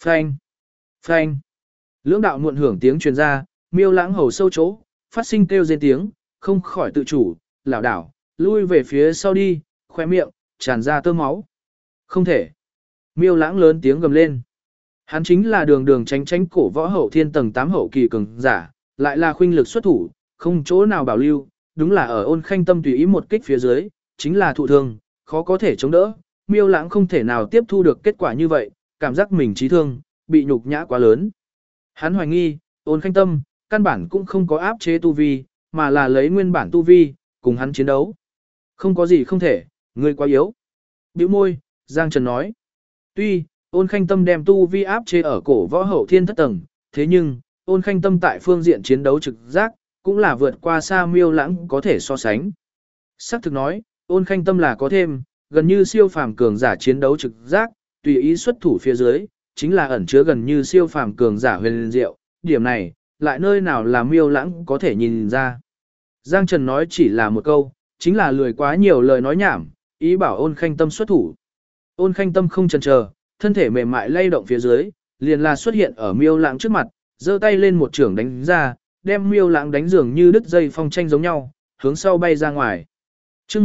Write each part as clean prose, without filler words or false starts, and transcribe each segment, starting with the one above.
Phanh, phanh. Lưỡng đạo muộn hưởng tiếng truyền ra, Miêu Lãng hầu sâu chỗ, phát sinh kêu rên tiếng, không khỏi tự chủ, lảo đảo, lui về phía sau đi, khoe miệng tràn ra tơ máu. Không thể. Miêu Lãng lớn tiếng gầm lên. Hắn chính là đường đường tránh tránh cổ võ hậu thiên tầng 8 hậu kỳ cường giả, lại là khuynh lực xuất thủ, không chỗ nào bảo lưu, đúng là ở Ôn Khanh Tâm tùy ý một kích phía dưới, chính là thụ thương, khó có thể chống đỡ. Miêu Lãng không thể nào tiếp thu được kết quả như vậy, cảm giác mình chí thương, bị nhục nhã quá lớn. Hắn hoài nghi, Ôn Khanh Tâm, căn bản cũng không có áp chế tu vi, mà là lấy nguyên bản tu vi, cùng hắn chiến đấu. Không có gì không thể, ngươi quá yếu. Bĩu môi, Giang Trần nói. Tuy, Ôn Khanh Tâm đem tu vi áp chế ở cổ võ hậu thiên thất tầng, thế nhưng, Ôn Khanh Tâm tại phương diện chiến đấu trực giác, cũng là vượt qua xa Miêu Lãng có thể so sánh. Sắc thực nói, Ôn Khanh Tâm là có thêm, gần như siêu phàm cường giả chiến đấu trực giác, tùy ý xuất thủ phía dưới, chính là ẩn chứa gần như siêu phàm cường giả huyền diệu, điểm này, lại nơi nào là Miêu Lãng có thể nhìn ra. Giang Trần nói chỉ là một câu, chính là lười quá nhiều lời nói nhảm, ý bảo Ôn Khanh Tâm xuất thủ. Ôn Khanh Tâm không chần chờ, thân thể mềm mại lay động phía dưới, liền là xuất hiện ở Miêu Lãng trước mặt, giơ tay lên một chưởng đánh ra, đem Miêu Lãng đánh dường như đứt dây phong tranh giống nhau, hướng sau bay ra ngoài. Chương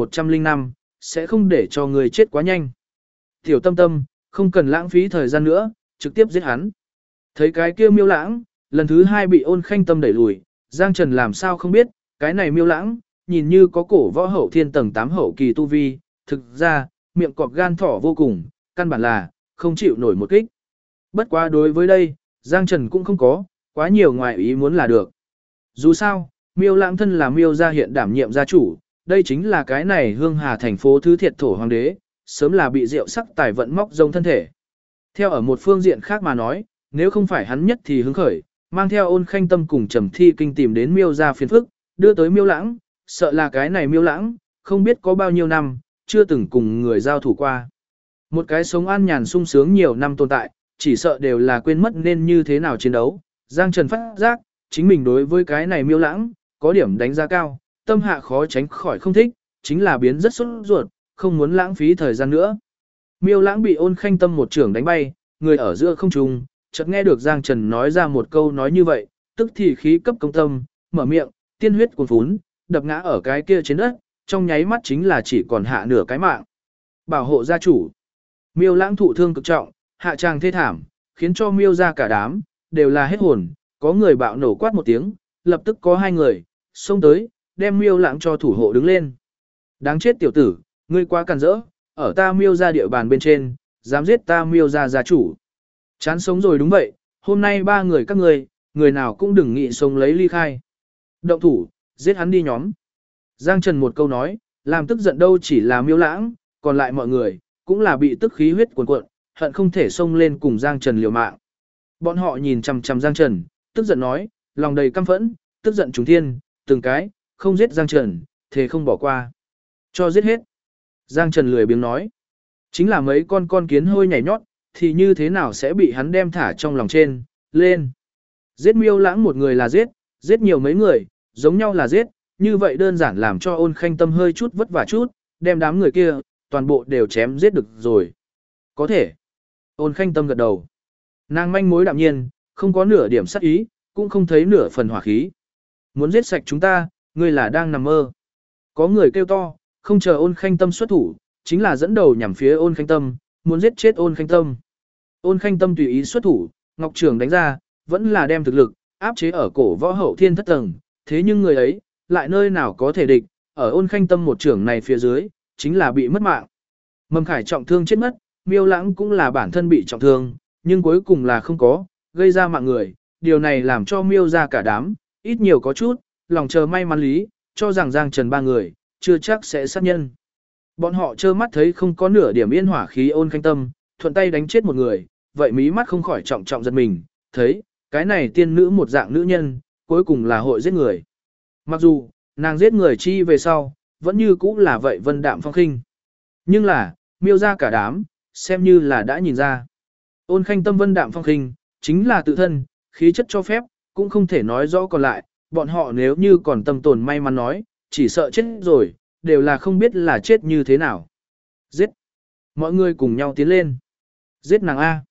1105, sẽ không để cho người chết quá nhanh. Tiểu Tâm Tâm, không cần lãng phí thời gian nữa, trực tiếp giết hắn. Thấy cái kia Miêu Lãng, lần thứ 2 bị Ôn Khanh Tâm đẩy lùi, Giang Trần làm sao không biết, cái này Miêu Lãng, nhìn như có cổ võ hậu thiên tầng 8 hậu kỳ tu vi, thực ra, miệng cọp gan thỏ vô cùng, căn bản là, không chịu nổi một kích. Bất quá đối với đây, Giang Trần cũng không có, quá nhiều ngoài ý muốn là được. Dù sao, Miêu Lãng thân là Miêu gia hiện đảm nhiệm gia chủ, đây chính là cái này Hương Hà thành phố thứ thiệt thổ hoàng đế, sớm là bị rượu sắc tài vận móc rông thân thể. Theo ở một phương diện khác mà nói, nếu không phải hắn nhất thì hứng khởi, mang theo Ôn Khanh Tâm cùng Trầm Thi Kinh tìm đến Miêu gia phiền phức, đưa tới Miêu Lãng, sợ là cái này Miêu Lãng, không biết có bao nhiêu năm, chưa từng cùng người giao thủ qua. Một cái sống an nhàn sung sướng nhiều năm tồn tại, chỉ sợ đều là quên mất nên như thế nào chiến đấu. Giang Trần phát giác, chính mình đối với cái này Miêu Lãng, có điểm đánh giá cao, tâm hạ khó tránh khỏi không thích, chính là biến rất sốt ruột, không muốn lãng phí thời gian nữa. Miêu Lãng bị Ôn Khanh Tâm một trưởng đánh bay, người ở giữa không trung, chợt nghe được Giang Trần nói ra một câu nói như vậy, tức thì khí cấp công tâm, mở miệng, tiên huyết cuồn phún, đập ngã ở cái kia trên đất, trong nháy mắt chính là chỉ còn hạ nửa cái mạng. Bảo hộ gia chủ. Miêu Lãng thụ thương cực trọng, hạ tràng thê thảm, khiến cho Miêu gia cả đám đều là hết hồn, có người bạo nổ quát một tiếng, lập tức có 2 người xông tới, đem Miêu Lãng cho thủ hộ đứng lên. Đáng chết tiểu tử, ngươi quá càn rỡ, ở ta Miêu gia địa bàn bên trên, dám giết ta Miêu gia gia chủ. Chán sống rồi đúng vậy, hôm nay 3 người các ngươi, người nào cũng đừng nghĩ sống lấy ly khai. Động thủ, giết hắn đi nhóm. Giang Trần một câu nói, làm tức giận đâu chỉ là Miêu Lãng, còn lại mọi người, cũng là bị tức khí huyết cuồn cuộn, hận không thể xông lên cùng Giang Trần liều mạng. Bọn họ nhìn chằm chằm Giang Trần, tức giận nói, lòng đầy căm phẫn, tức giận trùng thiên, từng cái, không giết Giang Trần, thế không bỏ qua. Cho giết hết. Giang Trần lười biếng nói, chính là mấy con kiến hôi nhảy nhót, thì như thế nào sẽ bị hắn đem thả trong lòng trên, lên. Giết Miêu Lãng một người là giết, giết nhiều mấy người, giống nhau là giết, như vậy đơn giản làm cho Ôn Khanh Tâm hơi chút vất vả chút, đem đám người kia, toàn bộ đều chém giết được rồi. Có thể. Ôn Khanh Tâm gật đầu. Nàng manh mối đạm nhiên, không có nửa điểm sát ý, cũng không thấy nửa phần hỏa khí. Muốn giết sạch chúng ta, ngươi là đang nằm mơ. Có người kêu to, không chờ Ôn Khanh Tâm xuất thủ, chính là dẫn đầu nhằm phía Ôn Khanh Tâm, muốn giết chết Ôn Khanh Tâm. Ôn Khanh Tâm tùy ý xuất thủ, Ngọc Trường đánh ra, vẫn là đem thực lực, áp chế ở cổ võ hậu thiên thất tầng, thế nhưng người ấy, lại nơi nào có thể địch, ở Ôn Khanh Tâm một trưởng này phía dưới, chính là bị mất mạng. Mầm Khải trọng thương chết mất, Miêu Lãng cũng là bản thân bị trọng thương, nhưng cuối cùng là không có, gây ra mạng người, điều này làm cho Miêu ra cả đám, ít nhiều có chút, lòng chờ may mắn lý, cho rằng Giang Trần 3 người, chưa chắc sẽ sát nhân. Bọn họ trơ mắt thấy không có nửa điểm yên hỏa khí Ôn Khanh Tâm, thuận tay đánh chết một người, vậy mí mắt không khỏi trọng trọng giật mình, thấy, cái này tiên nữ một dạng nữ nhân, cuối cùng là hội giết người. Mặc dù, nàng giết người chi về sau, vẫn như cũ là vậy vân đạm phong khinh. Nhưng là, Miêu ra cả đám, xem như là đã nhìn ra. Ôn Khanh Tâm vân đạm phong khinh, chính là tự thân, khí chất cho phép, cũng không thể nói rõ còn lại, bọn họ nếu như còn tâm tồn may mắn nói, chỉ sợ chết rồi, đều là không biết là chết như thế nào. Giết! Mọi người cùng nhau tiến lên. Giết nàng A!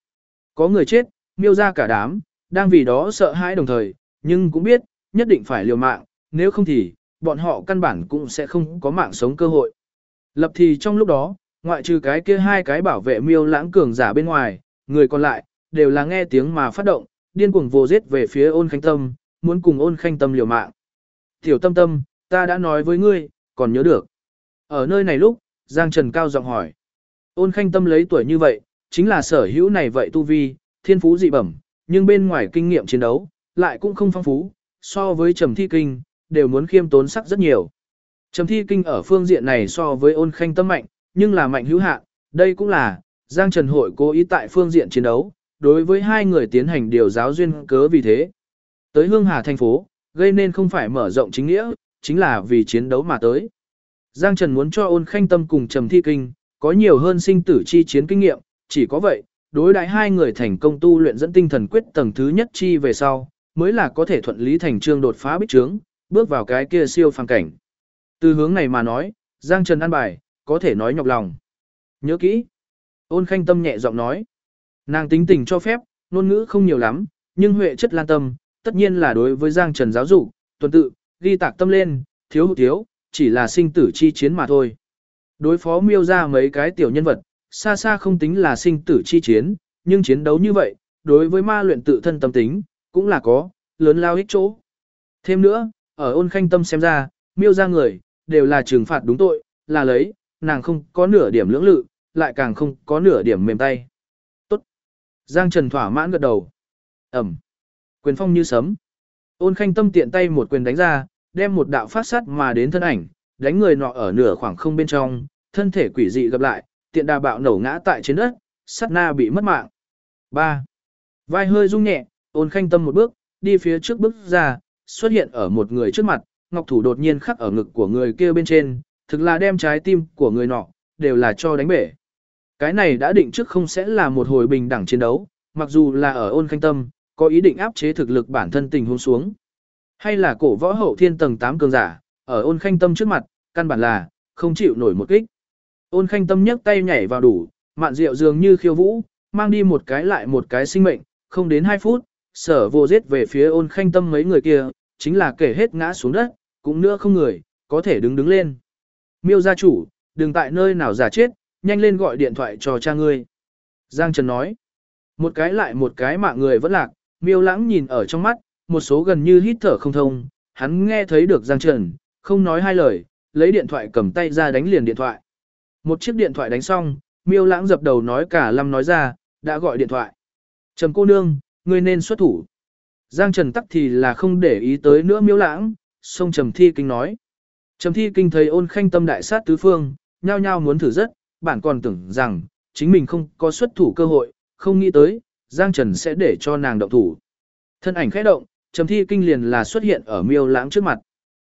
Có người chết, miêu ra cả đám, đang vì đó sợ hãi đồng thời, nhưng cũng biết, nhất định phải liều mạng, nếu không thì, bọn họ căn bản cũng sẽ không có mạng sống cơ hội. Lập thì trong lúc đó, ngoại trừ cái kia hai cái bảo vệ miêu lãng cường giả bên ngoài, người còn lại, đều là nghe tiếng mà phát động, điên cuồng vô giết về phía ôn khanh tâm, muốn cùng ôn khanh tâm liều mạng. Tiểu tâm tâm, ta đã nói với ngươi, còn nhớ được. Ở nơi này lúc, Giang Trần cao giọng hỏi. Ôn khanh tâm lấy tuổi như vậy, chính là sở hữu này vậy tu vi, thiên phú dị bẩm, nhưng bên ngoài kinh nghiệm chiến đấu, lại cũng không phong phú, so với Trầm Thi Kinh, đều muốn khiêm tốn sắc rất nhiều. Trầm Thi Kinh ở phương diện này so với ôn khanh tâm mạnh, nhưng là mạnh hữu hạn, đây cũng là, Giang Trần hội cố ý tại phương diện chiến đấu, đối với hai người tiến hành điều giáo duyên cớ vì thế. Tới Hương Hà thành phố, gây nên không phải mở rộng chính nghĩa, chính là vì chiến đấu mà tới. Giang Trần muốn cho ôn khanh tâm cùng Trầm Thi Kinh, có nhiều hơn sinh tử chi chiến kinh nghiệm, chỉ có vậy, đối đãi hai người thành công tu luyện dẫn tinh thần quyết tầng thứ nhất chi về sau, mới là có thể thuận lý thành trương đột phá bích trướng, bước vào cái kia siêu phàm cảnh. Từ hướng này mà nói, Giang Trần an bài, có thể nói nhọc lòng. Nhớ kỹ. Ôn khanh tâm nhẹ giọng nói. Nàng tính tình cho phép, ngôn ngữ không nhiều lắm, nhưng huệ chất lan tâm, tất nhiên là đối với Giang Trần giáo dục, tuần tự, ghi tạc tâm lên, thiếu hụt thiếu, chỉ là sinh tử chi chiến mà thôi. Đối phó miêu ra mấy cái tiểu nhân vật, xa xa không tính là sinh tử chi chiến, nhưng chiến đấu như vậy, đối với ma luyện tự thân tâm tính, cũng là có, lớn lao ích chỗ. Thêm nữa, ở ôn khanh tâm xem ra, miêu ra người, đều là trừng phạt đúng tội, là lấy, nàng không có nửa điểm lưỡng lự, lại càng không có nửa điểm mềm tay. Tốt. Giang Trần thỏa mãn gật đầu. Ẩm. Quyền phong như sấm. Ôn khanh tâm tiện tay một quyền đánh ra, đem một đạo phát sát mà đến thân ảnh, đánh người nọ ở nửa khoảng không bên trong, thân thể quỷ dị gặp lại, tiện đà bạo nổ ngã tại trên đất, sát na bị mất mạng. 3. Vai hơi rung nhẹ, ôn khanh tâm một bước, đi phía trước bước ra, xuất hiện ở một người trước mặt, ngọc thủ đột nhiên khắc ở ngực của người kia bên trên, thực là đem trái tim của người nọ, đều là cho đánh bể. Cái này đã định trước không sẽ là một hồi bình đẳng chiến đấu, mặc dù là ở ôn khanh tâm, có ý định áp chế thực lực bản thân tình huống xuống. Hay là cổ võ hậu thiên tầng 8 cường giả, ở ôn khanh tâm trước mặt, căn bản là, không chịu nổi một kích. Ôn khanh tâm nhấc tay nhảy vào đủ, mạn rượu dường như khiêu vũ, mang đi một cái lại một cái sinh mệnh, không đến 2 phút, sở vô giết về phía ôn khanh tâm mấy người kia, chính là kể hết ngã xuống đất, cũng nữa không người, có thể đứng lên. Miêu gia chủ, đừng tại nơi nào giả chết, nhanh lên gọi điện thoại cho cha ngươi. Giang Trần nói, một cái lại một cái mạng người vẫn lạc, miêu lãng nhìn ở trong mắt, một số gần như hít thở không thông, hắn nghe thấy được Giang Trần, không nói hai lời, lấy điện thoại cầm tay ra đánh liền điện thoại. Một chiếc điện thoại đánh xong, miêu lãng dập đầu nói cả lâm nói ra, đã gọi điện thoại. Trầm cô nương, ngươi nên xuất thủ. Giang Trần tắc thì là không để ý tới nữa miêu lãng, xông Trầm Thi Kinh nói. Trầm Thi Kinh thấy ôn khanh tâm đại sát tứ phương, nhao nhao muốn thử rất, bản còn tưởng rằng, chính mình không có xuất thủ cơ hội, không nghĩ tới, Giang Trần sẽ để cho nàng động thủ. Thân ảnh khẽ động, Trầm Thi Kinh liền là xuất hiện ở miêu lãng trước mặt.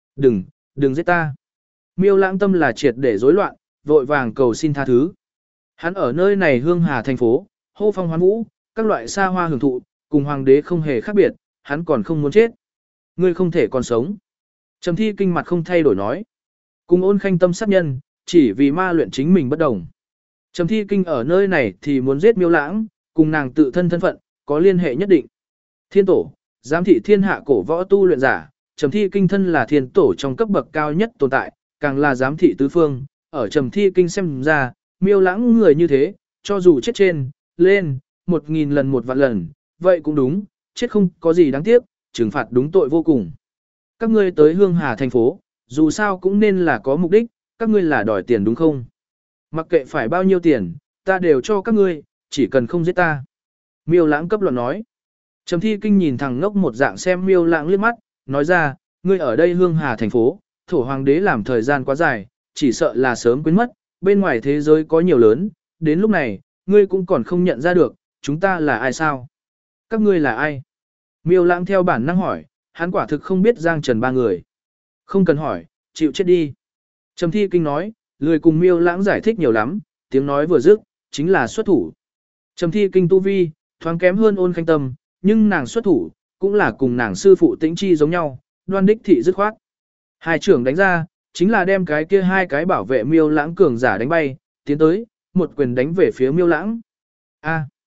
Đừng giết ta. Miêu lãng tâm là triệt để rối loạn, vội vàng cầu xin tha thứ. Hắn ở nơi này Hương Hà thành phố, hô phong hoán vũ, các loại xa hoa hưởng thụ, cùng hoàng đế không hề khác biệt, hắn còn không muốn chết. Ngươi không thể còn sống. Trầm Thi Kinh mặt không thay đổi nói. Cùng ôn khanh tâm sát nhân, chỉ vì ma luyện chính mình bất đồng. Trầm Thi Kinh ở nơi này thì muốn giết miêu lãng, cùng nàng tự thân thân phận, có liên hệ nhất định. Thiên tổ, giám thị thiên hạ cổ võ tu luyện giả, Trầm Thi Kinh thân là thiên tổ trong cấp bậc cao nhất tồn tại, càng là giám thị tứ phương, ở Trầm Thi Kinh xem ra, miêu lãng người như thế, cho dù chết trên, lên, 1000 lần 1 vạn lần, vậy cũng đúng, chết không có gì đáng tiếc, trừng phạt đúng tội vô cùng. Các ngươi tới Hương Hà thành phố, dù sao cũng nên là có mục đích, các ngươi là đòi tiền đúng không? Mặc kệ phải bao nhiêu tiền, ta đều cho các ngươi, chỉ cần không giết ta. Miêu lãng cấp luận nói. Trầm Thi Kinh nhìn thằng ngốc một dạng xem miêu lãng liếc mắt, nói ra, ngươi ở đây Hương Hà thành phố, thổ hoàng đế làm thời gian quá dài, chỉ sợ là sớm quên mất, bên ngoài thế giới có nhiều lớn, đến lúc này, ngươi cũng còn không nhận ra được, chúng ta là ai sao? Các ngươi là ai? Miêu lãng theo bản năng hỏi, hắn quả thực không biết Giang Trần ba người. Không cần hỏi, chịu chết đi. Trầm Thi Kinh nói, lười cùng miêu lãng giải thích nhiều lắm, tiếng nói vừa dứt, chính là xuất thủ. Trầm Thi Kinh tu vi, thoáng kém hơn ôn khanh tâm, nhưng nàng xuất thủ, cũng là cùng nàng sư phụ Tĩnh Chi giống nhau, đoan đích thị dứt khoát. Hai trưởng đánh ra, chính là đem cái kia hai cái bảo vệ miêu lãng cường giả đánh bay, tiến tới, một quyền đánh về phía miêu lãng. A.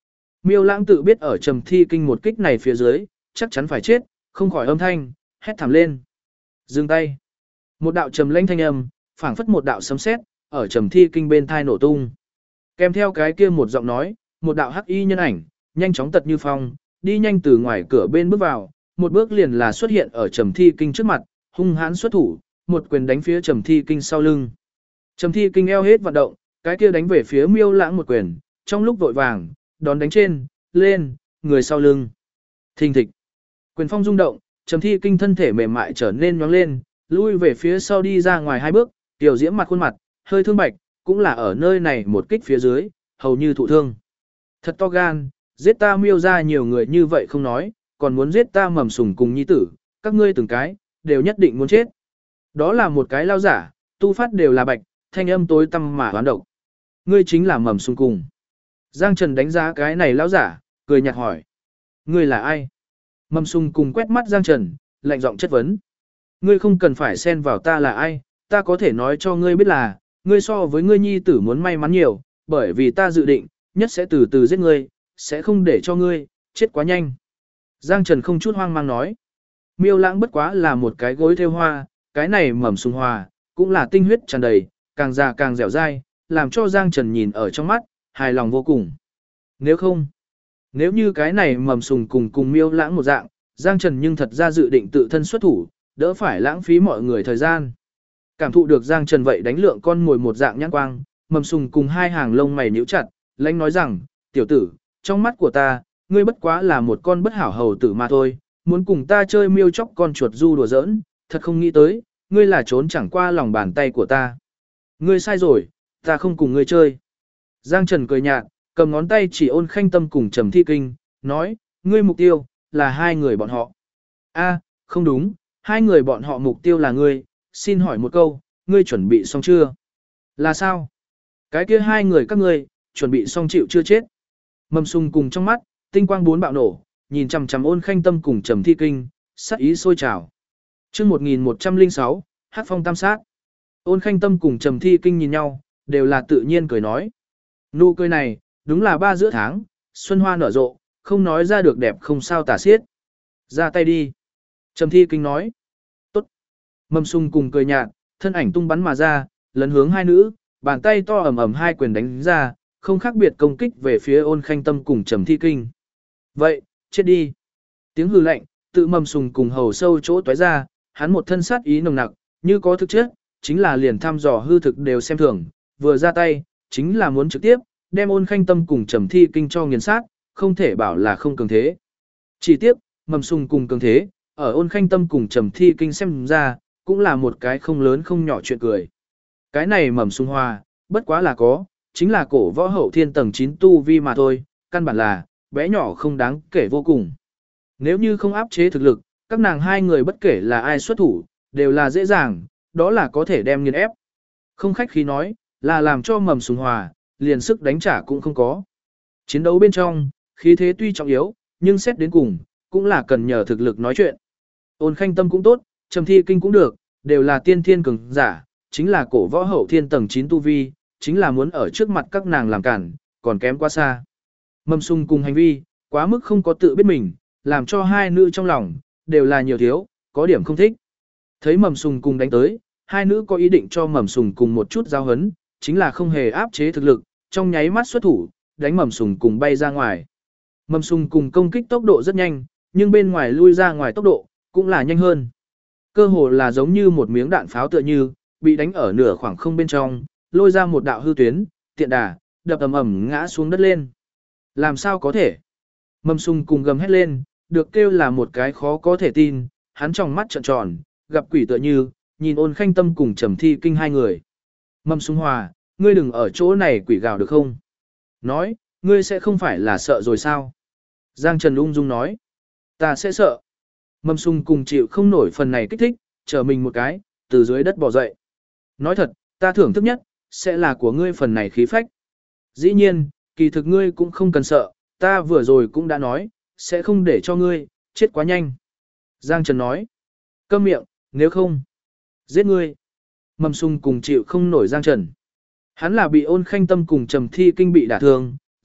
Miêu Lãng tự biết ở Trầm Thi Kinh một kích này phía dưới, chắc chắn phải chết, không khỏi âm thanh, hét thảm lên. Dừng tay. Một đạo trầm lãnh thanh âm, phảng phất một đạo sấm sét, ở Trầm Thi Kinh bên thai nổ tung. Kèm theo cái kia một giọng nói, một đạo hắc y nhân ảnh, nhanh chóng tật như phong, đi nhanh từ ngoài cửa bên bước vào, một bước liền là xuất hiện ở Trầm Thi Kinh trước mặt, hung hãn xuất thủ, một quyền đánh phía Trầm Thi Kinh sau lưng. Trầm Thi Kinh eo hết vận động, cái kia đánh về phía Miêu Lãng một quyền, trong lúc vội vàng, đón đánh trên, lên, người sau lưng. Thình thịch. Quyền phong rung động, Trầm Thi Kinh thân thể mềm mại trở nên nhoáng lên, lui về phía sau đi ra ngoài hai bước, tiểu diễm mặt khuôn mặt, hơi thương bạch, cũng là ở nơi này một kích phía dưới, hầu như thụ thương. Thật to gan, giết ta Miêu ra nhiều người như vậy không nói, còn muốn giết ta Mầm Sùng cùng nhi tử, các ngươi từng cái, đều nhất định muốn chết. Đó là một cái lao giả, tu phát đều là bạch, thanh âm tối tăm mà hoán độc. Ngươi chính là Mầm Sùng cùng. Giang Trần đánh giá cái này lao giả, cười nhạt hỏi. Ngươi là ai? Mầm Sùng cùng quét mắt Giang Trần, lạnh giọng chất vấn. Ngươi không cần phải xen vào ta là ai, ta có thể nói cho ngươi biết là, ngươi so với ngươi nhi tử muốn may mắn nhiều, bởi vì ta dự định, nhất sẽ từ từ giết ngươi, sẽ không để cho ngươi, chết quá nhanh. Giang Trần không chút hoang mang nói. Miêu Lãng bất quá là một cái gối theo hoa, cái này Mầm Sùng hòa, cũng là tinh huyết tràn đầy, càng già càng dẻo dai, làm cho Giang Trần nhìn ở trong mắt, hài lòng vô cùng. Nếu như cái này Mầm Sùng cùng Miêu Lãng một dạng, Giang Trần nhưng thật ra dự định tự thân xuất thủ, đỡ phải lãng phí mọi người thời gian. Cảm thụ được Giang Trần vậy đánh lượng con ngồi một dạng nhãn quang, Mầm Sùng cùng hai hàng lông mày nhíu chặt, lãnh nói rằng, tiểu tử, trong mắt của ta, ngươi bất quá là một con bất hảo hầu tử mà thôi, muốn cùng ta chơi miêu chóc con chuột du đùa giỡn, thật không nghĩ tới, ngươi là trốn chẳng qua lòng bàn tay của ta. Ngươi sai rồi, ta không cùng ngươi chơi. Giang Trần cười nhạt, cầm ngón tay chỉ Ôn Khanh Tâm cùng Trầm Thi Kinh, nói, ngươi mục tiêu, là hai người bọn họ. A, không đúng, hai người bọn họ mục tiêu là ngươi, xin hỏi một câu, ngươi chuẩn bị xong chưa? Là sao? Cái kia hai người các ngươi, chuẩn bị xong chịu chưa chết? Mầm Sùng cùng trong mắt, tinh quang bốn bạo nổ, nhìn chằm chằm Ôn Khanh Tâm cùng Trầm Thi Kinh, sát ý sôi trào. Chương 1106, Hắc Phong tam sát. Ôn Khanh Tâm cùng Trầm Thi Kinh nhìn nhau, đều là tự nhiên cười nói. Nụ cười này, đúng là ba giữa tháng, xuân hoa nở rộ, không nói ra được đẹp không sao tả xiết. Ra tay đi. Trầm Thi Kinh nói. Tốt. Mầm Sùng cùng cười nhạt, thân ảnh tung bắn mà ra, lấn hướng hai nữ, bàn tay to ầm ầm hai quyền đánh ra, không khác biệt công kích về phía Ôn Khanh Tâm cùng Trầm Thi Kinh. Vậy, chết đi. Tiếng hư lạnh, tự Mầm Sùng cùng hầu sâu chỗ tóe ra, hắn một thân sát ý nồng nặc, như có thực chất, chính là liền thăm dò hư thực đều xem thường, vừa ra tay, chính là muốn trực tiếp, đem Ôn Khanh Tâm cùng Trầm Thi Kinh cho nghiền sát, không thể bảo là không cường thế. Chỉ tiếc, Mầm Sùng cùng cường thế, ở Ôn Khanh Tâm cùng Trầm Thi Kinh xem ra, cũng là một cái không lớn không nhỏ chuyện cười. Cái này Mầm Sùng hòa, bất quá là có, chính là cổ võ hậu thiên tầng 9 tu vi mà thôi, căn bản là, bé nhỏ không đáng kể vô cùng. Nếu như không áp chế thực lực, các nàng hai người bất kể là ai xuất thủ, đều là dễ dàng, đó là có thể đem nghiền ép. Không khách khí nói, là làm cho Mầm Sùng hòa, liền sức đánh trả cũng không có. Chiến đấu bên trong, khí thế tuy trọng yếu, nhưng xét đến cùng, cũng là cần nhờ thực lực nói chuyện. Ôn Khanh Tâm cũng tốt, Trầm Thi Kinh cũng được, đều là tiên thiên cường giả, chính là cổ võ hậu thiên tầng 9 tu vi, chính là muốn ở trước mặt các nàng làm cản, còn kém quá xa. Mầm Sùng cùng hành vi, quá mức không có tự biết mình, làm cho hai nữ trong lòng, đều là nhiều thiếu, có điểm không thích. Thấy Mầm Sùng cùng đánh tới, hai nữ có ý định cho Mầm Sùng cùng một chút giao hấn, chính là không hề áp chế thực lực, trong nháy mắt xuất thủ, đánh Mầm Sùng cùng bay ra ngoài. Mầm Sùng cùng công kích tốc độ rất nhanh, nhưng bên ngoài lui ra ngoài tốc độ, cũng là nhanh hơn. Cơ hồ là giống như một miếng đạn pháo tựa như, bị đánh ở nửa khoảng không bên trong, lôi ra một đạo hư tuyến, tiện đà, đập ầm ầm ngã xuống đất lên. Làm sao có thể? Mầm Sùng cùng gầm hét lên, được kêu là một cái khó có thể tin, hắn trong mắt trợn tròn, gặp quỷ tựa như, nhìn Ôn Khanh Tâm cùng Trầm Thi Kinh hai người. Mầm Sùng hòa, ngươi đừng ở chỗ này quỷ gào được không? Nói, ngươi sẽ không phải là sợ rồi sao? Giang Trần ung dung nói, ta sẽ sợ. Mầm Sùng cùng chịu không nổi phần này kích thích, trở mình một cái, từ dưới đất bò dậy. Nói thật, ta thưởng thức nhất, sẽ là của ngươi phần này khí phách. Dĩ nhiên, kỳ thực ngươi cũng không cần sợ, ta vừa rồi cũng đã nói, sẽ không để cho ngươi, chết quá nhanh. Giang Trần nói, câm miệng, nếu không, giết ngươi. Mầm Sùng cùng chịu không nổi Giang Trần. Hắn là bị Ôn Khanh Tâm cùng Trầm Thi Kinh bị đả thương,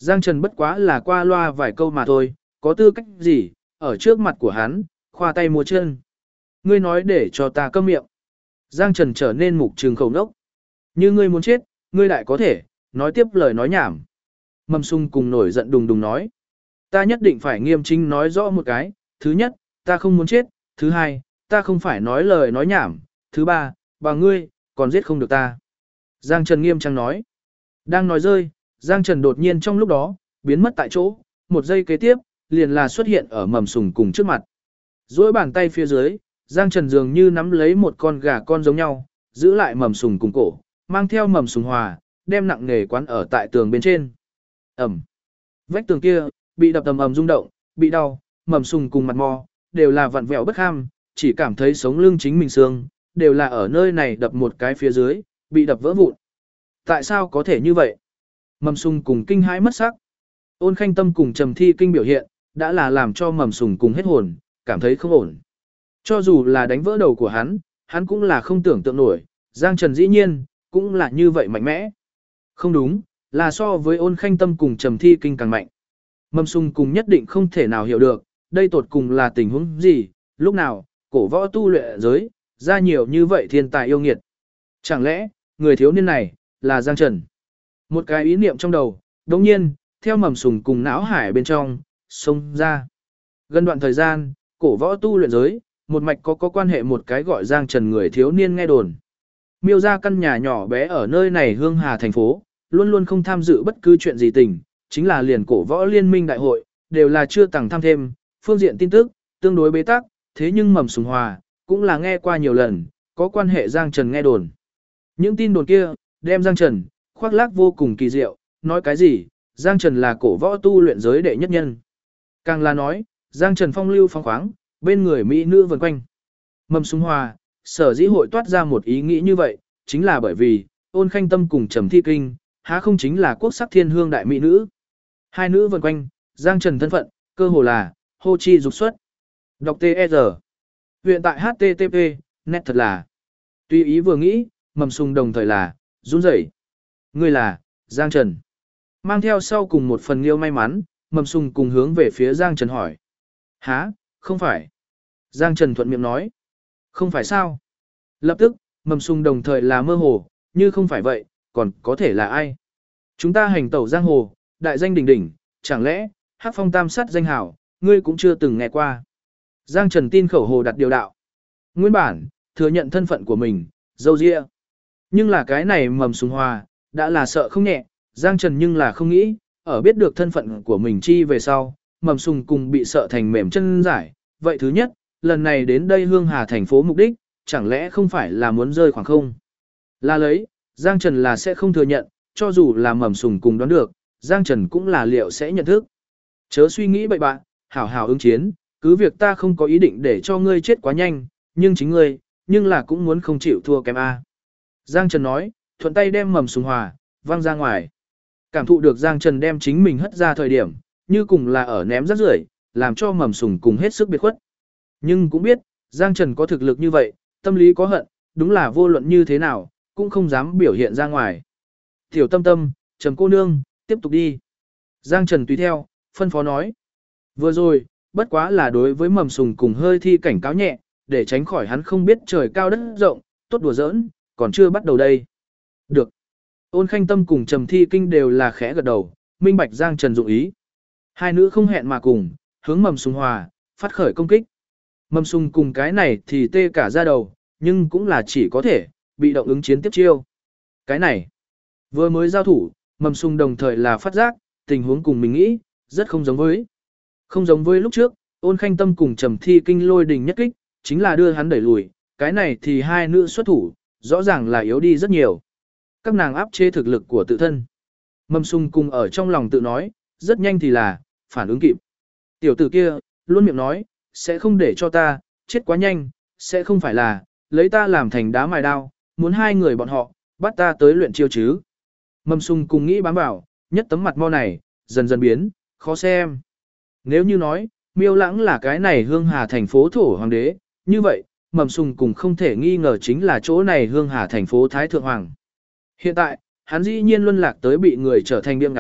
Giang Trần bất quá là qua loa vài câu mà thôi, có tư cách gì, ở trước mặt của hắn, khoa tay múa chân. Ngươi nói để cho ta câm miệng. Giang Trần trở nên mục trường khẩu nốc. Như ngươi muốn chết, ngươi lại có thể, nói tiếp lời nói nhảm. Mầm Sung cùng nổi giận đùng đùng nói. Ta nhất định phải nghiêm chính nói rõ một cái. Thứ nhất, ta không muốn chết. Thứ hai, ta không phải nói lời nói nhảm. Thứ ba, bà ngươi, còn giết không được ta. Giang Trần nghiêm trang nói. Đang nói rơi, Giang Trần đột nhiên trong lúc đó, biến mất tại chỗ. Một giây kế tiếp, liền là xuất hiện ở Mầm Sùng cùng trước mặt. Duỗi bàn tay phía dưới, Giang Trần dường như nắm lấy một con gà con giống nhau, giữ lại Mầm Sùng cùng cổ, mang theo Mầm Sùng hòa, đem nặng nghề quán ở tại tường bên trên. Ẩm. Vách tường kia, bị đập ầm ầm rung động, bị đau, Mầm Sùng cùng mặt mò, đều là vặn vẹo bất ham, chỉ cảm thấy sống lưng chính mình xương, đều là ở nơi này đập một cái phía dưới, bị đập vỡ vụn. Tại sao có thể như vậy? Mầm Sùng cùng kinh hãi mất sắc. Ôn Khanh Tâm cùng Trầm Thi Kinh biểu hiện, đã là làm cho Mầm Sùng cùng hết hồn, cảm thấy không ổn. Cho dù là đánh vỡ đầu của hắn cũng là không tưởng tượng nổi, Giang Trần dĩ nhiên, cũng là như vậy mạnh mẽ. Không đúng, là so với Ôn Khanh Tâm cùng Trầm Thi Kinh càng mạnh. Mầm Sùng cùng nhất định không thể nào hiểu được, đây tột cùng là tình huống gì, lúc nào, cổ võ tu luyện giới, ra nhiều như vậy thiên tài yêu nghiệt. Chẳng lẽ, người thiếu niên này, là Giang Trần? Một cái ý niệm trong đầu, đồng nhiên, theo Mầm Sùng cùng não hải bên trong, xông ra. Gần đoạn thời gian, cổ võ tu luyện giới, một mạch có quan hệ một cái gọi Giang Trần người thiếu niên nghe đồn. Miêu ra căn nhà nhỏ bé ở nơi này Hương Hà thành phố, luôn luôn không tham dự bất cứ chuyện gì tình, chính là liền cổ võ liên minh đại hội, đều là chưa từng tham thêm, phương diện tin tức, tương đối bế tắc, thế nhưng Mầm Sùng Hòa, cũng là nghe qua nhiều lần, có quan hệ Giang Trần nghe đồn. Những tin đồn kia, đem Giang Trần, khoác lác vô cùng kỳ diệu, nói cái gì, Giang Trần là cổ võ tu luyện giới đệ nhất nhân. Càng là nói, Giang Trần phong lưu phong khoáng, bên người mỹ nữ vần quanh. Mầm Sùng Hòa, sở dĩ hội toát ra một ý nghĩ như vậy, chính là bởi vì, Ôn Khanh Tâm cùng Trầm Thi Kinh, há không chính là quốc sắc thiên hương đại mỹ nữ. Hai nữ vần quanh, Giang Trần thân phận, cơ hồ là, hô chi dục xuất. Đọc T.E.R. Hiện tại HTTP, nét thật là. Tuy ý vừa nghĩ, Mầm Sùng đồng thời là, run rẩy. Người là, Giang Trần. Mang theo sau cùng một phần liêu may mắn, Mầm Sùng cùng hướng về phía Giang Trần hỏi. Hả, không phải. Giang Trần thuận miệng nói. Không phải sao? Lập tức, Mầm Sùng đồng thời là mơ hồ, như không phải vậy, còn có thể là ai? Chúng ta hành tẩu giang hồ, đại danh đỉnh đỉnh, chẳng lẽ, Hắc Phong Tam Sát danh hảo, ngươi cũng chưa từng nghe qua. Giang Trần tin khẩu hồ đặt điều đạo. Nguyên bản, thừa nhận thân phận của mình, dâu dịa. Nhưng là cái này Mầm Sùng Hòa, đã là sợ không nhẹ, Giang Trần nhưng là không nghĩ, ở biết được thân phận của mình chi về sau, Mầm Sùng cùng bị sợ thành mềm chân giải. Vậy thứ nhất, lần này đến đây Hương Hà thành phố mục đích, chẳng lẽ không phải là muốn rơi khoảng không? Là lấy, Giang Trần là sẽ không thừa nhận, cho dù là Mầm Sùng cùng đoán được, Giang Trần cũng là liệu sẽ nhận thức. Chớ suy nghĩ bậy bạn, hảo hảo ứng chiến, cứ việc ta không có ý định để cho ngươi chết quá nhanh, nhưng chính ngươi, nhưng là cũng muốn không chịu thua kém A. Giang Trần nói, thuận tay đem Mầm Sùng Hòa, văng ra ngoài. Cảm thụ được Giang Trần đem chính mình hất ra thời điểm, như cùng là ở ném rác rưởi, làm cho Mầm Sùng cùng hết sức biệt khuất. Nhưng cũng biết, Giang Trần có thực lực như vậy, tâm lý có hận, đúng là vô luận như thế nào, cũng không dám biểu hiện ra ngoài. Tiểu Tâm Tâm, Trầm cô nương, tiếp tục đi. Giang Trần tùy theo, phân phó nói. Vừa rồi, bất quá là đối với Mầm Sùng cùng hơi thi cảnh cáo nhẹ, để tránh khỏi hắn không biết trời cao đất rộng, tốt đùa giỡn, còn chưa bắt đầu đây. Được. Ôn Khanh Tâm cùng Trầm Thi Kinh đều là khẽ gật đầu, minh bạch Giang Trần dụng ý. Hai nữ không hẹn mà cùng, hướng Mầm Sùng Hòa, phát khởi công kích. Mầm Sùng cùng cái này thì tê cả da đầu, nhưng cũng là chỉ có thể, bị động ứng chiến tiếp chiêu. Cái này, vừa mới giao thủ, Mầm Sùng đồng thời là phát giác, tình huống cùng mình nghĩ, rất không giống với. Không giống với lúc trước, Ôn Khanh Tâm cùng Trầm Thi Kinh lôi đình nhất kích, chính là đưa hắn đẩy lùi, cái này thì hai nữ xuất thủ, rõ ràng là yếu đi rất nhiều. Các nàng áp chế thực lực của tự thân. Mầm Sùng cùng ở trong lòng tự nói, rất nhanh thì là, phản ứng kịp. Tiểu tử kia, luôn miệng nói, sẽ không để cho ta, chết quá nhanh, sẽ không phải là, lấy ta làm thành đá mài đao, muốn hai người bọn họ, bắt ta tới luyện chiêu chứ. Mầm Sùng cùng nghĩ bám vào, nhất tấm mặt mo này, dần dần biến, khó xem. Nếu như nói, Miêu Lãng là cái này Hương Hà thành phố thổ hoàng đế, như vậy, Mầm Sùng cùng không thể nghi ngờ chính là chỗ này Hương Hà thành phố Thái Thượng Hoàng. Hiện tại, hắn dĩ nhiên luân lạc tới bị người trở thành điểm ngắm,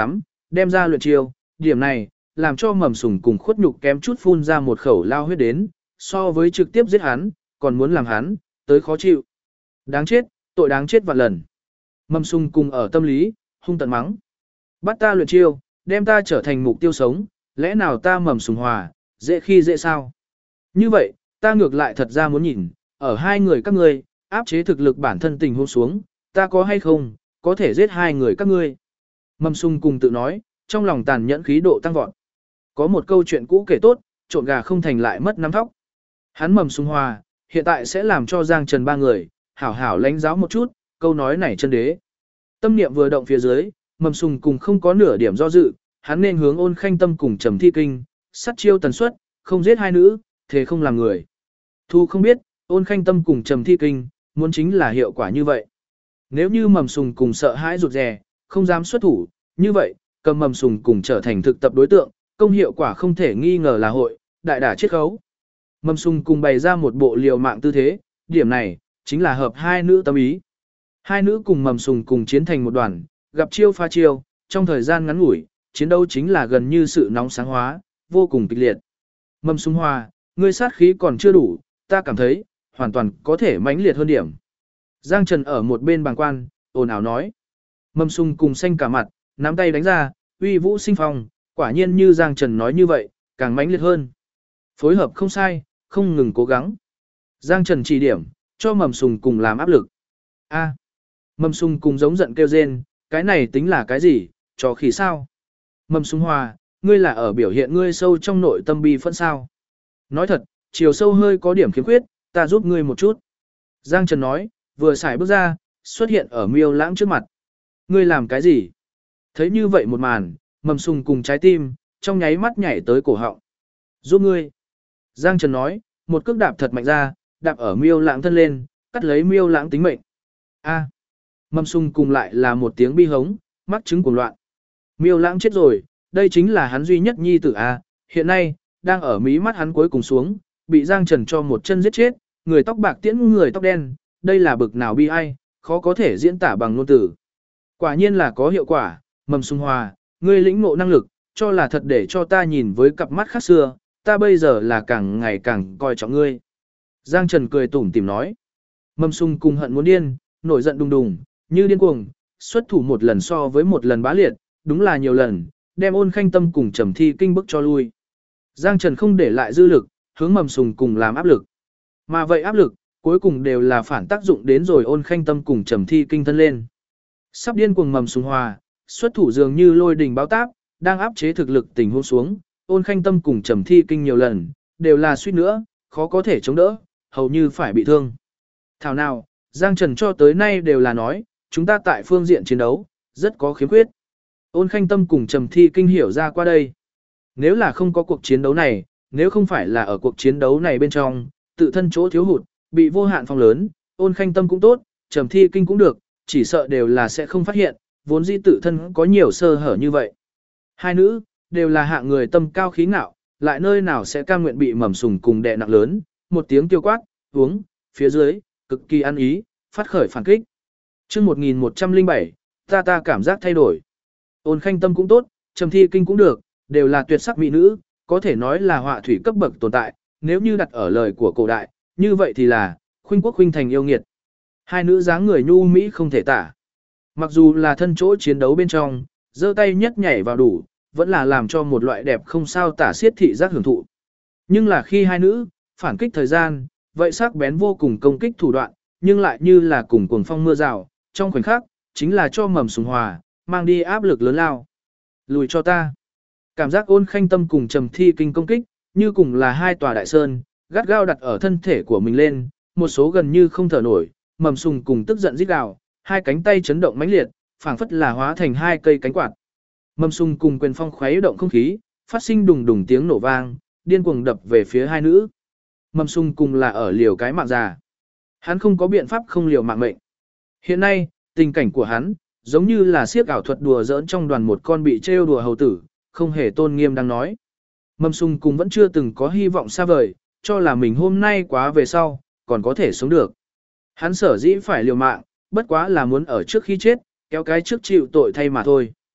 đem ra luyện chiêu, điểm này, làm cho Mầm Sùng cùng Khuất Nhục kém chút phun ra một khẩu lao huyết đến, so với trực tiếp giết hắn, còn muốn làm hắn, tới khó chịu. Đáng chết, tội đáng chết vạn lần. Mầm Sùng cùng ở tâm lý, hung tận mắng. Bắt ta luyện chiêu, đem ta trở thành mục tiêu sống, lẽ nào ta Mầm Sùng hòa, dễ khi dễ sao? Như vậy, ta ngược lại thật ra muốn nhìn, ở hai người các ngươi, áp chế thực lực bản thân tình huống xuống, ta có hay không, có thể giết hai người các ngươi. Mầm Sùng cùng tự nói, trong lòng tàn nhẫn khí độ tăng vọt. Có một câu chuyện cũ kể tốt, trộn gà không thành lại mất nắm thóc. Hắn Mầm Sùng hòa, hiện tại sẽ làm cho Giang Trần ba người, hảo hảo lãnh giáo một chút, câu nói này chân đế. Tâm niệm vừa động phía dưới, Mầm Sùng cùng không có nửa điểm do dự, hắn nên hướng Ôn Khanh Tâm cùng Trầm Thi Kinh, sát chiêu tần suất, không giết hai nữ, thế không làm người. Thu không biết, Ôn Khanh Tâm cùng Trầm Thi Kinh, muốn chính là hiệu quả như vậy. Nếu như Mầm Sùng cùng sợ hãi rụt rè, không dám xuất thủ, như vậy, cầm Mầm Sùng cùng trở thành thực tập đối tượng, công hiệu quả không thể nghi ngờ là hội, đại đả chiết khấu. Mầm Sùng cùng bày ra một bộ liều mạng tư thế, điểm này, chính là hợp hai nữ tâm ý. Hai nữ cùng Mầm Sùng cùng chiến thành một đoàn, gặp chiêu pha chiêu, trong thời gian ngắn ngủi, chiến đấu chính là gần như sự nóng sáng hóa, vô cùng kịch liệt. Mầm Sùng hòa, ngươi sát khí còn chưa đủ, ta cảm thấy, hoàn toàn có thể mãnh liệt hơn điểm. Giang Trần ở một bên bàng quan, ồn ào nói. Mầm Sùng cùng xanh cả mặt, nắm tay đánh ra, uy vũ sinh phong, quả nhiên như Giang Trần nói như vậy, càng mãnh liệt hơn. Phối hợp không sai, không ngừng cố gắng. Giang Trần chỉ điểm, cho Mầm Sùng cùng làm áp lực. A. Mầm Sùng cùng giống giận kêu rên, cái này tính là cái gì, trò khỉ sao? Mầm Sùng hòa, ngươi là ở biểu hiện ngươi sâu trong nội tâm bi phẫn sao? Nói thật, chiều sâu hơi có điểm khiếm khuyết, ta giúp ngươi một chút. Giang Trần nói, vừa xài bước ra, xuất hiện ở Miêu Lãng trước mặt. Ngươi làm cái gì? Thấy như vậy một màn, Mầm Sùng cùng trái tim, trong nháy mắt nhảy tới cổ họng. Giúp ngươi. Giang Trần nói, một cước đạp thật mạnh ra, đạp ở Miêu Lãng thân lên, cắt lấy Miêu Lãng tính mệnh. A. Mầm Sùng cùng lại là một tiếng bi hống, mắc chứng cuồng loạn. Miêu Lãng chết rồi, đây chính là hắn duy nhất nhi tử A, hiện nay, đang ở mí mắt hắn cuối cùng xuống, bị Giang Trần cho một chân giết chết, người tóc bạc tiễn người tóc đen, đây là bực nào bi ai, khó có thể diễn tả bằng ngôn từ. Quả nhiên là có hiệu quả, Mầm Sùng hòa, ngươi lĩnh ngộ năng lực, cho là thật để cho ta nhìn với cặp mắt khác xưa, ta bây giờ là càng ngày càng coi trọng ngươi. Giang Trần cười tủm tỉm nói. Mầm Sùng cùng hận muốn điên, nổi giận đùng đùng, như điên cuồng, xuất thủ một lần so với một lần bá liệt, đúng là nhiều lần, đem Ôn Khanh Tâm cùng Trầm Thi Kinh bức cho lui. Giang Trần không để lại dư lực, hướng Mầm Sùng cùng làm áp lực. Mà vậy áp lực, cuối cùng đều là phản tác dụng đến rồi Ôn Khanh Tâm cùng Trầm Thi Kinh thân lên. Sắp điên cuồng Mầm Sùng hòa, xuất thủ dường như lôi đình báo táp, đang áp chế thực lực tình huống xuống, Ôn Khanh Tâm cùng Trầm Thi Kinh nhiều lần, đều là suýt nữa, khó có thể chống đỡ, hầu như phải bị thương. Thảo nào, Giang Trần cho tới nay đều là nói, chúng ta tại phương diện chiến đấu, rất có khiếm khuyết. Ôn Khanh Tâm cùng Trầm Thi Kinh hiểu ra qua đây. Nếu là không có cuộc chiến đấu này, nếu không phải là ở cuộc chiến đấu này bên trong, tự thân chỗ thiếu hụt, bị vô hạn phong lớn, Ôn Khanh Tâm cũng tốt, Trầm Thi Kinh cũng được, chỉ sợ đều là sẽ không phát hiện, vốn dĩ tự thân có nhiều sơ hở như vậy. Hai nữ, đều là hạng người tâm cao khí ngạo, lại nơi nào sẽ cam nguyện bị Mầm Sùng cùng đè nặng lớn, một tiếng tiêu quát, uống, phía dưới, cực kỳ ăn ý, phát khởi phản kích. Chương 1107, ta cảm giác thay đổi. Ôn Khanh Tâm cũng tốt, Trầm Thi Kinh cũng được, đều là tuyệt sắc mỹ nữ, có thể nói là họa thủy cấp bậc tồn tại, nếu như đặt ở lời của cổ đại, như vậy thì là khuynh quốc khuynh thành yêu nghiệt. Hai nữ dáng người nhu mỹ không thể tả. Mặc dù là thân chỗ chiến đấu bên trong, giơ tay nhất nhảy vào đủ, vẫn là làm cho một loại đẹp không sao tả xiết thị giác hưởng thụ. Nhưng là khi hai nữ phản kích thời gian, vậy sắc bén vô cùng công kích thủ đoạn, nhưng lại như là cùng cuồng phong mưa rào, trong khoảnh khắc, chính là cho Mầm Sùng hòa, mang đi áp lực lớn lao. Lùi cho ta. Cảm giác Ôn Khanh Tâm cùng Trầm Thi Kinh công kích, như cùng là hai tòa đại sơn, gắt gao đặt ở thân thể của mình lên, một số gần như không thở nổi, Mầm Sùng cùng tức giận rít gào, hai cánh tay chấn động mãnh liệt, phảng phất là hóa thành hai cây cánh quạt. Mầm Sùng cùng quyền phong khuấy động không khí, phát sinh đùng đùng tiếng nổ vang, điên cuồng đập về phía hai nữ. Mầm Sùng cùng là ở liều cái mạng già. Hắn không có biện pháp không liều mạng mệnh. Hiện nay, tình cảnh của hắn, giống như là siếc ảo thuật đùa giỡn trong đoàn một con bị trêu đùa hầu tử, không hề tôn nghiêm đang nói. Mầm Sùng cùng vẫn chưa từng có hy vọng xa vời, cho là mình hôm nay quá về sau, còn có thể sống được. Hắn sở dĩ phải liều mạng, bất quá là muốn ở trước khi chết, kéo cái trước chịu tội thay mà thôi.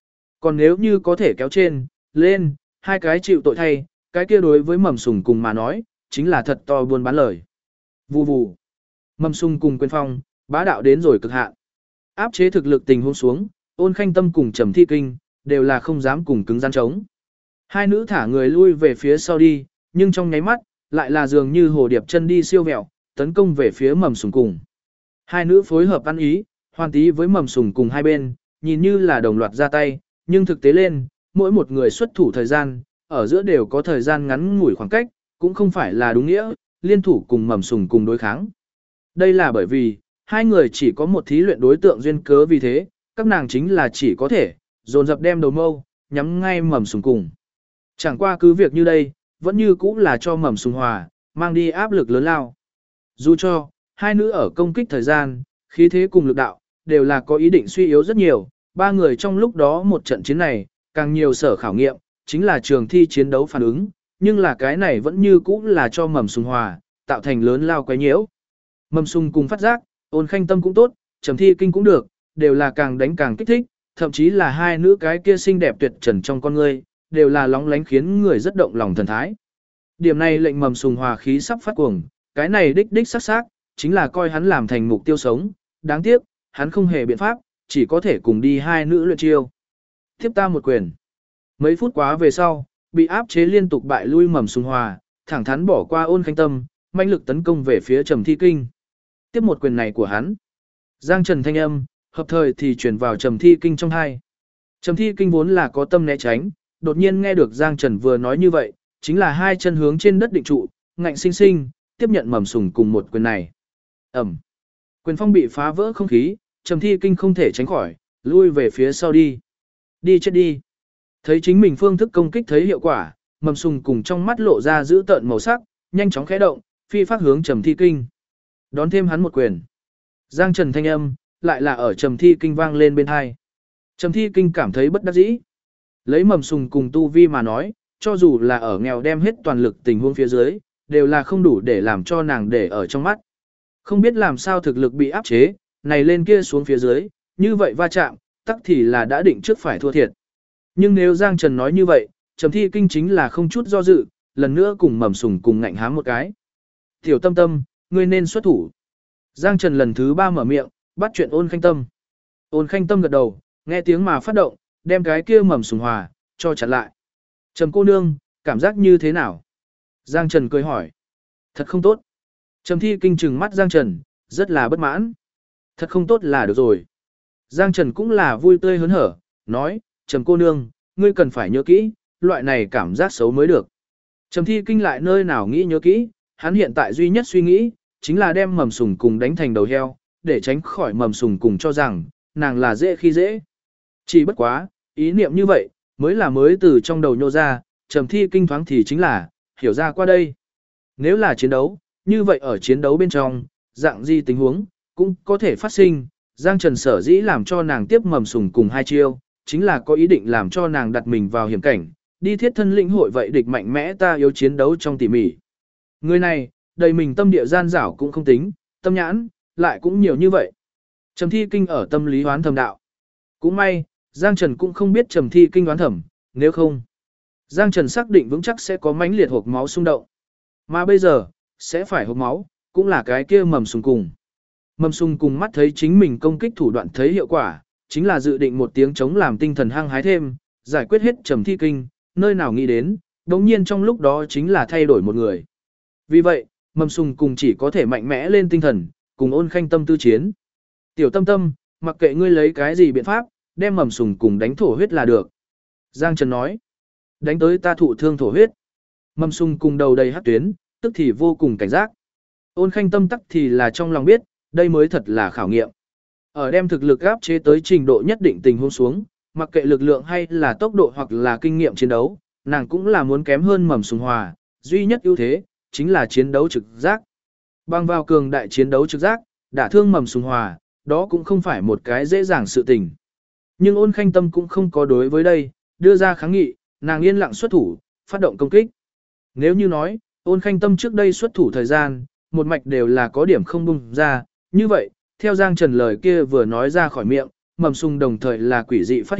còn nếu như có thể kéo trên, lên, hai cái chịu tội thay, cái kia đối với Mầm Sùng cùng mà nói, chính là thật to buôn bán lời. Vù vù. Mầm Sùng cùng Quyền Phong, bá đạo đến rồi cực hạn. Áp chế thực lực tình huống xuống, Ôn Khanh Tâm cùng Trầm Thi Kinh, đều là không dám cùng cứng rắn chống. Hai nữ thả người lui về phía sau đi, nhưng trong nháy mắt, lại là dường như hồ điệp chân đi siêu vẹo, tấn công về phía Mầm Sùng cùng. Hai nữ phối hợp ăn ý, hoàn tí với Mầm Sùng cùng hai bên, nhìn như là đồng loạt ra tay, nhưng thực tế lên, mỗi một người xuất thủ thời gian, ở giữa đều có thời gian ngắn ngủi khoảng cách, cũng không phải là đúng nghĩa, liên thủ cùng Mầm Sùng cùng đối kháng. Đây là bởi vì, hai người chỉ có một thí luyện đối tượng duyên cớ, vì thế, các nàng chính là chỉ có thể dồn dập đem đầu mâu nhắm ngay Mầm Sùng cùng. Chẳng qua cứ việc như đây, vẫn như cũng là cho Mầm Sùng hòa, mang đi áp lực lớn lao. Dù cho, hai nữ ở công kích thời gian, khí thế cùng lực đạo, đều là có ý định suy yếu rất nhiều, ba người trong lúc đó một trận chiến này, càng nhiều sở khảo nghiệm, chính là trường thi chiến đấu phản ứng, nhưng là cái này vẫn như cũ là cho Mầm Sùng hòa, tạo thành lớn lao quấy nhiễu. Mầm Sùng cùng phát giác, Ôn Khanh Tâm cũng tốt, Trầm Thi Kinh cũng được, đều là càng đánh càng kích thích, thậm chí là hai nữ cái kia xinh đẹp tuyệt trần trong con ngươi, đều là lóng lánh khiến người rất động lòng thần thái. Điểm này lệnh Mầm Sùng hòa khí sắp phát cuồng, cái này đích đích sắc sắc, chính là coi hắn làm thành mục tiêu sống, đáng tiếc, hắn không hề biện pháp, chỉ có thể cùng đi hai nữ luyện chiêu. Tiếp ta một quyền. Mấy phút quá về sau, bị áp chế liên tục bại lui Mầm Sùng hòa, thẳng thắn bỏ qua Ôn Khanh Tâm, mãnh lực tấn công về phía Trầm Thi Kinh. Tiếp một quyền này của hắn, Giang Trần thanh âm, hợp thời thì truyền vào Trầm Thi Kinh trong tai. Trầm Thi Kinh vốn là có tâm né tránh, đột nhiên nghe được Giang Trần vừa nói như vậy, chính là hai chân hướng trên đất định trụ, ngạnh sinh sinh tiếp nhận Mầm Sùng cùng một quyền này. Ầm. Quyền phong bị phá vỡ không khí, Trầm Thi Kinh không thể tránh khỏi, lui về phía sau đi. Đi chết đi. Thấy chính mình phương thức công kích thấy hiệu quả, Mầm Sùng cùng trong mắt lộ ra dữ tợn màu sắc, nhanh chóng khẽ động, phi phát hướng Trầm Thi Kinh. Đón thêm hắn một quyền. Giang Trần thanh âm, lại là ở Trầm Thi Kinh vang lên bên hai. Trầm Thi Kinh cảm thấy bất đắc dĩ. Lấy Mầm Sùng cùng tu vi mà nói, cho dù là ở nghèo đem hết toàn lực tình huống phía dưới, đều là không đủ để làm cho nàng để ở trong mắt. Không biết làm sao thực lực bị áp chế, này lên kia xuống phía dưới, như vậy va chạm, tắc thì là đã định trước phải thua thiệt. Nhưng nếu Giang Trần nói như vậy, Trầm Thi Kinh chính là không chút do dự, lần nữa cùng Mầm Sùng cùng ngạnh hám một cái. Tiểu Tâm Tâm, ngươi nên xuất thủ. Giang Trần lần thứ 3 mở miệng, bắt chuyện Ôn Khanh Tâm. Ôn Khanh Tâm gật đầu, nghe tiếng mà phát động, đem cái kia Mầm Sùng hòa, cho chặn lại. Trầm cô nương, cảm giác như thế nào? Giang Trần cười hỏi. Thật không tốt. Trầm Thi Kinh trừng mắt Giang Trần, rất là bất mãn. Thật không tốt là được rồi. Giang Trần cũng là vui tươi hớn hở, nói, Trầm cô nương, ngươi cần phải nhớ kỹ, loại này cảm giác xấu mới được. Trầm Thi Kinh lại nơi nào nghĩ nhớ kỹ, hắn hiện tại duy nhất suy nghĩ, chính là đem Mầm Sùng cùng đánh thành đầu heo, để tránh khỏi Mầm Sùng cùng cho rằng, nàng là dễ khi dễ. Chỉ bất quá, ý niệm như vậy, mới từ trong đầu nhô ra, Trầm Thi Kinh thoáng thì chính là, hiểu ra qua đây. Nếu là chiến đấu, như vậy ở chiến đấu bên trong, dạng gì tình huống, cũng có thể phát sinh, Giang Trần sở dĩ làm cho nàng tiếp Mầm Sùng cùng hai chiêu, chính là có ý định làm cho nàng đặt mình vào hiểm cảnh, đi thiết thân lĩnh hội vậy địch mạnh mẽ ta yếu chiến đấu trong tỉ mỉ. Người này, đầy mình tâm địa gian dảo cũng không tính, tâm nhãn, lại cũng nhiều như vậy. Trầm Thi Kinh ở tâm lý hoán thầm đạo. Cũng may, Giang Trần cũng không biết Trầm Thi Kinh hoán thầm, nếu không, Giang Trần xác định vững chắc sẽ có mãnh liệt hộp máu xung động. Mà bây giờ, sẽ phải hộp máu, cũng là cái kia Mầm Sùng cùng. Mầm Sùng cùng mắt thấy chính mình công kích thủ đoạn thấy hiệu quả, chính là dự định một tiếng chống làm tinh thần hăng hái thêm, giải quyết hết Trầm Thi Kinh, nơi nào nghĩ đến, đống nhiên trong lúc đó chính là thay đổi một người. Vì vậy, Mầm Sùng cùng chỉ có thể mạnh mẽ lên tinh thần, cùng Ôn Khanh Tâm tư chiến. Tiểu Tâm Tâm, mặc kệ ngươi lấy cái gì biện pháp, đem Mầm Sùng cùng đánh thổ huyết là được. Giang Trần nói, đánh tới ta thụ thương thổ huyết. Mầm Sùng cùng đầu đầy hắc tuyến, tức thì vô cùng cảnh giác. Ôn Khanh Tâm tắc thì là trong lòng biết, đây mới thật là khảo nghiệm. Ở đem thực lực áp chế tới trình độ nhất định tình huống xuống, mặc kệ lực lượng hay là tốc độ hoặc là kinh nghiệm chiến đấu, nàng cũng là muốn kém hơn Mầm Sùng hòa, duy nhất ưu thế chính là chiến đấu trực giác. Bằng vào cường đại chiến đấu trực giác, đả thương Mầm Sùng hòa, đó cũng không phải một cái dễ dàng sự tình. Nhưng Ôn Khanh Tâm cũng không có đối với đây, đưa ra kháng nghị, nàng yên lặng xuất thủ, phát động công kích. Nếu như nói, Ôn Khanh Tâm trước đây xuất thủ thời gian, một mạch đều là có điểm không bung ra, như vậy, theo Giang Trần lời kia vừa nói ra khỏi miệng, Mầm Sùng đồng thời là quỷ dị phát hiện,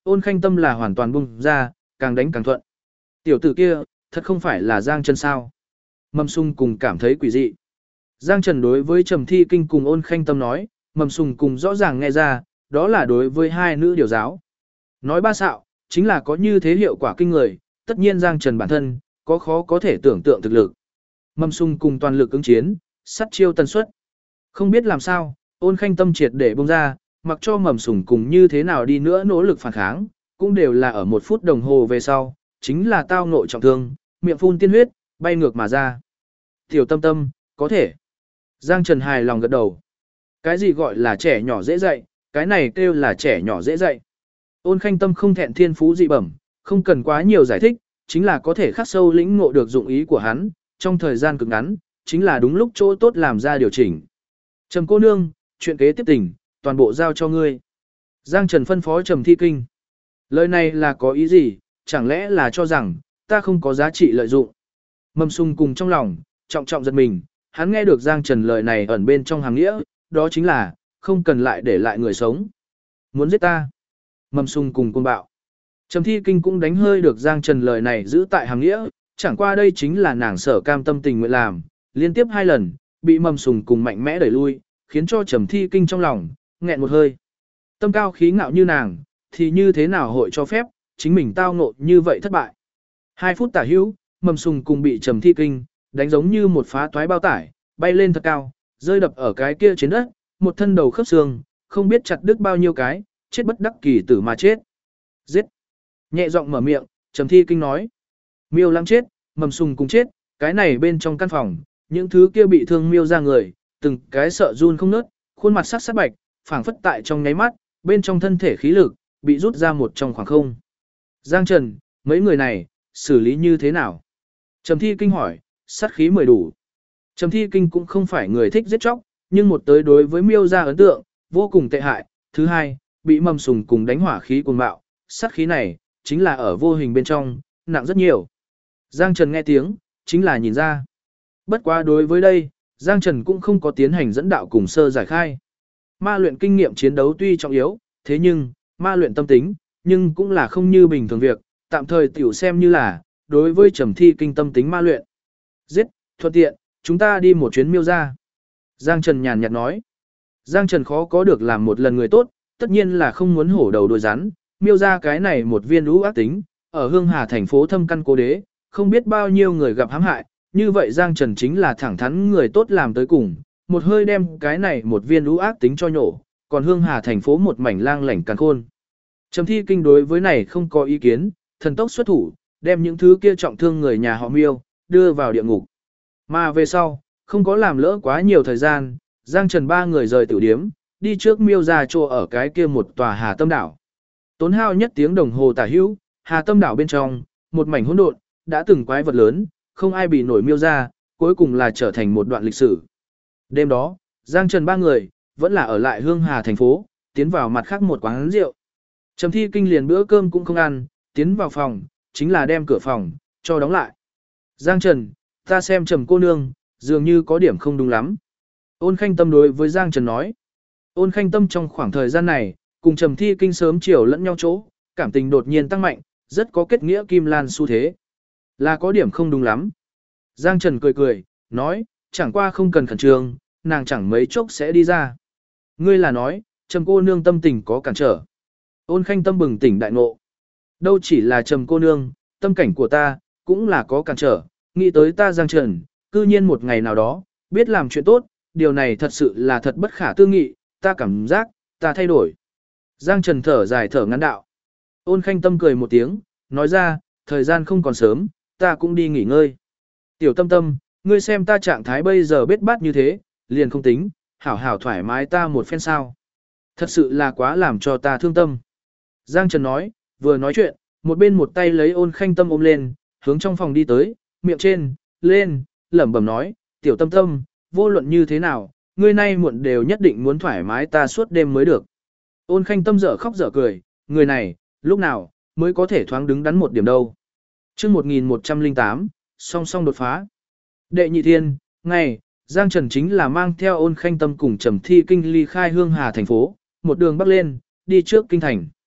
Ôn Khanh Tâm là hoàn toàn bung ra, càng đánh càng thuận. Tiểu tử kia, thật không phải là Giang Trần sao? Mầm Sùng cùng cảm thấy quỷ dị. Giang Trần đối với Trầm Thi Kinh cùng Ôn Khanh Tâm nói, Mầm Sùng cùng rõ ràng nghe ra, đó là đối với hai nữ điều giáo. Nói ba xạo, chính là có như thế hiệu quả kinh người, tất nhiên Giang Trần bản thân, có khó có thể tưởng tượng thực lực. Mầm Sùng cùng toàn lực ứng chiến, sát chiêu tần suất. Không biết làm sao, Ôn Khanh Tâm triệt để bông ra, mặc cho Mầm Sùng cùng như thế nào đi nữa nỗ lực phản kháng, cũng đều là ở 1 phút đồng hồ về sau, chính là tao ngộ trọng thương, miệng phun tiên huyết, bay ngược mà ra. Tiểu Tâm Tâm, có thể. Giang Trần hài lòng gật đầu. Cái gì gọi là trẻ nhỏ dễ dạy, cái này kêu là trẻ nhỏ dễ dạy. Ôn Khanh Tâm không thẹn thiên phú dị bẩm, không cần quá nhiều giải thích, chính là có thể khắc sâu lĩnh ngộ được dụng ý của hắn, trong thời gian cực ngắn, chính là đúng lúc chỗ tốt làm ra điều chỉnh. Trầm cô nương, chuyện kế tiếp tình, toàn bộ giao cho ngươi. Giang Trần phân phó Trầm Thi Kinh. Lời này là có ý gì, chẳng lẽ là cho rằng, ta không có giá trị lợi dụng. Mầm Sùng cùng trong lòng, trọng trọng giật mình, hắn nghe được Giang Trần lời này ẩn bên trong hàng nghĩa, đó chính là, không cần lại để lại người sống. Muốn giết ta. Mầm Sùng cùng côn bạo. Trầm Thi Kinh cũng đánh hơi được Giang Trần lời này giữ tại hàng nghĩa, chẳng qua đây chính là nàng sở cam tâm tình nguyện làm, liên tiếp 2 lần, bị Mầm Sùng cùng mạnh mẽ đẩy lui, khiến cho Trầm Thi Kinh trong lòng, nghẹn một hơi. Tâm cao khí ngạo như nàng, thì như thế nào hội cho phép, chính mình tao ngộ như vậy thất bại. 2 phút tả hữu, Mầm Sùng cùng bị Trầm Thi Kinh, đánh giống như một phá toái bao tải, bay lên thật cao, rơi đập ở cái kia trên đất, một thân đầu khớp xương, không biết chặt đứt bao nhiêu cái, chết bất đắc kỳ tử mà chết. Giết! Nhẹ giọng mở miệng, Trầm Thi Kinh nói. Miêu Lăng chết, Mầm Sùng cùng chết, cái này bên trong căn phòng, những thứ kia bị thương miêu ra người, từng cái sợ run không nớt, khuôn mặt sắc sắc bạch, phảng phất tại trong nháy mắt, bên trong thân thể khí lực, bị rút ra một trong khoảng không. Giang Trần, mấy người này, xử lý như thế nào? Trầm Thi Kinh hỏi, sát khí mười đủ. Trầm Thi Kinh cũng không phải người thích giết chóc, nhưng một tới đối với miêu ra ấn tượng, vô cùng tệ hại. Thứ hai, bị Mầm Sùng cùng đánh hỏa khí cuồng bạo, sát khí này, chính là ở vô hình bên trong, nặng rất nhiều. Giang Trần nghe tiếng, chính là nhìn ra. Bất quá đối với đây, Giang Trần cũng không có tiến hành dẫn đạo cùng sơ giải khai. Ma luyện kinh nghiệm chiến đấu tuy trọng yếu, thế nhưng, ma luyện tâm tính, nhưng cũng là không như bình thường việc, tạm thời tiểu xem như là, đối với Trầm Thi Kinh tâm tính ma luyện. Giết, thuận tiện, chúng ta đi một chuyến miêu ra. Giang Trần nhàn nhạt nói. Giang Trần khó có được làm một lần người tốt, tất nhiên là không muốn hổ đầu đuôi rắn, miêu ra cái này một viên lũ ác tính, ở Hương Hà thành phố thâm căn cố đế, không biết bao nhiêu người gặp hãm hại, như vậy Giang Trần chính là thẳng thắn người tốt làm tới cùng, một hơi đem cái này một viên lũ ác tính cho nhổ, còn Hương Hà thành phố một mảnh lang lảnh càn khôn. Trầm Thi Kinh đối với này không có ý kiến, thần tốc xuất thủ, đem những thứ kia trọng thương người nhà họ miêu, đưa vào địa ngục. Mà về sau, không có làm lỡ quá nhiều thời gian, Giang Trần 3 người rời tiểu điếm, đi trước miêu ra chỗ ở cái kia một tòa Hà Tâm đảo. Tốn hao nhất tiếng đồng hồ tả hữu, Hà Tâm đảo bên trong, một mảnh hỗn độn, đã từng quái vật lớn, không ai bị nổi miêu ra, cuối cùng là trở thành một đoạn lịch sử. Đêm đó, Giang Trần 3 người, vẫn là ở lại Hương Hà thành phố, tiến vào mặt khác một quán rượu. Trầm Thi Kinh liền bữa cơm cũng không ăn, tiến vào phòng, chính là đem cửa phòng, cho đóng lại. Giang Trần, ta xem Trầm cô nương, dường như có điểm không đúng lắm. Ôn Khanh Tâm đối với Giang Trần nói. Ôn Khanh Tâm trong khoảng thời gian này, cùng Trầm Thi Kinh sớm chiều lẫn nhau chỗ, cảm tình đột nhiên tăng mạnh, rất có kết nghĩa kim lan xu thế. Là có điểm không đúng lắm. Giang Trần cười cười, nói, chẳng qua không cần khẩn trương, nàng chẳng mấy chốc sẽ đi ra. Ngươi là nói, Trầm cô nương tâm tình có cản trở. Ôn Khanh Tâm bừng tỉnh đại ngộ. Đâu chỉ là Trầm cô nương, tâm cảnh của ta, cũng là có cản trở, nghĩ tới ta Giang Trần, cư nhiên một ngày nào đó, biết làm chuyện tốt, điều này thật sự là thật bất khả tư nghị, ta cảm giác, ta thay đổi. Giang Trần thở dài thở ngắn đạo. Ôn Khanh Tâm cười một tiếng, nói ra, thời gian không còn sớm, ta cũng đi nghỉ ngơi. Tiểu Tâm Tâm, ngươi xem ta trạng thái bây giờ bết bát như thế, liền không tính, hảo hảo thoải mái ta một phen sao. Thật sự là quá làm cho ta thương tâm. Giang Trần nói, vừa nói chuyện, một bên một tay lấy Ôn Khanh Tâm ôm lên, hướng trong phòng đi tới, miệng trên, lên, lẩm bẩm nói, Tiểu Tâm Tâm, vô luận như thế nào, ngươi nay muộn đều nhất định muốn thoải mái ta suốt đêm mới được. Ôn Khanh Tâm dở khóc dở cười, người này, lúc nào, mới có thể thoáng đứng đắn một điểm đâu. Trước 1108, song song đột phá. Đệ nhị thiên, ngày, Giang Trần chính là mang theo Ôn Khanh Tâm cùng Trầm Thi Kinh ly khai Hương Hà thành phố, một đường bắc lên, đi trước kinh thành.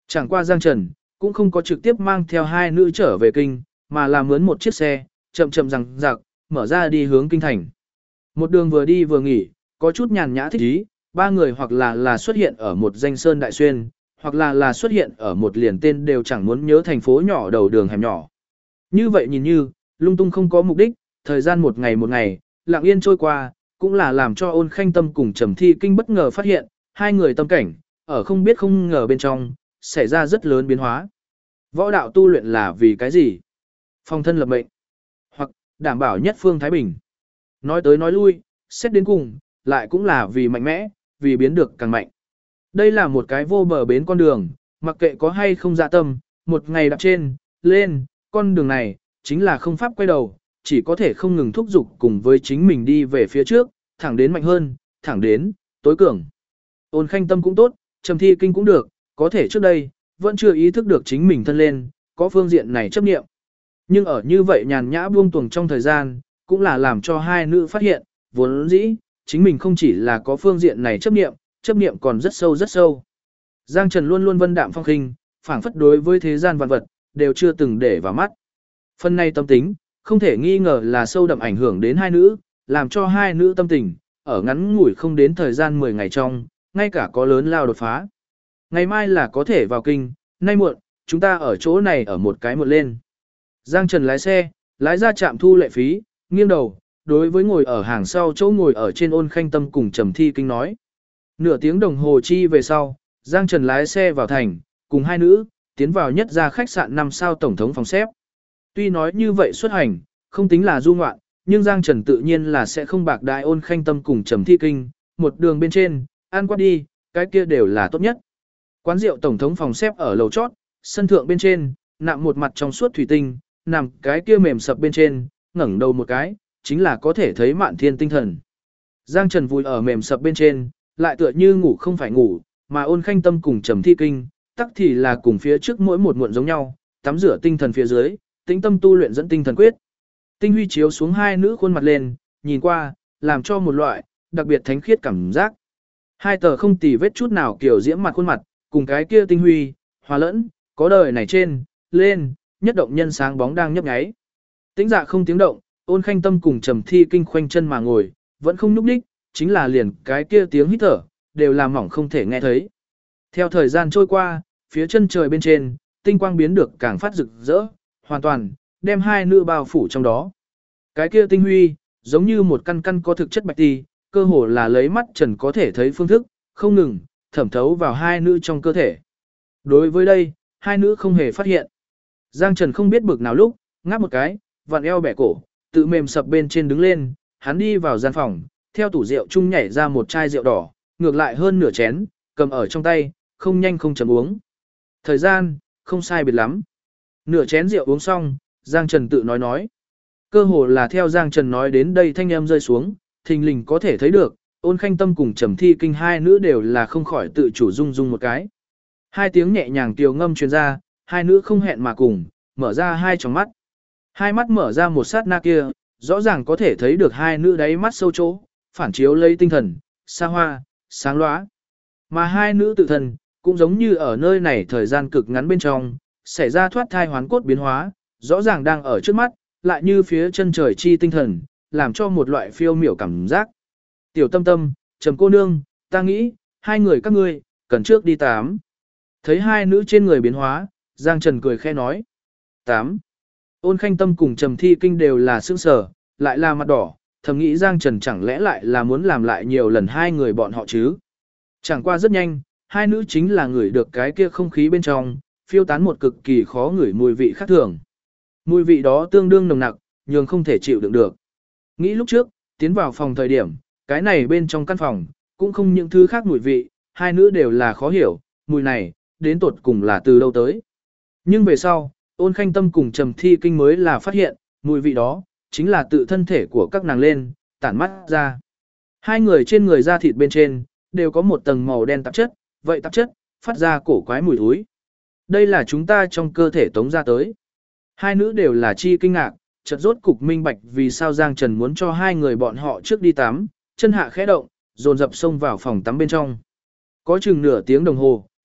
Chẳng qua Giang Trần, cũng không có trực tiếp mang theo hai nữ trở về kinh, mà là mướn một chiếc xe, chậm chậm rằng rạc, mở ra đi hướng kinh thành. Một đường vừa đi vừa nghỉ, có chút nhàn nhã thích ý, ba người hoặc là xuất hiện ở một danh sơn đại xuyên, hoặc là xuất hiện ở một liền tên đều chẳng muốn nhớ thành phố nhỏ đầu đường hẻm nhỏ. Như vậy nhìn như, lung tung không có mục đích, thời gian một ngày, lặng yên trôi qua, cũng là làm cho Ôn Khanh Tâm cùng Trầm Thi Kinh bất ngờ phát hiện, hai người tâm cảnh, ở không biết không ngờ bên trong, xảy ra rất lớn biến hóa. Võ đạo tu luyện là vì cái gì? Phòng thân lập mệnh, hoặc đảm bảo nhất phương Thái Bình. Nói tới nói lui, xét đến cùng, lại cũng là vì mạnh mẽ, vì biến được càng mạnh. Đây là một cái vô bờ bến con đường, mặc kệ có hay không dạ tâm, một ngày đạp trên, lên, con đường này, chính là không pháp quay đầu, chỉ có thể không ngừng thúc giục cùng với chính mình đi về phía trước, thẳng đến mạnh hơn, thẳng đến, tối cường. Ôn Khanh Tâm cũng tốt, Trầm Thi Kinh cũng được, có thể trước đây, vẫn chưa ý thức được chính mình thân lên, có phương diện này chấp niệm. Nhưng ở như vậy nhàn nhã buông tuồng trong thời gian, cũng là làm cho hai nữ phát hiện, vốn dĩ, chính mình không chỉ là có phương diện này chấp niệm còn rất sâu rất sâu. Giang Trần luôn luôn vân đạm phong khinh, phảng phất đối với thế gian vạn vật, đều chưa từng để vào mắt. Phần này tâm tính, không thể nghi ngờ là sâu đậm ảnh hưởng đến hai nữ, làm cho hai nữ tâm tình, ở ngắn ngủi không đến thời gian 10 ngày trong, ngay cả có lớn lao đột phá. Ngày mai là có thể vào kinh, nay muộn, chúng ta ở chỗ này ở một cái muộn lên. Giang Trần lái xe, lái ra trạm thu lệ phí, nghiêng đầu, đối với ngồi ở hàng sau chỗ ngồi ở trên Ôn Khanh Tâm cùng Trầm Thi Kinh nói. Nửa tiếng đồng hồ chi về sau, Giang Trần lái xe vào thành, cùng hai nữ, tiến vào nhất ra khách sạn 5 sao tổng thống phòng xếp. Tuy nói như vậy xuất hành, không tính là du ngoạn, nhưng Giang Trần tự nhiên là sẽ không bạc đại Ôn Khanh Tâm cùng Trầm Thi Kinh, một đường bên trên, ăn quát đi, cái kia đều là tốt nhất. Quán rượu tổng thống phòng xếp ở lầu chót, sân thượng bên trên, nạm một mặt trong suốt thủy tinh, nằm cái kia mềm sập bên trên, ngẩng đầu một cái, chính là có thể thấy Mạn Thiên tinh thần. Giang Trần vùi ở mềm sập bên trên, lại tựa như ngủ không phải ngủ, mà Ôn Khanh Tâm cùng Trầm Thi Kinh, tắc thì là cùng phía trước mỗi một muộn giống nhau, tắm rửa tinh thần phía dưới, tĩnh tâm tu luyện dẫn tinh thần quyết. Tinh huy chiếu xuống hai nữ khuôn mặt lên, nhìn qua, làm cho một loại đặc biệt thánh khiết cảm giác. Hai tờ không tì vết chút nào kiểu diễm mặt khuôn mặt, cùng cái kia tinh huy, hòa lẫn, có đời này trên, lên, nhất động nhân sáng bóng đang nhấp nháy. Tĩnh dạ không tiếng động, Ôn Khanh Tâm cùng Trầm Thi Kinh khoanh chân mà ngồi, vẫn không nhúc nhích, chính là liền cái kia tiếng hít thở, đều là mỏng không thể nghe thấy. Theo thời gian trôi qua, phía chân trời bên trên, tinh quang biến được càng phát rực rỡ, hoàn toàn, đem hai nữ bao phủ trong đó. Cái kia tinh huy, giống như một căn căn có thực chất bạch ti, cơ hồ là lấy mắt trần có thể thấy phương thức, không ngừng, thẩm thấu vào hai nữ trong cơ thể. Đối với đây, hai nữ không hề phát hiện. Giang Trần không biết bực nào lúc, ngáp một cái, vặn eo bẻ cổ, tự mềm sập bên trên đứng lên, hắn đi vào gian phòng, theo tủ rượu chung nhảy ra một chai rượu đỏ, ngược lại hơn nửa chén, cầm ở trong tay, không nhanh không chậm uống. Thời gian, không sai biệt lắm. Nửa chén rượu uống xong, Giang Trần tự nói. Cơ hồ là theo Giang Trần nói đến đây thanh âm rơi xuống, thình lình có thể thấy được, Ôn Khanh Tâm cùng Trầm Thi Kinh hai nữ đều là không khỏi tự chủ rung rung một cái. Hai tiếng nhẹ nhàng tiều ngâm truyền ra, hai nữ không hẹn mà cùng, mở ra hai tròng mắt. Hai mắt mở ra một sát na kia, rõ ràng có thể thấy được hai nữ đáy mắt sâu chỗ, phản chiếu lấy tinh thần, xa hoa, sáng lóa. Mà hai nữ tự thân, cũng giống như ở nơi này thời gian cực ngắn bên trong, xảy ra thoát thai hoán cốt biến hóa, rõ ràng đang ở trước mắt, lại như phía chân trời chi tinh thần, làm cho một loại phiêu miểu cảm giác. Tiểu Tâm Tâm, Trầm cô nương, ta nghĩ, hai người các ngươi, cần trước đi tám. Thấy hai nữ trên người biến hóa, Giang Trần cười khẽ nói. Tám. Ôn Khanh Tâm cùng Trầm Thi Kinh đều là sững sờ, lại là mặt đỏ, thầm nghĩ Giang Trần chẳng lẽ lại là muốn làm lại nhiều lần hai người bọn họ chứ. Chẳng qua rất nhanh, hai nữ chính là ngửi được cái kia không khí bên trong, phiêu tán một cực kỳ khó ngửi mùi vị khác thường. Mùi vị đó tương đương nồng nặc, nhưng không thể chịu đựng được. Nghĩ lúc trước, tiến vào phòng thời điểm, cái này bên trong căn phòng, cũng không những thứ khác mùi vị, hai nữ đều là khó hiểu, mùi này, đến tột cùng là từ đâu tới. Nhưng về sau, Ôn Khanh Tâm cùng Trầm Thi Kinh mới là phát hiện, mùi vị đó, chính là tự thân thể của các nàng lên, tản mắt ra. Hai người trên người da thịt bên trên, đều có một tầng màu đen tạp chất, vậy tạp chất, phát ra cổ quái mùi thúi. Đây là chúng ta trong cơ thể tống ra tới. Hai nữ đều là chi kinh ngạc, chợt rốt cục minh bạch vì sao Giang Trần muốn cho hai người bọn họ trước đi tắm, chân hạ khẽ động, dồn dập xông vào phòng tắm bên trong. Có chừng nửa tiếng đồng hồ,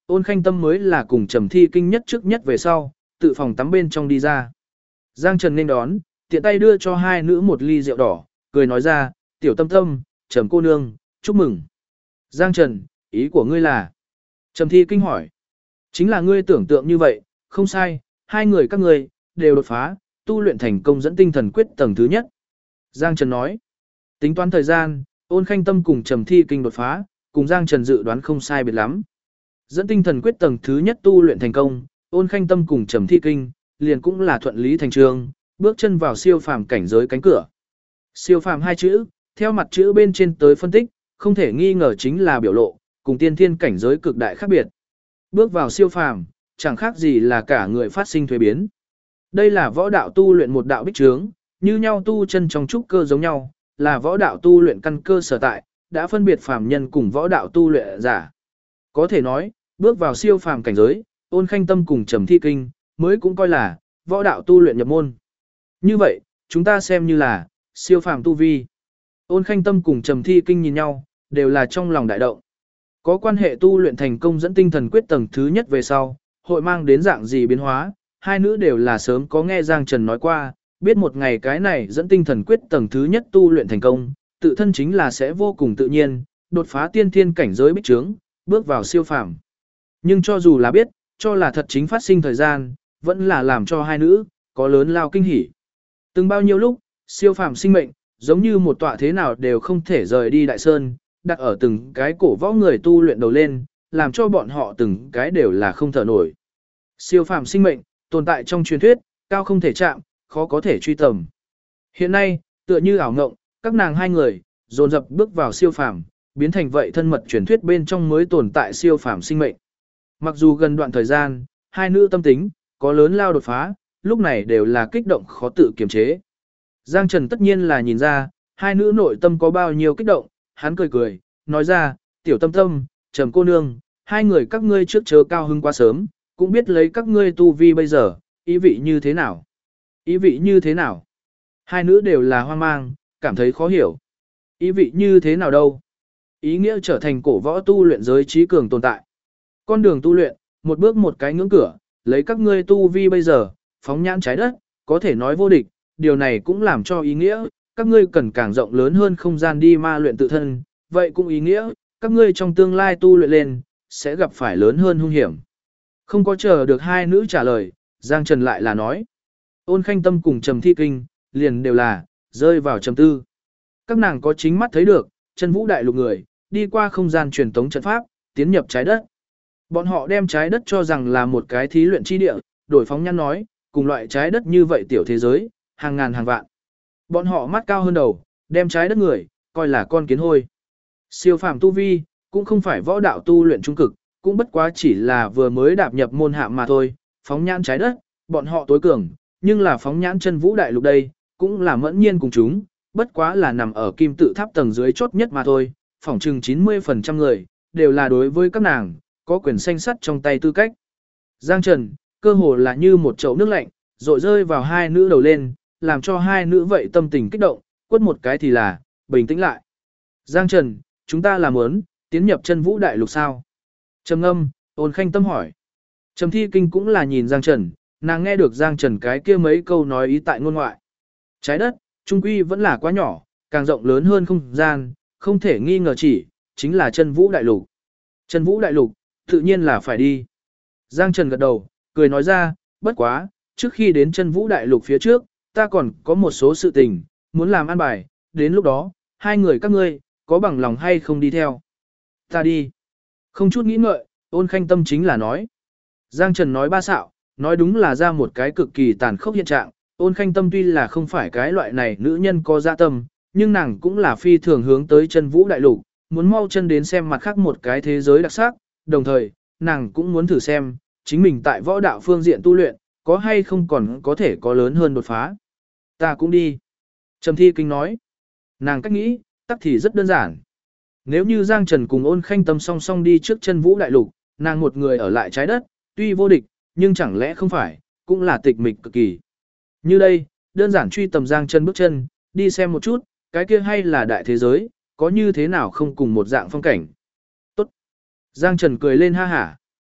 Ôn Khanh Tâm mới là cùng Trầm Thi Kinh nhất trước nhất về sau, tự phòng tắm bên trong đi ra. Giang Trần nên đón, tiện tay đưa cho hai nữ một ly rượu đỏ, cười nói ra, tiểu Tâm Tâm, Trầm cô nương, chúc mừng. Giang Trần, ý của ngươi là? Trầm Thi Kinh hỏi. Chính là ngươi tưởng tượng như vậy, không sai, hai người các ngươi đều đột phá, tu luyện thành công dẫn tinh thần quyết tầng thứ nhất. Giang Trần nói. Tính toán thời gian, Ôn Khanh Tâm cùng Trầm Thi Kinh đột phá, cùng Giang Trần dự đoán không sai biệt lắm. Dẫn tinh thần quyết tầng thứ nhất tu luyện thành công, Ôn Khanh Tâm cùng Trầm Thi Kinh, liền cũng là thuận lý thành trường, bước chân vào siêu phàm cảnh giới cánh cửa. Siêu phàm hai chữ, theo mặt chữ bên trên tới phân tích, không thể nghi ngờ chính là biểu lộ, cùng tiên thiên cảnh giới cực đại khác biệt. Bước vào siêu phàm, chẳng khác gì là cả người phát sinh thuế biến. Đây là võ đạo tu luyện một đạo bích trướng, như nhau tu chân trong trúc cơ giống nhau, là võ đạo tu luyện căn cơ sở tại, đã phân biệt phàm nhân cùng võ đạo tu luyện giả. Có thể nói, bước vào siêu phàm cảnh giới, Ôn Khanh Tâm cùng Trầm Thi Kinh, mới cũng coi là võ đạo tu luyện nhập môn. Như vậy, chúng ta xem như là siêu phàm tu vi. Ôn Khanh Tâm cùng Trầm Thi Kinh nhìn nhau, đều là trong lòng đại động. Có quan hệ tu luyện thành công dẫn tinh thần quyết tầng thứ nhất về sau, hội mang đến dạng gì biến hóa, hai nữ đều là sớm có nghe Giang Trần nói qua, biết một ngày cái này dẫn tinh thần quyết tầng thứ nhất tu luyện thành công, tự thân chính là sẽ vô cùng tự nhiên, đột phá tiên thiên cảnh giới bích trướng, bước vào siêu phàm. Nhưng cho dù là biết, cho là thật chính phát sinh thời gian, vẫn là làm cho hai nữ có lớn lao kinh hỉ. Từng bao nhiêu lúc, siêu phàm sinh mệnh, giống như một tọa thế nào đều không thể rời đi đại sơn, đặt ở từng cái cổ võ người tu luyện đầu lên, làm cho bọn họ từng cái đều là không thở nổi. Siêu phàm sinh mệnh, tồn tại trong truyền thuyết, cao không thể chạm, khó có thể truy tầm. Hiện nay, tựa như ảo ngộng, các nàng hai người, dồn dập bước vào siêu phàm, biến thành vậy thân mật truyền thuyết bên trong mới tồn tại siêu phàm sinh mệnh. Mặc dù gần đoạn thời gian, hai nữ tâm tính, có lớn lao đột phá, lúc này đều là kích động khó tự kiềm chế. Giang Trần tất nhiên là nhìn ra, hai nữ nội tâm có bao nhiêu kích động, hắn cười cười, nói ra, tiểu Tâm Tâm, Trầm cô nương, hai người các ngươi trước chớ cao hưng quá sớm, cũng biết lấy các ngươi tu vi bây giờ, ý vị như thế nào. Ý vị như thế nào? Hai nữ đều là hoang mang, cảm thấy khó hiểu. Ý vị như thế nào đâu? Ý nghĩa trở thành cổ võ tu luyện giới trí cường tồn tại. Con đường tu luyện, một bước một cái ngưỡng cửa, lấy các ngươi tu vi bây giờ, phóng nhãn trái đất, có thể nói vô địch, điều này cũng làm cho ý nghĩa, các ngươi cần càng rộng lớn hơn không gian đi ma luyện tự thân, vậy cũng ý nghĩa, các ngươi trong tương lai tu luyện lên, sẽ gặp phải lớn hơn hung hiểm. Không có chờ được hai nữ trả lời, Giang Trần lại là nói. Ôn Khanh Tâm cùng Trầm Thi Kinh, liền đều là, rơi vào trầm tư. Các nàng có chính mắt thấy được, chân vũ đại lục người, đi qua không gian truyền tống trận pháp, tiến nhập trái đất. Bọn họ đem trái đất cho rằng là một cái thí luyện chi địa, đổi phóng nhăn nói, cùng loại trái đất như vậy tiểu thế giới, hàng ngàn hàng vạn. Bọn họ mắt cao hơn đầu, đem trái đất người, coi là con kiến hôi. Siêu phàm tu vi, cũng không phải võ đạo tu luyện trung cực, cũng bất quá chỉ là vừa mới đạp nhập môn hạm mà thôi, phóng nhãn trái đất, bọn họ tối cường, nhưng là phóng nhãn chân vũ đại lục đây, cũng là mẫn nhiên cùng chúng, bất quá là nằm ở kim tự tháp tầng dưới chốt nhất mà thôi, phỏng chừng 90% người, đều là đối với các nàng, có quyền xanh sắt trong tay tư cách. Giang Trần, cơ hồ là như một chậu nước lạnh, rội rơi vào hai nữ đầu lên, làm cho hai nữ vậy tâm tình kích động, quất một cái thì là, bình tĩnh lại. Giang Trần, chúng ta là muốn tiến nhập chân vũ đại lục sao? Trầm ngâm, Ôn Khanh Tâm hỏi. Trầm Thi Kinh cũng là nhìn Giang Trần, nàng nghe được Giang Trần cái kia mấy câu nói ý tại ngôn ngoại. Trái đất, trung quy vẫn là quá nhỏ, càng rộng lớn hơn không gian, không thể nghi ngờ chính là chân vũ đại lục. Chân vũ đại lục, tự nhiên là phải đi. Giang Trần gật đầu, cười nói ra, bất quá, trước khi đến chân vũ đại lục phía trước, ta còn có một số sự tình, muốn làm an bài, đến lúc đó, hai người các ngươi, có bằng lòng hay không đi theo? Ta đi. Không chút nghĩ ngợi, Ôn Khanh Tâm chính là nói. Giang Trần nói ba xạo, nói đúng là ra một cái cực kỳ tàn khốc hiện trạng. Ôn Khanh Tâm tuy là không phải cái loại này nữ nhân có dạ tâm, nhưng nàng cũng là phi thường hướng tới chân vũ đại lục, muốn mau chân đến xem mặt khác một cái thế giới đặc sắc, đồng thời, nàng cũng muốn thử xem, chính mình tại võ đạo phương diện tu luyện, có hay không còn có thể có lớn hơn đột phá. Ta cũng đi. Trầm Thi Kinh nói. Nàng cách nghĩ, tắc thì rất đơn giản. Nếu như Giang Trần cùng Ôn Khanh Tâm song song đi trước chân vũ đại lục, nàng một người ở lại trái đất, tuy vô địch, nhưng chẳng lẽ không phải, cũng là tịch mịch cực kỳ. Như đây, đơn giản truy tầm Giang Trần bước chân, đi xem một chút, cái kia hay là đại thế giới, có như thế nào không cùng một dạng phong cảnh. Tốt. Giang Trần cười lên ha hả.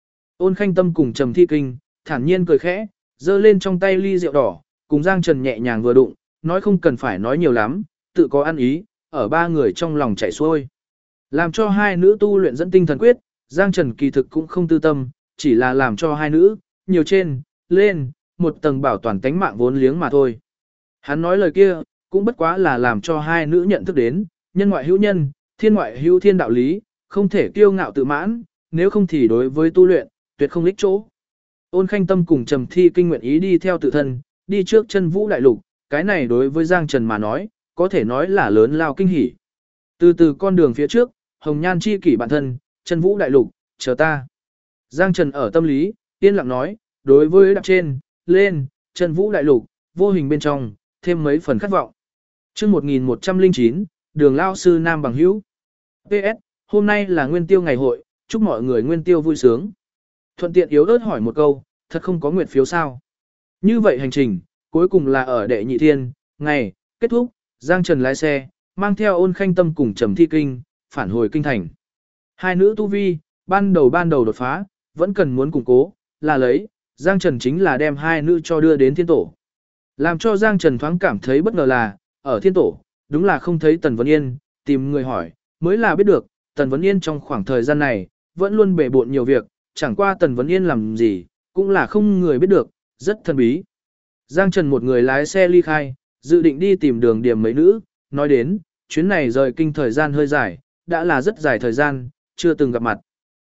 Ôn Khanh Tâm cùng Trầm Thi Kinh, thản nhiên cười khẽ, giơ lên trong tay ly rượu đỏ, cùng Giang Trần nhẹ nhàng vừa đụng, nói không cần phải nói nhiều lắm, tự có ăn ý, ở ba người trong lòng chảy xuôi. Làm cho hai nữ tu luyện dẫn tinh thần quyết, Giang Trần kỳ thực cũng không tư tâm, chỉ là làm cho hai nữ, nhiều trên, lên, một tầng bảo toàn tánh mạng vốn liếng mà thôi. Hắn nói lời kia, cũng bất quá là làm cho hai nữ nhận thức đến, nhân ngoại hữu nhân, thiên ngoại hữu thiên đạo lý, không thể kiêu ngạo tự mãn, nếu không thì đối với tu luyện, tuyệt không lích chỗ. Ôn Khanh Tâm cùng Trầm Thi Kinh nguyện ý đi theo tự thân, đi trước chân vũ đại lục, cái này đối với Giang Trần mà nói, có thể nói là lớn lao kinh hỉ. Từ từ con đường phía trước, hồng nhan chi kỷ bản thân, chân vũ đại lục, chờ ta. Giang Trần ở tâm lý, yên lặng nói, đối với đạp trên, lên, chân vũ đại lục, vô hình bên trong, thêm mấy phần khát vọng. Chương 1109, Đường Lao Sư Nam Bằng Hữu. PS, hôm nay là Nguyên Tiêu ngày hội, chúc mọi người Nguyên Tiêu vui sướng. Thuận tiện yếu ớt hỏi một câu, thật không có nguyện phiếu sao? Như vậy hành trình, cuối cùng là ở đệ nhị thiên, ngày, kết thúc, Giang Trần lái xe, mang theo Ôn Khanh Tâm cùng Trầm Thi Kinh, phản hồi kinh thành. Hai nữ tu vi, ban đầu đột phá, vẫn cần muốn củng cố, là lấy, Giang Trần chính là đem hai nữ cho đưa đến thiên tổ. Làm cho Giang Trần thoáng cảm thấy bất ngờ là, ở thiên tổ, đúng là không thấy Tần Vấn Yên, tìm người hỏi, mới là biết được, Tần Vấn Yên trong khoảng thời gian này, vẫn luôn bể bộn nhiều việc, chẳng qua Tần Vấn Yên làm gì, cũng là không người biết được, rất thần bí. Giang Trần một người lái xe ly khai, dự định đi tìm đường điểm mấy nữ, nói đến, chuyến này rời kinh thời gian hơi dài, đã là rất dài thời gian, chưa từng gặp mặt.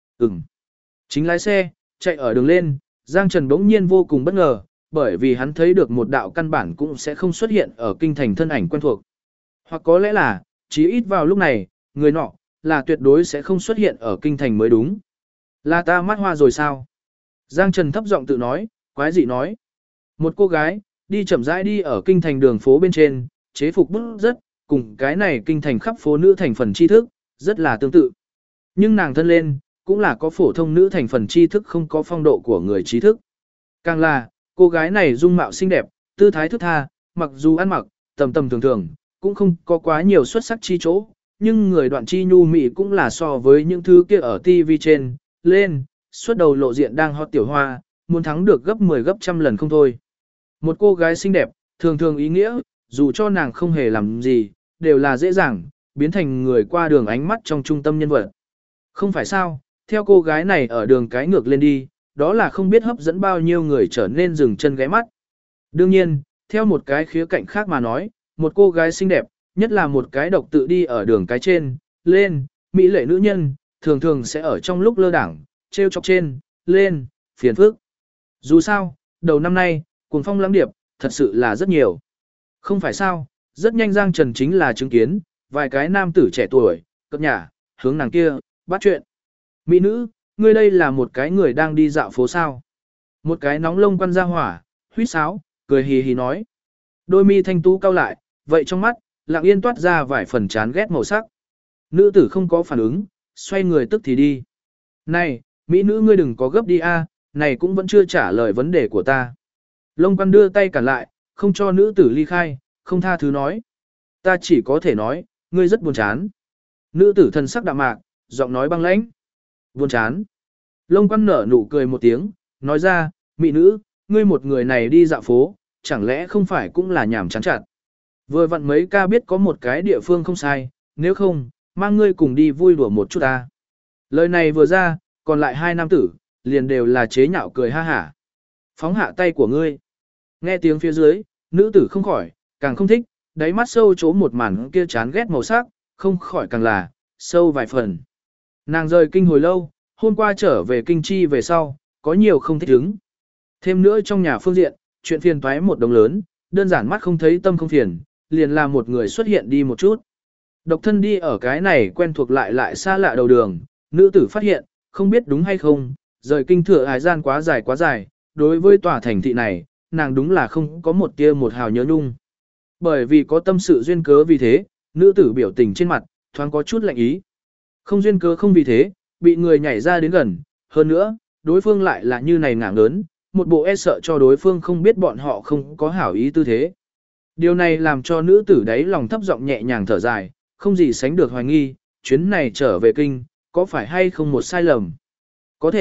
Chính lái xe, chạy ở đường lên, Giang Trần bỗng nhiên vô cùng bất ngờ, bởi vì hắn thấy được một đạo căn bản cũng sẽ không xuất hiện ở kinh thành thân ảnh quen thuộc. Hoặc có lẽ là, chí ít vào lúc này, người nọ, là tuyệt đối sẽ không xuất hiện ở kinh thành mới đúng. Là ta mắt hoa rồi sao? Giang Trần thấp giọng tự nói, quái dị nói. Một cô gái, đi chậm rãi đi ở kinh thành đường phố bên trên, chế phục bức rất, cùng cái này kinh thành khắp phố nữ thành phần tri thức, rất là tương tự. Nhưng nàng thân lên, cũng là có phổ thông nữ thành phần tri thức không có phong độ của người trí thức. Càng là, cô gái này dung mạo xinh đẹp, tư thái thức tha, mặc dù ăn mặc, tầm tầm thường thường, cũng không có quá nhiều xuất sắc chi chỗ, nhưng người đoạn chi nhu mị cũng là so với những thứ kia ở TV trên, lên, suốt đầu lộ diện đang hot tiểu hoa, muốn thắng được gấp 10 gấp trăm lần không thôi. Một cô gái xinh đẹp, thường thường ý nghĩa, dù cho nàng không hề làm gì, đều là dễ dàng, biến thành người qua đường ánh mắt trong trung tâm nhân vật. Không phải sao, theo cô gái này ở đường cái ngược lên đi, đó là không biết hấp dẫn bao nhiêu người trở nên dừng chân ghé mắt. Đương nhiên, theo một cái khía cạnh khác mà nói, một cô gái xinh đẹp, nhất là một cái độc tự đi ở đường cái trên, lên, mỹ lệ nữ nhân, thường thường sẽ ở trong lúc lơ đảng, treo chọc trên, lên, phiền phức. Dù sao, đầu năm nay, cuồng phong lãng điệp, thật sự là rất nhiều. Không phải sao, rất nhanh Giang Trần chính là chứng kiến, vài cái nam tử trẻ tuổi, cất nhả, hướng nàng kia, bắt chuyện. Mỹ nữ, ngươi đây là một cái người đang đi dạo phố sao. Một cái nóng lông quăn ra hỏa, huýt sáo, cười hì hì nói. Đôi mi thanh tú cau lại, vậy trong mắt, lặng yên toát ra vài phần chán ghét màu sắc. Nữ tử không có phản ứng, xoay người tức thì đi. Này, Mỹ nữ ngươi đừng có gấp đi a, này cũng vẫn chưa trả lời vấn đề của ta. Lông quăn đưa tay cản lại, không cho nữ tử ly khai, không tha thứ nói. Ta chỉ có thể nói, ngươi rất buồn chán. Nữ tử thân sắc đạm mạc, giọng nói băng lãnh. Buồn chán. Lông quăn nở nụ cười một tiếng, nói ra, Mỹ nữ, ngươi một người này đi dạo phố, chẳng lẽ không phải cũng là nhảm chán chặt. Vừa vặn mấy ca biết có một cái địa phương không sai, nếu không, mang ngươi cùng đi vui đùa một chút ta. Lời này vừa ra, còn lại hai nam tử, liền đều là chế nhạo cười ha hả. Phóng hạ tay của ngươi. Nghe tiếng phía dưới, nữ tử không khỏi, càng không thích, đáy mắt sâu chỗ một màn kia chán ghét màu sắc, không khỏi càng là, sâu vài phần. Nàng rời kinh hồi lâu, hôm qua trở về kinh chi về sau, có nhiều không thích ứng. Thêm nữa trong nhà phương diện, chuyện phiền toái một đồng lớn, đơn giản mắt không thấy tâm không phiền, liền là một người xuất hiện đi một chút. Độc thân đi ở cái này quen thuộc lại xa lạ đầu đường, nữ tử phát hiện, không biết đúng hay không, rời kinh thừa hải gian quá dài, đối với tòa thành thị này, nàng đúng là không có một tia một hào nhớ nhung. Bởi vì có tâm sự duyên cớ vì thế, nữ tử biểu tình trên mặt, thoáng có chút lạnh ý. Không duyên cớ không vì thế, bị người nhảy ra đến gần, hơn nữa, đối phương lại là như này ngạng lớn, một bộ e sợ cho đối phương không biết bọn họ không có hảo ý tư thế. Điều này làm cho nữ tử đấy lòng thấp giọng nhẹ nhàng thở dài, không gì sánh được hoài nghi, chuyến này trở về kinh, có phải hay không một sai lầm. Có thể,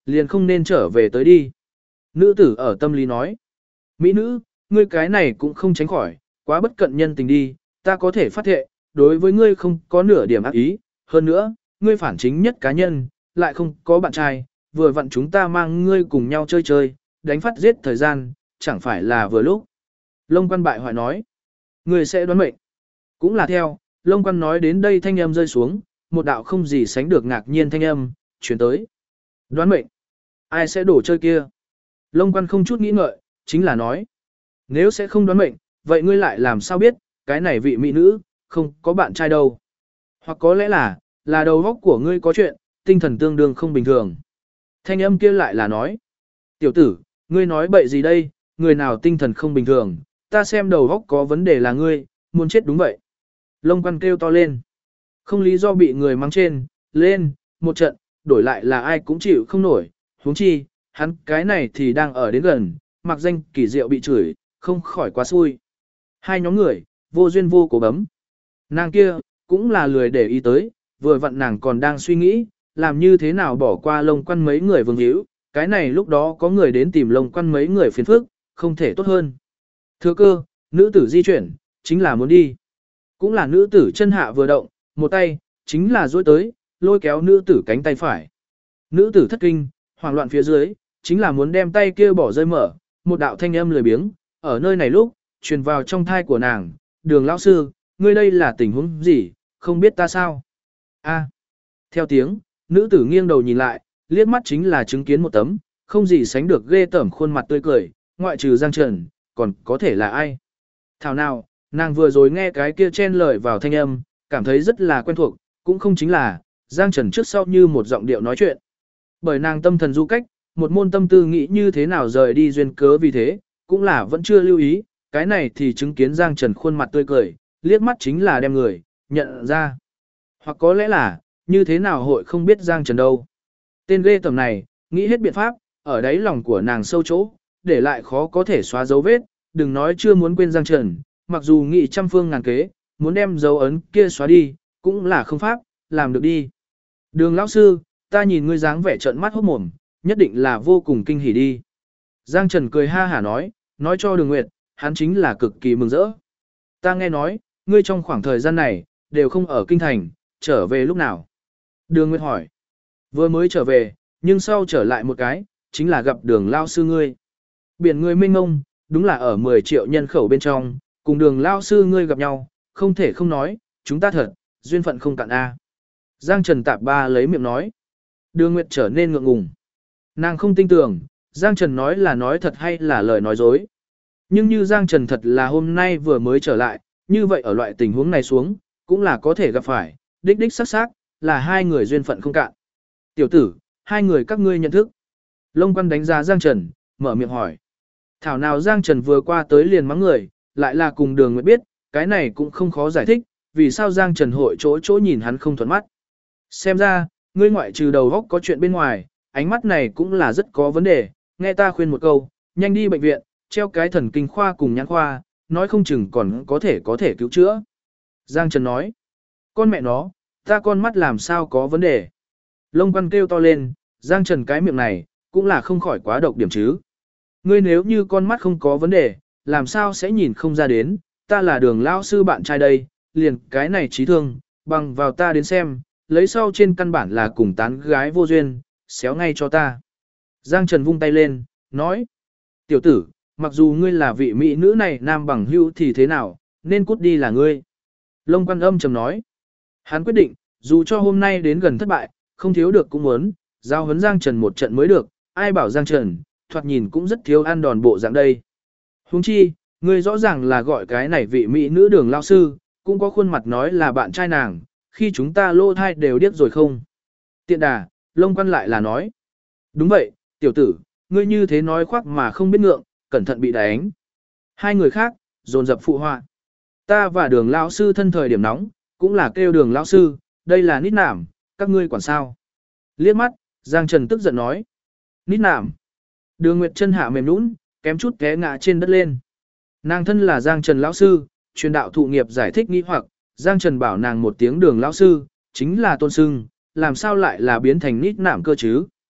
liền không nên trở về tới đi. Nữ tử ở tâm lý nói. Mỹ nữ, ngươi cái này cũng không tránh khỏi, quá bất cận nhân tình đi, ta có thể phát thệ, đối với ngươi không có nửa điểm ác ý, hơn nữa, ngươi phản chính nhất cá nhân, lại không có bạn trai, vừa vặn chúng ta mang ngươi cùng nhau chơi chơi, đánh phát giết thời gian, chẳng phải là vừa lúc. Lông Quan bại hoại nói, ngươi sẽ đoán mệnh. Cũng là theo, Lông Quan nói đến đây thanh âm rơi xuống, một đạo không gì sánh được ngạc nhiên thanh âm, chuyển tới. Đoán mệnh, ai sẽ đổ chơi kia? Lông Quan không chút nghĩ ngợi, chính là nói, nếu sẽ không đoán mệnh, vậy ngươi lại làm sao biết, cái này vị mỹ nữ, không có bạn trai đâu. Hoặc có lẽ là đầu óc của ngươi có chuyện, tinh thần tương đương không bình thường. Thanh âm kia lại là nói, tiểu tử, ngươi nói bậy gì đây, người nào tinh thần không bình thường, ta xem đầu óc có vấn đề là ngươi, muốn chết đúng vậy. Lông Quan kêu to lên, không lý do bị người mắng trên, lên, một trận, đổi lại là ai cũng chịu không nổi, huống chi, hắn cái này thì đang ở đến gần, mặc danh kỳ diệu bị chửi, không khỏi quá xui. Hai nhóm người, vô duyên vô cố bấm. Nàng kia, cũng là lười để ý tới, vừa vặn nàng còn đang suy nghĩ, làm như thế nào bỏ qua Lông Quan mấy người vương hữu, cái này lúc đó có người đến tìm Lông Quan mấy người phiền phức, không thể tốt hơn. Thừa cơ, nữ tử di chuyển, chính là muốn đi. Cũng là nữ tử chân hạ vừa động, một tay, chính là duỗi tới, lôi kéo nữ tử cánh tay phải. Nữ tử thất kinh, hoảng loạn phía dưới, chính là muốn đem tay kia bỏ rơi mở, một đạo thanh âm lười biếng, ở nơi này lúc, truyền vào trong thai của nàng, Đường lão sư, ngươi đây là tình huống gì, không biết ta sao? A. Theo tiếng, nữ tử nghiêng đầu nhìn lại, liếc mắt chính là chứng kiến một tấm, không gì sánh được ghê tởm khuôn mặt tươi cười, ngoại trừ Giang Trần, còn có thể là ai? Thảo nào, nàng vừa rồi nghe cái kia chen lời vào thanh âm, cảm thấy rất là quen thuộc, cũng không chính là, Giang Trần trước sau như một giọng điệu nói chuyện. Bởi nàng tâm thần du cách, một môn tâm tư nghĩ như thế nào rời đi duyên cớ vì thế, cũng là vẫn chưa lưu ý, cái này thì chứng kiến Giang Trần khuôn mặt tươi cười, liếc mắt chính là đem người, nhận ra. Hoặc có lẽ là, như thế nào hội không biết Giang Trần đâu. Tên ghê tầm này, nghĩ hết biện pháp, ở đáy lòng của nàng sâu chỗ, để lại khó có thể xóa dấu vết, đừng nói chưa muốn quên Giang Trần, mặc dù nghĩ trăm phương ngàn kế, muốn đem dấu ấn kia xóa đi, cũng là không pháp, làm được đi. Đường lão sư, ta nhìn ngươi dáng vẻ trợn mắt hốt mồm, nhất định là vô cùng kinh hỉ đi. Giang Trần cười ha hả nói cho Đường Nguyệt, hắn chính là cực kỳ mừng rỡ. Ta nghe nói, ngươi trong khoảng thời gian này, đều không ở kinh thành, trở về lúc nào? Đường Nguyệt hỏi. Vừa mới trở về, nhưng sau trở lại một cái, chính là gặp Đường lão sư ngươi. Biển người mênh mông, đúng là ở 10 triệu nhân khẩu bên trong, cùng Đường lão sư ngươi gặp nhau, không thể không nói, chúng ta thật, duyên phận không cạn a. Giang Trần tạp ba lấy miệng nói. Đường Nguyệt trở nên ngượng ngùng. Nàng không tin tưởng, Giang Trần nói là nói thật hay là lời nói dối. Nhưng như Giang Trần thật là hôm nay vừa mới trở lại, như vậy ở loại tình huống này xuống, cũng là có thể gặp phải, đích đích sắc sắc, là hai người duyên phận không cạn. Tiểu tử, hai người các ngươi nhận thức. Lông Quan đánh giá Giang Trần, mở miệng hỏi. Thảo nào Giang Trần vừa qua tới liền mắng người, lại là cùng Đường Nguyệt biết, cái này cũng không khó giải thích, vì sao Giang Trần hội chỗ nhìn hắn không thuận mắt. Xem ra, ngươi ngoại trừ đầu góc có chuyện bên ngoài, ánh mắt này cũng là rất có vấn đề, nghe ta khuyên một câu, nhanh đi bệnh viện, treo cái thần kinh khoa cùng nhãn khoa, nói không chừng còn có thể cứu chữa. Giang Trần nói, con mẹ nó, ta con mắt làm sao có vấn đề. Lông Quan kêu to lên, Giang Trần cái miệng này, cũng là không khỏi quá độc điểm chứ. Ngươi nếu như con mắt không có vấn đề, làm sao sẽ nhìn không ra đến, ta là Đường lão sư bạn trai đây, liền cái này trí thương, bằng vào ta đến xem, lấy sau trên căn bản là cùng tán gái vô duyên, xéo ngay cho ta. Giang Trần vung tay lên, nói, tiểu tử, mặc dù ngươi là vị mỹ nữ này nam bằng hữu thì thế nào, nên cút đi là ngươi. Lông Quan âm trầm nói, hắn quyết định, dù cho hôm nay đến gần thất bại, không thiếu được cũng muốn, giao huấn Giang Trần một trận mới được, ai bảo Giang Trần, thoạt nhìn cũng rất thiếu ăn đòn bộ dạng đây. Huống chi, ngươi rõ ràng là gọi cái này vị mỹ nữ Đường lão sư, cũng có khuôn mặt nói là bạn trai nàng, khi chúng ta lô thai đều điếc rồi không? Tiện đà, Lông Quan lại là nói. Đúng vậy, tiểu tử, ngươi như thế nói khoác mà không biết ngượng, cẩn thận bị đánh. Hai người khác, dồn dập phụ họa. Ta và Đường lão sư thân thời điểm nóng, cũng là kêu Đường lão sư, đây là nít nảm, các ngươi quản sao? Liếc mắt, Giang Trần tức giận nói. Nít nảm. Đường Nguyệt chân hạ mềm nũng, kém chút té ngã trên đất lên. Nàng thân là Giang Trần lão sư, truyền đạo thụ nghiệp giải thích nghi hoặc, Giang Trần bảo nàng một tiếng Đường lão sư, chính là tôn sưng, làm sao lại là biến thành nít nảm cơ chứ?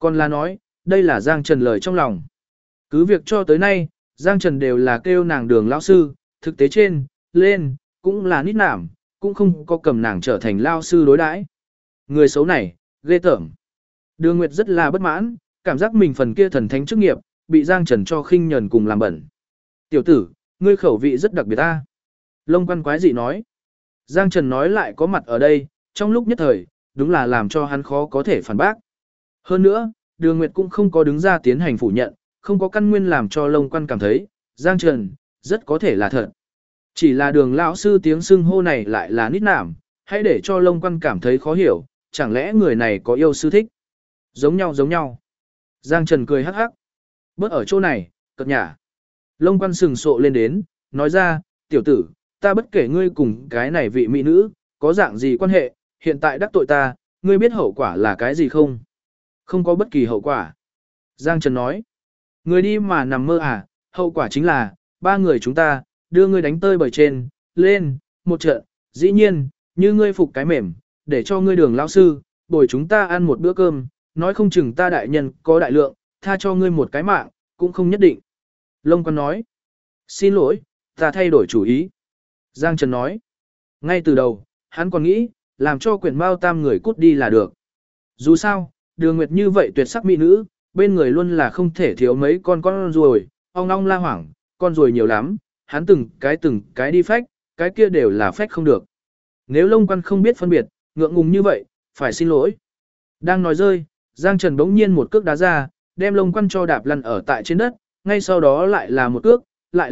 Còn là nói, đây là Giang Trần lời trong lòng. Cứ việc cho tới nay, Giang Trần đều là kêu nàng Đường lão sư, thực tế trên, lên, cũng là nít nảm, cũng không có cầm nàng trở thành lao sư đối đãi. Người xấu này, ghê tởm. Đường Nguyệt rất là bất mãn, cảm giác mình phần kia thần thánh chức nghiệp, bị Giang Trần cho khinh nhẫn cùng làm bẩn. Tiểu tử, ngươi khẩu vị rất đặc biệt ta. Lông Quan quái dị nói. Giang Trần nói lại có mặt ở đây, trong lúc nhất thời, đúng là làm cho hắn khó có thể phản bác. Hơn nữa, Đường Nguyệt cũng không có đứng ra tiến hành phủ nhận, không có căn nguyên làm cho Lông Quan cảm thấy, Giang Trần, rất có thể là thật. Chỉ là Đường lão sư tiếng xưng hô này lại là nít nảm, hãy để cho Lông Quan cảm thấy khó hiểu, chẳng lẽ người này có yêu sư thích. Giống nhau. Giang Trần cười hắc hắc. Bớt ở chỗ này, cợt nhả. Lông Quan sừng sộ lên đến, nói ra, tiểu tử, ta bất kể ngươi cùng cái này vị mỹ nữ, có dạng gì quan hệ, hiện tại đắc tội ta, ngươi biết hậu quả là cái gì không? Không có bất kỳ hậu quả. Giang Trần nói, ngươi đi mà nằm mơ à, hậu quả chính là, ba người chúng ta, đưa ngươi đánh tơi bời trên, lên, một trận, dĩ nhiên, như ngươi phục cái mềm, để cho ngươi Đường lão sư, bồi chúng ta ăn một bữa cơm, nói không chừng ta đại nhân có đại lượng, tha cho ngươi một cái mạng, cũng không nhất định. Lông Quan nói, xin lỗi, ta thay đổi chủ ý. Giang Trần nói, ngay từ đầu, hắn còn nghĩ, làm cho Quyển Mao Tam người cút đi là được. Dù sao, Đường Nguyệt như vậy tuyệt sắc mỹ nữ, bên người luôn là không thể thiếu mấy con ruồi, ong ong la hoảng, con ruồi nhiều lắm, hắn từng cái đi phách, cái kia đều là phách không được. Nếu Lông Quan không biết phân biệt, ngượng ngùng như vậy, phải xin lỗi. Đang nói rơi, Giang Trần bỗng nhiên một cước đá ra, đem Lông Quan cho đạp lăn ở tại trên đất, ngay sau đó lại là một cước,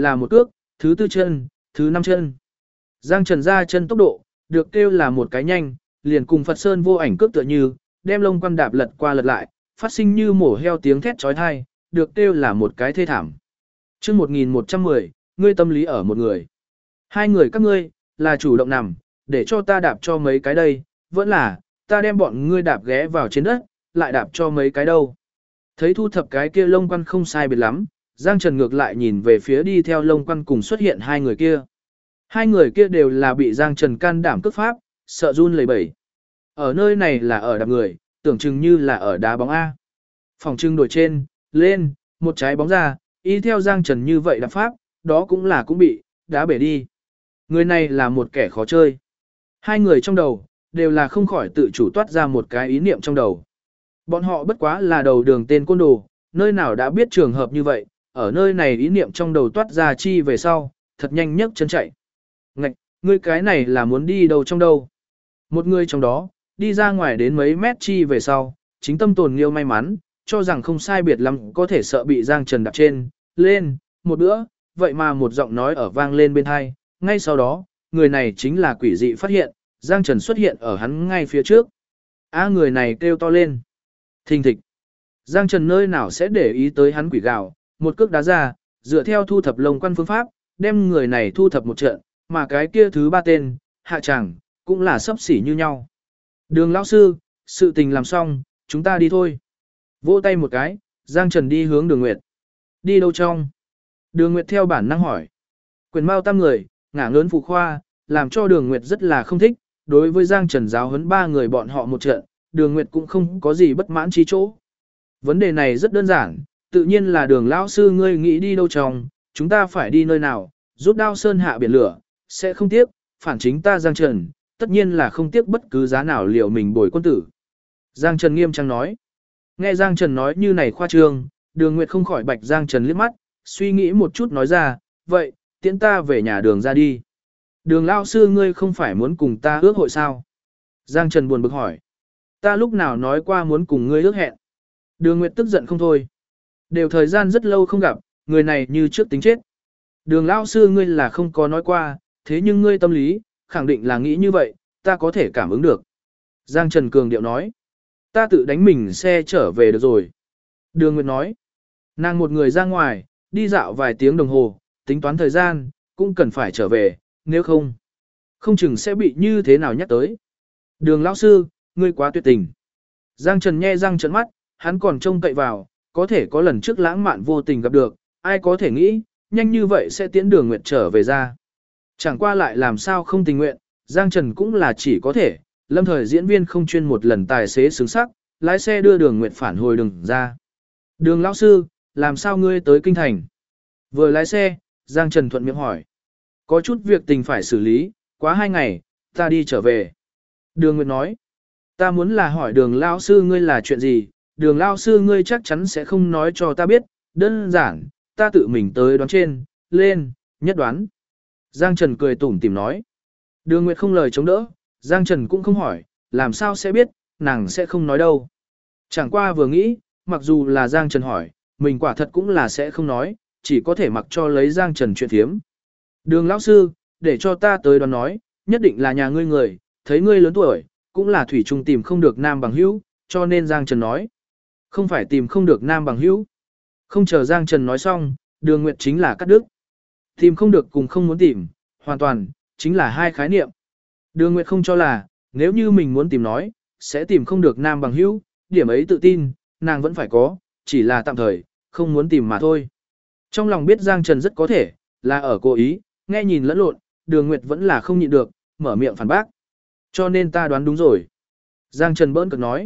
thứ tư chân, thứ năm chân. Giang Trần ra chân tốc độ, được kêu là một cái nhanh, liền cùng Phật Sơn vô ảnh cước tựa như, đem Lông Quan đạp lật qua lật lại, phát sinh như mổ heo tiếng thét chói tai, được kêu là một cái thê thảm. Chương 1110, ngươi tâm lý ở một người. Hai người các ngươi, là chủ động nằm, để cho ta đạp cho mấy cái đây, vẫn là, ta đem bọn ngươi đạp ghé vào trên đất, lại đạp cho mấy cái đâu. Thấy thu thập cái kia Lông Quan không sai biệt lắm, Giang Trần ngược lại nhìn về phía đi theo Lông Quan cùng xuất hiện hai người kia. Hai người kia đều là bị Giang Trần can đảm cướp pháp, sợ run lẩy bẩy. Ở nơi này là ở đạp người, tưởng chừng như là ở đá bóng A. Phòng trưng đổi trên, lên, một trái bóng ra, y theo Giang Trần như vậy đạp pháp, đó cũng bị, đá bể đi. Người này là một kẻ khó chơi. Hai người trong đầu, đều là không khỏi tự chủ toát ra một cái ý niệm trong đầu. Bọn họ bất quá là đầu đường tên côn đồ, nơi nào đã biết trường hợp như vậy, ở nơi này ý niệm trong đầu toát ra chi về sau, thật nhanh nhấc chân chạy. Ngạch, ngươi cái này là muốn đi đâu trong đâu? Một người trong đó, đi ra ngoài đến mấy mét chi về sau, chính tâm tồn nghiêu may mắn, cho rằng không sai biệt lắm có thể sợ bị Giang Trần đạp trên, lên, một bữa, vậy mà một giọng nói ở vang lên bên tai, ngay sau đó, người này chính là quỷ dị phát hiện, Giang Trần xuất hiện ở hắn ngay phía trước. Người này kêu to lên. Thình thịch. Giang Trần nơi nào sẽ để ý tới hắn quỷ gào, một cước đá ra, dựa theo thu thập Lông Quan phương pháp, đem người này thu thập một trận, mà cái kia thứ ba tên, hạ tràng, cũng là sấp xỉ như nhau. Đường lão sư, sự tình làm xong, chúng ta đi thôi. Vỗ tay một cái, Giang Trần đi hướng Đường Nguyệt. Đi đâu trong? Đường Nguyệt theo bản năng hỏi. Quyền Mao Tam người, ngả ngớn phụ khoa, làm cho Đường Nguyệt rất là không thích, đối với Giang Trần giáo huấn ba người bọn họ một trận, Đường Nguyệt cũng không có gì bất mãn chi chỗ. Vấn đề này rất đơn giản, tự nhiên là Đường lão sư ngươi nghĩ đi đâu trong, chúng ta phải đi nơi nào, rút đao sơn hạ biển lửa, sẽ không tiếc, phản chính ta Giang Trần, tất nhiên là không tiếc bất cứ giá nào liệu mình bồi quân tử. Giang Trần nghiêm trang nói. Nghe Giang Trần nói như này khoa trương, Đường Nguyệt không khỏi bạch Giang Trần liếc mắt, suy nghĩ một chút nói ra, vậy, tiễn ta về nhà Đường ra đi. Đường lão sư ngươi không phải muốn cùng ta ước hội sao? Giang Trần buồn bực hỏi. Ta lúc nào nói qua muốn cùng ngươi ước hẹn? Đường Nguyệt tức giận không thôi. Đều thời gian rất lâu không gặp, người này như trước tính chết. Đường lão sư ngươi là không có nói qua, thế nhưng ngươi tâm lý, khẳng định là nghĩ như vậy, ta có thể cảm ứng được. Giang Trần cường điệu nói. Ta tự đánh mình xe trở về được rồi. Đường Nguyệt nói. Nàng một người ra ngoài, đi dạo vài tiếng đồng hồ, tính toán thời gian, cũng cần phải trở về, nếu không, không chừng sẽ bị như thế nào nhắc tới. Đường lão sư, ngươi quá tuyệt tình. Giang Trần nhe răng trợn mắt, hắn còn trông cậy vào, có thể có lần trước lãng mạn vô tình gặp được, ai có thể nghĩ, nhanh như vậy sẽ tiễn Đường Nguyệt trở về ra. Chẳng qua lại làm sao không tình nguyện, Giang Trần cũng là chỉ có thể, lâm thời diễn viên không chuyên một lần tài xế xứng sắc, lái xe đưa Đường Nguyệt phản hồi đường ra. Đường lão sư, làm sao ngươi tới kinh thành? Vừa lái xe, Giang Trần thuận miệng hỏi. Có chút việc tình phải xử lý, quá 2 ngày, ta đi trở về. Đường Nguyệt nói. Ta muốn là hỏi đường lão sư ngươi là chuyện gì, đường lão sư ngươi chắc chắn sẽ không nói cho ta biết, đơn giản, ta tự mình tới đoán trên, lên, nhất đoán. Giang Trần cười tủm tỉm nói. Đường Nguyệt không lời chống đỡ, Giang Trần cũng không hỏi, làm sao sẽ biết, nàng sẽ không nói đâu. Chẳng qua vừa nghĩ, mặc dù là Giang Trần hỏi, mình quả thật cũng là sẽ không nói, chỉ có thể mặc cho lấy Giang Trần chuyện thiếm. Đường lão sư, để cho ta tới đoán nói, nhất định là nhà ngươi người, thấy ngươi lớn tuổi, cũng là thủy chung tìm không được nam bằng hữu, cho nên Giang Trần nói. Không phải tìm không được nam bằng hữu. Không chờ Giang Trần nói xong, Đường Nguyệt chính là cắt đứt. Tìm không được cùng không muốn tìm, hoàn toàn, chính là hai khái niệm. Đường Nguyệt không cho là, nếu như mình muốn tìm nói, sẽ tìm không được nam bằng hữu, điểm ấy tự tin, nàng vẫn phải có, chỉ là tạm thời, không muốn tìm mà thôi. Trong lòng biết Giang Trần rất có thể, là ở cố ý, nghe nhìn lẫn lộn, Đường Nguyệt vẫn là không nhịn được, mở miệng phản bác. Cho nên ta đoán đúng rồi. Giang Trần bỡn cợt nói.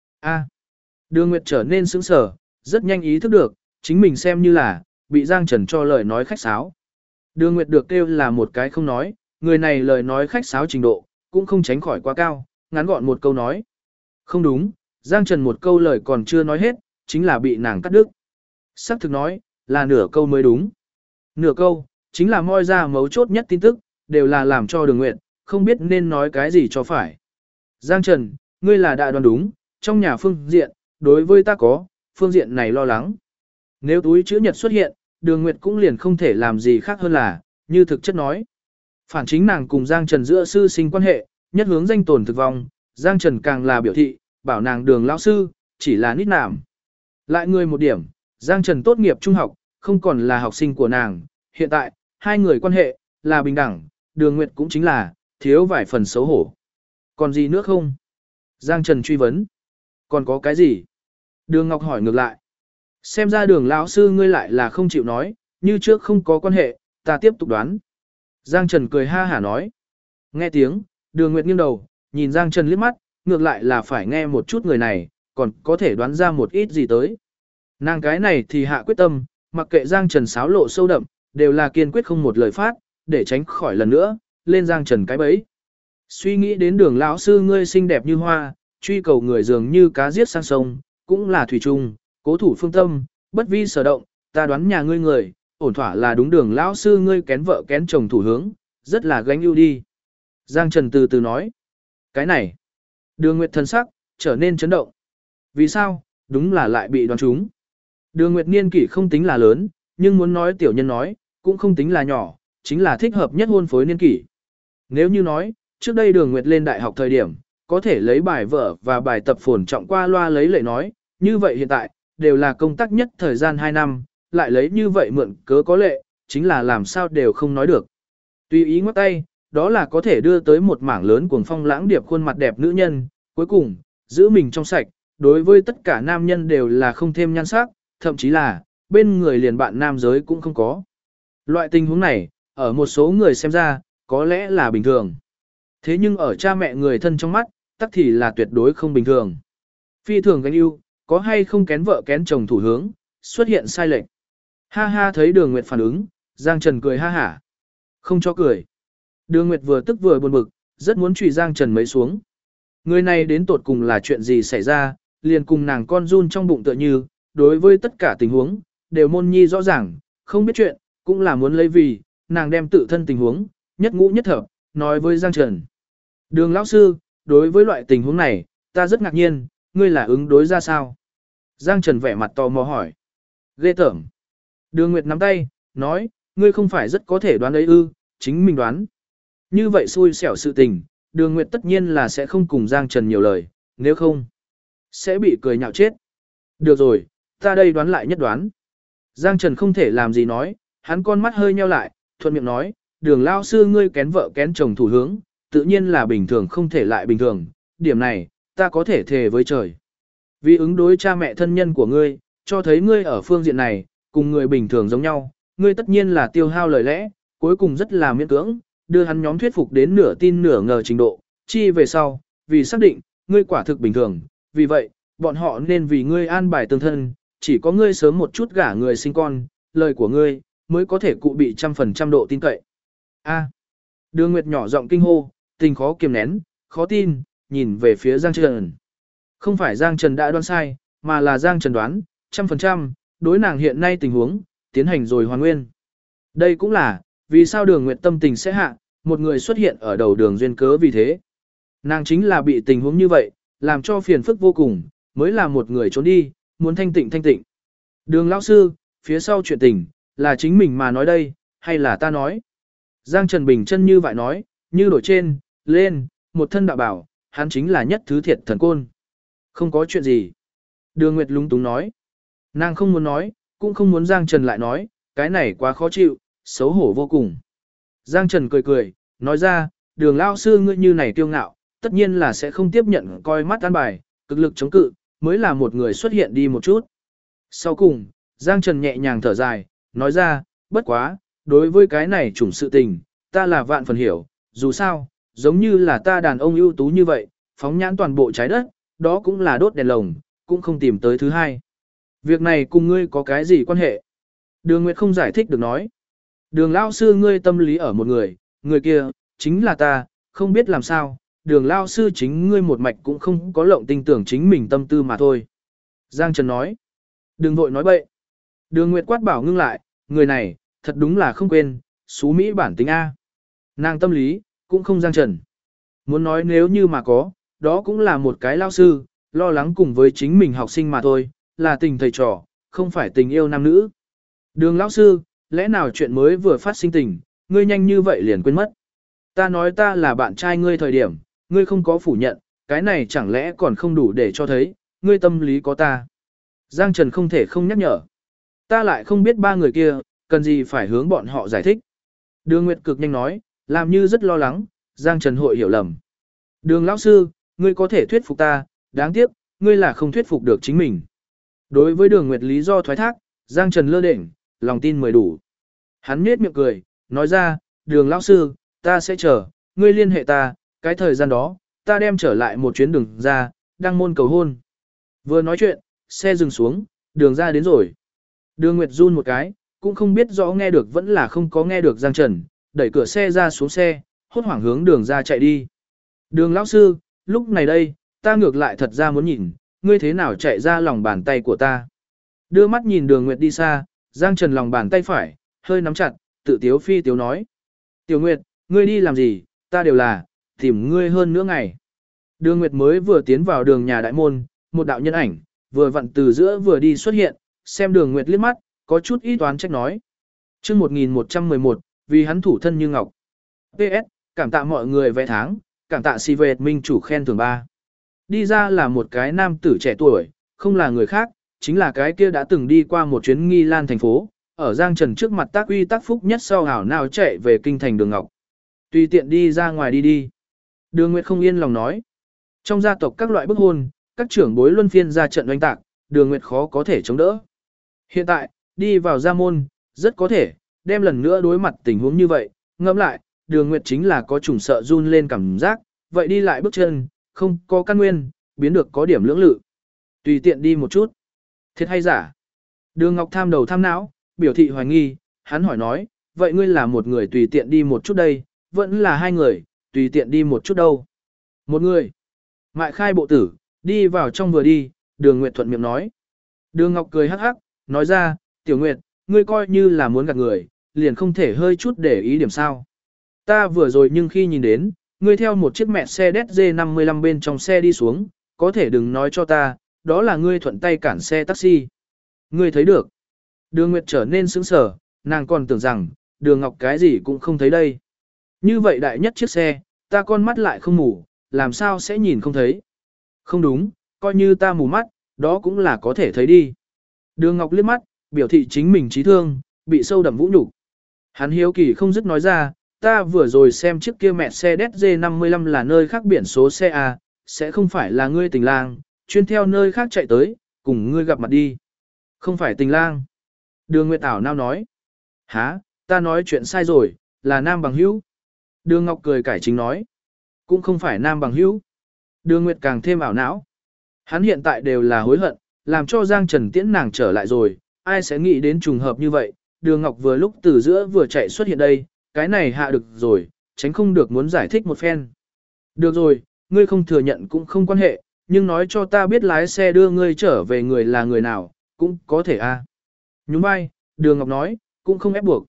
Đường Nguyệt trở nên sững sờ, rất nhanh ý thức được, chính mình xem như là, bị Giang Trần cho lời nói khách sáo. Đường Nguyệt được kêu là một cái không nói, người này lời nói khách sáo trình độ, cũng không tránh khỏi quá cao, ngắn gọn một câu nói. Không đúng, Giang Trần một câu lời còn chưa nói hết, chính là bị nàng cắt đứt. Sắc thực nói, là nửa câu mới đúng. Nửa câu, chính là moi ra mấu chốt nhất tin tức, đều là làm cho Đường Nguyệt, không biết nên nói cái gì cho phải. Giang Trần, ngươi là đã đoán đúng, trong nhà phương diện, đối với ta có, phương diện này lo lắng. Nếu túi chữ nhật xuất hiện, Đường Nguyệt cũng liền không thể làm gì khác hơn là, như thực chất nói. Phản chính nàng cùng Giang Trần giữa sư sinh quan hệ, nhất hướng danh tồn thực vong, Giang Trần càng là biểu thị, bảo nàng Đường lão sư, chỉ là nít nảm. Lại người một điểm, Giang Trần tốt nghiệp trung học, không còn là học sinh của nàng, hiện tại, hai người quan hệ, là bình đẳng, Đường Nguyệt cũng chính là, thiếu vài phần xấu hổ. Còn gì nữa không? Giang Trần truy vấn. Còn có cái gì? Đường Ngọc hỏi ngược lại. Xem ra Đường lão sư ngươi lại là không chịu nói, như trước không có quan hệ, ta tiếp tục đoán. Giang Trần cười ha hả nói. Nghe tiếng, Đường Nguyệt nghiêng đầu, nhìn Giang Trần liếc mắt, ngược lại là phải nghe một chút người này, còn có thể đoán ra một ít gì tới. Nàng cái này thì hạ quyết tâm, mặc kệ Giang Trần xáo lộ sâu đậm, đều là kiên quyết không một lời phát, để tránh khỏi lần nữa, lên Giang Trần cái bẫy. Suy nghĩ đến Đường lão sư ngươi xinh đẹp như hoa, truy cầu người dường như cá giết sang sông, cũng là thủy chung, cố thủ phương tâm, bất vi sở động, ta đoán nhà ngươi người, ổn thỏa là đúng Đường lão sư ngươi kén vợ kén chồng thủ hướng, rất là gánh ưu đi. Giang Trần từ từ nói, cái này, Đường Nguyệt thần sắc, trở nên chấn động. Vì sao, đúng là lại bị đoán trúng. Đường Nguyệt niên kỷ không tính là lớn, nhưng muốn nói tiểu nhân nói, cũng không tính là nhỏ, chính là thích hợp nhất hôn phối niên kỷ. Nếu như nói, trước đây Đường Nguyệt lên đại học thời điểm, có thể lấy bài vở và bài tập phồn trọng qua loa lấy lệ nói, như vậy hiện tại, đều là công tác nhất thời gian 2 năm, lại lấy như vậy mượn cớ có lệ, chính là làm sao đều không nói được. Tùy ý ngoắc tay, đó là có thể đưa tới một mảng lớn cuồng phong lãng điệp khuôn mặt đẹp nữ nhân, cuối cùng, giữ mình trong sạch, đối với tất cả nam nhân đều là không thêm nhan sắc, thậm chí là, bên người liền bạn nam giới cũng không có. Loại tình huống này, ở một số người xem ra, có lẽ là bình thường. Thế nhưng ở cha mẹ người thân trong mắt, tắc thì là tuyệt đối không bình thường. Phi thường gánh ưu, có hay không kén vợ kén chồng thủ hướng, xuất hiện sai lệch. Ha ha thấy Đường Nguyệt phản ứng, Giang Trần cười ha hả. Không cho cười. Đường Nguyệt vừa tức vừa buồn bực, rất muốn chùy Giang Trần mấy xuống. Người này đến tột cùng là chuyện gì xảy ra, liền cùng nàng con run trong bụng tựa như, đối với tất cả tình huống, đều môn nhi rõ ràng, không biết chuyện, cũng là muốn lấy vì, nàng đem tự thân tình huống, nhất ngũ nhất thập, nói với Giang Trần. Đường lão sư, đối với loại tình huống này, ta rất ngạc nhiên, ngươi là ứng đối ra sao? Giang Trần vẻ mặt tò mò hỏi. Ghê tởm. Đường Nguyệt nắm tay, nói, ngươi không phải rất có thể đoán ấy ư, chính mình đoán. Như vậy xui xẻo sự tình, Đường Nguyệt tất nhiên là sẽ không cùng Giang Trần nhiều lời, nếu không, sẽ bị cười nhạo chết. Được rồi, ta đây đoán lại nhất đoán. Giang Trần không thể làm gì nói, hắn con mắt hơi nheo lại, thuận miệng nói, Đường lao sư ngươi kén vợ kén chồng thủ hướng, tự nhiên là bình thường không thể lại bình thường, điểm này, ta có thể thề với trời. Vì ứng đối cha mẹ thân nhân của ngươi, cho thấy ngươi ở phương diện này, cùng người bình thường giống nhau, ngươi tất nhiên là tiêu hao lời lẽ, cuối cùng rất là miễn cưỡng, đưa hắn nhóm thuyết phục đến nửa tin nửa ngờ trình độ, chi về sau, vì xác định, ngươi quả thực bình thường, vì vậy, bọn họ nên vì ngươi an bài tương thân, chỉ có ngươi sớm một chút gả người sinh con, lời của ngươi mới có thể cụ bị 100% độ tin cậy. A. Đường Nguyệt nhỏ giọng kinh hô, tình khó kiềm nén, khó tin, nhìn về phía Giang Trần. Không phải Giang Trần đã đoán sai, mà là Giang Trần đoán, 100%, đối nàng hiện nay tình huống, tiến hành rồi hoàn nguyên. Đây cũng là, vì sao Đường Nguyệt tâm tình sẽ hạ, một người xuất hiện ở đầu đường duyên cớ vì thế. Nàng chính là bị tình huống như vậy, làm cho phiền phức vô cùng, mới là một người trốn đi, muốn thanh tịnh thanh tịnh. Đường lão sư, phía sau chuyện tình, là chính mình mà nói đây, hay là ta nói? Giang Trần Bình chân như vậy nói, như đổi trên, lên, một thân đạo bảo, hắn chính là nhất thứ thiệt thần côn. Không có chuyện gì. Đường Nguyệt lúng túng nói. Nàng không muốn nói, cũng không muốn Giang Trần lại nói, cái này quá khó chịu, xấu hổ vô cùng. Giang Trần cười cười, nói ra, đường lao sư ngươi như này kiêu ngạo, tất nhiên là sẽ không tiếp nhận coi mắt an bài, cực lực chống cự, mới là một người xuất hiện đi một chút. Sau cùng, Giang Trần nhẹ nhàng thở dài, nói ra, bất quá, đối với cái này chủng sự tình, ta là vạn phần hiểu, dù sao, giống như là ta đàn ông ưu tú như vậy, phóng nhãn toàn bộ trái đất, đó cũng là đốt đèn lồng, cũng không tìm tới thứ hai. Việc này cùng ngươi có cái gì quan hệ? Đường Nguyệt không giải thích được nói. Đường lao sư ngươi tâm lý ở một người kia, chính là ta, không biết làm sao, đường lao sư chính ngươi một mạch cũng không có lộng tin tưởng chính mình tâm tư mà thôi. Giang Trần nói. Đừng vội nói bậy. Đường Nguyệt quát bảo ngưng lại, người này, thật đúng là không quên, xú Mỹ bản tính A. Nàng tâm lý, cũng không Giang Trần. Muốn nói nếu như mà có, đó cũng là một cái lao sư, lo lắng cùng với chính mình học sinh mà thôi, là tình thầy trò, không phải tình yêu nam nữ. Đường lão sư, lẽ nào chuyện mới vừa phát sinh tình, ngươi nhanh như vậy liền quên mất. Ta nói ta là bạn trai ngươi thời điểm, ngươi không có phủ nhận, cái này chẳng lẽ còn không đủ để cho thấy, ngươi tâm lý có ta. Giang Trần không thể không nhắc nhở. Ta lại không biết ba người kia, cần gì phải hướng bọn họ giải thích. Đường Nguyệt cực nhanh nói, làm như rất lo lắng, Giang Trần hội hiểu lầm. Đường lão sư, ngươi có thể thuyết phục ta, đáng tiếc, ngươi là không thuyết phục được chính mình. Đối với Đường Nguyệt lý do thoái thác, Giang Trần lơ đễnh, lòng tin mười đủ. Hắn nhếch miệng cười, nói ra, Đường lão sư, ta sẽ chờ, ngươi liên hệ ta, cái thời gian đó, ta đem trở lại một chuyến đường ra, đăng môn cầu hôn. Vừa nói chuyện, xe dừng xuống, đường ra đến rồi. Đường Nguyệt run một cái, cũng không biết rõ nghe được vẫn là không có nghe được Giang Trần, đẩy cửa xe ra xuống xe, hốt hoảng hướng đường ra chạy đi. Đường lão sư, lúc này đây, ta ngược lại thật ra muốn nhìn, ngươi thế nào chạy ra lòng bàn tay của ta. Đưa mắt nhìn Đường Nguyệt đi xa, Giang Trần lòng bàn tay phải, hơi nắm chặt, tự tiếu phi tiếu nói. Tiểu Nguyệt, ngươi đi làm gì, ta đều là, tìm ngươi hơn nữa ngày. Đường Nguyệt mới vừa tiến vào đường nhà đại môn, một đạo nhân ảnh, vừa vặn từ giữa vừa đi xuất hiện, xem Đường Nguyệt liếc mắt, có chút ý toán trách nói. Chương 1111, vì hắn thủ thân như ngọc. PS, cảm tạ mọi người vé tháng, cảm tạ si vệt minh chủ khen thưởng 3. Đi ra là một cái nam tử trẻ tuổi, không là người khác, chính là cái kia đã từng đi qua một chuyến Nghi Lan thành phố, ở Giang Trần trước mặt tác uy tác phúc nhất sau hảo nào chạy về kinh thành Đường Ngọc. Tùy tiện đi ra ngoài đi đi. Đường Nguyệt không yên lòng nói. Trong gia tộc các loại bức hôn, các trưởng bối luân phiên ra trận oanh tạc, Đường Nguyệt khó có thể chống đỡ. Hiện tại, đi vào gia môn, rất có thể, đem lần nữa đối mặt tình huống như vậy, ngẫm lại, Đường Nguyệt chính là có chủng sợ run lên cảm giác, vậy đi lại bước chân, không có căn nguyên, biến được có điểm lưỡng lự. Tùy tiện đi một chút. Thiệt hay giả? Đường Ngọc tham đầu tham não, biểu thị hoài nghi, hắn hỏi nói, vậy ngươi là một người tùy tiện đi một chút đây, vẫn là hai người, tùy tiện đi một chút đâu. Một người. Mại khai bộ tử, đi vào trong vừa đi, Đường Nguyệt thuận miệng nói. Đường Ngọc cười hắc hắc, nói ra, Tiểu Nguyệt, ngươi coi như là muốn gạt người, liền không thể hơi chút để ý điểm sao. Ta vừa rồi nhưng khi nhìn đến, ngươi theo một chiếc Mercedes G55 bên trong xe đi xuống, có thể đừng nói cho ta, đó là ngươi thuận tay cản xe taxi. Ngươi thấy được. Đường Nguyệt trở nên sững sờ, nàng còn tưởng rằng, Đường Ngọc cái gì cũng không thấy đây. Như vậy đại nhất chiếc xe, ta con mắt lại không mù, làm sao sẽ nhìn không thấy. Không đúng, coi như ta mù mắt, đó cũng là có thể thấy đi. Đường Ngọc liếc mắt, biểu thị chính mình trí thương, bị sâu đậm vũ nhục. Hắn hiếu kỳ không dứt nói ra, ta vừa rồi xem chiếc kia Mercedes G55 là nơi khác biển số xe A, sẽ không phải là ngươi tình lang, chuyên theo nơi khác chạy tới, cùng ngươi gặp mặt đi. Không phải tình lang. Đường Nguyệt ảo nao nói. Hả, ta nói chuyện sai rồi, là nam bằng hữu. Đường Ngọc cười cải chính nói. Cũng không phải nam bằng hữu. Đường Nguyệt càng thêm ảo não. Hắn hiện tại đều là hối hận, làm cho Giang Trần tiễn nàng trở lại rồi, ai sẽ nghĩ đến trùng hợp như vậy, Đường Ngọc vừa lúc từ giữa vừa chạy xuất hiện đây, cái này hạ được rồi, tránh không được muốn giải thích một phen. Được rồi, ngươi không thừa nhận cũng không quan hệ, nhưng nói cho ta biết lái xe đưa ngươi trở về người là người nào, cũng có thể a. Nhún vai, Đường Ngọc nói, cũng không ép buộc.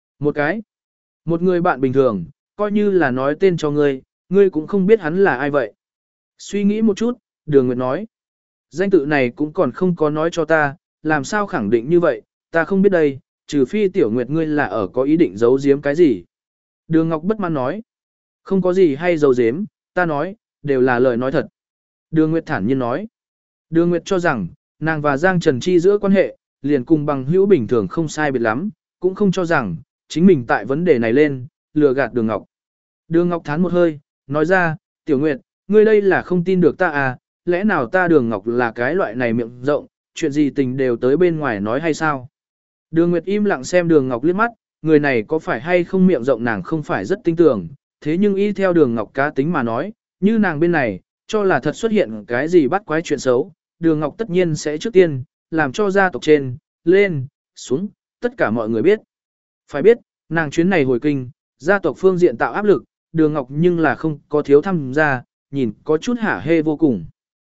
Một người bạn bình thường, coi như là nói tên cho ngươi, ngươi cũng không biết hắn là ai vậy. Suy nghĩ một chút, Đường Nguyệt nói, danh tự này cũng còn không có nói cho ta, làm sao khẳng định như vậy, ta không biết đây, trừ phi Tiểu Nguyệt ngươi là ở có ý định giấu giếm cái gì. Đường Ngọc bất mãn nói, không có gì hay giấu giếm, ta nói, đều là lời nói thật. Đường Nguyệt thản nhiên nói, Đường Nguyệt cho rằng, nàng và Giang Trần Chi giữa quan hệ, liền cùng bằng hữu bình thường không sai biệt lắm, cũng không cho rằng, chính mình tại vấn đề này lên, lừa gạt Đường Ngọc. Đường Ngọc thán một hơi, nói ra, Tiểu Nguyệt, ngươi đây là không tin được ta à, lẽ nào ta Đường Ngọc là cái loại này miệng rộng, chuyện gì tình đều tới bên ngoài nói hay sao? Đường Nguyệt im lặng xem Đường Ngọc liếc mắt, người này có phải hay không miệng rộng nàng không phải rất tin tưởng, thế nhưng y theo Đường Ngọc cá tính mà nói, như nàng bên này, cho là thật xuất hiện cái gì bắt quái chuyện xấu, Đường Ngọc tất nhiên sẽ trước tiên, làm cho gia tộc trên, lên, xuống, tất cả mọi người biết. Phải biết, nàng chuyến này hồi kinh, gia tộc phương diện tạo áp lực, Đường Ngọc nhưng là không có thiếu tham gia, nhìn có chút hả hê vô cùng.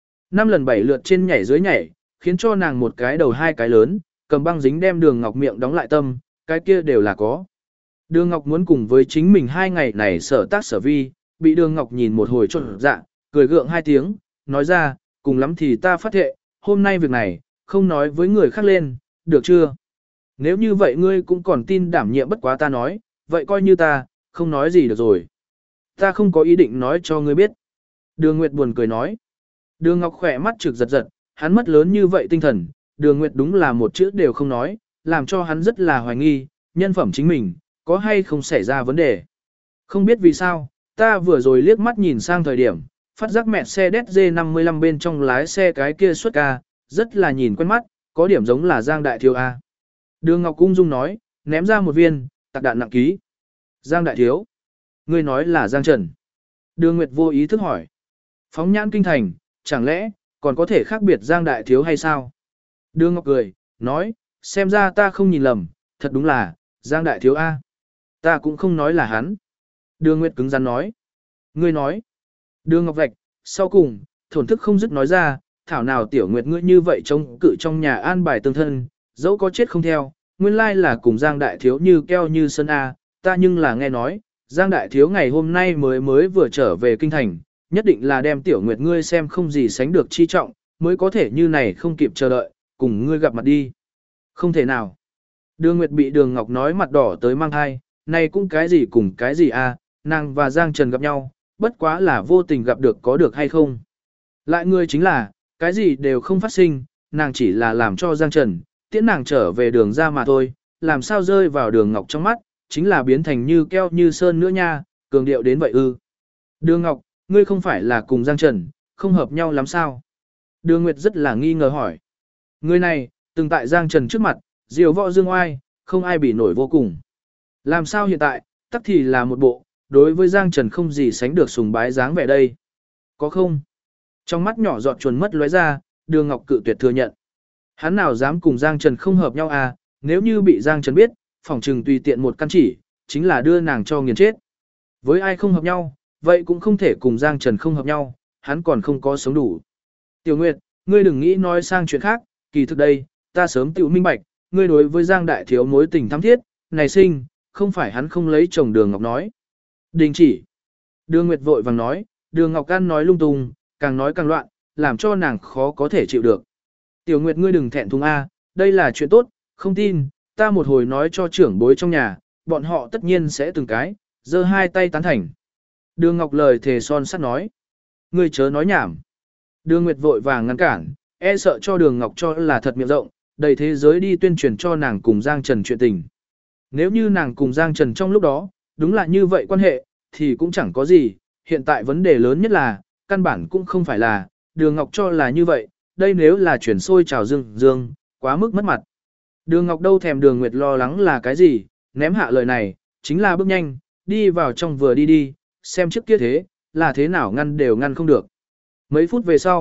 5 lần 7 lượt trên nhảy dưới nhảy, khiến cho nàng một cái đầu hai cái lớn, cầm băng dính đem Đường Ngọc miệng đóng lại tâm, cái kia đều là có. Đường Ngọc muốn cùng với chính mình 2 ngày này sở tác sở vi, bị Đường Ngọc nhìn một hồi trộn dạ, cười gượng 2 tiếng, nói ra, cùng lắm thì ta phát thệ, hôm nay việc này, không nói với người khác lên, được chưa? Nếu như vậy ngươi cũng còn tin đảm nhiệm bất quá ta nói, vậy coi như ta, không nói gì được rồi. Ta không có ý định nói cho ngươi biết. Đường Nguyệt buồn cười nói. Đường Ngọc khỏe mắt trực giật giật, hắn mất lớn như vậy tinh thần, Đường Nguyệt đúng là một chữ đều không nói, làm cho hắn rất là hoài nghi, nhân phẩm chính mình, có hay không xảy ra vấn đề. Không biết vì sao, ta vừa rồi liếc mắt nhìn sang thời điểm, phát giác mẹ xe DZ55 bên trong lái xe cái kia xuất ca, rất là nhìn quen mắt, có điểm giống là Giang Đại Thiếu A. Đường Ngọc Cung Dung nói, ném ra một viên, tạc đạn nặng ký. Giang Đại Thiếu. Ngươi nói là Giang Trần. Đường Nguyệt vô ý thức hỏi. Phóng nhãn kinh thành, chẳng lẽ, còn có thể khác biệt Giang Đại Thiếu hay sao? Đường Ngọc cười, nói, xem ra ta không nhìn lầm, thật đúng là, Giang Đại Thiếu A. Ta cũng không nói là hắn. Đường Nguyệt cứng rắn nói. Ngươi nói. Đường Ngọc vạch, sau cùng, thổn thức không dứt nói ra, thảo nào Tiểu Nguyệt ngươi như vậy trông cự trong nhà an bài tương thân, dẫu có chết không theo, nguyên lai là cùng Giang Đại Thiếu như keo như sơn A, ta nhưng là nghe nói, Giang Đại Thiếu ngày hôm nay mới vừa trở về kinh thành, nhất định là đem Tiểu Nguyệt ngươi xem không gì sánh được chi trọng, mới có thể như này không kịp chờ đợi, cùng ngươi gặp mặt đi. Không thể nào. Đường Nguyệt bị Đường Ngọc nói mặt đỏ tới mang thai, này cũng cái gì cùng cái gì a, nàng và Giang Trần gặp nhau, bất quá là vô tình gặp được có được hay không. Lại ngươi chính là, cái gì đều không phát sinh, nàng chỉ là làm cho Giang Trần, tiễn nàng trở về đường ra mà thôi, làm sao rơi vào Đường Ngọc trong mắt, chính là biến thành như keo như sơn nữa nha, cường điệu đến vậy ư. Đường Ngọc, ngươi không phải là cùng Giang Trần, không hợp nhau lắm sao? Đường Nguyệt rất là nghi ngờ hỏi. Người này, từng tại Giang Trần trước mặt, diều võ dương oai, không ai bị nổi vô cùng. Làm sao hiện tại, tắc thì là một bộ, đối với Giang Trần không gì sánh được sùng bái dáng vẻ đây. Có không? Trong mắt nhỏ giọt chuồn mất lóe ra, Đường Ngọc cự tuyệt thừa nhận. Hắn nào dám cùng Giang Trần không hợp nhau à, nếu như bị Giang Trần biết, phỏng trừng tùy tiện một căn chỉ, chính là đưa nàng cho nghiền chết. Với ai không hợp nhau, vậy cũng không thể cùng Giang Trần không hợp nhau, hắn còn không có sống đủ. Tiểu Nguyệt, ngươi đừng nghĩ nói sang chuyện khác, kỳ thực đây, ta sớm tự minh bạch, ngươi đối với Giang Đại Thiếu mối tình thắm thiết, này sinh, không phải hắn không lấy chồng Đường Ngọc nói. Đình chỉ. Đường Nguyệt vội vàng nói, Đường Ngọc Can nói lung tung, càng nói càng loạn, làm cho nàng khó có thể chịu được. Tiểu Nguyệt ngươi đừng thẹn thùng a, đây là chuyện tốt, không tin, ta một hồi nói cho trưởng bối trong nhà, bọn họ tất nhiên sẽ từng cái, giơ hai tay tán thành. Đường Ngọc lời thề son sắt nói, ngươi chớ nói nhảm. Đường Nguyệt vội vàng ngăn cản, e sợ cho Đường Ngọc cho là thật miệng rộng, đầy thế giới đi tuyên truyền cho nàng cùng Giang Trần chuyện tình. Nếu như nàng cùng Giang Trần trong lúc đó, đúng là như vậy quan hệ, thì cũng chẳng có gì, hiện tại vấn đề lớn nhất là, căn bản cũng không phải là, Đường Ngọc cho là như vậy, đây nếu là chuyển xôi trào dương, quá mức mất mặt. Đường Ngọc đâu thèm Đường Nguyệt lo lắng là cái gì, ném hạ lời này, chính là bước nhanh, đi vào trong vừa đi, xem trước kia thế, là thế nào ngăn đều ngăn không được. Mấy phút về sau,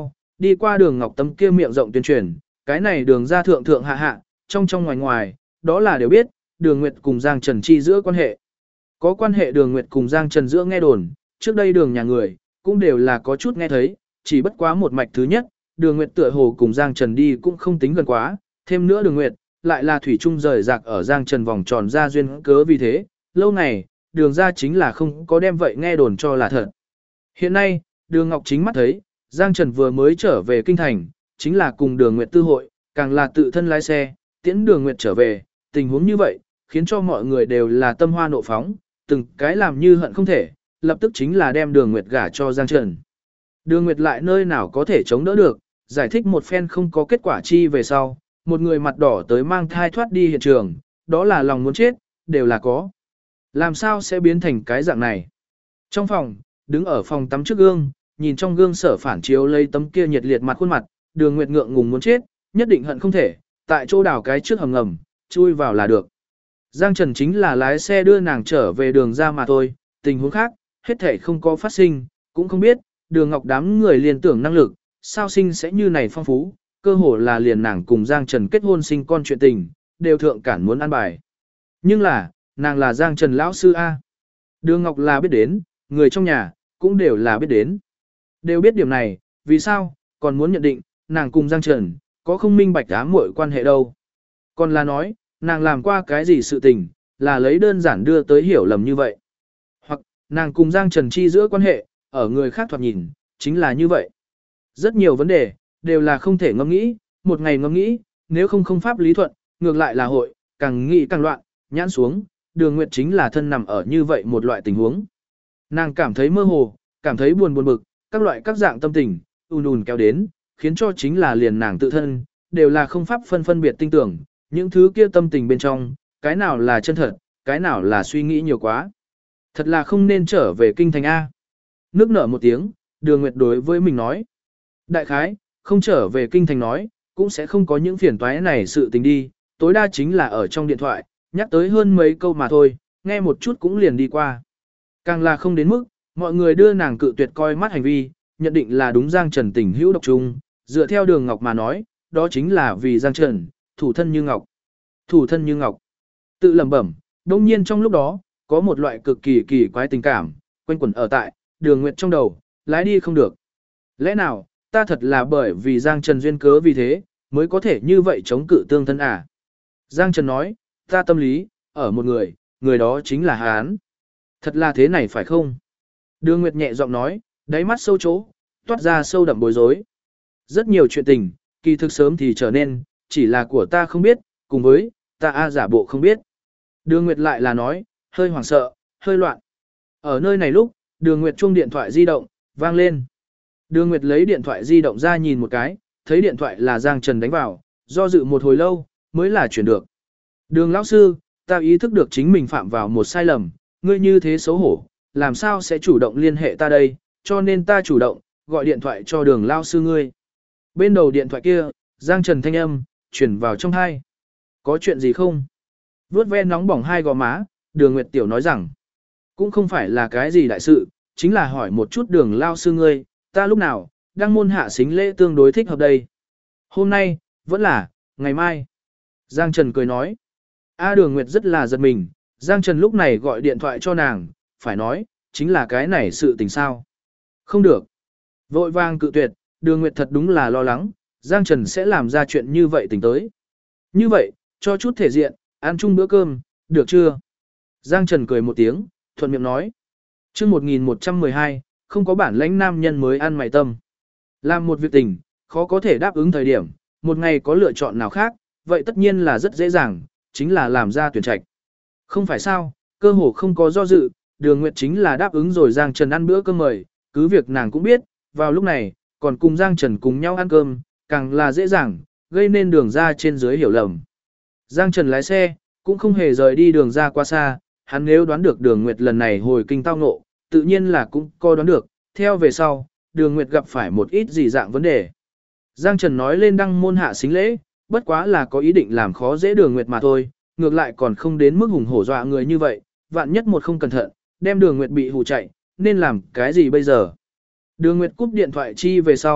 đi qua đường Ngọc tấm kia miệng rộng tuyên truyền, cái này đường ra thượng thượng hạ hạ, trong trong ngoài ngoài, đó là đều biết, đường Nguyệt cùng Giang Trần chi giữa quan hệ. Có quan hệ đường Nguyệt cùng Giang Trần giữa nghe đồn, trước đây đường nhà người, cũng đều là có chút nghe thấy, chỉ bất quá một mạch thứ nhất, đường Nguyệt tựa hồ cùng Giang Trần đi cũng không tính gần quá, thêm nữa đường Nguyệt, lại là thủy chung rời rạc ở Giang Trần vòng tròn ra duyên cớ vì thế, lâu này, đường ra chính là không có đem vậy nghe đồn cho là thật. Hiện nay, đường Ngọc chính mắt thấy, Giang Trần vừa mới trở về kinh thành, chính là cùng đường Nguyệt tư hội, càng là tự thân lái xe, tiễn đường Nguyệt trở về, tình huống như vậy, khiến cho mọi người đều là tâm hoa nộ phóng, từng cái làm như hận không thể, lập tức chính là đem đường Nguyệt gả cho Giang Trần. Đường Nguyệt lại nơi nào có thể chống đỡ được, giải thích một phen không có kết quả chi về sau, một người mặt đỏ tới mang thai thoát đi hiện trường, đó là lòng muốn chết, đều là có. Làm sao sẽ biến thành cái dạng này? Trong phòng, đứng ở phòng tắm trước gương, nhìn trong gương sở phản chiếu lấy tấm kia nhiệt liệt mặt khuôn mặt, đường Nguyệt ngượng ngùng muốn chết, nhất định hận không thể, tại chỗ đào cái trước hầm ngầm, chui vào là được. Giang Trần chính là lái xe đưa nàng trở về đường ra mà thôi, tình huống khác, hết thể không có phát sinh, cũng không biết, đường Ngọc đám người liên tưởng năng lực, sao sinh sẽ như này phong phú, cơ hồ là liền nàng cùng Giang Trần kết hôn sinh con chuyện tình, đều thượng cản muốn ăn bài. Nhưng là, nàng là Giang Trần lão sư A. Đường Ngọc là biết đến, người trong nhà, cũng đều là biết đến. Đều biết điểm này, vì sao, còn muốn nhận định, nàng cùng Giang Trần, có không minh bạch ám muội quan hệ đâu. Còn là nói, nàng làm qua cái gì sự tình, là lấy đơn giản đưa tới hiểu lầm như vậy. Hoặc, nàng cùng Giang Trần chi giữa quan hệ, ở người khác thoạt nhìn, chính là như vậy. Rất nhiều vấn đề, đều là không thể ngẫm nghĩ, một ngày ngẫm nghĩ, nếu không pháp lý thuận, ngược lại là hội, càng nghĩ càng loạn, nhãn xuống, đường Nguyệt chính là thân nằm ở như vậy một loại tình huống. Nàng cảm thấy mơ hồ, cảm thấy buồn bực, các dạng tâm tình, ùn kéo đến, khiến cho chính là liền nàng tự thân, đều là không pháp phân biệt tinh tưởng, những thứ kia tâm tình bên trong, cái nào là chân thật, cái nào là suy nghĩ nhiều quá. Thật là không nên trở về kinh thành A. Nước nở một tiếng, đường Nguyệt đối với mình nói. Đại khái, không trở về kinh thành nói, cũng sẽ không có những phiền toái này sự tình đi, tối đa chính là ở trong điện thoại, nhắc tới hơn mấy câu mà thôi, nghe một chút cũng liền đi qua. Càng là không đến mức, mọi người đưa nàng cự tuyệt coi mắt hành vi, nhận định là đúng Giang Trần tình hữu độc trung, dựa theo đường Ngọc mà nói, đó chính là vì Giang Trần, thủ thân như ngọc. Thủ thân như ngọc. Tự lẩm bẩm, đông nhiên trong lúc đó, có một loại cực kỳ quái tình cảm, quanh quẩn ở tại, đường Nguyệt trong đầu, lái đi không được. Lẽ nào, ta thật là bởi vì Giang Trần duyên cớ vì thế, mới có thể như vậy chống cự tương thân à? Giang Trần nói, ta tâm lý, ở một người, người đó chính là Hán. Thật là thế này phải không? Đường Nguyệt nhẹ giọng nói, đáy mắt sâu chỗ, toát ra sâu đậm bối rối. Rất nhiều chuyện tình, kỳ thực sớm thì trở nên, chỉ là của ta không biết, cùng với, ta giả bộ không biết. Đường Nguyệt lại là nói, hơi hoảng sợ, hơi loạn. Ở nơi này lúc, Đường Nguyệt chuông điện thoại di động, vang lên. Đường Nguyệt lấy điện thoại di động ra nhìn một cái, thấy điện thoại là Giang Trần đánh vào, do dự một hồi lâu, mới là chuyển được. Đường lão sư, ta ý thức được chính mình phạm vào một sai lầm, ngươi như thế xấu hổ, làm sao sẽ chủ động liên hệ ta đây, cho nên ta chủ động, gọi điện thoại cho đường lão sư ngươi. Bên đầu điện thoại kia, Giang Trần thanh âm, chuyển vào trong hai. Có chuyện gì không? Vuốt ve nóng bỏng hai gò má, đường Nguyệt Tiểu nói rằng, cũng không phải là cái gì đại sự, chính là hỏi một chút đường lão sư ngươi, ta lúc nào, đang môn hạ xính lễ tương đối thích hợp đây. Hôm nay, vẫn là, ngày mai. Giang Trần cười nói. Đường Nguyệt rất là giật mình, Giang Trần lúc này gọi điện thoại cho nàng, phải nói, chính là cái này sự tình sao. Không được. Vội vàng cự tuyệt, đường Nguyệt thật đúng là lo lắng, Giang Trần sẽ làm ra chuyện như vậy tình tới. Như vậy, cho chút thể diện, ăn chung bữa cơm, được chưa? Giang Trần cười một tiếng, thuận miệng nói. Chương 1112, không có bản lãnh nam nhân mới ăn mày tâm. Làm một việc tình, khó có thể đáp ứng thời điểm, một ngày có lựa chọn nào khác, vậy tất nhiên là rất dễ dàng, chính là làm ra tuyển trạch. Không phải sao, cơ hồ không có do dự, Đường Nguyệt chính là đáp ứng rồi Giang Trần ăn bữa cơm mời, cứ việc nàng cũng biết, vào lúc này, còn cùng Giang Trần cùng nhau ăn cơm, càng là dễ dàng, gây nên đường ra trên dưới hiểu lầm. Giang Trần lái xe, cũng không hề rời đi đường ra quá xa, hắn nếu đoán được Đường Nguyệt lần này hồi kinh tao ngộ, tự nhiên là cũng có đoán được, theo về sau, Đường Nguyệt gặp phải một ít gì dạng vấn đề. Giang Trần nói lên đăng môn hạ xính lễ, bất quá là có ý định làm khó dễ Đường Nguyệt mà thôi, ngược lại còn không đến mức hùng hổ dọa người như vậy, vạn nhất một không cẩn thận, đem Đường Nguyệt bị hù chạy, nên làm cái gì bây giờ? Đường Nguyệt cúp điện thoại chi về sau,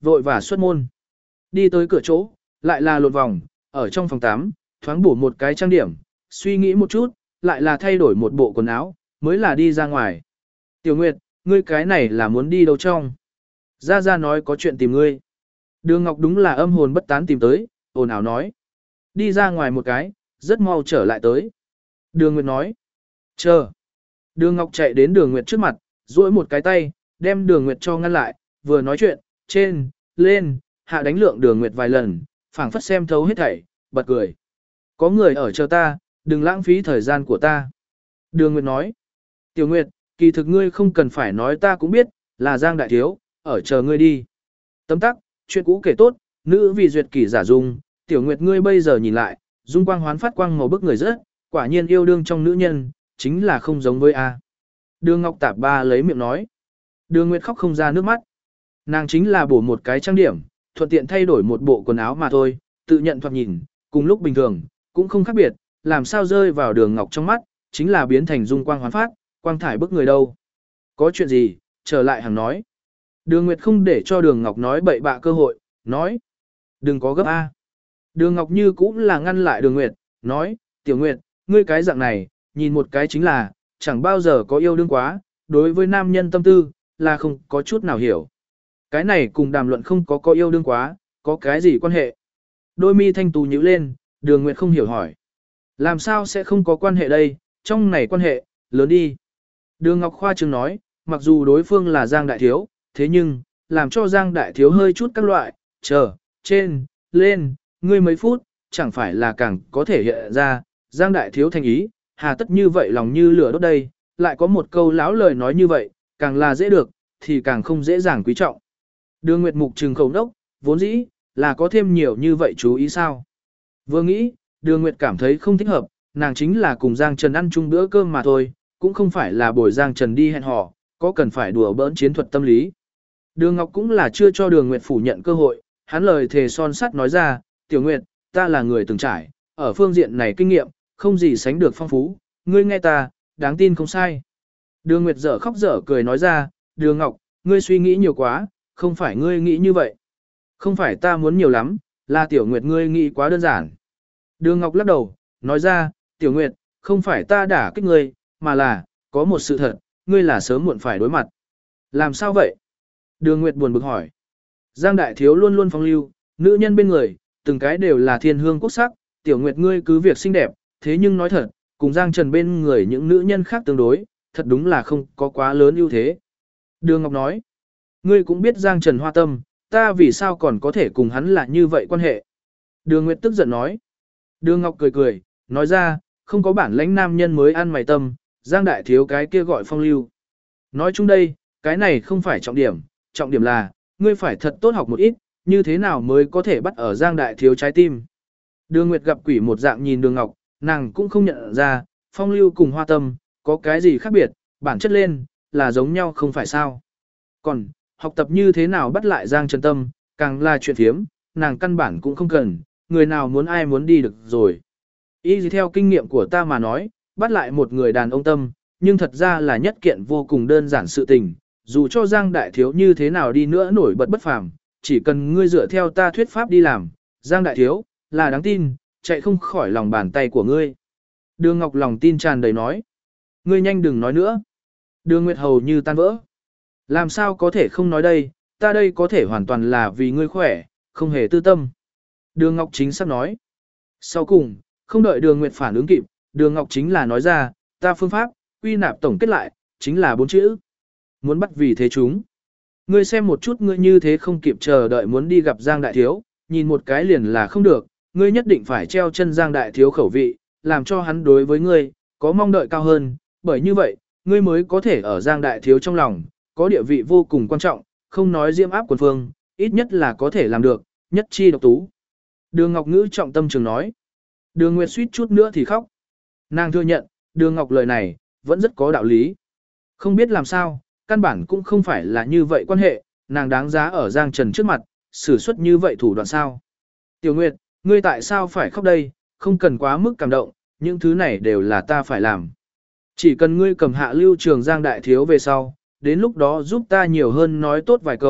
vội và xuất môn. Đi tới cửa chỗ, lại là lột vòng, ở trong phòng 8, thoáng bổ một cái trang điểm, suy nghĩ một chút, lại là thay đổi một bộ quần áo, mới là đi ra ngoài. Tiểu Nguyệt, ngươi cái này là muốn đi đâu trong? Gia Gia nói có chuyện tìm ngươi. Đường Ngọc đúng là âm hồn bất tán tìm tới, ồn ào nói. Đi ra ngoài một cái, rất mau trở lại tới. Đường Nguyệt nói. Chờ. Đường Ngọc chạy đến Đường Nguyệt trước mặt, duỗi một cái tay, đem Đường Nguyệt cho ngăn lại, vừa nói chuyện, trên, lên, hạ đánh lượng Đường Nguyệt vài lần, phảng phất xem thấu hết thảy, bật cười. Có người ở chờ ta, đừng lãng phí thời gian của ta. Đường Nguyệt nói. Tiểu Nguyệt, kỳ thực ngươi không cần phải nói ta cũng biết, là Giang Đại Thiếu, ở chờ ngươi đi. Tấm tắc, chuyện cũ kể tốt, nữ vì duyệt kỷ giả dung, Tiểu Nguyệt ngươi bây giờ nhìn lại, dung quang hoán phát quang màu bức người rất, quả nhiên yêu đương trong nữ nhân, chính là không giống với A. Đường Ngọc Tạp Ba lấy miệng nói. Đường Nguyệt khóc không ra nước mắt. Nàng chính là bổ một cái trang điểm, thuận tiện thay đổi một bộ quần áo mà thôi, tự nhận thoạt nhìn, cùng lúc bình thường, cũng không khác biệt, làm sao rơi vào Đường Ngọc trong mắt, chính là biến thành dung quang hoán phát, quang thải bức người đâu. Có chuyện gì, trở lại hàng nói. Đường Nguyệt không để cho Đường Ngọc nói bậy bạ cơ hội, nói. Đừng có gấp A. Đường Ngọc như cũng là ngăn lại Đường Nguyệt, nói, Tiểu Nguyệt, ngươi cái dạng này, nhìn một cái chính là, chẳng bao giờ có yêu đương quá, đối với nam nhân tâm tư, là không có chút nào hiểu. Cái này cùng đàm luận không có yêu đương quá, có cái gì quan hệ. Đôi mi thanh tú nhíu lên, Đường Nguyệt không hiểu hỏi. Làm sao sẽ không có quan hệ đây, trong này quan hệ, lớn đi. Đường Ngọc khoa trương nói, mặc dù đối phương là Giang Đại Thiếu, thế nhưng, làm cho Giang Đại Thiếu hơi chút các loại, chờ, trên, lên, ngươi mấy phút, chẳng phải là càng có thể hiện ra, Giang Đại Thiếu thành ý, hà tất như vậy lòng như lửa đốt đây, lại có một câu láo lời nói như vậy, càng là dễ được, thì càng không dễ dàng quý trọng. Đường Nguyệt Mục trừng khẩu đốc, vốn dĩ, là có thêm nhiều như vậy chú ý sao. Vừa nghĩ, Đường Nguyệt cảm thấy không thích hợp, nàng chính là cùng Giang Trần ăn chung bữa cơm mà thôi, cũng không phải là bồi Giang Trần đi hẹn hò, có cần phải đùa bỡn chiến thuật tâm lý. Đường Ngọc cũng là chưa cho Đường Nguyệt phủ nhận cơ hội, hắn lời thề son sắt nói ra, Tiểu Nguyệt, ta là người từng trải, ở phương diện này kinh nghiệm, không gì sánh được phong phú, ngươi nghe ta, đáng tin không sai. Đường Nguyệt dở khóc dở cười nói ra, Đường Ngọc, ngươi suy nghĩ nhiều quá, không phải ngươi nghĩ như vậy. Không phải ta muốn nhiều lắm, là Tiểu Nguyệt ngươi nghĩ quá đơn giản. Đường Ngọc lắc đầu, nói ra, Tiểu Nguyệt, không phải ta đả kích ngươi, mà là, có một sự thật, ngươi là sớm muộn phải đối mặt. Làm sao vậy? Đường Nguyệt buồn bực hỏi. Giang Đại Thiếu luôn luôn phong lưu, nữ nhân bên người, từng cái đều là thiên hương quốc sắc, Tiểu Nguyệt ngươi cứ việc xinh đẹp, thế nhưng nói thật, cùng Giang Trần bên người những nữ nhân khác tương đối, thật đúng là không có quá lớn ưu thế. Đường Ngọc nói, ngươi cũng biết Giang Trần hoa tâm, ta vì sao còn có thể cùng hắn là như vậy quan hệ. Đường Nguyệt tức giận nói. Đường Ngọc cười cười, nói ra, không có bản lãnh nam nhân mới ăn mày tâm, Giang Đại Thiếu cái kia gọi phong lưu. Nói chung đây, cái này không phải trọng điểm là, ngươi phải thật tốt học một ít, như thế nào mới có thể bắt ở Giang Đại Thiếu trái tim. Đường Nguyệt gặp quỷ một dạng nhìn Đường Ngọc, nàng cũng không nhận ra, phong lưu cùng hoa tâm, có cái gì khác biệt, bản chất lên, là giống nhau không phải sao. Còn, học tập như thế nào bắt lại Giang Trần tâm, càng là chuyện thiếm, nàng căn bản cũng không cần, người nào muốn ai muốn đi được rồi. Ý gì theo kinh nghiệm của ta mà nói, bắt lại một người đàn ông tâm, nhưng thật ra là nhất kiện vô cùng đơn giản sự tình, dù cho Giang Đại Thiếu như thế nào đi nữa nổi bật bất phàm, chỉ cần ngươi dựa theo ta thuyết pháp đi làm, Giang Đại Thiếu, là đáng tin, chạy không khỏi lòng bàn tay của ngươi. Đường Ngọc lòng tin tràn đầy nói. Ngươi nhanh đừng nói nữa. Đường Nguyệt hầu như tan vỡ. Làm sao có thể không nói đây, ta đây có thể hoàn toàn là vì ngươi khỏe, không hề tư tâm. Đường Ngọc chính xác nói. Sau cùng, không đợi Đường Nguyệt phản ứng kịp, Đường Ngọc chính là nói ra, ta phương pháp, quy nạp tổng kết lại, chính là 4 chữ. Muốn bắt vì thế chúng. Ngươi xem một chút ngươi như thế không kịp chờ đợi muốn đi gặp Giang Đại Thiếu, nhìn một cái liền là không được, ngươi nhất định phải treo chân Giang Đại Thiếu khẩu vị, làm cho hắn đối với ngươi, có mong đợi cao hơn, bởi như vậy, ngươi mới có thể ở Giang Đại Thiếu trong lòng, có địa vị vô cùng quan trọng, không nói diễm áp quần phương, ít nhất là có thể làm được, nhất chi độc tú. Đường Ngọc Ngữ trọng tâm trường nói. Đường Nguyệt suýt chút nữa thì khóc. Nàng thừa nhận, Đường Ngọc lời này, vẫn rất có đạo lý. Không biết làm sao, căn bản cũng không phải là như vậy quan hệ, nàng đáng giá ở Giang Trần trước mặt, xử suất như vậy thủ đoạn sao. Tiểu Nguyệt, ngươi tại sao phải khóc đây, không cần quá mức cảm động, những thứ này đều là ta phải làm. Chỉ cần ngươi cầm hạ lưu trường Giang Đại Thiếu về sau, đến lúc đó giúp ta nhiều hơn nói tốt vài câu,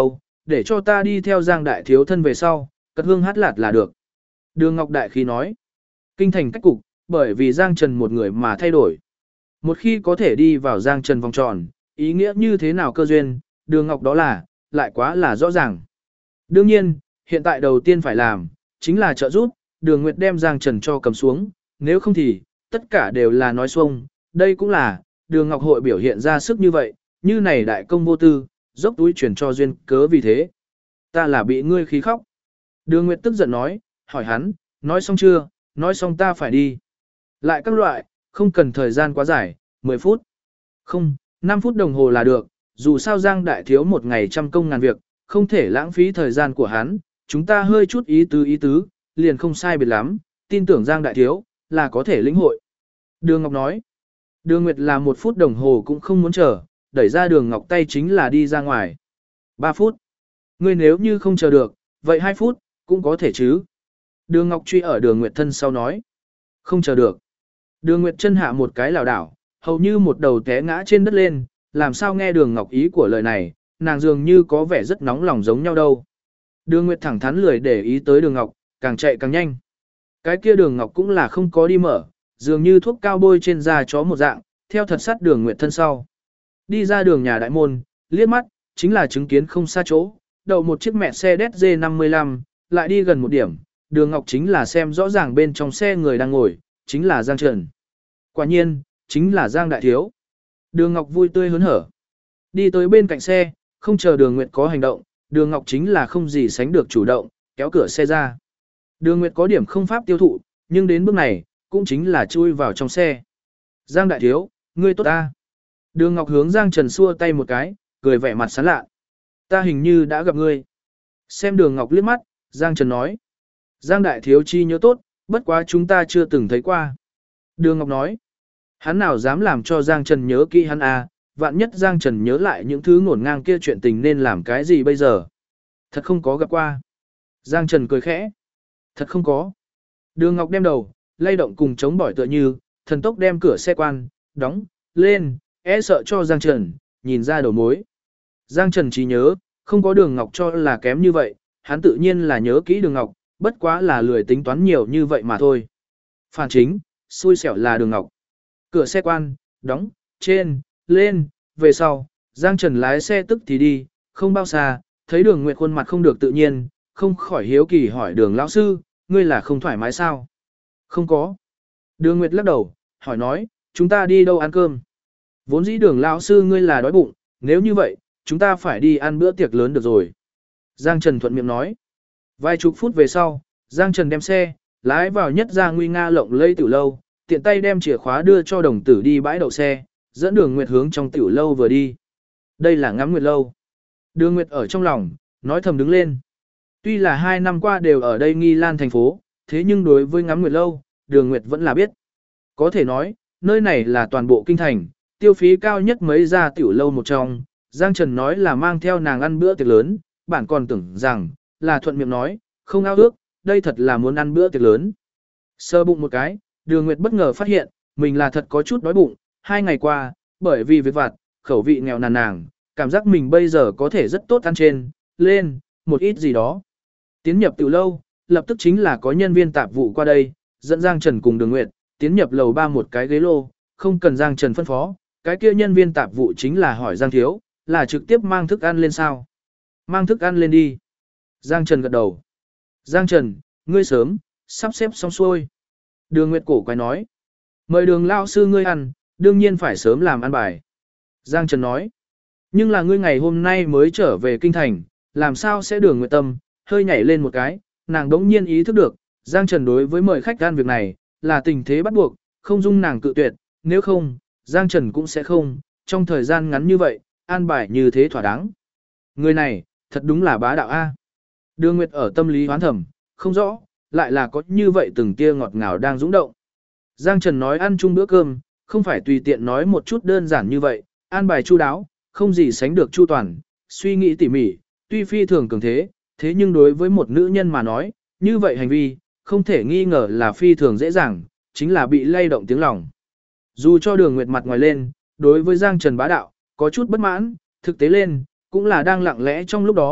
để cho ta đi theo Giang đại thiếu thân về sau, cất hương hát lạt là được. Đường Ngọc đại khí nói, kinh thành cách cục, bởi vì Giang Trần một người mà thay đổi. Một khi có thể đi vào Giang Trần vòng tròn, ý nghĩa như thế nào cơ duyên, Đường Ngọc đó là, lại quá là rõ ràng. Đương nhiên, hiện tại đầu tiên phải làm, chính là trợ giúp, Đường Nguyệt đem Giang Trần cho cầm xuống, nếu không thì, tất cả đều là nói xuông, đây cũng là, Đường Ngọc hội biểu hiện ra sức như vậy, như này đại công vô tư, dốc túi chuyển cho duyên cớ vì thế. Ta là bị ngươi khí khóc. Đường Nguyệt tức giận nói, hỏi hắn, nói xong chưa, nói xong ta phải đi. Lại các loại, không cần thời gian quá dài, 10 phút. Không, 5 phút đồng hồ là được, dù sao Giang đại thiếu một ngày trăm công ngàn việc, không thể lãng phí thời gian của hắn, chúng ta hơi chút ý tứ, liền không sai biệt lắm, tin tưởng Giang đại thiếu, là có thể lĩnh hội. Đường Ngọc nói, Đường Nguyệt là 1 phút đồng hồ cũng không muốn chờ, đẩy ra Đường Ngọc tay chính là đi ra ngoài. 3 phút. Ngươi nếu như không chờ được, vậy 2 phút, cũng có thể chứ. Đường Ngọc truy ở Đường Nguyệt thân sau nói. Không chờ được. Đường Nguyệt chân hạ một cái lảo đảo, hầu như một đầu té ngã trên đất lên, làm sao nghe Đường Ngọc ý của lời này, nàng dường như có vẻ rất nóng lòng giống nhau đâu. Đường Nguyệt thẳng thắn lười để ý tới Đường Ngọc, càng chạy càng nhanh. Cái kia Đường Ngọc cũng là không có đi mở, dường như thuốc cao bôi trên da chó một dạng, theo thật sát Đường Nguyệt thân sau. Đi ra đường nhà đại môn, liếc mắt, chính là chứng kiến không xa chỗ, đậu một chiếc mẹ xe DZ55, lại đi gần một điểm, Đường Ngọc chính là xem rõ ràng bên trong xe người đang ngồi, chính là Giang Trần. Quả nhiên, chính là Giang đại thiếu. Đường Ngọc vui tươi hớn hở. Đi tới bên cạnh xe, không chờ Đường Nguyệt có hành động, Đường Ngọc chính là không gì sánh được chủ động, kéo cửa xe ra. Đường Nguyệt có điểm không pháp tiêu thụ, nhưng đến bước này, cũng chính là chui vào trong xe. Giang đại thiếu, ngươi tốt ta. Đường Ngọc hướng Giang Trần xua tay một cái, cười vẻ mặt sán lạ. Ta hình như đã gặp ngươi. Xem Đường Ngọc liếc mắt, Giang Trần nói. Giang đại thiếu chi nhớ tốt, bất quá chúng ta chưa từng thấy qua. Đường Ngọc nói. Hắn nào dám làm cho Giang Trần nhớ kỹ hắn à, vạn nhất Giang Trần nhớ lại những thứ ngổn ngang kia chuyện tình nên làm cái gì bây giờ. Thật không có gặp qua. Giang Trần cười khẽ. Thật không có. Đường Ngọc đem đầu, lay động cùng chống bỏi tựa như, thần tốc đem cửa xe quan, đóng, lên, e sợ cho Giang Trần, nhìn ra đầu mối. Giang Trần chỉ nhớ, không có Đường Ngọc cho là kém như vậy, hắn tự nhiên là nhớ kỹ Đường Ngọc, bất quá là lười tính toán nhiều như vậy mà thôi. Phản chính, xui xẻo là Đường Ngọc. Cửa xe quan, đóng, trên, lên, về sau, Giang Trần lái xe tức thì đi, không bao xa, thấy Đường Nguyệt khuôn mặt không được tự nhiên, không khỏi hiếu kỳ hỏi Đường lão sư, ngươi là không thoải mái sao? Không có. Đường Nguyệt lắc đầu, hỏi nói, chúng ta đi đâu ăn cơm? Vốn dĩ Đường lão sư ngươi là đói bụng, nếu như vậy, chúng ta phải đi ăn bữa tiệc lớn được rồi. Giang Trần thuận miệng nói. Vài chục phút về sau, Giang Trần đem xe, lái vào nhất ra nguy nga lộng lây tiểu lâu, tiện tay đem chìa khóa đưa cho đồng tử đi bãi đậu xe, dẫn Đường Nguyệt hướng trong tiểu lâu vừa đi. Đây là Ngắm Nguyệt lâu. Đường Nguyệt ở trong lòng, nói thầm đứng lên. Tuy là 2 năm qua đều ở đây Nghi Lan thành phố, thế nhưng đối với Ngắm Nguyệt lâu, Đường Nguyệt vẫn là biết. Có thể nói, nơi này là toàn bộ kinh thành, tiêu phí cao nhất mấy gia tiểu lâu một trong. Giang Trần nói là mang theo nàng ăn bữa tiệc lớn, bản còn tưởng rằng, là thuận miệng nói, không ao ước, đây thật là muốn ăn bữa tiệc lớn. Sơ bụng một cái, Đường Nguyệt bất ngờ phát hiện, mình là thật có chút đói bụng, 2 ngày qua, bởi vì việc vặt, khẩu vị nghèo nàn nàng, cảm giác mình bây giờ có thể rất tốt ăn trên, lên, một ít gì đó. Tiến nhập tiểu lâu, lập tức chính là có nhân viên tạp vụ qua đây, dẫn Giang Trần cùng Đường Nguyệt, tiến nhập lầu 3 một cái ghế lô, không cần Giang Trần phân phó, cái kia nhân viên tạp vụ chính là hỏi Giang Thiếu, là trực tiếp mang thức ăn lên sao? Mang thức ăn lên đi. Giang Trần gật đầu. Giang Trần, ngươi sớm, sắp xếp xong xuôi. Đường Nguyệt cổ quay nói. Mời Đường lão sư ngươi ăn, đương nhiên phải sớm làm ăn bài. Giang Trần nói. Nhưng là ngươi ngày hôm nay mới trở về kinh thành, làm sao sẽ Đường Nguyệt tâm, hơi nhảy lên một cái, nàng đống nhiên ý thức được, Giang Trần đối với mời khách ăn việc này, là tình thế bắt buộc, không dung nàng cự tuyệt, nếu không, Giang Trần cũng sẽ không, trong thời gian ngắn như vậy, an bài như thế thỏa đáng. Người này, thật đúng là bá đạo A. Đường Nguyệt ở tâm lý hoán thẩm, không rõ, lại là có như vậy từng tia ngọt ngào đang dũng động. Giang Trần nói ăn chung bữa cơm, không phải tùy tiện nói một chút đơn giản như vậy, an bài chu đáo, không gì sánh được chu toàn, suy nghĩ tỉ mỉ, tuy phi thường cường thế, thế nhưng đối với một nữ nhân mà nói, như vậy hành vi, không thể nghi ngờ là phi thường dễ dàng, chính là bị lay động tiếng lòng. Dù cho Đường Nguyệt mặt ngoài lên, đối với Giang Trần bá đạo, có chút bất mãn, thực tế lên, cũng là đang lặng lẽ trong lúc đó,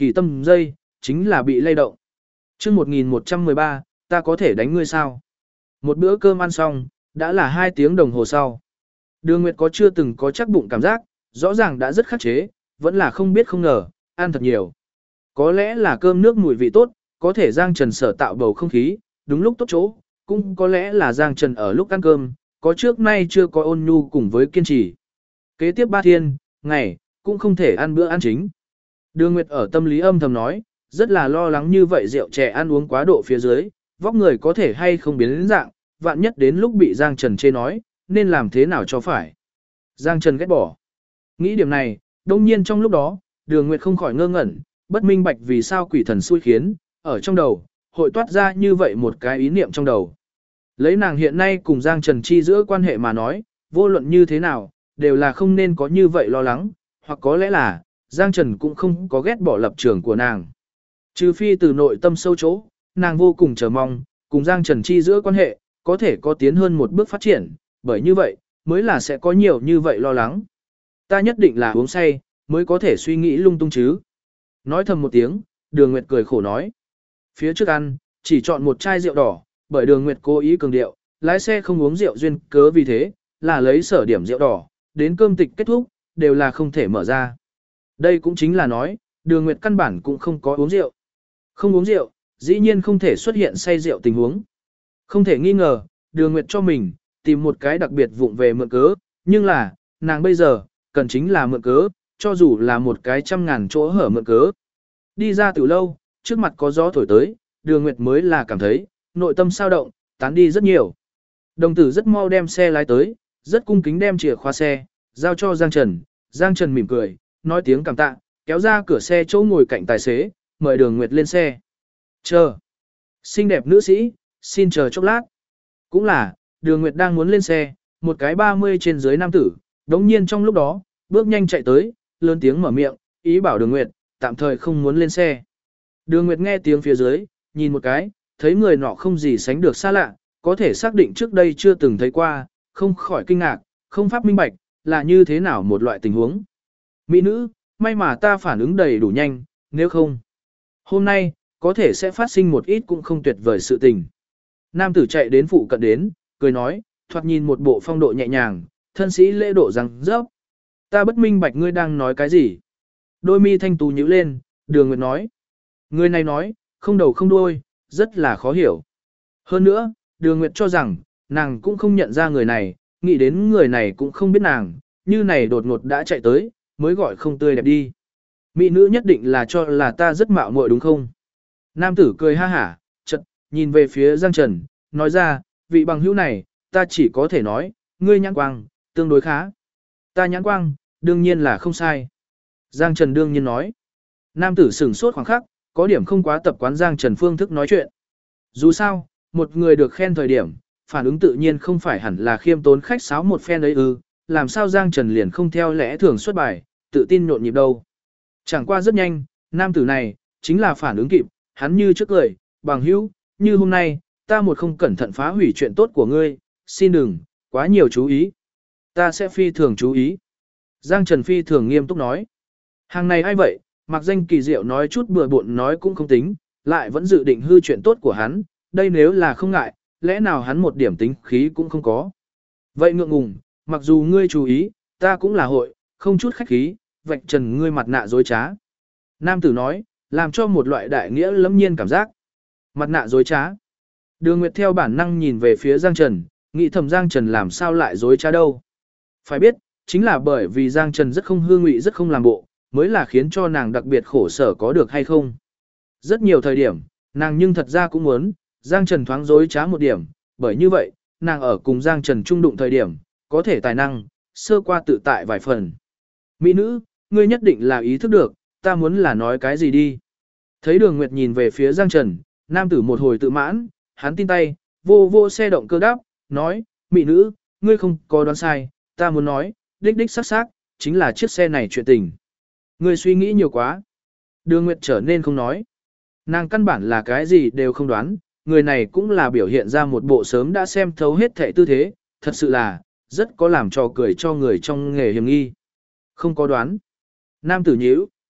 kỳ tâm dây, chính là bị lay động. chương 1113, ta có thể đánh ngươi sao? Một bữa cơm ăn xong, đã là 2 tiếng đồng hồ sau. Đường Nguyệt có chưa từng có chắc bụng cảm giác, rõ ràng đã rất khắc chế, vẫn là không biết không ngờ, ăn thật nhiều. Có lẽ là cơm nước mùi vị tốt, có thể Giang Trần sở tạo bầu không khí, đúng lúc tốt chỗ, cũng có lẽ là Giang Trần ở lúc ăn cơm, có trước nay chưa có ôn nhu cùng với kiên trì. Kế tiếp 3 thiên, ngày, cũng không thể ăn bữa ăn chính. Đường Nguyệt ở tâm lý âm thầm nói, rất là lo lắng như vậy rượu chè ăn uống quá độ phía dưới, vóc người có thể hay không biến đến dạng, vạn nhất đến lúc bị Giang Trần chê nói, nên làm thế nào cho phải. Giang Trần ghét bỏ. Nghĩ điểm này, đông nhiên trong lúc đó, Đường Nguyệt không khỏi ngơ ngẩn, bất minh bạch vì sao quỷ thần xui khiến, ở trong đầu, hội toát ra như vậy một cái ý niệm trong đầu. Lấy nàng hiện nay cùng Giang Trần Chi giữa quan hệ mà nói, vô luận như thế nào, đều là không nên có như vậy lo lắng, hoặc có lẽ là, Giang Trần cũng không có ghét bỏ lập trường của nàng. Trừ phi từ nội tâm sâu chỗ, nàng vô cùng chờ mong, cùng Giang Trần Chi giữa quan hệ, có thể có tiến hơn một bước phát triển, bởi như vậy, mới là sẽ có nhiều như vậy lo lắng. Ta nhất định là uống say, mới có thể suy nghĩ lung tung chứ. Nói thầm một tiếng, Đường Nguyệt cười khổ nói. Phía trước ăn, chỉ chọn một chai rượu đỏ, bởi Đường Nguyệt cố ý cường điệu, lái xe không uống rượu duyên cớ vì thế, là lấy sở điểm rượu đỏ, đến cơm tịch kết thúc, đều là không thể mở ra. Đây cũng chính là nói, Đường Nguyệt căn bản cũng không có uống rượu. Không uống rượu, dĩ nhiên không thể xuất hiện say rượu tình huống. Không thể nghi ngờ, Đường Nguyệt cho mình, tìm một cái đặc biệt vụng về mượn cớ, nhưng là, nàng bây giờ, cần chính là mượn cớ, cho dù là một cái 100.000 chỗ hở mượn cớ. Đi ra từ lâu, trước mặt có gió thổi tới, Đường Nguyệt mới là cảm thấy, nội tâm sao động, tán đi rất nhiều. Đồng tử rất mau đem xe lái tới, rất cung kính đem chìa khóa xe, giao cho Giang Trần. Giang Trần mỉm cười, nói tiếng cảm tạ, kéo ra cửa xe chỗ ngồi cạnh tài xế, mời Đường Nguyệt lên xe. Chờ. Xinh đẹp nữ sĩ, xin chờ chốc lát. Cũng là, Đường Nguyệt đang muốn lên xe, một cái 30 trên dưới nam tử, đống nhiên trong lúc đó, bước nhanh chạy tới, lớn tiếng mở miệng, ý bảo Đường Nguyệt, tạm thời không muốn lên xe. Đường Nguyệt nghe tiếng phía dưới, nhìn một cái, thấy người nọ không gì sánh được xa lạ, có thể xác định trước đây chưa từng thấy qua, không khỏi kinh ngạc, không pháp minh bạch, là như thế nào một loại tình huống. Mỹ nữ, may mà ta phản ứng đầy đủ nhanh, nếu không, hôm nay, có thể sẽ phát sinh một ít cũng không tuyệt vời sự tình. Nam tử chạy đến phụ cận đến, cười nói, thoạt nhìn một bộ phong độ nhẹ nhàng, thân sĩ lễ độ răng rớp. Ta bất minh bạch ngươi đang nói cái gì. Đôi mi thanh tú nhíu lên, Đường Nguyệt nói. Người này nói, không đầu không đuôi, rất là khó hiểu. Hơn nữa, Đường Nguyệt cho rằng, nàng cũng không nhận ra người này, nghĩ đến người này cũng không biết nàng, như này đột ngột đã chạy tới, mới gọi không tươi đẹp đi. Mỹ nữ nhất định là cho là ta rất mạo muội đúng không? Nam tử cười ha hả, chợt nhìn về phía Giang Trần, nói ra, vị bằng hữu này, ta chỉ có thể nói, ngươi nhãn quang, tương đối khá. Ta nhãn quang, đương nhiên là không sai. Giang Trần đương nhiên nói. Nam tử sửng sốt khoảng khắc, có điểm không quá tập quán Giang Trần phương thức nói chuyện. Dù sao, một người được khen thời điểm, phản ứng tự nhiên không phải hẳn là khiêm tốn khách sáo một phen ấy ư, làm sao Giang Trần liền không theo lẽ thường xuất bài, tự tin nhộn nhịp đâu. Chẳng qua rất nhanh, nam tử này, chính là phản ứng kịp, hắn như trước cười, bằng hữu, như hôm nay, ta một không cẩn thận phá hủy chuyện tốt của ngươi, xin đừng, quá nhiều chú ý. Ta sẽ phi thường chú ý. Giang Trần phi thường nghiêm túc nói. Hàng này ai vậy, mặc danh kỳ diệu nói chút bừa bộn nói cũng không tính, lại vẫn dự định hư chuyện tốt của hắn, đây nếu là không ngại, lẽ nào hắn một điểm tính khí cũng không có. Vậy ngượng ngùng, mặc dù ngươi chú ý, ta cũng là hội, không chút khách khí, vạch trần ngươi mặt nạ dối trá. Nam tử nói, làm cho một loại đại nghĩa lẫm nhiên cảm giác. Mặt nạ dối trá. Đường Nguyệt theo bản năng nhìn về phía Giang Trần, nghĩ thầm Giang Trần làm sao lại dối trá đâu. Phải biết, chính là bởi vì Giang Trần rất không hư ngụy rất không làm bộ, mới là khiến cho nàng đặc biệt khổ sở có được hay không. Rất nhiều thời điểm, nàng nhưng thật ra cũng muốn, Giang Trần thoáng dối trá một điểm, bởi như vậy, nàng ở cùng Giang Trần trung đụng thời điểm, có thể tài năng, sơ qua tự tại vài phần. Mỹ nữ, ngươi nhất định là ý thức được, ta muốn là nói cái gì đi. Thấy Đường Nguyệt nhìn về phía Giang Trần, nam tử một hồi tự mãn, hắn tin tay, vô vô xe động cơ đáp, nói, Mỹ nữ, ngươi không có đoán sai, ta muốn nói, đích đích xác xác, chính là chiếc xe này chuyện tình. Ngươi suy nghĩ nhiều quá. Đường Nguyệt trở nên không nói. Nàng căn bản là cái gì đều không đoán, người này cũng là biểu hiện ra một bộ sớm đã xem thấu hết thảy tư thế, thật sự là, rất có làm trò cười cho người trong nghề hiểm nghi. Không có đoán. Nam tử nhíu,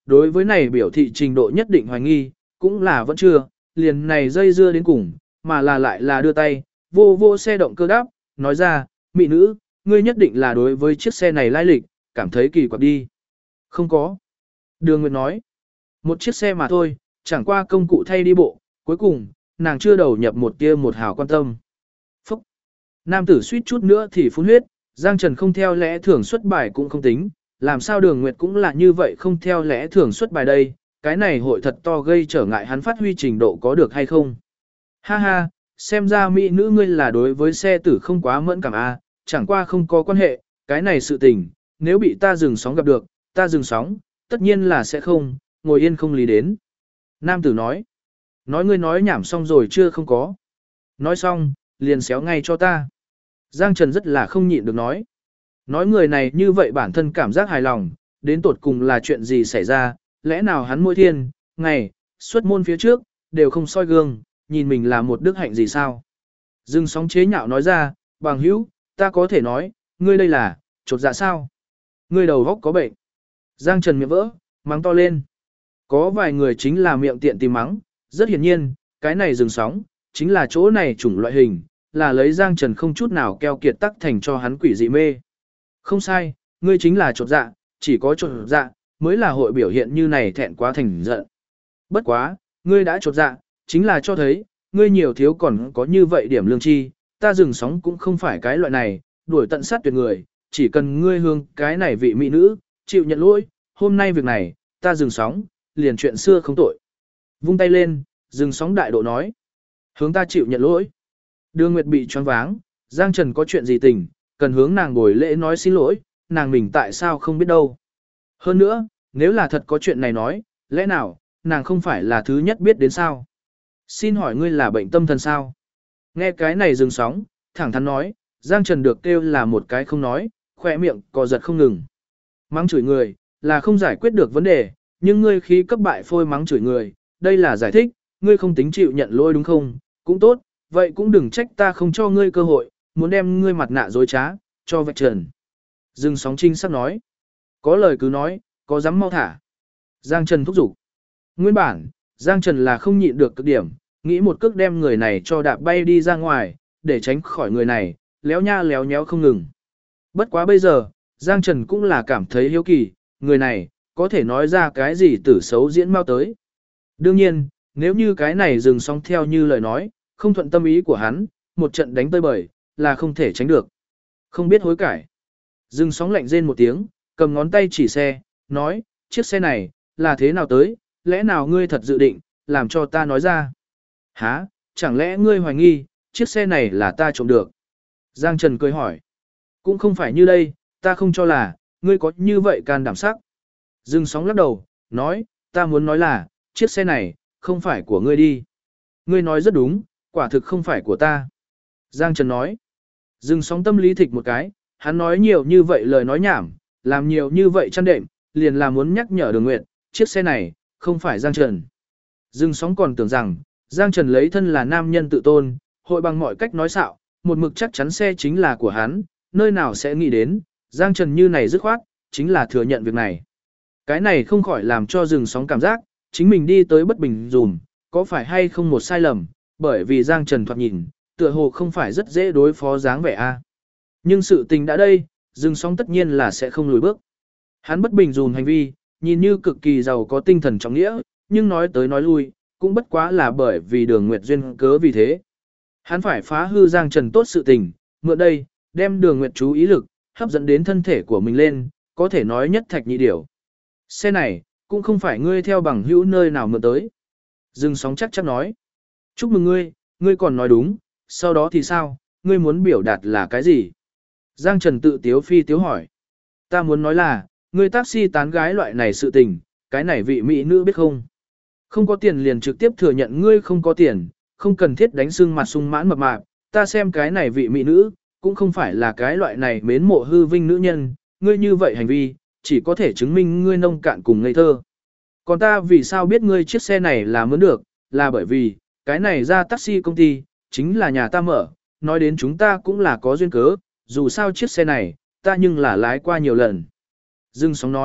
đối với này biểu thị trình độ nhất định hoài nghi, cũng là vẫn chưa, liền này dây dưa đến cùng, mà là lại là đưa tay, vô vô xe động cơ đáp, nói ra, mỹ nữ, ngươi nhất định là đối với chiếc xe này lai lịch, cảm thấy kỳ quặc đi. Không có. Đường Nguyệt nói, một chiếc xe mà thôi, chẳng qua công cụ thay đi bộ, cuối cùng, nàng chưa đầu nhập một tia một hào quan tâm. Phúc! Nam tử suýt chút nữa thì phun huyết, Giang Trần không theo lẽ thường xuất bài cũng không tính, làm sao Đường Nguyệt cũng là như vậy không theo lẽ thường xuất bài đây, cái này hội thật to gây trở ngại hắn phát huy trình độ có được hay không. Ha ha, xem ra mỹ nữ ngươi là đối với xe tử không quá mẫn cảm a, chẳng qua không có quan hệ, cái này sự tình, nếu bị ta dừng sóng gặp được, ta dừng sóng, tất nhiên là sẽ không, ngồi yên không lý đến. Nam tử nói ngươi nói nhảm xong rồi chưa không có. Nói xong, liền xéo ngay cho ta. Giang Trần rất là không nhịn được nói người này như vậy bản thân cảm giác hài lòng, đến tột cùng là chuyện gì xảy ra, lẽ nào hắn mỗi thiên, ngày, xuất môn phía trước, đều không soi gương, nhìn mình là một đức hạnh gì sao. Dừng sóng chế nhạo nói ra, bằng hữu, ta có thể nói, ngươi đây là, chột dạ sao? Ngươi đầu góc có bệnh. Giang Trần miệng vỡ, mắng to lên. Có vài người chính là miệng tiện tìm mắng, rất hiển nhiên, cái này dừng sóng, chính là chỗ này chủng loại hình, là lấy Giang Trần không chút nào keo kiệt tắc thành cho hắn quỷ dị mê. Không sai, ngươi chính là chột dạ, chỉ có chột dạ, mới là hội biểu hiện như này thẹn quá thành giận. Bất quá, ngươi đã chột dạ, chính là cho thấy, ngươi nhiều thiếu còn có như vậy điểm lương chi, ta dừng sóng cũng không phải cái loại này, đuổi tận sát tuyệt người, chỉ cần ngươi hương cái này vị mỹ nữ, chịu nhận lỗi, hôm nay việc này, ta dừng sóng, liền chuyện xưa không tội. Vung tay lên, dừng sóng đại độ nói. Hướng ta chịu nhận lỗi. Đường Nguyệt bị choáng váng, Giang Trần có chuyện gì tình, cần hướng nàng bồi lễ nói xin lỗi, nàng mình tại sao không biết đâu. Hơn nữa, nếu là thật có chuyện này nói, lẽ nào, nàng không phải là thứ nhất biết đến sao? Xin hỏi ngươi là bệnh tâm thần sao? Nghe cái này dừng sóng, thẳng thắn nói, Giang Trần được kêu là một cái không nói, khỏe miệng co giật không ngừng. Mắng chửi người, là không giải quyết được vấn đề, nhưng ngươi khi cấp bại phôi mắng chửi người, đây là giải thích, ngươi không tính chịu nhận lỗi đúng không? Cũng tốt, vậy cũng đừng trách ta không cho ngươi cơ hội, muốn đem ngươi mặt nạ dối trá, cho vạch trần. Dừng sóng trinh sắc nói. Có lời cứ nói, có dám mau thả. Giang Trần thúc giục. Nguyên bản, Giang Trần là không nhịn được cực điểm, nghĩ một cước đem người này cho đạp bay đi ra ngoài, để tránh khỏi người này, léo nha léo nhéo không ngừng. Bất quá bây giờ, Giang Trần cũng là cảm thấy hiếu kỳ, người này, có thể nói ra cái gì tử xấu diễn mau tới. Đương nhiên, nếu như cái này dừng sóng theo như lời nói, không thuận tâm ý của hắn, một trận đánh tơi bời, là không thể tránh được. Không biết hối cải. Dừng sóng lạnh rên một tiếng, cầm ngón tay chỉ xe, nói, chiếc xe này, là thế nào tới, lẽ nào ngươi thật dự định, làm cho ta nói ra. Hả, chẳng lẽ ngươi hoài nghi, chiếc xe này là ta trộm được. Giang Trần cười hỏi. Cũng không phải như đây, ta không cho là, ngươi có như vậy can đảm sắc. Dừng sóng lắc đầu, nói, ta muốn nói là, chiếc xe này, không phải của ngươi đi. Ngươi nói rất đúng, quả thực không phải của ta. Giang Trần nói. Dừng sóng tâm lý thịch một cái, hắn nói nhiều như vậy lời nói nhảm, làm nhiều như vậy chăn đệm, liền là muốn nhắc nhở Đường Nguyệt, chiếc xe này, không phải Giang Trần. Dừng sóng còn tưởng rằng, Giang Trần lấy thân là nam nhân tự tôn, hội bằng mọi cách nói xạo, một mực chắc chắn xe chính là của hắn, nơi nào sẽ nghĩ đến, Giang Trần như này dứt khoát, chính là thừa nhận việc này. Cái này không khỏi làm cho dừng sóng cảm giác, chính mình đi tới bất bình dùm, có phải hay không một sai lầm, bởi vì Giang Trần thoạt nhìn, tựa hồ không phải rất dễ đối phó dáng vẻ a. Nhưng sự tình đã đây, dừng sóng tất nhiên là sẽ không lùi bước. Hắn bất bình dùm hành vi, nhìn như cực kỳ giàu có tinh thần trọng nghĩa, nhưng nói tới nói lui, cũng bất quá là bởi vì Đường Nguyệt duyên cớ vì thế. Hắn phải phá hư Giang Trần tốt sự tình, mượn đây, đem Đường Nguyệt chú ý lực, hấp dẫn đến thân thể của mình lên, có thể nói nhất thạch nhị điểu. Xe này, cũng không phải ngươi theo bằng hữu nơi nào mượn tới. Dừng sóng chắc chắc nói. Chúc mừng ngươi, ngươi còn nói đúng, sau đó thì sao, ngươi muốn biểu đạt là cái gì? Giang Trần tự tiếu phi tiếu hỏi. Ta muốn nói là, ngươi taxi tán gái loại này sự tình, cái này vị mỹ nữ biết không? Không có tiền liền trực tiếp thừa nhận ngươi không có tiền, không cần thiết đánh sưng mặt sung mãn mập mạp, ta xem cái này vị mỹ nữ, cũng không phải là cái loại này mến mộ hư vinh nữ nhân, ngươi như vậy hành vi, chỉ có thể chứng minh ngươi nông cạn cùng ngây thơ. Còn ta vì sao biết ngươi chiếc xe này là mướn được, là bởi vì, cái này ra taxi công ty, chính là nhà ta mở, nói đến chúng ta cũng là có duyên cớ, dù sao chiếc xe này, ta nhưng là lái qua nhiều lần. Dừng sóng nói,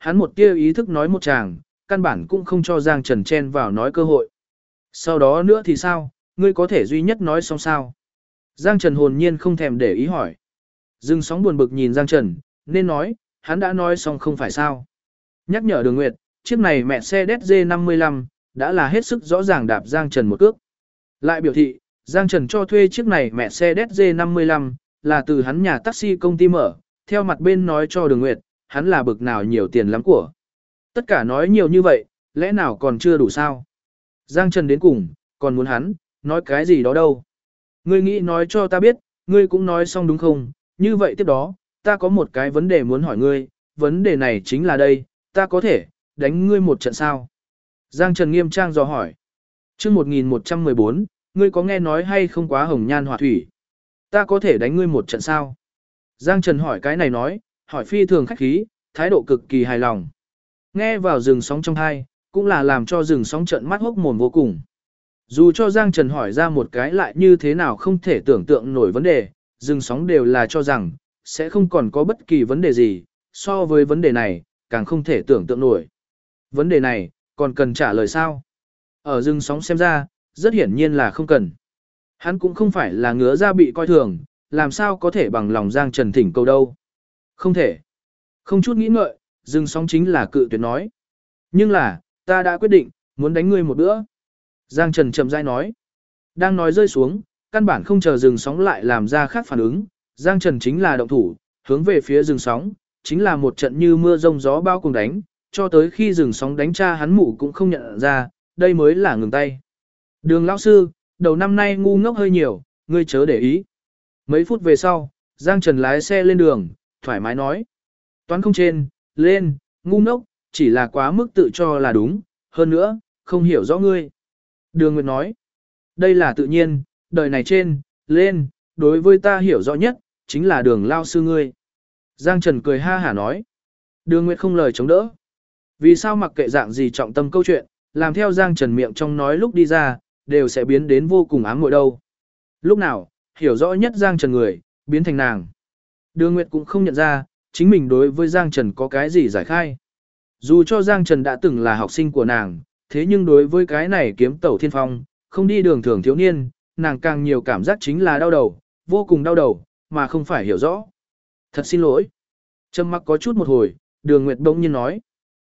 Hắn một tia ý thức nói một chàng, căn bản cũng không cho Giang Trần chen vào nói cơ hội. Sau đó nữa thì sao, ngươi có thể duy nhất nói xong sao? Giang Trần hồn nhiên không thèm để ý hỏi. Dừng sóng buồn bực nhìn Giang Trần, nên nói, hắn đã nói xong không phải sao. Nhắc nhở Đường Nguyệt, chiếc này mẹ xe DZ55, đã là hết sức rõ ràng đạp Giang Trần một cước. Lại biểu thị, Giang Trần cho thuê chiếc này mẹ xe DZ55, là từ hắn nhà taxi công ty mở, theo mặt bên nói cho Đường Nguyệt, hắn là bực nào nhiều tiền lắm của. Tất cả nói nhiều như vậy, lẽ nào còn chưa đủ sao? Giang Trần đến cùng, còn muốn hắn, nói cái gì đó đâu. Ngươi nghĩ nói cho ta biết, ngươi cũng nói xong đúng không? Như vậy tiếp đó, ta có một cái vấn đề muốn hỏi ngươi, vấn đề này chính là đây, ta có thể, đánh ngươi một trận sao? Giang Trần nghiêm trang dò hỏi. Chương 1114, ngươi có nghe nói hay không quá hồng nhan họa thủy? Ta có thể đánh ngươi một trận sao? Giang Trần hỏi cái này nói, hỏi phi thường khách khí, thái độ cực kỳ hài lòng. Nghe vào rừng sóng trong hai, cũng là làm cho rừng sóng trận mắt hốc mồm vô cùng. Dù cho Giang Trần hỏi ra một cái lại như thế nào không thể tưởng tượng nổi vấn đề, rừng sóng đều là cho rằng, sẽ không còn có bất kỳ vấn đề gì, so với vấn đề này, càng không thể tưởng tượng nổi. Vấn đề này, còn cần trả lời sao? Ở rừng sóng xem ra, rất hiển nhiên là không cần. Hắn cũng không phải là ngứa ra bị coi thường, làm sao có thể bằng lòng Giang Trần thỉnh cầu đâu. Không thể. Không chút nghĩ ngợi, rừng sóng chính là cự tuyệt nói. Nhưng là, ta đã quyết định, muốn đánh ngươi một bữa. Giang Trần chậm rãi nói. Đang nói rơi xuống, căn bản không chờ rừng sóng lại làm ra khác phản ứng. Giang Trần chính là động thủ, hướng về phía rừng sóng, chính là một trận như mưa rông gió bao cùng đánh, cho tới khi rừng sóng đánh cha hắn mụ cũng không nhận ra, đây mới là ngừng tay. Đường lão sư, đầu năm nay ngu ngốc hơi nhiều, ngươi chớ để ý. Mấy phút về sau, Giang Trần lái xe lên đường, thoải mái nói. Toán không trên, lên, ngu ngốc, chỉ là quá mức tự cho là đúng, hơn nữa, không hiểu rõ ngươi. Đường Nguyệt nói, đây là tự nhiên, đời này trên, lên, đối với ta hiểu rõ nhất, chính là đường lao sư ngươi. Giang Trần cười ha hả nói. Đường Nguyệt không lời chống đỡ. Vì sao mặc kệ dạng gì trọng tâm câu chuyện, làm theo Giang Trần miệng trong nói lúc đi ra, đều sẽ biến đến vô cùng ám muội đâu. Lúc nào, hiểu rõ nhất Giang Trần người, biến thành nàng. Đường Nguyệt cũng không nhận ra, chính mình đối với Giang Trần có cái gì giải khai. Dù cho Giang Trần đã từng là học sinh của nàng, thế nhưng đối với cái này kiếm tẩu thiên phong, không đi đường thường thiếu niên, nàng càng nhiều cảm giác chính là đau đầu, vô cùng đau đầu, mà không phải hiểu rõ. Thật xin lỗi. Trầm mặc có chút một hồi, Đường Nguyệt bỗng nhiên nói.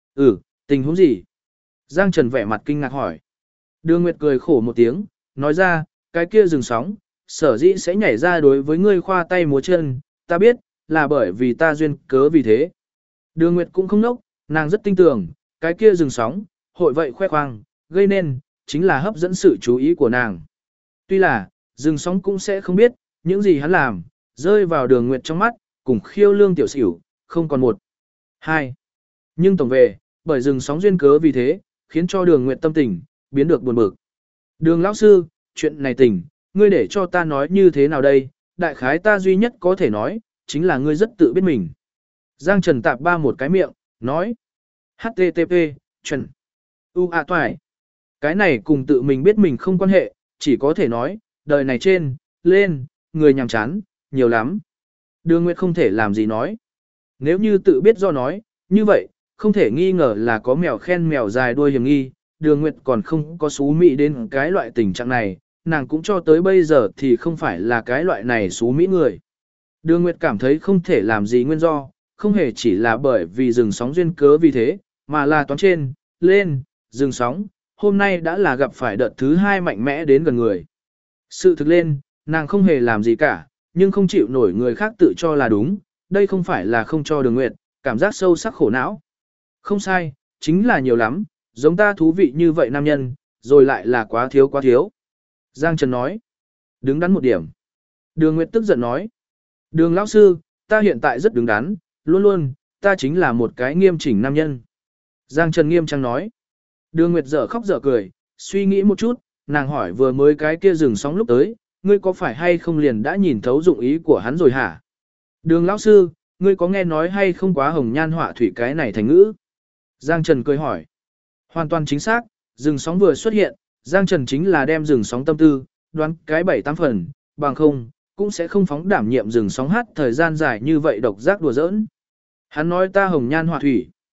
Tình huống gì? Giang Trần vẻ mặt kinh ngạc hỏi. Đường Nguyệt cười khổ một tiếng, nói ra, cái kia rừng sóng, sở dĩ sẽ nhảy ra đối với ngươi khoa tay múa chân, ta biết, là bởi vì ta duyên cớ vì thế. Đường Nguyệt cũng không nốc, nàng rất tin tưởng, cái kia rừng sóng, hội vậy khoe khoang, gây nên, chính là hấp dẫn sự chú ý của nàng. Tuy là, rừng sóng cũng sẽ không biết, những gì hắn làm, rơi vào Đường Nguyệt trong mắt, cùng khiêu lương tiểu xỉu, không còn một. Hai. Nhưng tổng về, bởi rừng sóng duyên cớ vì thế, khiến cho Đường Nguyệt tâm tình, biến được buồn bực. Đường lão sư, chuyện này tình, ngươi để cho ta nói như thế nào đây, đại khái ta duy nhất có thể nói, chính là ngươi rất tự biết mình. Giang Trần tạp ba một cái miệng, nói. HTTP, chuẩn. Toại. Cái này cùng tự mình biết mình không quan hệ, chỉ có thể nói, đời này trên, lên, người nhàm chán, nhiều lắm. Đường Nguyệt không thể làm gì nói. Nếu như tự biết do nói, như vậy, không thể nghi ngờ là có mèo khen mèo dài đuôi hiểm nghi, Đường Nguyệt còn không có xú mị đến cái loại tình trạng này, nàng cũng cho tới bây giờ thì không phải là cái loại này xú mỹ người. Đường Nguyệt cảm thấy không thể làm gì nguyên do, không hề chỉ là bởi vì rừng sóng duyên cớ vì thế, mà là toán trên, lên, rừng sóng, hôm nay đã là gặp phải đợt thứ hai mạnh mẽ đến gần người. Sự thực lên, nàng không hề làm gì cả, nhưng không chịu nổi người khác tự cho là đúng, đây không phải là không cho Đường Nguyệt, cảm giác sâu sắc khổ não. Không sai, chính là nhiều lắm, giống ta thú vị như vậy nam nhân, rồi lại là quá thiếu quá thiếu. Giang Trần nói, đứng đắn một điểm. Đường Nguyệt tức giận nói, Đường lão sư, ta hiện tại rất đứng đắn, luôn luôn, ta chính là một cái nghiêm chỉnh nam nhân. Giang Trần nghiêm trang nói, Đường Nguyệt dở khóc dở cười, suy nghĩ một chút, nàng hỏi vừa mới cái kia rừng sóng lúc tới, ngươi có phải hay không liền đã nhìn thấu dụng ý của hắn rồi hả? Đường lão sư, ngươi có nghe nói hay không quá hồng nhan họa thủy cái này thành ngữ? Giang Trần cười hỏi. Hoàn toàn chính xác, rừng sóng vừa xuất hiện, Giang Trần chính là đem rừng sóng tâm tư, đoán cái 7-8 phần, bằng không, cũng sẽ không phóng đảm nhiệm rừng sóng hát thời gian dài như vậy độc giác đùa giỡn. Hắn nói ta hồng nhan họa thủy.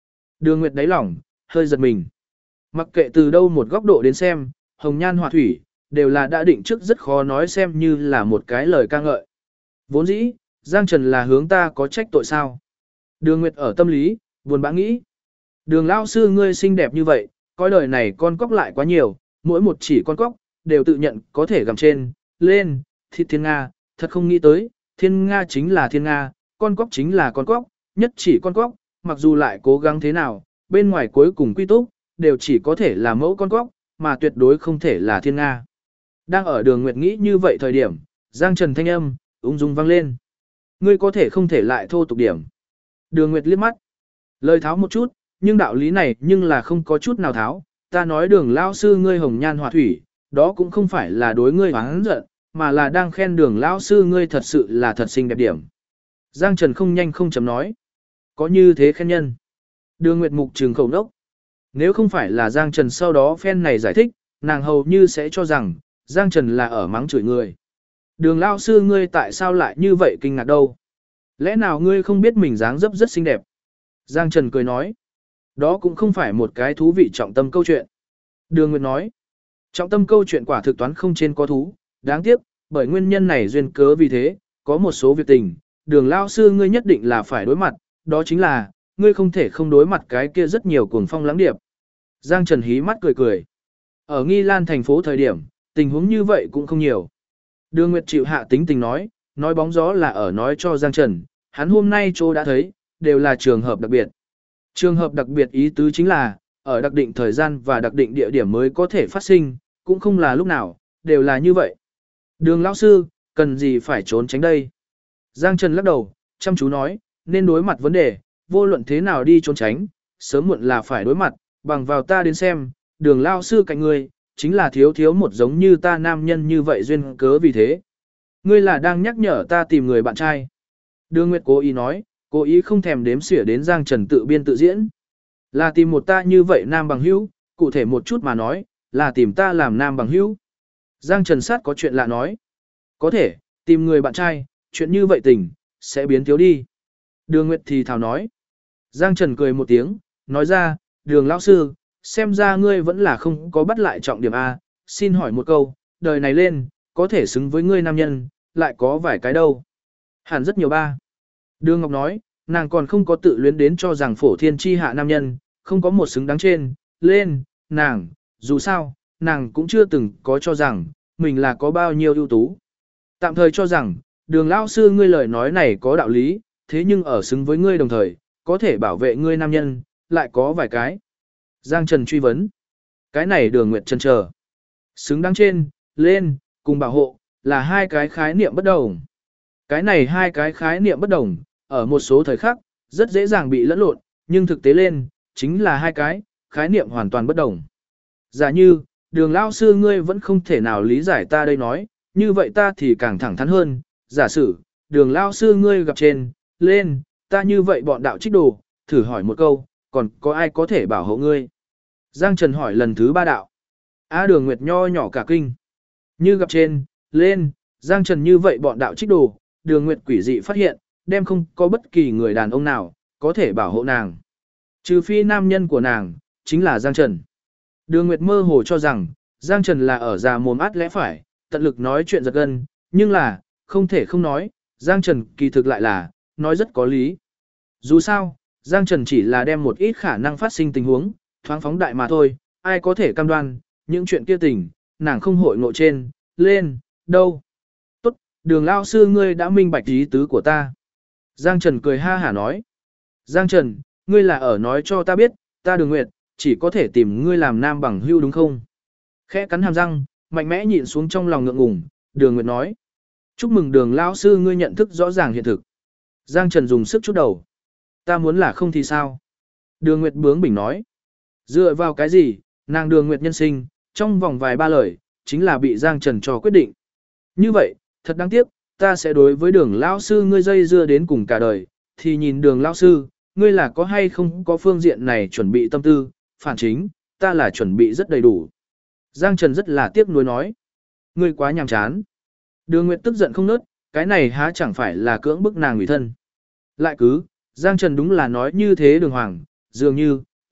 Đường Nguyệt đáy lòng, hơi giật mình. Mặc kệ từ đâu một góc độ đến xem, hồng nhan họa thủy, đều là đã định trước rất khó nói xem như là một cái lời ca ngợi. Vốn dĩ, Giang Trần là hướng ta có trách tội sao. Đường Nguyệt ở tâm lý, buồn bã nghĩ. Đường lao sư ngươi xinh đẹp như vậy, coi đời này con cóc lại quá nhiều, mỗi một chỉ con cóc, đều tự nhận có thể gầm trên, lên, thịt thiên Nga, thật không nghĩ tới, thiên Nga chính là thiên Nga, con cóc chính là con cóc, nhất chỉ con cóc, mặc dù lại cố gắng thế nào, bên ngoài cuối cùng quy túc, đều chỉ có thể là mẫu con cóc, mà tuyệt đối không thể là thiên Nga. Đang ở đường Nguyệt nghĩ như vậy thời điểm, Giang Trần thanh âm, ung dung vang lên. Ngươi có thể không thể lại thô tục điểm. Đường Nguyệt liếc mắt. Lời tháo một chút, nhưng đạo lý này nhưng là không có chút nào tháo. Ta nói đường lao sư ngươi hồng nhan họa thủy, đó cũng không phải là đối ngươi oán giận, mà là đang khen đường lao sư ngươi thật sự là thật xinh đẹp điểm. Giang Trần không nhanh không chấm nói. Có như thế khen nhân. Đường Nguyệt mục trừng khẩu đốc. Nếu không phải là Giang Trần sau đó phen này giải thích, nàng hầu như sẽ cho rằng, Giang Trần là ở mắng chửi người. Đường lao sư ngươi tại sao lại như vậy kinh ngạc đâu? Lẽ nào ngươi không biết mình dáng dấp rất xinh đẹp? Giang Trần cười nói. Đó cũng không phải một cái thú vị trọng tâm câu chuyện. Đường Nguyệt nói. Trọng tâm câu chuyện quả thực toán không trên có thú. Đáng tiếc, bởi nguyên nhân này duyên cớ vì thế, có một số việc tình, đường lao sư ngươi nhất định là phải đối mặt, đó chính là, ngươi không thể không đối mặt cái kia rất nhiều cuồng phong lãng điệp. Giang Trần hí mắt cười cười. Ở Nghi Lan thành phố thời điểm, tình huống như vậy cũng không nhiều. Đường Nguyệt chịu hạ tính tình nói bóng gió là ở nói cho Giang Trần, hắn hôm nay chỗ đã thấy, đều là trường hợp đặc biệt. Trường hợp đặc biệt ý tứ chính là, ở đặc định thời gian và đặc định địa điểm mới có thể phát sinh, cũng không là lúc nào, đều là như vậy. Đường lão sư, cần gì phải trốn tránh đây? Giang Trần lắc đầu, chăm chú nói, nên đối mặt vấn đề, vô luận thế nào đi trốn tránh, sớm muộn là phải đối mặt, bằng vào ta đến xem, đường lão sư cạnh ngươi, chính là thiếu một giống như ta nam nhân như vậy duyên cớ vì thế. Ngươi là đang nhắc nhở ta tìm người bạn trai. Đường Nguyệt cố ý nói, cố ý không thèm đếm xỉa đến Giang Trần tự biên tự diễn. Là tìm một ta như vậy nam bằng hữu, cụ thể một chút mà nói, là tìm ta làm nam bằng hữu. Giang Trần sát có chuyện lạ nói. Có thể, tìm người bạn trai, chuyện như vậy tình, sẽ biến thiếu đi. Đường Nguyệt thì thào nói. Giang Trần cười một tiếng, nói ra, đường lão sư, xem ra ngươi vẫn là không có bắt lại trọng điểm A, xin hỏi một câu, đời này lên, có thể xứng với ngươi nam nhân, lại có vài cái đâu. Hẳn rất nhiều ba. Đường Ngọc nói, nàng còn không có tự luyến đến cho rằng phổ thiên chi hạ nam nhân, không có một xứng đáng trên, lên, nàng, dù sao, nàng cũng chưa từng có cho rằng, mình là có bao nhiêu ưu tú. Tạm thời cho rằng, đường lão sư ngươi lời nói này có đạo lý, thế nhưng ở xứng với ngươi đồng thời, có thể bảo vệ ngươi nam nhân, lại có vài cái. Giang Trần truy vấn. Cái này đường Nguyệt chân chờ. Xứng đáng trên, lên, cùng bảo hộ, là hai cái khái niệm bất đồng. Cái này hai cái khái niệm bất đồng, ở một số thời khắc, rất dễ dàng bị lẫn lộn, nhưng thực tế lên, chính là hai cái, khái niệm hoàn toàn bất đồng. Giả như, đường lão sư ngươi vẫn không thể nào lý giải ta đây nói, như vậy ta thì càng thẳng thắn hơn, giả sử, đường lão sư ngươi gặp trên, lên, ta như vậy bọn đạo trích đồ, thử hỏi một câu, còn có ai có thể bảo hộ ngươi? Giang Trần hỏi lần thứ ba đạo. Đường Nguyệt nho nhỏ cả kinh. Như gặp trên, lên, Giang Trần như vậy bọn đạo trích đồ, đường Nguyệt quỷ dị phát hiện, đem không có bất kỳ người đàn ông nào, có thể bảo hộ nàng. Trừ phi nam nhân của nàng, chính là Giang Trần. Đường Nguyệt mơ hồ cho rằng, Giang Trần là ở già mồm át lẽ phải, tận lực nói chuyện giật gân, nhưng là, không thể không nói, Giang Trần kỳ thực lại là, nói rất có lý. Dù sao, Giang Trần chỉ là đem một ít khả năng phát sinh tình huống, thoáng phóng đại mà thôi, ai có thể cam đoan, những chuyện kia tình, nàng không hội ngộ trên, lên, đâu. Tốt, đường lao sư ngươi đã minh bạch ý tứ của ta. Giang Trần cười ha hả nói. Giang Trần, ngươi là ở nói cho ta biết, ta đường Nguyệt, chỉ có thể tìm ngươi làm nam bằng hưu đúng không? Khẽ cắn hàm răng, mạnh mẽ nhịn xuống trong lòng ngượng ngùng, đường Nguyệt nói. Chúc mừng đường lao sư ngươi nhận thức rõ ràng hiện thực. Giang Trần dùng sức chút đầu. Ta muốn là không thì sao? Đường Nguyệt bướng bỉnh nói. Dựa vào cái gì, nàng đường Nguyệt nhân sinh, trong vòng vài ba lời, chính là bị Giang Trần cho quyết định. Như vậy, thật đáng tiếc, ta sẽ đối với đường lão sư ngươi dây dưa đến cùng cả đời, thì nhìn đường lão sư, ngươi là có hay không có phương diện này chuẩn bị tâm tư, phản chính, ta là chuẩn bị rất đầy đủ. Giang Trần rất là tiếc nuối nói. Ngươi quá nhàm chán. Đường Nguyệt tức giận không nớt, cái này há chẳng phải là cưỡng bức nàng người thân. Lại cứ, Giang Trần đúng là nói như thế đường hoàng, dường như,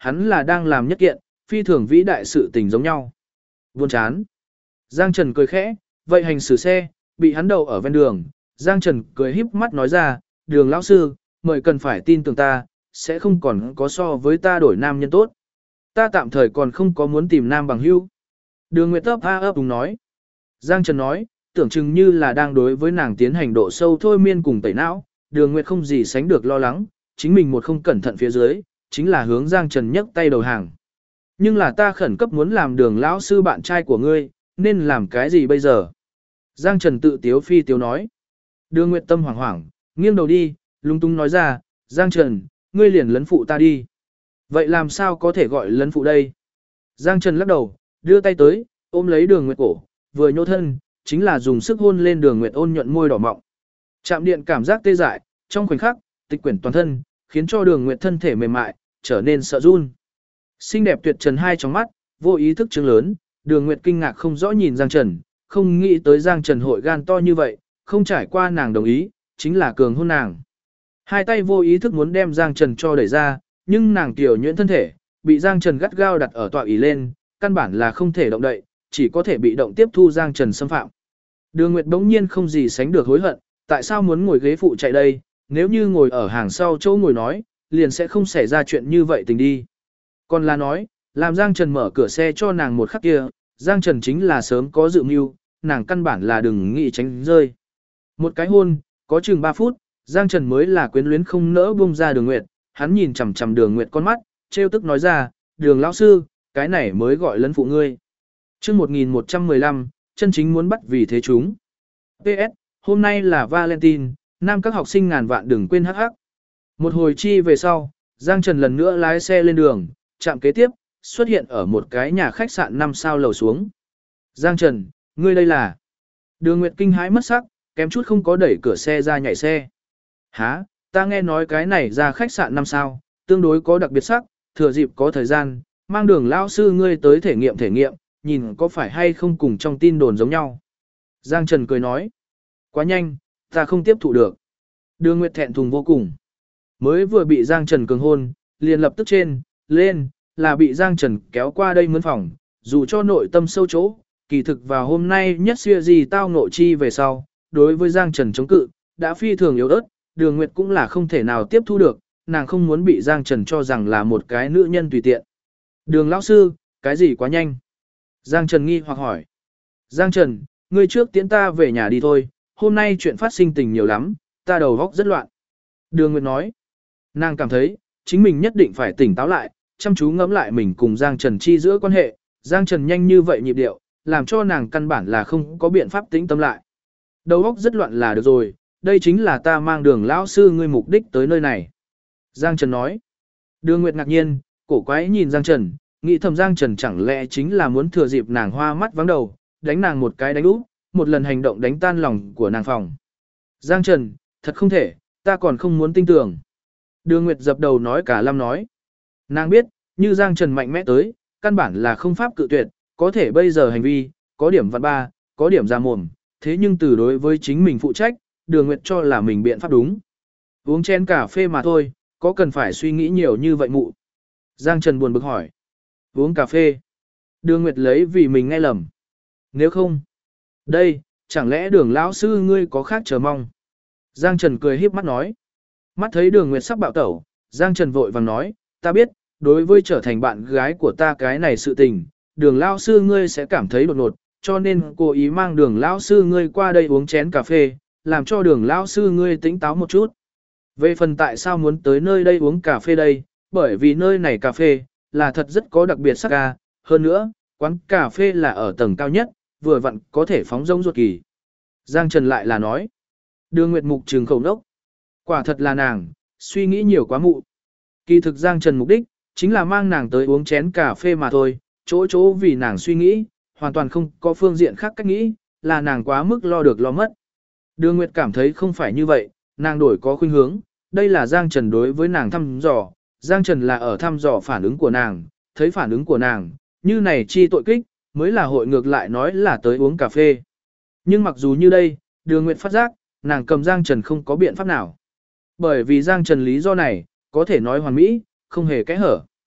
hắn là đang làm nhất kiện, phi thường vĩ đại sự tình giống nhau. Buồn chán. Giang Trần cười khẽ, vậy hành xử xe, bị hắn đậu ở ven đường. Giang Trần cười híp mắt nói ra, Đường lão sư, mời cần phải tin tưởng ta, sẽ không còn có so với ta đổi nam nhân tốt. Ta tạm thời còn không có muốn tìm nam bằng hữu. Đường Nguyệt ấp đúng nói. Giang Trần nói, tưởng chừng như là đang đối với nàng tiến hành độ sâu thôi miên cùng tẩy não. Đường Nguyệt không gì sánh được lo lắng, chính mình một không cẩn thận phía dưới, chính là hướng Giang Trần nhấc tay đầu hàng. Nhưng là ta khẩn cấp muốn làm Đường lão sư bạn trai của ngươi, nên làm cái gì bây giờ? Giang Trần tự tiếu phi tiếu nói. Đường Nguyệt tâm hoảng hoảng, nghiêng đầu đi, lung tung nói ra, Giang Trần, ngươi liền lấn phụ ta đi. Vậy làm sao có thể gọi lấn phụ đây? Giang Trần lắc đầu, đưa tay tới, ôm lấy Đường Nguyệt cổ, vừa nhô thân, chính là dùng sức hôn lên Đường Nguyệt ôn nhuận môi đỏ mọng. Chạm điện cảm giác tê dại, trong khoảnh khắc, tịch quyển toàn thân, khiến cho Đường Nguyệt thân thể mềm mại, trở nên sợ run. Xinh đẹp tuyệt trần hai trong mắt, vô ý thức trừng lớn, Đường Nguyệt kinh ngạc không rõ nhìn Giang Trần, không nghĩ tới Giang Trần hội gan to như vậy, không trải qua nàng đồng ý, chính là cường hôn nàng. Hai tay vô ý thức muốn đem Giang Trần cho đẩy ra, nhưng nàng tiểu nhuyễn thân thể, bị Giang Trần gắt gao đặt ở tọa ỷ lên, căn bản là không thể động đậy, chỉ có thể bị động tiếp thu Giang Trần xâm phạm. Đường Nguyệt bỗng nhiên không gì sánh được hối hận, tại sao muốn ngồi ghế phụ chạy đây, nếu như ngồi ở hàng sau chỗ ngồi nói, liền sẽ không xảy ra chuyện như vậy tình đi. Còn là nói, làm Giang Trần mở cửa xe cho nàng một khắc kia, Giang Trần chính là sớm có dự mưu, nàng căn bản là đừng nghĩ tránh rơi. Một cái hôn, có chừng 3 phút, Giang Trần mới là quyến luyến không nỡ buông ra Đường Nguyệt, hắn nhìn chằm chằm Đường Nguyệt con mắt, trêu tức nói ra, Đường lão sư, cái này mới gọi lấn phụ ngươi. Chương 1115, chân chính muốn bắt vì thế chúng. PS, hôm nay là Valentine, nam các học sinh ngàn vạn đừng quên hắc hắc. Một hồi chi về sau, Giang Trần lần nữa lái xe lên đường, trạm kế tiếp, xuất hiện ở một cái nhà khách sạn 5 sao lầu xuống. Giang Trần, ngươi đây là... Đường Nguyệt kinh hãi mất sắc, kém chút không có đẩy cửa xe ra nhảy xe. Hả, ta nghe nói cái này ra khách sạn 5 sao, tương đối có đặc biệt sắc, thừa dịp có thời gian, mang Đường lão sư ngươi tới thể nghiệm, nhìn có phải hay không cùng trong tin đồn giống nhau. Giang Trần cười nói, quá nhanh, ta không tiếp thụ được. Đường Nguyệt thẹn thùng vô cùng. Mới vừa bị Giang Trần cường hôn, liền lập tức lên, là bị Giang Trần kéo qua đây mướn phòng, dù cho nội tâm sâu chỗ, kỳ thực vào hôm nay nhất xưa gì tao ngộ chi về sau, đối với Giang Trần chống cự, đã phi thường yếu ớt, Đường Nguyệt cũng là không thể nào tiếp thu được, nàng không muốn bị Giang Trần cho rằng là một cái nữ nhân tùy tiện. Đường lão sư, cái gì quá nhanh? Giang Trần nghi hoặc hỏi. Giang Trần, ngươi trước tiễn ta về nhà đi thôi, hôm nay chuyện phát sinh tình nhiều lắm, ta đầu óc rất loạn. Đường Nguyệt nói. Nàng cảm thấy, chính mình nhất định phải tỉnh táo lại, chăm chú ngẫm lại mình cùng Giang Trần chi giữa quan hệ, Giang Trần nhanh như vậy nhịp điệu, làm cho nàng căn bản là không có biện pháp tĩnh tâm lại. Đầu óc rất loạn là được rồi, đây chính là ta mang Đường lão sư ngươi mục đích tới nơi này. Giang Trần nói. Đường Nguyệt ngạc nhiên, cổ quái nhìn Giang Trần, nghĩ thầm Giang Trần chẳng lẽ chính là muốn thừa dịp nàng hoa mắt vắng đầu, đánh nàng một cái đánh úp, một lần hành động đánh tan lòng của nàng phòng. Giang Trần, thật không thể, ta còn không muốn tin tưởng. Đường Nguyệt dập đầu nói cả lâm nói. Nàng biết, như Giang Trần mạnh mẽ tới, căn bản là không pháp cự tuyệt, có thể bây giờ hành vi, có điểm vạn ba, có điểm ra mồm, thế nhưng từ đối với chính mình phụ trách, Đường Nguyệt cho là mình biện pháp đúng. Uống chén cà phê mà thôi, có cần phải suy nghĩ nhiều như vậy mụ? Giang Trần buồn bực hỏi. Uống cà phê. Đường Nguyệt lấy vì mình nghe lầm. Nếu không, đây, chẳng lẽ Đường lão sư ngươi có khác chờ mong? Giang Trần cười híp mắt nói. Mắt thấy Đường Nguyệt sắp bạo tẩu, Giang Trần vội vàng nói, ta biết, đối với trở thành bạn gái của ta cái này sự tình, Đường lão sư ngươi sẽ cảm thấy đột ngột, cho nên cố ý mang Đường lão sư ngươi qua đây uống chén cà phê, làm cho Đường lão sư ngươi tỉnh táo một chút. Về phần tại sao muốn tới nơi đây uống cà phê đây, bởi vì nơi này cà phê là thật rất có đặc biệt sắc ca, hơn nữa, quán cà phê là ở tầng cao nhất, vừa vặn có thể phóng rông ruột kỳ. Giang Trần lại là nói, Đường Nguyệt mục trừng khẩu nốc. Quả thật là nàng, suy nghĩ nhiều quá mụ. Kỳ thực Giang Trần mục đích, chính là mang nàng tới uống chén cà phê mà thôi, chỗ vì nàng suy nghĩ, hoàn toàn không có phương diện khác cách nghĩ, là nàng quá mức lo được lo mất. Đường Nguyệt cảm thấy không phải như vậy, nàng đổi có khuynh hướng, đây là Giang Trần đối với nàng thăm dò, Giang Trần là ở thăm dò phản ứng của nàng, thấy phản ứng của nàng, như này chi tội kích, mới là hội ngược lại nói là tới uống cà phê. Nhưng mặc dù như đây, Đường Nguyệt phát giác, nàng cầm Giang Trần không có biện pháp nào. Bởi vì Giang Trần lý do này, có thể nói hoàn mỹ, không hề kẽ hở.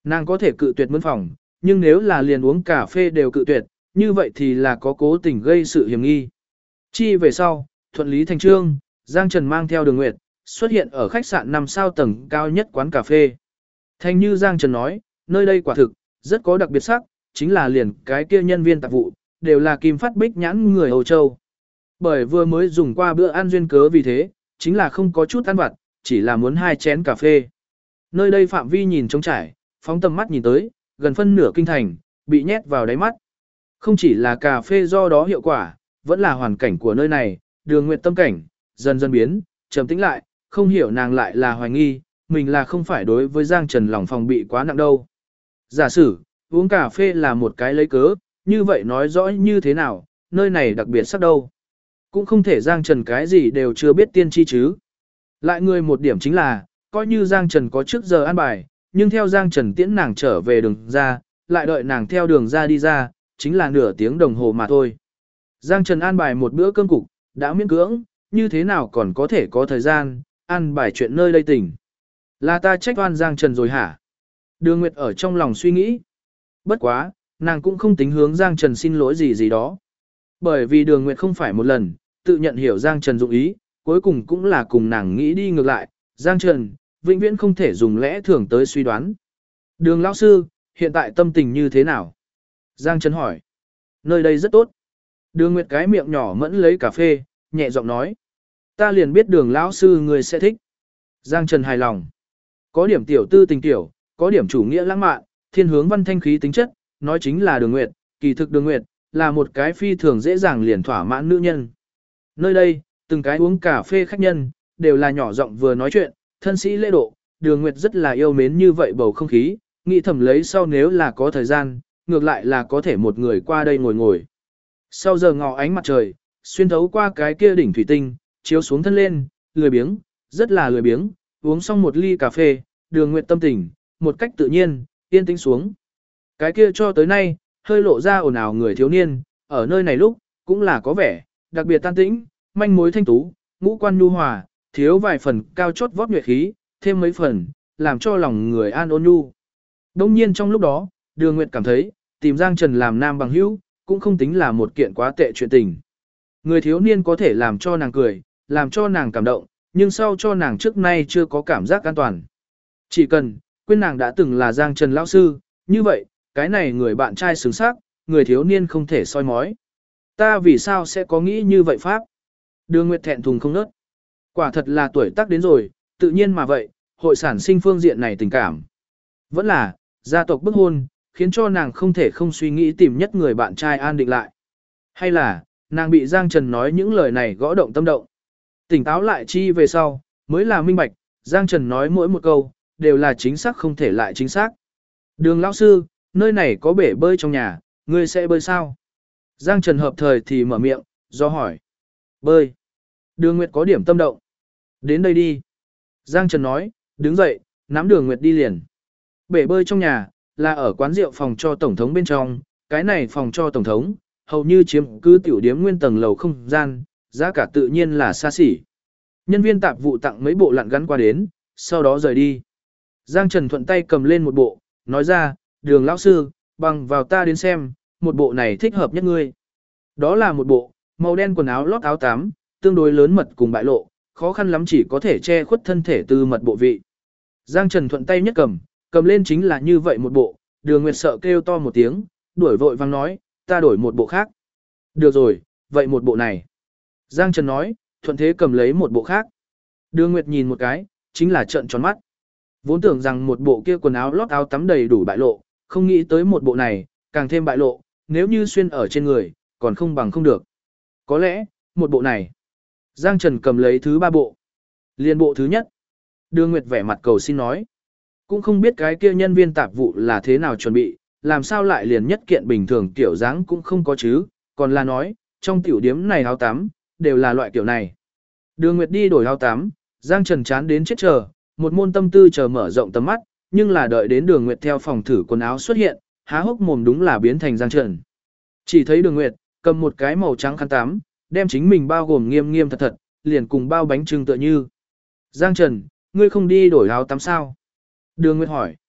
Nàng có thể cự tuyệt mướn phòng, nhưng nếu là liền uống cà phê đều cự tuyệt, như vậy thì là có cố tình gây sự hiểm nghi. Chi về sau, thuận lý thành trương, Giang Trần mang theo Đường Nguyệt, xuất hiện ở khách sạn 5 sao tầng cao nhất quán cà phê. Thành như Giang Trần nói, nơi đây quả thực, rất có đặc biệt sắc, chính là liền cái kia nhân viên tạp vụ, đều là kim phát bích nhãn người Âu Châu. Bởi vừa mới dùng qua bữa ăn duyên cớ vì thế, chính là không có chút ăn vặt, chỉ là muốn 2 chén cà phê. Nơi đây phạm vi nhìn trống trải, phóng tầm mắt nhìn tới, gần phân nửa kinh thành, bị nhét vào đáy mắt. Không chỉ là cà phê do đó hiệu quả, vẫn là hoàn cảnh của nơi này, Đường Nguyệt tâm cảnh, dần dần biến, trầm tĩnh lại, không hiểu nàng lại là hoài nghi, mình là không phải đối với Giang Trần lòng phòng bị quá nặng đâu. Giả sử, uống cà phê là một cái lấy cớ, như vậy nói rõ như thế nào, nơi này đặc biệt sắc đâu. Cũng không thể Giang Trần cái gì đều chưa biết tiên tri chứ. Lại người một điểm chính là, coi như Giang Trần có trước giờ an bài, nhưng theo Giang Trần tiễn nàng trở về đường ra, lại đợi nàng theo đường ra đi ra, chính là nửa tiếng đồng hồ mà thôi. Giang Trần an bài một bữa cơm cục, đã miễn cưỡng, như thế nào còn có thể có thời gian, an bài chuyện nơi đây tỉnh. Là ta trách oan Giang Trần rồi hả? Đường Nguyệt ở trong lòng suy nghĩ. Bất quá, nàng cũng không tính hướng Giang Trần xin lỗi gì gì đó. Bởi vì Đường Nguyệt không phải một lần, tự nhận hiểu Giang Trần dụng ý, cuối cùng cũng là cùng nàng nghĩ đi ngược lại. Giang Trần, vĩnh viễn không thể dùng lẽ thường tới suy đoán. Đường lão sư, hiện tại tâm tình như thế nào? Giang Trần hỏi. Nơi đây rất tốt. Đường Nguyệt cái miệng nhỏ mẫn lấy cà phê, nhẹ giọng nói. Ta liền biết đường lão sư người sẽ thích. Giang Trần hài lòng. Có điểm tiểu tư tình tiểu, có điểm chủ nghĩa lãng mạn, thiên hướng văn thanh khí tính chất, nói chính là Đường Nguyệt, kỳ thực Đường Nguyệt, là một cái phi thường dễ dàng liền thỏa mãn nữ nhân. Nơi đây, từng cái uống cà phê khách nhân, đều là nhỏ giọng vừa nói chuyện, thân sĩ lễ độ, Đường Nguyệt rất là yêu mến như vậy bầu không khí, nghĩ thầm lấy sau nếu là có thời gian, ngược lại là có thể một người qua đây ngồi ngồi. Sau giờ ngọ ánh mặt trời, xuyên thấu qua cái kia đỉnh thủy tinh, chiếu xuống thân lên, lười biếng, rất là lười biếng, uống xong một ly cà phê, Đường Nguyệt tâm tình, một cách tự nhiên, yên tĩnh xuống. Cái kia cho tới nay, hơi lộ ra ồn ào người thiếu niên, ở nơi này lúc, cũng là có vẻ, đặc biệt tan tĩnh, manh mối thanh tú, ngũ quan nhu hòa, thiếu vài phần cao chót vót nhuệ khí, thêm mấy phần, làm cho lòng người an ôn nhu. Đông nhiên trong lúc đó, Đường Nguyệt cảm thấy, tìm Giang Trần làm nam bằng hữu, cũng không tính là một kiện quá tệ chuyện tình. Người thiếu niên có thể làm cho nàng cười, làm cho nàng cảm động, nhưng sau cho nàng trước nay chưa có cảm giác an toàn. Chỉ cần, quên nàng đã từng là Giang Trần lão sư, như vậy, cái này người bạn trai xứng sắc, người thiếu niên không thể soi mói. Ta vì sao sẽ có nghĩ như vậy Pháp? Đường Nguyệt thẹn thùng không nớt. Quả thật là tuổi tác đến rồi, tự nhiên mà vậy, hội sản sinh phương diện này tình cảm. Vẫn là, gia tộc bức hôn, khiến cho nàng không thể không suy nghĩ tìm nhất người bạn trai an định lại. Hay là, nàng bị Giang Trần nói những lời này gõ động tâm động. Tỉnh táo lại chi về sau, mới là minh bạch, Giang Trần nói mỗi một câu, đều là chính xác không thể lại chính xác. Đường lão sư, nơi này có bể bơi trong nhà, ngươi sẽ bơi sao? Giang Trần hợp thời thì mở miệng, do hỏi. Bơi. Đường Nguyệt có điểm tâm động. Đến đây đi. Giang Trần nói, đứng dậy, nắm Đường Nguyệt đi liền. Bể bơi trong nhà, là ở quán rượu phòng cho tổng thống bên trong, cái này phòng cho tổng thống, hầu như chiếm cứ tiểu điếm nguyên tầng lầu không gian, giá cả tự nhiên là xa xỉ. Nhân viên tạp vụ tặng mấy bộ lặn gắn qua đến, sau đó rời đi. Giang Trần thuận tay cầm lên một bộ, nói ra, Đường lão sư, bằng vào ta đến xem, một bộ này thích hợp nhất ngươi. Đó là một bộ, màu đen quần áo lót áo tắm, tương đối lớn mật cùng bại lộ, khó khăn lắm chỉ có thể che khuất thân thể từ mật bộ vị. Giang Trần thuận tay nhất cầm lên chính là như vậy một bộ, Đường Nguyệt sợ kêu to một tiếng, đuổi vội vang nói, ta đổi một bộ khác. Được rồi, vậy một bộ này. Giang Trần nói, thuận thế cầm lấy một bộ khác. Đường Nguyệt nhìn một cái, chính là trợn tròn mắt. Vốn tưởng rằng một bộ kia quần áo lót áo tắm đầy đủ bại lộ, không nghĩ tới một bộ này, càng thêm bại lộ, nếu như xuyên ở trên người, còn không bằng không được. Có lẽ, một bộ này. Giang Trần cầm lấy thứ 3 bộ. Liên bộ thứ nhất. Đường Nguyệt vẻ mặt cầu xin nói. Cũng không biết cái kia nhân viên tạp vụ là thế nào chuẩn bị, làm sao lại liền nhất kiện bình thường kiểu dáng cũng không có chứ, còn là nói, trong tiểu điếm này áo tắm, đều là loại kiểu này. Đường Nguyệt đi đổi áo tắm, Giang Trần chán đến chết chờ, một môn tâm tư chờ mở rộng tầm mắt, nhưng là đợi đến Đường Nguyệt theo phòng thử quần áo xuất hiện, há hốc mồm đúng là biến thành Giang Trần. Chỉ thấy Đường Nguyệt, cầm một cái màu trắng khăn tắm, đem chính mình bao gồm nghiêm nghiêm thật thật, liền cùng bao bánh trưng tựa như. Giang Trần, ngươi không đi đổi áo tắm sao? Đường Nguyệt hỏi.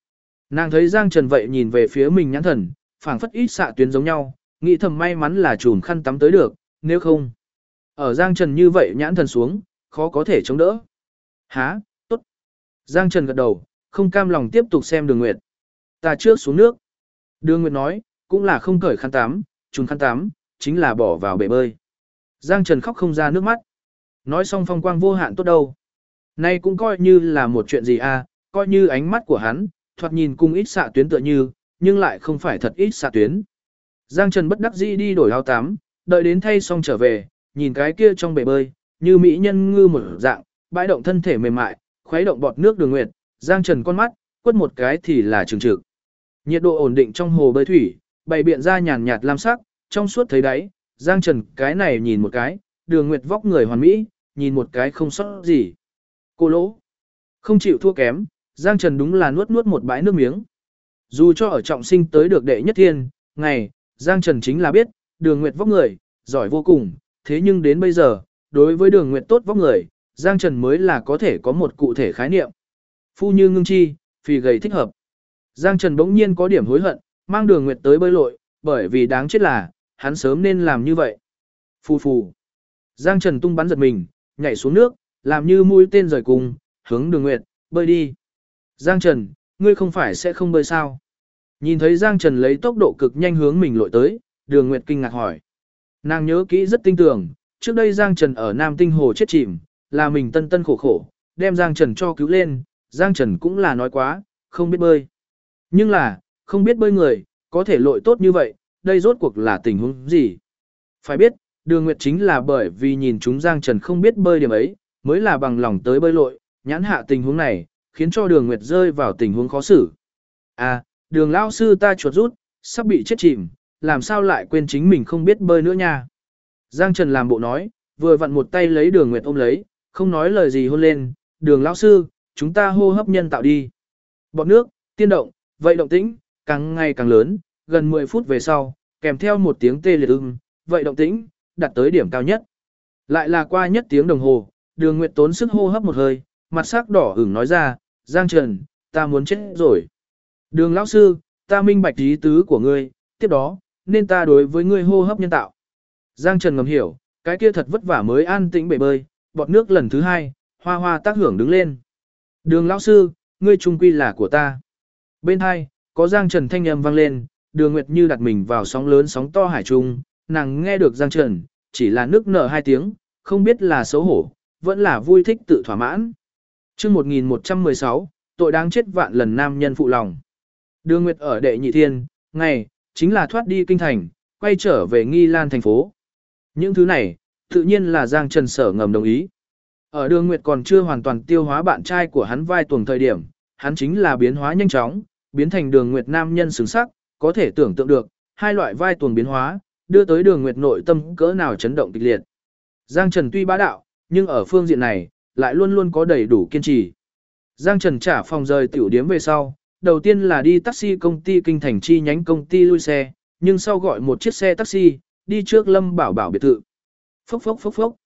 Nàng thấy Giang Trần vậy nhìn về phía mình nhãn thần, phảng phất ít xạ tuyến giống nhau, nghĩ thầm may mắn là chùm khăn tắm tới được, nếu không. Ở Giang Trần như vậy nhãn thần xuống, khó có thể chống đỡ. Há, tốt. Giang Trần gật đầu, không cam lòng tiếp tục xem Đường Nguyệt. Ta trước xuống nước. Đường Nguyệt nói, cũng là không cởi khăn tắm, chùm khăn tắm, chính là bỏ vào bể bơi. Giang Trần khóc không ra nước mắt. Nói xong phong quang vô hạn tốt đâu. Nay cũng coi như là một chuyện gì à, coi như ánh mắt của hắn, thoạt nhìn cùng ít xạ tuyến tựa như, nhưng lại không phải thật ít xạ tuyến. Giang Trần bất đắc dĩ đi đổi áo tắm, đợi đến thay xong trở về, nhìn cái kia trong bể bơi, như mỹ nhân ngư một dạng, bãi động thân thể mềm mại, khuấy động bọt nước Đường Nguyệt, Giang Trần con mắt, quất một cái thì là trừng trực. Nhiệt độ ổn định trong hồ bơi thủy, bày biện ra nhàn nhạt lam sắc, trong suốt thấy đáy, Giang Trần cái này nhìn một cái, Đường Nguyệt vóc người hoàn mỹ, nhìn một cái không sót gì. Cô lỗ, không chịu thua kém, Giang Trần đúng là nuốt nuốt một bãi nước miếng. Dù cho ở trọng sinh tới được đệ nhất thiên, ngày, Giang Trần chính là biết, Đường Nguyệt vóc người, giỏi vô cùng, thế nhưng đến bây giờ, đối với Đường Nguyệt tốt vóc người, Giang Trần mới là có thể có một cụ thể khái niệm. Phu như ngưng chi, phì gầy thích hợp. Giang Trần bỗng nhiên có điểm hối hận, mang Đường Nguyệt tới bơi lội, bởi vì đáng chết là, hắn sớm nên làm như vậy. Phù phù. Giang Trần tung bắn giật mình, nhảy xuống nước, làm như mũi tên rời cùng, hướng Đường Nguyệt, bơi đi. Giang Trần, ngươi không phải sẽ không bơi sao? Nhìn thấy Giang Trần lấy tốc độ cực nhanh hướng mình lội tới, Đường Nguyệt kinh ngạc hỏi. Nàng nhớ kỹ rất tinh tường, trước đây Giang Trần ở Nam Tinh Hồ chết chìm, là mình tân tân khổ khổ, đem Giang Trần cho cứu lên, Giang Trần cũng là nói quá, không biết bơi. Nhưng là, không biết bơi người, có thể lội tốt như vậy, đây rốt cuộc là tình huống gì? Phải biết, Đường Nguyệt chính là bởi vì nhìn chúng Giang Trần không biết bơi điểm ấy, mới là bằng lòng tới bơi lội, nhãn hạ tình huống này, khiến cho Đường Nguyệt rơi vào tình huống khó xử. À, Đường lão sư ta chuột rút, sắp bị chết chìm, làm sao lại quên chính mình không biết bơi nữa nha. Giang Trần làm bộ nói, vừa vặn một tay lấy Đường Nguyệt ôm lấy, không nói lời gì hôn lên, Đường lão sư, chúng ta hô hấp nhân tạo đi. Bọt nước, tiên động, vậy động tĩnh, càng ngày càng lớn, gần 10 phút về sau, kèm theo một tiếng tê liệt vậy động tĩnh, đạt tới điểm cao nhất. Lại là qua nhất tiếng đồng hồ, Đường Nguyệt tốn sức hô hấp một hơi, mặt sắc đỏ ửng nói ra, Giang Trần, ta muốn chết rồi. Đường lão sư, ta minh bạch ý tứ của ngươi, tiếp đó, nên ta đối với ngươi hô hấp nhân tạo. Giang Trần ngầm hiểu, cái kia thật vất vả mới an tĩnh bể bơi, bọt nước lần thứ hai, hoa hoa tác hưởng đứng lên. Đường lão sư, ngươi trung quy là của ta. Bên hai, có Giang Trần thanh âm vang lên, Đường Nguyệt như đặt mình vào sóng lớn sóng to hải trung, nàng nghe được Giang Trần, chỉ là nước nở hai tiếng, không biết là xấu hổ, vẫn là vui thích tự thỏa mãn. Chương 1116, tội đáng chết vạn lần nam nhân phụ lòng. Đường Nguyệt ở đệ nhị thiên, ngày, chính là thoát đi kinh thành, quay trở về Nghi Lan thành phố. Những thứ này, tự nhiên là Giang Trần sở ngầm đồng ý. Ở Đường Nguyệt còn chưa hoàn toàn tiêu hóa bạn trai của hắn vai tuồng thời điểm, hắn chính là biến hóa nhanh chóng, biến thành Đường Nguyệt nam nhân xứng sắc, có thể tưởng tượng được, hai loại vai tuồng biến hóa, đưa tới Đường Nguyệt nội tâm cỡ nào chấn động kịch liệt. Giang Trần tuy bá đạo, nhưng ở phương diện này, lại luôn luôn có đầy đủ kiên trì. Giang Trần trả phòng rời tiểu điếm về sau, đầu tiên là đi taxi công ty kinh thành chi nhánh công ty lui xe, nhưng sau gọi một chiếc xe taxi, đi trước Lâm Bảo Bảo biệt thự. Phốc phốc phốc phốc.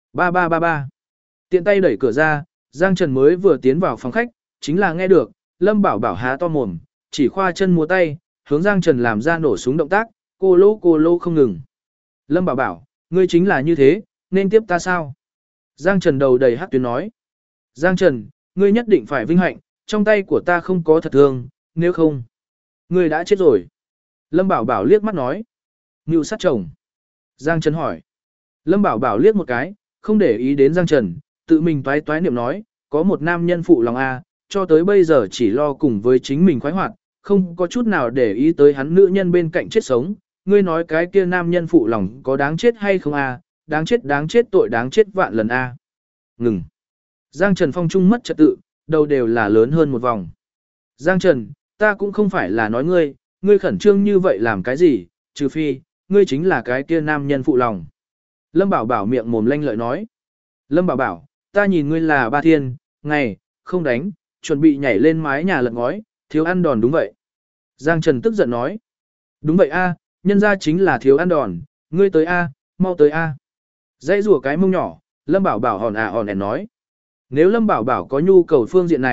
3333. Tiện tay đẩy cửa ra, Giang Trần mới vừa tiến vào phòng khách, chính là nghe được, Lâm Bảo Bảo há to mồm, chỉ khoa chân múa tay, hướng Giang Trần làm ra nổ súng động tác, cô lô không ngừng. Lâm Bảo Bảo, ngươi chính là như thế, nên tiếp ta sao? Giang Trần đầu đầy hắc tuyến nói. Giang Trần, ngươi nhất định phải vinh hạnh, trong tay của ta không có thật thương, nếu không, ngươi đã chết rồi. Lâm Bảo Bảo liếc mắt nói. Ngưu sát chồng. Giang Trần hỏi. Lâm Bảo Bảo liếc một cái, không để ý đến Giang Trần, tự mình toái toái niệm nói, có một nam nhân phụ lòng a, cho tới bây giờ chỉ lo cùng với chính mình khoái hoạt, không có chút nào để ý tới hắn nữ nhân bên cạnh chết sống. Ngươi nói cái kia nam nhân phụ lòng có đáng chết hay không a? Đáng chết tội đáng chết vạn lần a. Ngừng. Giang Trần phong trung mất trật tự, đầu đều là lớn hơn một vòng. Giang Trần, ta cũng không phải là nói ngươi khẩn trương như vậy làm cái gì, trừ phi, ngươi chính là cái kia nam nhân phụ lòng. Lâm Bảo Bảo miệng mồm lanh lợi nói. Lâm Bảo Bảo, ta nhìn ngươi là ba thiên, ngày, không đánh, chuẩn bị nhảy lên mái nhà lật ngói, thiếu ăn đòn đúng vậy. Giang Trần tức giận nói. Đúng vậy a, nhân ra chính là thiếu ăn đòn, ngươi tới a, mau tới a. Dãy rùa cái mông nhỏ, Lâm Bảo Bảo hòn ẻn nói. Nếu Lâm Bảo Bảo có nhu cầu phương diện này,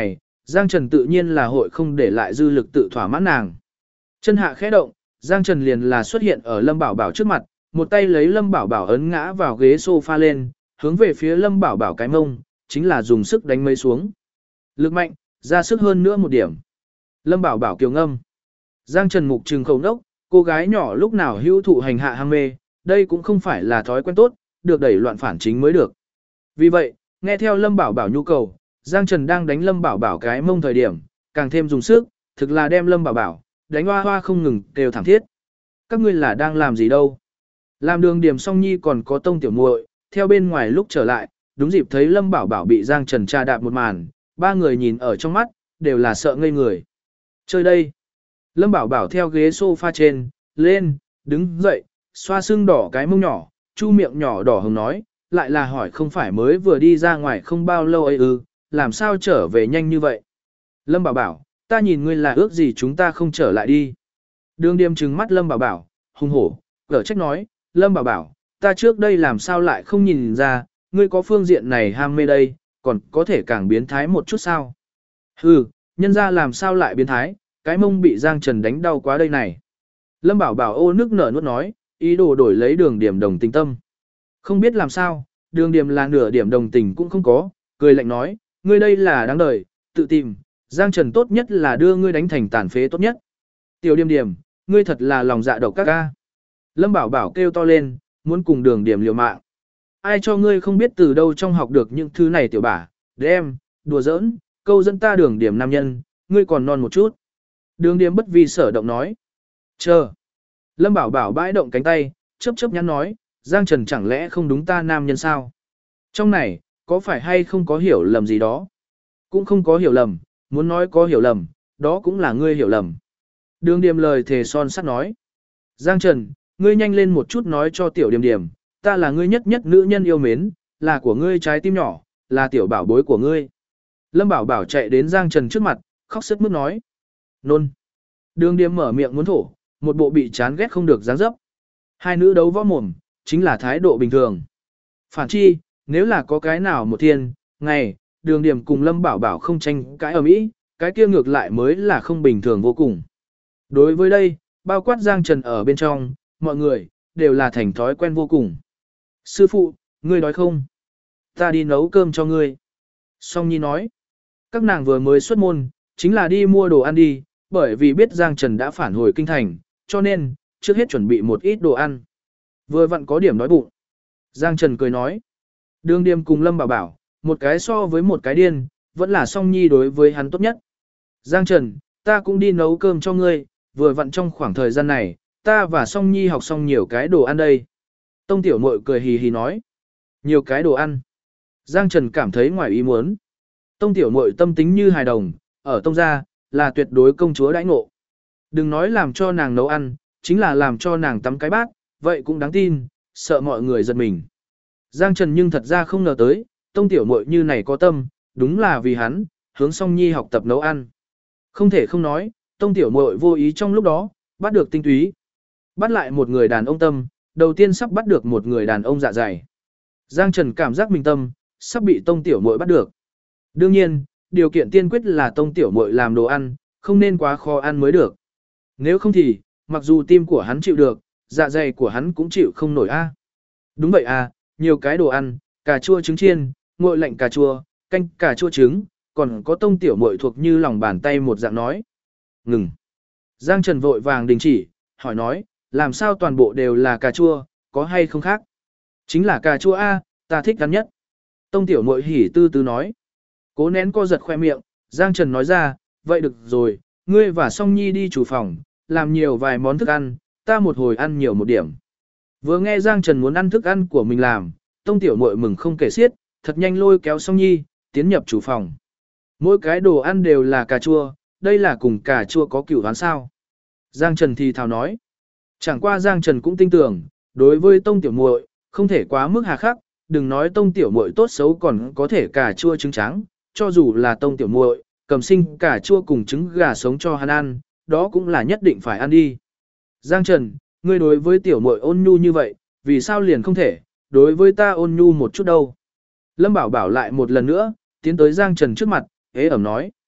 Giang Trần tự nhiên là hội không để lại dư lực tự thỏa mãn nàng. Chân hạ khẽ động, Giang Trần liền là xuất hiện ở Lâm Bảo Bảo trước mặt, một tay lấy Lâm Bảo Bảo ấn ngã vào ghế sofa lên, hướng về phía Lâm Bảo Bảo cái mông, chính là dùng sức đánh mấy xuống. Lực mạnh, ra sức hơn nữa một điểm. Lâm Bảo Bảo kiều ngâm. Giang Trần mục trừng khẩu nốc, cô gái nhỏ lúc nào hữu thụ hành hạ ham mê, đây cũng không phải là thói quen tốt, được đẩy loạn phản chính mới được. Vì vậy, nghe theo Lâm Bảo Bảo nhu cầu, Giang Trần đang đánh Lâm Bảo Bảo cái mông thời điểm, càng thêm dùng sức, thực là đem Lâm Bảo Bảo đánh hoa hoa không ngừng đều thảm thiết. Các ngươi là đang làm gì đâu? Làm Đường Điểm Song Nhi còn có Tông Tiểu Muội, theo bên ngoài lúc trở lại, đúng dịp thấy Lâm Bảo Bảo bị Giang Trần tra đạp một màn, ba người nhìn ở trong mắt, đều là sợ ngây người. Chơi đây. Lâm Bảo Bảo theo ghế sofa trên, lên, đứng dậy, xoa sưng đỏ cái mông nhỏ, chu miệng nhỏ đỏ hồng nói, lại là hỏi không phải mới vừa đi ra ngoài không bao lâu ấy ư, làm sao trở về nhanh như vậy. Lâm Bảo Bảo, ta nhìn ngươi là ước gì chúng ta không trở lại đi. Đường Điềm trừng mắt Lâm Bảo Bảo, hung hổ, gở trách nói, Lâm Bảo Bảo, ta trước đây làm sao lại không nhìn ra, ngươi có phương diện này ham mê đây, còn có thể càng biến thái một chút sao. Hừ, nhân ra làm sao lại biến thái, cái mông bị Giang Trần đánh đau quá đây này. Lâm Bảo Bảo ô nước nở nuốt nói, ý đồ đổi lấy Đường Điểm đồng tình tâm. Không biết làm sao, Đường Điểm là nửa điểm đồng tình cũng không có, cười lạnh nói, ngươi đây là đáng đời, tự tìm, Giang Trần tốt nhất là đưa ngươi đánh thành tàn phế tốt nhất. Tiểu Điềm Điềm, ngươi thật là lòng dạ độc các ca. Lâm Bảo Bảo kêu to lên, muốn cùng Đường Điểm liều mạng. Ai cho ngươi không biết từ đâu trong học được những thứ này tiểu bả, đem, đùa giỡn, câu dẫn ta Đường Điểm nam nhân, ngươi còn non một chút. Đường Điểm bất vi sở động nói. Chờ. Lâm Bảo Bảo bãi động cánh tay, chớp chớp nhắn nói, Giang Trần chẳng lẽ không đúng ta nam nhân sao? Trong này, có phải hay không có hiểu lầm gì đó? Cũng không có hiểu lầm, muốn nói có hiểu lầm, đó cũng là ngươi hiểu lầm. Đường Điềm lời thề son sắt nói. Giang Trần, ngươi nhanh lên một chút nói cho Tiểu Điềm Điềm, ta là ngươi nhất nhất nữ nhân yêu mến, là của ngươi trái tim nhỏ, là tiểu bảo bối của ngươi. Lâm Bảo Bảo chạy đến Giang Trần trước mặt, khóc sướt mướt nói. Nôn. Đường Điềm mở miệng muốn thổ, một bộ bị chán ghét không được dáng dấp. Hai nữ đấu võ mồm, chính là thái độ bình thường. Phản chi, nếu là có cái nào một thiên, ngày, Đường Điềm cùng Lâm Bảo Bảo không tranh cãi ở mỹ, cái kia ngược lại mới là không bình thường vô cùng. Đối với đây, bao quát Giang Trần ở bên trong, mọi người, đều là thành thói quen vô cùng. Sư phụ, ngươi đói không? Ta đi nấu cơm cho ngươi. Song Nhi nói, các nàng vừa mới xuất môn, chính là đi mua đồ ăn đi, bởi vì biết Giang Trần đã phản hồi kinh thành, cho nên, trước hết chuẩn bị một ít đồ ăn. Vừa vặn có điểm đói bụng. Giang Trần cười nói, Đường Điềm cùng Lâm Bảo Bảo, một cái so với một cái điên, vẫn là Song Nhi đối với hắn tốt nhất. Giang Trần, ta cũng đi nấu cơm cho ngươi, vừa vặn trong khoảng thời gian này, ta và Song Nhi học xong nhiều cái đồ ăn đây. Tông Tiểu Muội cười hì hì nói, nhiều cái đồ ăn. Giang Trần cảm thấy ngoài ý muốn. Tông Tiểu Muội tâm tính như hài đồng, ở Tông gia, là tuyệt đối công chúa đãi ngộ. Đừng nói làm cho nàng nấu ăn, chính là làm cho nàng tắm cái bát, vậy cũng đáng tin, sợ mọi người giật mình. Giang Trần nhưng thật ra không ngờ tới, Tông Tiểu Muội như này có tâm, đúng là vì hắn, hướng Song Nhi học tập nấu ăn. Không thể không nói, Tông Tiểu Muội vô ý trong lúc đó, bắt được tinh túy. Bắt lại một người đàn ông tâm, đầu tiên sắp bắt được một người đàn ông dạ dày. Giang Trần cảm giác mình tâm, sắp bị Tông Tiểu Muội bắt được. Đương nhiên, điều kiện tiên quyết là Tông Tiểu Muội làm đồ ăn, không nên quá khó ăn mới được. Nếu không thì, mặc dù tim của hắn chịu được, dạ dày của hắn cũng chịu không nổi a. Đúng vậy à, nhiều cái đồ ăn, cà chua trứng chiên, nguội lạnh cà chua, canh cà chua trứng, còn có Tông Tiểu Muội thuộc như lòng bàn tay một dạng nói. Ngừng. Giang Trần vội vàng đình chỉ, hỏi nói, làm sao toàn bộ đều là cà chua, có hay không khác? Chính là cà chua a, ta thích ăn nhất. Tông Tiểu Muội hỉ tư tư nói. Cố nén co giật khoe miệng, Giang Trần nói ra, vậy được rồi, ngươi và Song Nhi đi chủ phòng, làm nhiều vài món thức ăn, ta một hồi ăn nhiều một điểm. Vừa nghe Giang Trần muốn ăn thức ăn của mình làm, Tông Tiểu Muội mừng không kể xiết, thật nhanh lôi kéo Song Nhi, tiến nhập chủ phòng. Mỗi cái đồ ăn đều là cà chua, đây là cùng cà chua có cửu đoán sao. Giang Trần thì thào nói. Chẳng qua Giang Trần cũng tin tưởng, đối với Tông Tiểu Muội không thể quá mức hà khắc, đừng nói Tông Tiểu Muội tốt xấu còn có thể cà chua trứng trắng, cho dù là Tông Tiểu Muội cầm sinh cà chua cùng trứng gà sống cho hắn ăn, đó cũng là nhất định phải ăn đi. Giang Trần, ngươi đối với Tiểu Muội ôn nhu như vậy, vì sao liền không thể, đối với ta ôn nhu một chút đâu. Lâm Bảo Bảo lại một lần nữa, tiến tới Giang Trần trước mặt, ế ẩm nói.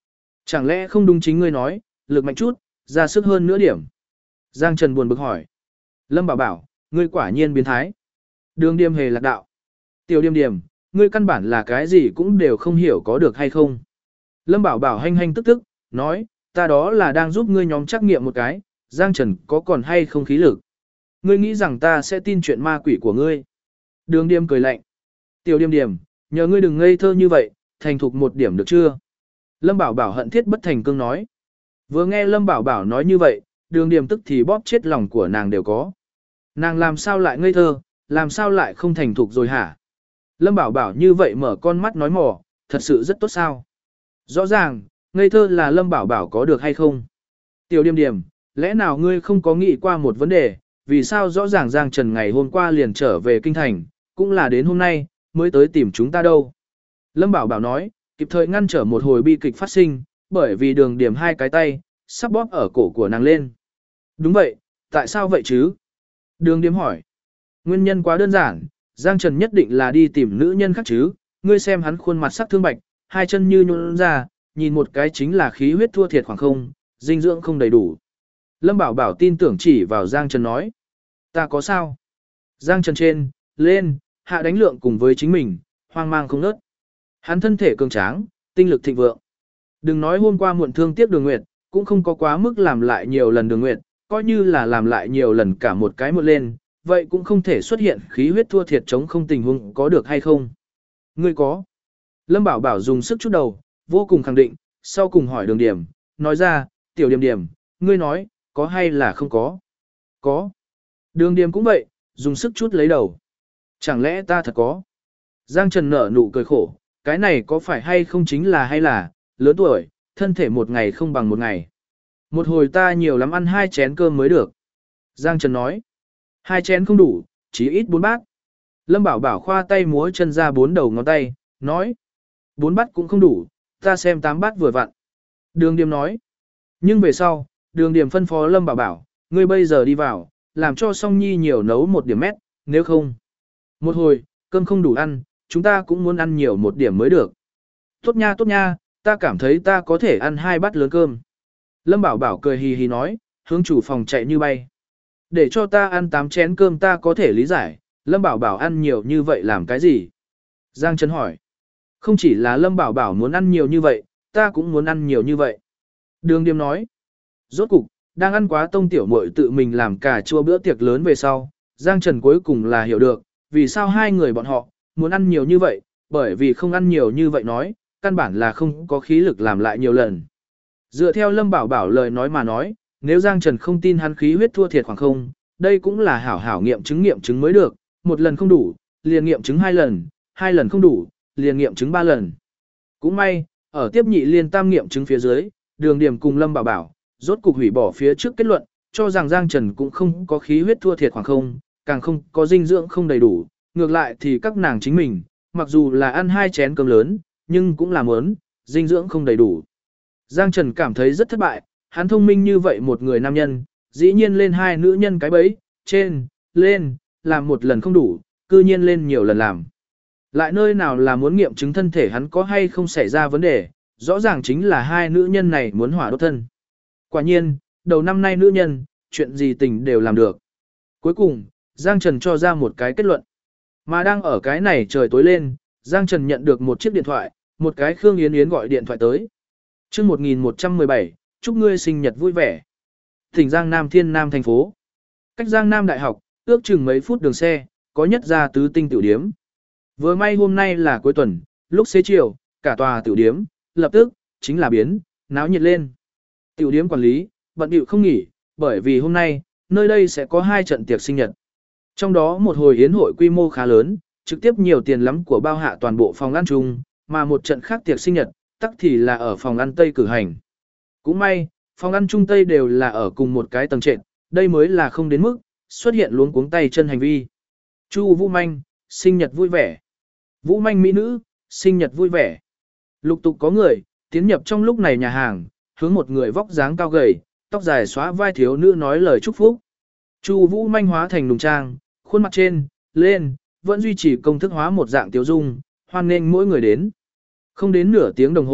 Chẳng lẽ không đúng chính ngươi nói, lực mạnh chút, ra sức hơn nữa điểm. Giang Trần buồn bực hỏi. Lâm Bảo Bảo, ngươi quả nhiên biến thái. Đường Điềm hề lạc đạo. Tiểu Điềm Điềm, ngươi căn bản là cái gì cũng đều không hiểu có được hay không. Lâm Bảo Bảo hanh hanh tức tức, nói, ta đó là đang giúp ngươi nhóm trắc nghiệm một cái, Giang Trần có còn hay không khí lực. Ngươi nghĩ rằng ta sẽ tin chuyện ma quỷ của ngươi. Đường Điềm cười lạnh. Tiểu Điềm Điềm, nhờ ngươi đừng ngây thơ như vậy, thành thục một điểm được chưa? Lâm Bảo Bảo hận thiết bất thành cương nói. Vừa nghe Lâm Bảo Bảo nói như vậy, Đường Điềm tức thì bóp chết lòng của nàng đều có. Nàng làm sao lại ngây thơ, làm sao lại không thành thục rồi hả? Lâm Bảo Bảo như vậy mở con mắt nói mỏ, thật sự rất tốt sao? Rõ ràng, ngây thơ là Lâm Bảo Bảo có được hay không? Tiểu Điềm Điềm, lẽ nào ngươi không có nghĩ qua một vấn đề, vì sao rõ ràng Giang Trần ngày hôm qua liền trở về kinh thành, cũng là đến hôm nay, mới tới tìm chúng ta đâu? Lâm Bảo Bảo nói, kịp thời ngăn trở một hồi bi kịch phát sinh, bởi vì Đường Điềm hai cái tay, sắp bóp ở cổ của nàng lên. Đúng vậy, tại sao vậy chứ? Đường Điềm hỏi. Nguyên nhân quá đơn giản, Giang Trần nhất định là đi tìm nữ nhân khác chứ, ngươi xem hắn khuôn mặt sắc thương bạch, hai chân như nhũn ra, nhìn một cái chính là khí huyết thua thiệt khoảng không, dinh dưỡng không đầy đủ. Lâm Bảo Bảo tin tưởng chỉ vào Giang Trần nói. Ta có sao? Giang Trần trên, lên, hạ đánh lượng cùng với chính mình, hoang mang không nớt. Hắn thân thể cường tráng, tinh lực thịnh vượng. Đừng nói hôm qua muộn thương tiếc Đường Nguyệt, cũng không có quá mức làm lại nhiều lần Đường Nguyệt, coi như là làm lại nhiều lần cả một cái một lên, vậy cũng không thể xuất hiện khí huyết thua thiệt chống không tình huống có được hay không. Ngươi có. Lâm Bảo Bảo dùng sức chút đầu, vô cùng khẳng định, sau cùng hỏi Đường Điểm, nói ra, Tiểu Điểm Điểm, ngươi nói, có hay là không có? Có. Đường Điểm cũng vậy, dùng sức chút lấy đầu. Chẳng lẽ ta thật có? Giang Trần nở nụ cười khổ, cái này có phải hay không chính là hay là, lớn tuổi, thân thể một ngày không bằng một ngày. Một hồi ta nhiều lắm ăn 2 chén cơm mới được. Giang Trần nói, 2 chén không đủ, chỉ ít 4 bát. Lâm Bảo Bảo khoa tay múa chân ra 4 đầu ngón tay, nói, 4 bát cũng không đủ, ta xem 8 bát vừa vặn. Đường Điềm nói, nhưng về sau, Đường Điềm phân phó Lâm Bảo Bảo, ngươi bây giờ đi vào, làm cho Song Nhi nhiều nấu 1 điểm mét, nếu không. Một hồi, cơm không đủ ăn, chúng ta cũng muốn ăn nhiều 1 điểm mới được. Tốt nha, ta cảm thấy ta có thể ăn 2 bát lớn cơm. Lâm Bảo Bảo cười hì hì nói, hướng chủ phòng chạy như bay. Để cho ta ăn 8 chén cơm ta có thể lý giải, Lâm Bảo Bảo ăn nhiều như vậy làm cái gì? Giang Trần hỏi. Không chỉ là Lâm Bảo Bảo muốn ăn nhiều như vậy, ta cũng muốn ăn nhiều như vậy. Đường Điềm nói. Rốt cục, đang ăn quá tông tiểu muội tự mình làm cà chua bữa tiệc lớn về sau, Giang Trần cuối cùng là hiểu được, vì sao hai người bọn họ muốn ăn nhiều như vậy, bởi vì không ăn nhiều như vậy nói, căn bản là không có khí lực làm lại nhiều lần. Dựa theo Lâm Bảo Bảo lời nói mà nói, nếu Giang Trần không tin hắn khí huyết thua thiệt khoảng không, đây cũng là hảo nghiệm chứng mới được, 1 lần không đủ, liền nghiệm chứng 2 lần, 2 lần không đủ, liền nghiệm chứng 3 lần. Cũng may, ở tiếp nhị liên tam nghiệm chứng phía dưới, Đường Điểm cùng Lâm Bảo Bảo, rốt cục hủy bỏ phía trước kết luận, cho rằng Giang Trần cũng không có khí huyết thua thiệt khoảng không, càng không có dinh dưỡng không đầy đủ, ngược lại thì các nàng chính mình, mặc dù là ăn 2 chén cơm lớn, nhưng cũng là muốn, dinh dưỡng không đầy đủ. Giang Trần cảm thấy rất thất bại, hắn thông minh như vậy một người nam nhân, dĩ nhiên lên 2 nữ nhân cái bẫy, trên, lên, làm 1 lần không đủ, cư nhiên lên nhiều lần làm. Lại nơi nào là muốn nghiệm chứng thân thể hắn có hay không xảy ra vấn đề, rõ ràng chính là 2 nữ nhân này muốn hỏa đốt thân. Quả nhiên, đầu năm nay nữ nhân, chuyện gì tình đều làm được. Cuối cùng, Giang Trần cho ra một cái kết luận. Mà đang ở cái này trời tối lên, Giang Trần nhận được một chiếc điện thoại, một cái Khương Yến Yến gọi điện thoại tới. Chương 1117, chúc ngươi sinh nhật vui vẻ. Tỉnh Giang Nam Thiên Nam thành phố. Cách Giang Nam Đại học, ước chừng mấy phút đường xe, có nhất ra tứ tinh tiểu điếm. Vừa may hôm nay là cuối tuần, lúc xế chiều, cả tòa tiểu điếm, lập tức, chính là biến, náo nhiệt lên. Tiểu điếm quản lý, bận bịu không nghỉ, bởi vì hôm nay, nơi đây sẽ có 2 trận tiệc sinh nhật. Trong đó một hồi yến hội quy mô khá lớn, trực tiếp nhiều tiền lắm của bao hạ toàn bộ phòng ăn chung, mà một trận khác tiệc sinh nhật, tắc thì là ở phòng ăn Tây cử hành. Cũng may, phòng ăn Trung Tây đều là ở cùng một cái tầng trệt, đây mới là không đến mức, xuất hiện luống cuống tay chân hành vi. Chu Vũ Manh, sinh nhật vui vẻ. Vũ Manh mỹ nữ, sinh nhật vui vẻ. Lục tục có người, tiến nhập trong lúc này nhà hàng, hướng một người vóc dáng cao gầy, tóc dài xóa vai thiếu nữ nói lời chúc phúc. Chu Vũ Manh hóa thành nùng trang, khuôn mặt trên, lên, vẫn duy trì công thức hóa một dạng tiêu dung, hoan nghênh mỗi người đến. Không đến nửa tiếng đồng hồ,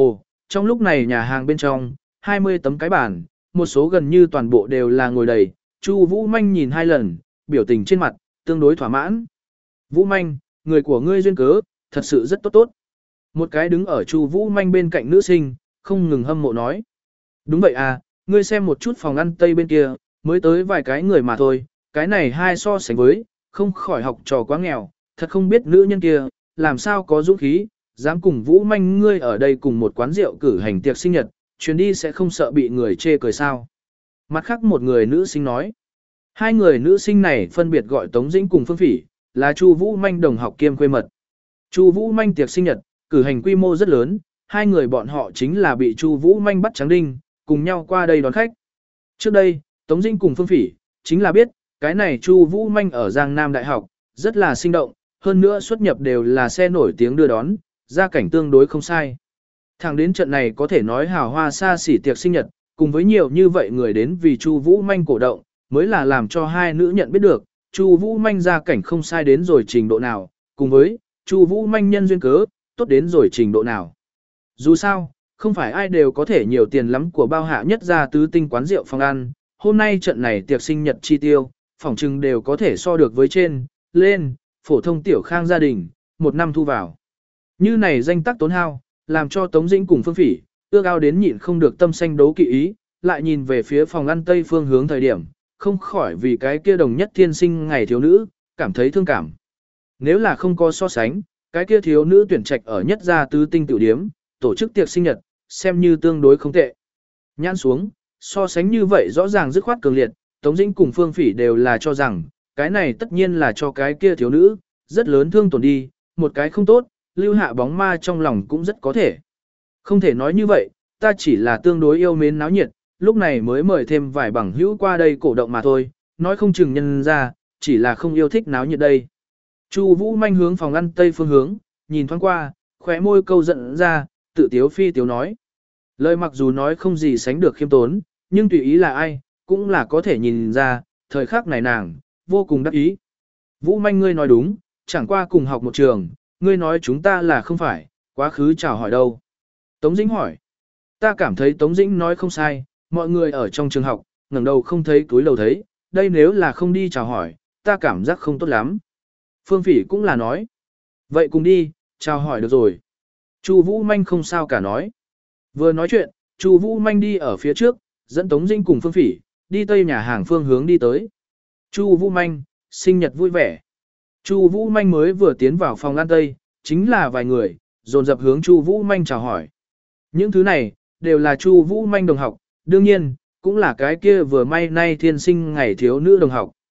Trong lúc này nhà hàng bên trong, 20 tấm cái bàn, một số gần như toàn bộ đều là ngồi đầy, Chu Vũ Manh nhìn 2 lần, biểu tình trên mặt tương đối thỏa mãn. Vũ Manh, người của ngươi duyên cớ, thật sự rất tốt tốt. Một cái đứng ở Chu Vũ Manh bên cạnh nữ sinh, không ngừng hâm mộ nói. Đúng vậy à, ngươi xem một chút phòng ăn tây bên kia, mới tới vài cái người mà thôi, cái này hai so sánh với, không khỏi học trò quá nghèo, thật không biết nữ nhân kia, làm sao có dũng khí, dám cùng Vũ Manh ngươi ở đây cùng một quán rượu cử hành tiệc sinh nhật, chuyến đi sẽ không sợ bị người chê cười sao. Mặt khác một người nữ sinh nói. Hai người nữ sinh này phân biệt gọi Tống Dĩnh cùng Phương Phỉ, là Chu Vũ Manh đồng học kiêm quê mật. Chu Vũ Manh tiệc sinh nhật, cử hành quy mô rất lớn, hai người bọn họ chính là bị Chu Vũ Manh bắt trắng đinh, cùng nhau qua đây đón khách. Trước đây, Tống Dĩnh cùng Phương Phỉ, chính là biết, cái này Chu Vũ Manh ở Giang Nam Đại học, rất là sinh động, hơn nữa xuất nhập đều là xe nổi tiếng đưa đón, gia cảnh tương đối không sai. Thẳng đến trận này có thể nói hào hoa xa xỉ tiệc sinh nhật, cùng với nhiều như vậy người đến vì Chu Vũ Manh cổ động, mới là làm cho hai nữ nhận biết được, Chu Vũ Manh gia cảnh không sai đến rồi trình độ nào, cùng với Chu Vũ Manh nhân duyên cớ, tốt đến rồi trình độ nào. Dù sao, không phải ai đều có thể nhiều tiền lắm của bao hạ nhất gia tứ tinh quán rượu phòng ăn, hôm nay trận này tiệc sinh nhật chi tiêu, phỏng chừng đều có thể so được với trên, lên, phổ thông tiểu khang gia đình, một năm thu vào. Như này danh tắc tốn hao, làm cho Tống Dĩnh cùng Phương Phỉ, ước ao đến nhịn không được tâm xanh đấu kỵ ý, lại nhìn về phía phòng ăn tây phương hướng thời điểm, không khỏi vì cái kia đồng nhất thiên sinh ngày thiếu nữ, cảm thấy thương cảm. Nếu là không có so sánh, cái kia thiếu nữ tuyển trạch ở nhất gia tứ tinh tiểu điếm, tổ chức tiệc sinh nhật, xem như tương đối không tệ. Nhãn xuống, so sánh như vậy rõ ràng dứt khoát cường liệt, Tống Dĩnh cùng Phương Phỉ đều là cho rằng, cái này tất nhiên là cho cái kia thiếu nữ, rất lớn thương tổn đi, một cái không tốt, lưu hạ bóng ma trong lòng cũng rất có thể. Không thể nói như vậy, ta chỉ là tương đối yêu mến náo nhiệt, lúc này mới mời thêm vài bằng hữu qua đây cổ động mà thôi, nói không chừng nhân ra, chỉ là không yêu thích náo nhiệt đây. Chu Vũ Manh hướng phòng ăn tây phương hướng, nhìn thoáng qua, khóe môi câu giận ra, tự tiếu phi tiếu nói. Lời mặc dù nói không gì sánh được khiêm tốn, nhưng tùy ý là ai, cũng là có thể nhìn ra, thời khắc này nàng, vô cùng đắc ý. Vũ Manh ngươi nói đúng, chẳng qua cùng học một trường, ngươi nói chúng ta là không phải, quá khứ chào hỏi đâu. Tống Dĩnh hỏi. Ta cảm thấy Tống Dĩnh nói không sai, mọi người ở trong trường học, ngẩng đầu không thấy túi lầu thấy, đây nếu là không đi chào hỏi, ta cảm giác không tốt lắm. Phương Phỉ cũng là nói. Vậy cùng đi, chào hỏi được rồi. Chu Vũ Manh không sao cả nói. Vừa nói chuyện, Chu Vũ Manh đi ở phía trước, dẫn Tống Dĩnh cùng Phương Phỉ, đi tây nhà hàng phương hướng đi tới. Chu Vũ Manh, sinh nhật vui vẻ. Chu Vũ Manh mới vừa tiến vào phòng ăn tây, chính là vài người, dồn dập hướng Chu Vũ Manh chào hỏi. Những thứ này, đều là Chu Vũ Manh đồng học, đương nhiên, cũng là cái kia vừa may nay thiên sinh ngày thiếu nữ đồng học.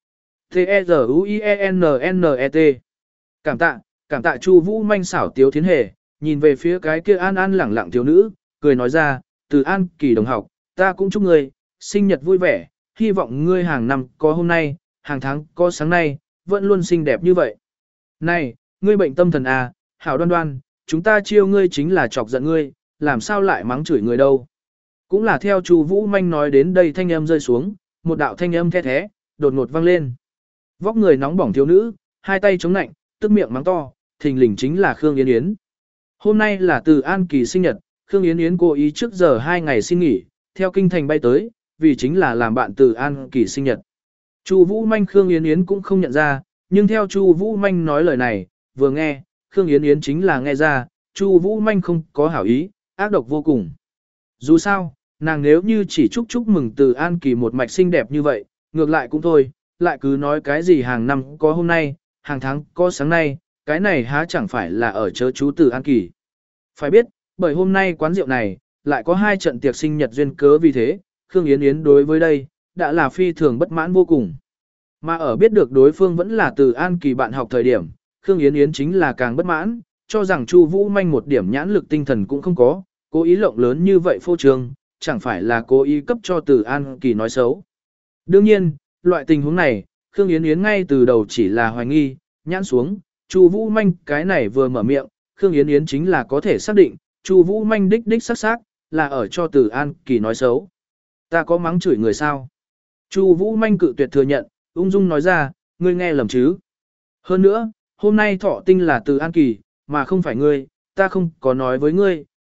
T-E-Z-U-I-E-N-N-E-T Cảm tạ Chu Vũ Manh xảo tiếu thiến hề, nhìn về phía cái kia an an lẳng lặng thiếu nữ, cười nói ra, từ An Kỳ đồng học, ta cũng chúc ngươi, sinh nhật vui vẻ, hy vọng ngươi hàng năm có hôm nay, hàng tháng có sáng nay, vẫn luôn xinh đẹp như vậy. Này, ngươi bệnh tâm thần à, hảo Đoan Đoan, chúng ta chiêu ngươi chính là chọc giận ngươi, làm sao lại mắng chửi người đâu. Cũng là theo Chu Vũ Manh nói đến đây thanh âm rơi xuống, một đạo thanh âm the thế, đột ngột vang lên. Vóc người nóng bỏng thiếu nữ, hai tay chống nạnh, tức miệng mắng to, thình lình chính là Khương Yến Yến. Hôm nay là Từ An Kỳ sinh nhật, Khương Yến Yến cố ý trước giờ 2 ngày xin nghỉ, theo kinh thành bay tới, vì chính là làm bạn Từ An Kỳ sinh nhật. Chu Vũ Manh Khương Yến Yến cũng không nhận ra, nhưng theo Chu Vũ Manh nói lời này, vừa nghe, Khương Yến Yến chính là nghe ra, Chu Vũ Manh không có hảo ý, ác độc vô cùng. Dù sao, nàng nếu như chỉ chúc mừng Từ An Kỳ một mạch xinh đẹp như vậy, ngược lại cũng thôi, lại cứ nói cái gì hàng năm có hôm nay, hàng tháng có sáng nay, cái này há chẳng phải là ở chớ chú Từ An Kỳ. Phải biết, bởi hôm nay quán rượu này, lại có 2 trận tiệc sinh nhật duyên cớ vì thế, Khương Yến Yến đối với đây, đã là phi thường bất mãn vô cùng. Mà ở biết được đối phương vẫn là Từ An Kỳ bạn học thời điểm, Khương Yến Yến chính là càng bất mãn, cho rằng Chu Vũ Manh một điểm nhãn lực tinh thần cũng không có, cố ý lộng lớn như vậy phô trương, chẳng phải là cố ý cấp cho Từ An Kỳ nói xấu. Đương nhiên, loại tình huống này, Khương Yến Yến ngay từ đầu chỉ là hoài nghi, nhãn xuống, Chu Vũ Manh cái này vừa mở miệng, Khương Yến Yến chính là có thể xác định, Chu Vũ Manh đích xác là ở cho Từ An Kỳ nói xấu. Ta có mắng chửi người sao? Chu Vũ Manh cự tuyệt thừa nhận, ung dung nói ra, ngươi nghe lầm chứ? Hơn nữa, hôm nay thọ tinh là Từ An Kỳ, mà không phải ngươi, ta không có nói với ngươi,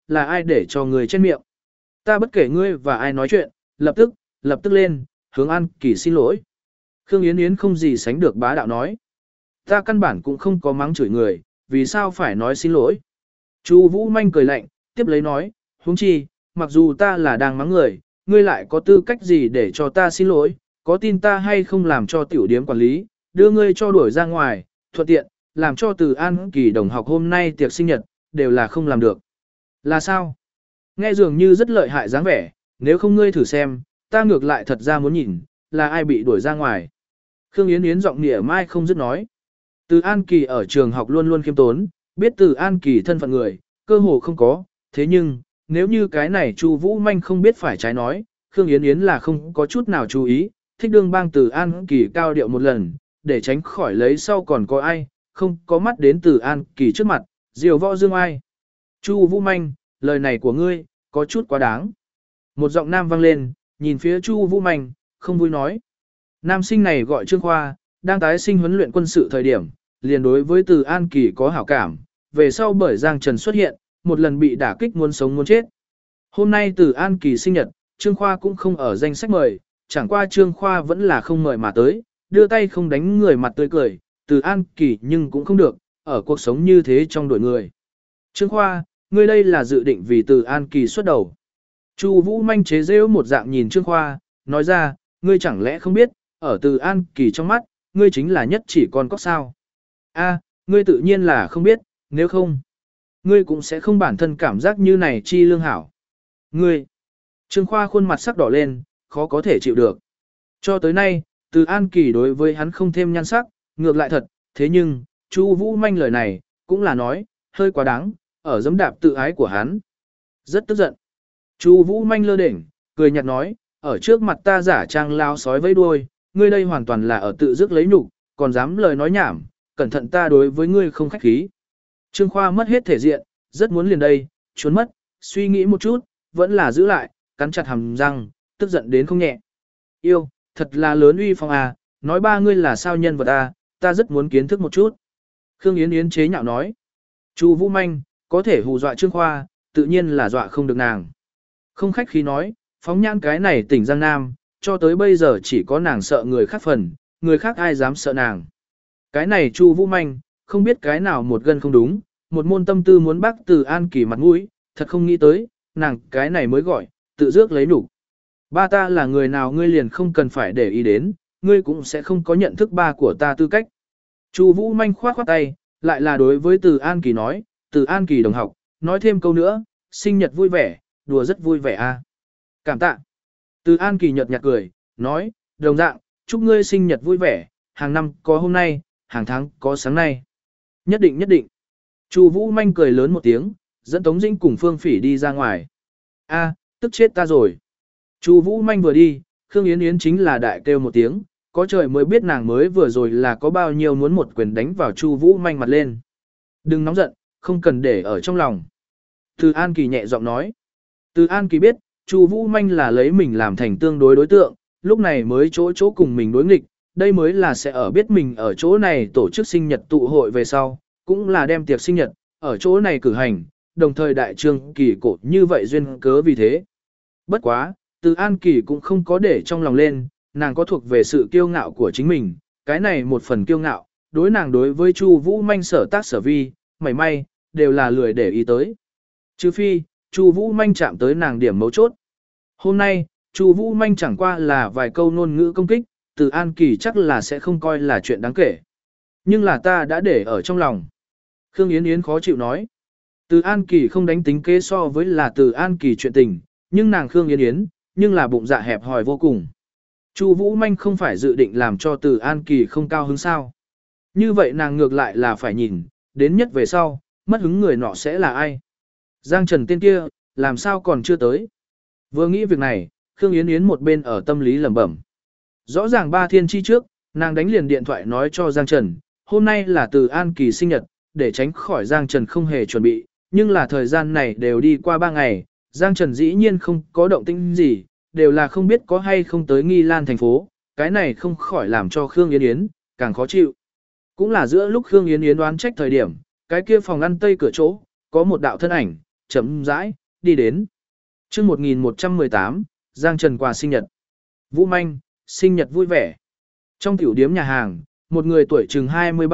là ai để cho người trên miệng. Ta bất kể ngươi và ai nói chuyện, lập tức lên, hướng An Kỳ xin lỗi. Khương Yến Yến không gì sánh được bá đạo nói. Ta căn bản cũng không có mắng chửi người, vì sao phải nói xin lỗi. Chu Vũ Manh cười lạnh, tiếp lấy nói, huống chi, mặc dù ta là đang mắng người, ngươi lại có tư cách gì để cho ta xin lỗi, có tin ta hay không làm cho tiểu điếm quản lý, đưa ngươi cho đuổi ra ngoài, thuận tiện, làm cho Từ An Kỳ đồng học hôm nay tiệc sinh nhật, đều là không làm được. Là sao? Nghe dường như rất lợi hại dáng vẻ, nếu không ngươi thử xem, ta ngược lại thật ra muốn nhìn, là ai bị đuổi ra ngoài. Khương Yến Yến giọng nịa mai không dứt nói. Từ An Kỳ ở trường học luôn luôn khiêm tốn, biết Từ An Kỳ thân phận người, cơ hồ không có, thế nhưng, nếu như cái này Chu Vũ Manh không biết phải trái nói, Khương Yến Yến là không có chút nào chú ý, thích đương bang Từ An Kỳ cao điệu một lần, để tránh khỏi lấy sau còn có ai, không có mắt đến Từ An Kỳ trước mặt, diều võ dương ai. Chu Vũ Manh, lời này của ngươi, có chút quá đáng. Một giọng nam vang lên, nhìn phía Chu Vũ Manh, không vui nói. Nam sinh này gọi Trương Khoa, đang tái sinh huấn luyện quân sự thời điểm, liền đối với Từ An Kỳ có hảo cảm, về sau bởi Giang Trần xuất hiện, một lần bị đả kích muốn sống muốn chết. Hôm nay Từ An Kỳ sinh nhật, Trương Khoa cũng không ở danh sách mời, chẳng qua Trương Khoa vẫn là không mời mà tới, đưa tay không đánh người mặt tươi cười, Từ An Kỳ nhưng cũng không được, ở cuộc sống như thế trong đội người. Trương Khoa, ngươi đây là dự định vì Từ An Kỳ xuất đầu. Chu Vũ Manh chế giễu một dạng nhìn Trương Khoa, nói ra, ngươi chẳng lẽ không biết, ở Từ An Kỳ trong mắt, ngươi chính là nhất chỉ con cóc sao. A, ngươi tự nhiên là không biết, nếu không, ngươi cũng sẽ không bản thân cảm giác như này chi lương hảo. Ngươi, Trương Khoa khuôn mặt sắc đỏ lên, khó có thể chịu được. Cho tới nay, Từ An Kỳ đối với hắn không thêm nhan sắc, ngược lại thật, thế nhưng, Chu Vũ Manh lời này, cũng là nói, hơi quá đáng, ở giẫm đạp tự ái của hắn. Rất tức giận. Chu Vũ Manh lơ đễnh, cười nhạt nói, ở trước mặt ta giả trang lao sói vẫy đuôi, ngươi đây hoàn toàn là ở tự dứt lấy nhục, còn dám lời nói nhảm, cẩn thận ta đối với ngươi không khách khí. Trương Khoa mất hết thể diện, rất muốn liền đây, trốn mất, suy nghĩ một chút, vẫn là giữ lại, cắn chặt hàm răng, tức giận đến không nhẹ. Yêu, thật là lớn uy phong à, nói ba ngươi là sao nhân vật à, ta rất muốn kiến thức một chút. Khương Yến Yến chế nhạo nói. Chu Vũ Manh, có thể hù dọa Trương Khoa, tự nhiên là dọa không được nàng. Không khách khí nói, phóng nhãn cái này tỉnh Giang Nam, cho tới bây giờ chỉ có nàng sợ người khác phần, người khác ai dám sợ nàng. Cái này Chu Vũ Manh, không biết cái nào một gân không đúng, một môn tâm tư muốn bác Từ An Kỳ mặt mũi, thật không nghĩ tới, nàng cái này mới gọi, tự dước lấy nhục. Ba ta là người nào ngươi liền không cần phải để ý đến, ngươi cũng sẽ không có nhận thức ba của ta tư cách. Chu Vũ Manh khoát khoát tay, lại là đối với Từ An Kỳ nói, Từ An Kỳ đồng học, nói thêm câu nữa, sinh nhật vui vẻ, đùa rất vui vẻ a. Cảm tạ. Từ An Kỳ nhợt nhạt cười, nói, đồng dạng, chúc ngươi sinh nhật vui vẻ, hàng năm có hôm nay, hàng tháng có sáng nay. Nhất định nhất định. Chu Vũ Manh cười lớn một tiếng, dẫn Tống Dĩnh cùng Phương Phỉ đi ra ngoài. A, tức chết ta rồi. Chu Vũ Manh vừa đi, Khương Yến Yến chính là đại kêu một tiếng, có trời mới biết nàng mới vừa rồi là có bao nhiêu muốn một quyền đánh vào Chu Vũ Manh mặt lên. Đừng nóng giận, không cần để ở trong lòng. Từ An Kỳ nhẹ giọng nói. Từ An Kỳ biết, Chu Vũ Manh là lấy mình làm thành tương đối đối tượng, lúc này mới chỗ cùng mình đối nghịch, đây mới là sẽ ở biết mình ở chỗ này tổ chức sinh nhật tụ hội về sau, cũng là đem tiệc sinh nhật, ở chỗ này cử hành, đồng thời đại trương kỳ cổ như vậy duyên cớ vì thế. Bất quá, Từ An Kỳ cũng không có để trong lòng lên, nàng có thuộc về sự kiêu ngạo của chính mình, cái này một phần kiêu ngạo, đối nàng đối với Chu Vũ Manh sở tác sở vi, mảy may, đều là lười để ý tới. Trừ phi, Chu Vũ Manh chạm tới nàng điểm mấu chốt. Hôm nay, Chu Vũ Manh chẳng qua là vài câu ngôn ngữ công kích, Từ An Kỳ chắc là sẽ không coi là chuyện đáng kể. Nhưng là ta đã để ở trong lòng. Khương Yến Yến khó chịu nói. Từ An Kỳ không đánh tính kế so với là Từ An Kỳ chuyện tình, nhưng nàng Khương Yến Yến, nhưng là bụng dạ hẹp hòi vô cùng. Chu Vũ Manh không phải dự định làm cho Từ An Kỳ không cao hứng sao. Như vậy nàng ngược lại là phải nhìn, đến nhất về sau, mất hứng người nọ sẽ là ai. Giang Trần tên kia, làm sao còn chưa tới. Vừa nghĩ việc này, Khương Yến Yến một bên ở tâm lý lẩm bẩm. Rõ ràng 3 thiên chi trước, nàng đánh liền điện thoại nói cho Giang Trần, hôm nay là Từ An Kỳ sinh nhật, để tránh khỏi Giang Trần không hề chuẩn bị, nhưng là thời gian này đều đi qua 3 ngày, Giang Trần dĩ nhiên không có động tĩnh gì, đều là không biết có hay không tới Nghi Lan thành phố, cái này không khỏi làm cho Khương Yến Yến càng khó chịu. Cũng là giữa lúc Khương Yến Yến đoán trách thời điểm, cái kia phòng ăn tây cửa chỗ, có một đạo thân ảnh, chậm rãi, đi đến. chương 1118, Giang Trần quà sinh nhật. Vũ Manh, sinh nhật vui vẻ. Trong tiểu điếm nhà hàng, một người tuổi chừng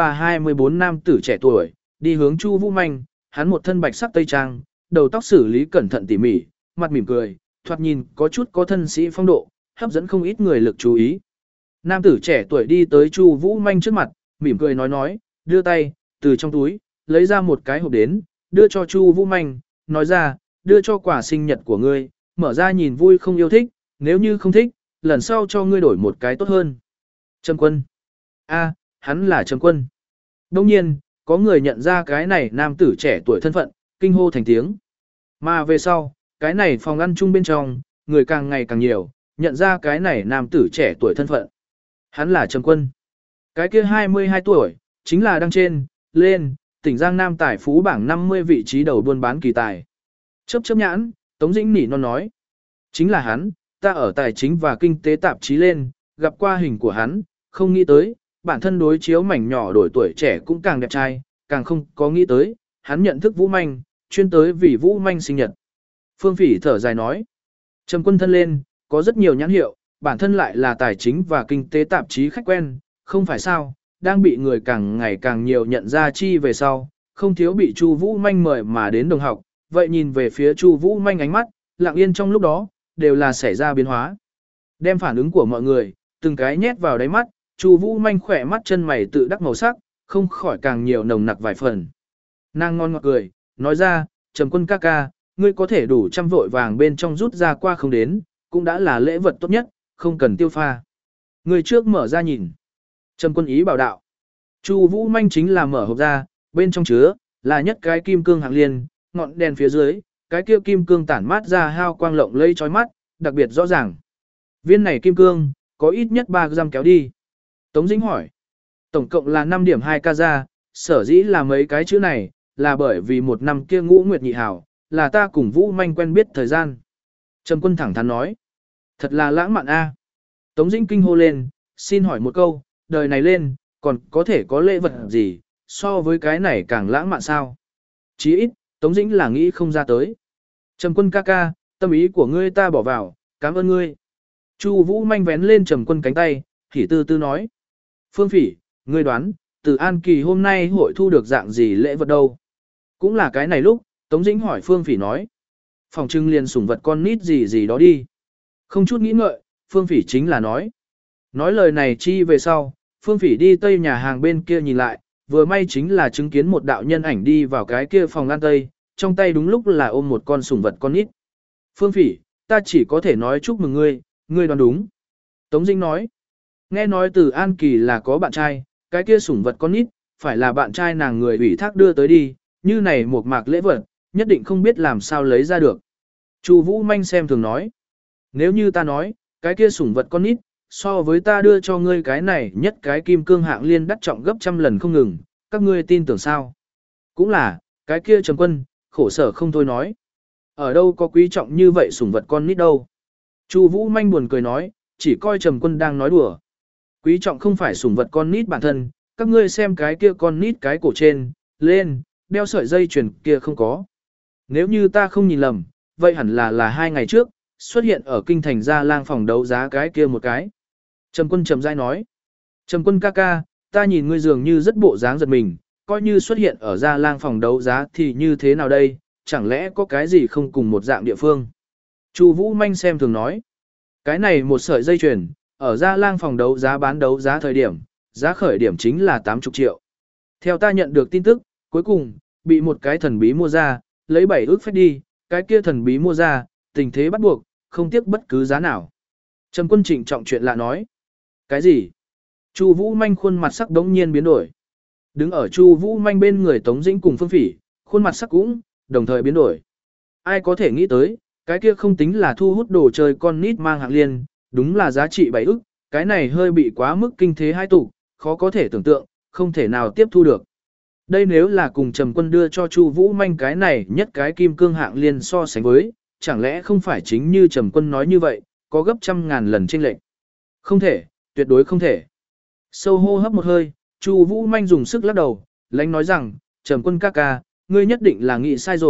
23-24 nam tử trẻ tuổi, đi hướng Chu Vũ Manh, hắn một thân bạch sắc tây trang, đầu tóc xử lý cẩn thận tỉ mỉ, mặt mỉm cười, thoạt nhìn có chút có thân sĩ phong độ, hấp dẫn không ít người lực chú ý. Nam tử trẻ tuổi đi tới Chu Vũ Manh trước mặt, mỉm cười nói, đưa tay, từ trong túi, lấy ra một cái hộp đến, đưa cho Chu Vũ Manh, nói ra, đưa cho quà sinh nhật của ngươi, mở ra nhìn vui không yêu thích, nếu như không thích, lần sau cho ngươi đổi một cái tốt hơn. Trầm Quân. A, hắn là Trầm Quân. Đương nhiên, có người nhận ra cái này nam tử trẻ tuổi thân phận, kinh hô thành tiếng. Mà về sau, cái này phòng ăn chung bên trong, người càng ngày càng nhiều, nhận ra cái này nam tử trẻ tuổi thân phận. Hắn là Trầm Quân. Cái kia 22 tuổi, chính là đăng trên, lên, tỉnh Giang Nam tài phú bảng 50 vị trí đầu buôn bán kỳ tài. Chớp nhãn, Tống Dĩnh nỉ non nói. Chính là hắn, ta ở tài chính và kinh tế tạp chí lên, gặp qua hình của hắn, không nghĩ tới, bản thân đối chiếu mảnh nhỏ đổi tuổi trẻ cũng càng đẹp trai, càng không có nghĩ tới, hắn nhận thức Vũ Manh, chuyên tới vì Vũ Manh sinh nhật. Phương Phỉ thở dài nói. Trầm Quân thân lên, có rất nhiều nhãn hiệu, bản thân lại là tài chính và kinh tế tạp chí khách quen, không phải sao, đang bị người càng ngày càng nhiều nhận ra chi về sau, không thiếu bị Chu Vũ Manh mời mà đến đồng học, vậy nhìn về phía Chu Vũ Manh ánh mắt, lặng yên trong lúc đó, đều là xảy ra biến hóa. Đem phản ứng của mọi người, từng cái nhét vào đáy mắt, Chu Vũ Manh khỏe mắt chân mày tự đắc màu sắc, không khỏi càng nhiều nồng nặc vài phần. Nàng ngon ngọt cười, nói ra, Trầm Quân ca ca, ngươi có thể đủ trăm vội vàng bên trong rút ra qua không đến, cũng đã là lễ vật tốt nhất, không cần tiêu pha. Ngươi trước mở ra nhìn. Trầm Quân ý bảo đạo. Chu Vũ Manh chính là mở hộp ra, bên trong chứa là nhất cái kim cương hạng liên, ngọn đèn phía dưới, cái kia kim cương tản mát ra hào quang lộng lẫy chói mắt, đặc biệt rõ ràng. Viên này kim cương, có ít nhất 3 gram kéo đi. Tống Dĩnh hỏi. Tổng cộng là 5 điểm 2 ca ra, sở dĩ là mấy cái chữ này, là bởi vì một năm kia Ngũ Nguyệt Nhị Hảo, là ta cùng Vũ Manh quen biết thời gian. Trầm Quân thẳng thắn nói. Thật là lãng mạn a. Tống Dĩnh kinh hô lên, xin hỏi một câu, đời này lên, còn có thể có lễ vật gì, so với cái này càng lãng mạn sao? Chí ít, Tống Dĩnh là nghĩ không ra tới. Trầm Quân ca ca, tâm ý của ngươi ta bỏ vào, cảm ơn ngươi. Chu Vũ Manh vén lên Trầm Quân cánh tay, hỉ tư tư nói. Phương Phỉ, ngươi đoán, từ An Kỳ hôm nay hội thu được dạng gì lễ vật đâu? Cũng là cái này lúc, Tống Dĩnh hỏi Phương Phỉ nói. Phòng trưng liền sủng vật con nít gì gì đó đi. Không chút nghĩ ngợi, Phương Phỉ chính là nói. Nói lời này chi về sau, Phương Phỉ đi tây nhà hàng bên kia nhìn lại, vừa may chính là chứng kiến một đạo nhân ảnh đi vào cái kia phòng ăn tây, trong tay đúng lúc là ôm một con sủng vật con nít. Phương Phỉ, ta chỉ có thể nói chúc mừng ngươi, ngươi đoán đúng. Tống Dĩnh nói. Nghe nói từ An Kỳ là có bạn trai, cái kia sủng vật con nít, phải là bạn trai nàng người ủy thác đưa tới đi, như này một mạc lễ vật, nhất định không biết làm sao lấy ra được. Chu Vũ Manh xem thường nói. Nếu như ta nói, cái kia sủng vật con nít, so với ta đưa cho ngươi cái này nhất cái kim cương hạng liên đắt trọng gấp trăm lần không ngừng, các ngươi tin tưởng sao? Cũng là, cái kia Trầm Quân, khổ sở không thôi nói. Ở đâu có quý trọng như vậy sủng vật con nít đâu. Chu Vũ Manh buồn cười nói, chỉ coi Trầm Quân đang nói đùa. Quý trọng không phải sủng vật con nít bản thân, các ngươi xem cái kia con nít cái cổ trên, lên, đeo sợi dây chuyền kia không có. Nếu như ta không nhìn lầm, vậy hẳn là 2 ngày trước, xuất hiện ở kinh thành Gia Lang phòng đấu giá cái kia một cái. Trầm Quân trầm rãi nói. Trầm Quân ca ca, ta nhìn ngươi dường như rất bộ dáng giật mình, coi như xuất hiện ở Gia Lang phòng đấu giá thì như thế nào đây, chẳng lẽ có cái gì không cùng một dạng địa phương. Chu Vũ Manh xem thường nói. Cái này một sợi dây chuyền, ở Gia Lang phòng đấu giá bán đấu giá thời điểm, giá khởi điểm chính là 80 triệu. Theo ta nhận được tin tức, cuối cùng, bị một cái thần bí mua ra, lấy 7 ức phách đi, cái kia thần bí mua ra, tình thế bắt buộc, không tiếc bất cứ giá nào. Trầm Quân trịnh trọng chuyện lạ nói. Cái gì? Chu Vũ Manh khuôn mặt sắc đống nhiên biến đổi. Đứng ở Chu Vũ Manh bên người Tống Dĩnh cùng Phương Phỉ, khuôn mặt sắc cũng đồng thời biến đổi. Ai có thể nghĩ tới, cái kia không tính là thu hút đồ chơi con nít mang hạng liên, đúng là giá trị 7 ức, cái này hơi bị quá mức kinh thế hai tụ, khó có thể tưởng tượng, không thể nào tiếp thu được. Đây nếu là cùng Trầm Quân đưa cho Chu Vũ Manh cái này nhất cái kim cương hạng liên so sánh với, chẳng lẽ không phải chính như Trầm Quân nói như vậy, có gấp trăm ngàn lần chênh lệch. Không thể, tuyệt đối không thể. Sâu hô hấp một hơi, Chu Vũ Manh dùng sức lắc đầu, lánh nói rằng, Trầm Quân ca ca, ngươi nhất định là nghĩ sai rồi,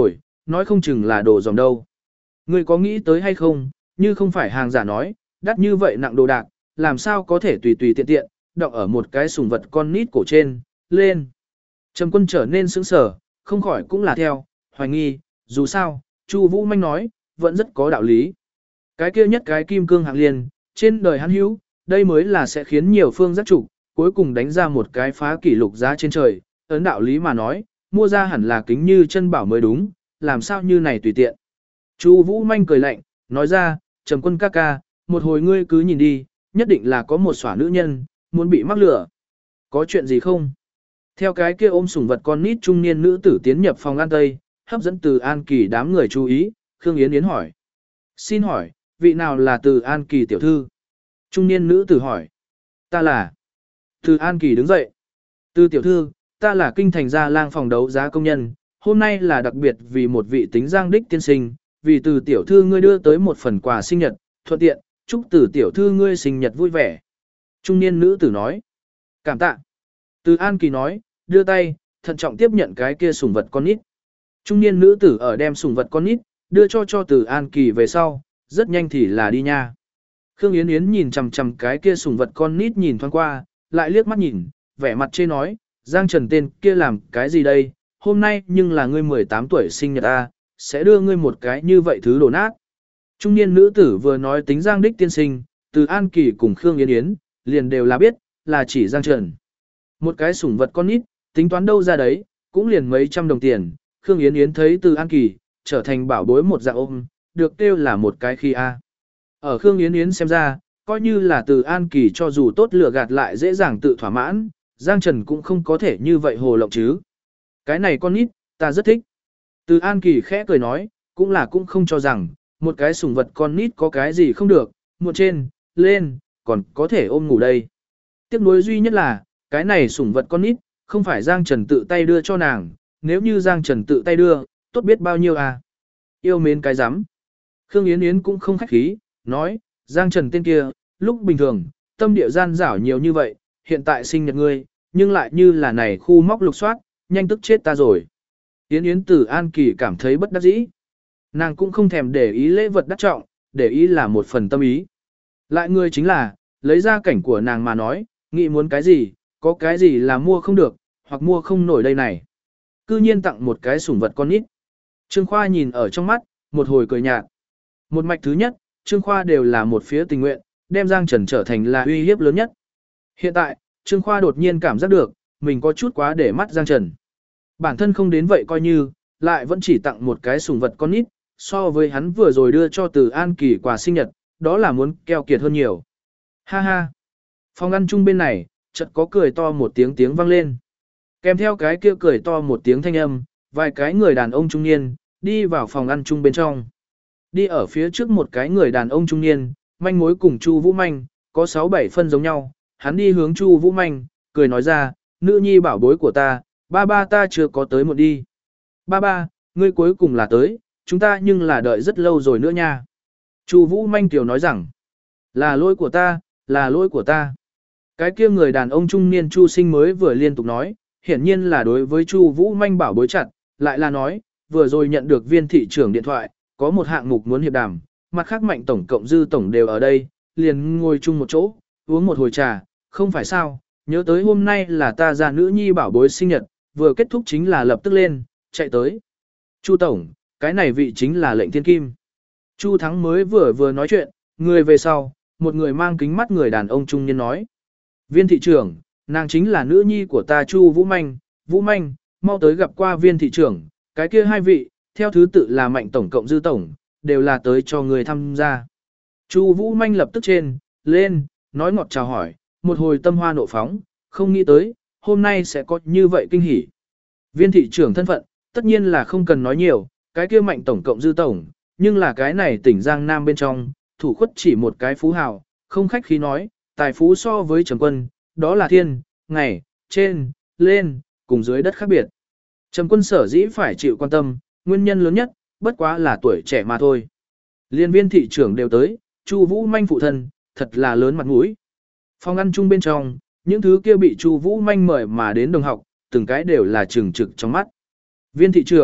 nói không chừng là đồ dòng đâu. Ngươi có nghĩ tới hay không, như không phải hàng giả nói, đắt như vậy nặng đồ đạc, làm sao có thể tùy tùy tiện tiện, đọng ở một cái sùng vật con nít cổ trên, lên. Trầm Quân trở nên sững sờ, không khỏi cũng là theo, hoài nghi, dù sao, Chu Vũ Manh nói, vẫn rất có đạo lý. Cái kia nhất cái kim cương hạng liên, trên đời hắn hữu, đây mới là sẽ khiến nhiều phương giác trục, cuối cùng đánh ra một cái phá kỷ lục giá trên trời, ấn đạo lý mà nói, mua ra hẳn là kính như chân bảo mới đúng, làm sao như này tùy tiện. Chu Vũ Manh cười lạnh, nói ra, Trầm Quân ca ca, một hồi ngươi cứ nhìn đi, nhất định là có một xỏa nữ nhân, muốn bị mắc lửa. Có chuyện gì không? Theo cái kia ôm sủng vật con nít trung niên nữ tử tiến nhập phòng ăn tây, hấp dẫn Từ An Kỳ đám người chú ý, Khương Yến Yến hỏi. Xin hỏi, vị nào là Từ An Kỳ tiểu thư? Trung niên nữ tử hỏi. Ta là. Từ An Kỳ đứng dậy. Từ tiểu thư, ta là kinh thành gia lang phòng đấu giá công nhân, hôm nay là đặc biệt vì một vị tính giang đích tiên sinh, vì Từ tiểu thư ngươi đưa tới một phần quà sinh nhật, thuận tiện, chúc Từ tiểu thư ngươi sinh nhật vui vẻ. Trung niên nữ tử nói. Cảm tạ. Từ An Kỳ nói, đưa tay, thận trọng tiếp nhận cái kia sủng vật con nít. Trung niên nữ tử ở đem sủng vật con nít, đưa cho Từ An Kỳ về sau, rất nhanh thì là đi nha. Khương Yến Yến nhìn chằm chằm cái kia sủng vật con nít nhìn thoáng qua, lại liếc mắt nhìn, vẻ mặt chê nói, Giang Trần tên kia làm cái gì đây, hôm nay nhưng là ngươi 18 tuổi sinh nhật a, sẽ đưa ngươi một cái như vậy thứ đổ nát. Trung niên nữ tử vừa nói tính Giang đích tiên sinh, Từ An Kỳ cùng Khương Yến Yến, liền đều là biết, là chỉ Giang Trần. Một cái sủng vật con nít, tính toán đâu ra đấy, cũng liền mấy trăm đồng tiền, Khương Yến Yến thấy Từ An Kỳ, trở thành bảo bối một dạng ôm, được kêu là một cái khi a. Ở Khương Yến Yến xem ra, coi như là Từ An Kỳ cho dù tốt lừa gạt lại dễ dàng tự thỏa mãn, Giang Trần cũng không có thể như vậy hồ lộng chứ. Cái này con nít, ta rất thích. Từ An Kỳ khẽ cười nói, cũng không cho rằng, một cái sủng vật con nít có cái gì không được, muộn trên, lên, còn có thể ôm ngủ đây. Tiếc nuối duy nhất là, cái này sủng vật con nít, không phải Giang Trần tự tay đưa cho nàng, nếu như Giang Trần tự tay đưa, tốt biết bao nhiêu à. Yêu mến cái rắm. Khương Yến Yến cũng không khách khí, nói, Giang Trần tên kia, lúc bình thường, tâm địa gian dảo nhiều như vậy, hiện tại sinh nhật ngươi, nhưng lại như là này khu móc lục soát, nhanh tức chết ta rồi. Yến Yến Từ An Kỳ cảm thấy bất đắc dĩ. Nàng cũng không thèm để ý lễ vật đắt trọng, để ý là một phần tâm ý. Lại người chính là, lấy ra cảnh của nàng mà nói, nghĩ muốn cái gì, có cái gì là mua không được, hoặc mua không nổi đây này. Cư nhiên tặng một cái sủng vật con nít. Trương Khoa nhìn ở trong mắt, một hồi cười nhạt. Một mạch thứ nhất, Trương Khoa đều là một phía tình nguyện, đem Giang Trần trở thành là uy hiếp lớn nhất. Hiện tại, Trương Khoa đột nhiên cảm giác được, mình có chút quá để mắt Giang Trần. Bản thân không đến vậy coi như, lại vẫn chỉ tặng một cái sủng vật con nít, so với hắn vừa rồi đưa cho Từ An Kỳ quà sinh nhật, đó là muốn keo kiệt hơn nhiều. Ha ha. Phòng ăn chung bên này, chợt có cười to một tiếng vang lên. Kèm theo cái kia cười to một tiếng thanh âm, vài cái người đàn ông trung niên, đi vào phòng ăn chung bên trong. Đi ở phía trước một cái người đàn ông trung niên, manh mối cùng Chu Vũ Manh, có 6-7 phân giống nhau, hắn đi hướng Chu Vũ Manh, cười nói ra, nữ nhi bảo bối của ta, ba ba ta chưa có tới một đi. Ba ba, ngươi cuối cùng là tới, chúng ta nhưng là đợi rất lâu rồi nữa nha. Chu Vũ Manh tiểu nói rằng, là lỗi của ta, là lỗi của ta. Cái kia người đàn ông trung niên Chu Sinh mới vừa liên tục nói, hiển nhiên là đối với Chu Vũ Manh bảo bối chặt, lại là nói, vừa rồi nhận được Viên thị trưởng điện thoại, có một hạng mục muốn hiệp đàm, mặt khác Mạnh tổng cộng Dư tổng đều ở đây, liền ngồi chung một chỗ, uống một hồi trà, không phải sao, nhớ tới hôm nay là ta gia nữ nhi bảo bối sinh nhật, vừa kết thúc chính là lập tức lên, chạy tới. Chu tổng, cái này vị chính là lệnh thiên kim. Chu Thắng mới vừa nói chuyện, người về sau, một người mang kính mắt người đàn ông trung niên nói. Viên thị trưởng, nàng chính là nữ nhi của ta Chu Vũ Manh, mau tới gặp qua viên thị trưởng, cái kia hai vị, theo thứ tự là Mạnh tổng cộng Dư tổng, đều là tới cho người tham gia. Chu Vũ Manh lập tức lên, nói ngọt chào hỏi, một hồi tâm hoa nộ phóng, không nghĩ tới, hôm nay sẽ có như vậy kinh hỉ. Viên thị trưởng thân phận, tất nhiên là không cần nói nhiều, cái kia Mạnh tổng cộng Dư tổng, nhưng là cái này tỉnh Giang Nam bên trong, thủ khuất chỉ một cái phú hào, không khách khí nói, tài phú so với Trầm Quân, đó là thiên, ngày, trên, lên, cùng dưới đất khác biệt. Trầm Quân sở dĩ phải chịu quan tâm, nguyên nhân lớn nhất, bất quá là tuổi trẻ mà thôi. Liên viên thị trưởng đều tới, Chu Vũ Manh phụ thân, thật là lớn mặt mũi. Phòng ăn chung bên trong, những thứ kia bị Chu Vũ Manh mời mà đến đồng học, từng cái đều là trừng trực trong mắt. Viên thị trưởng,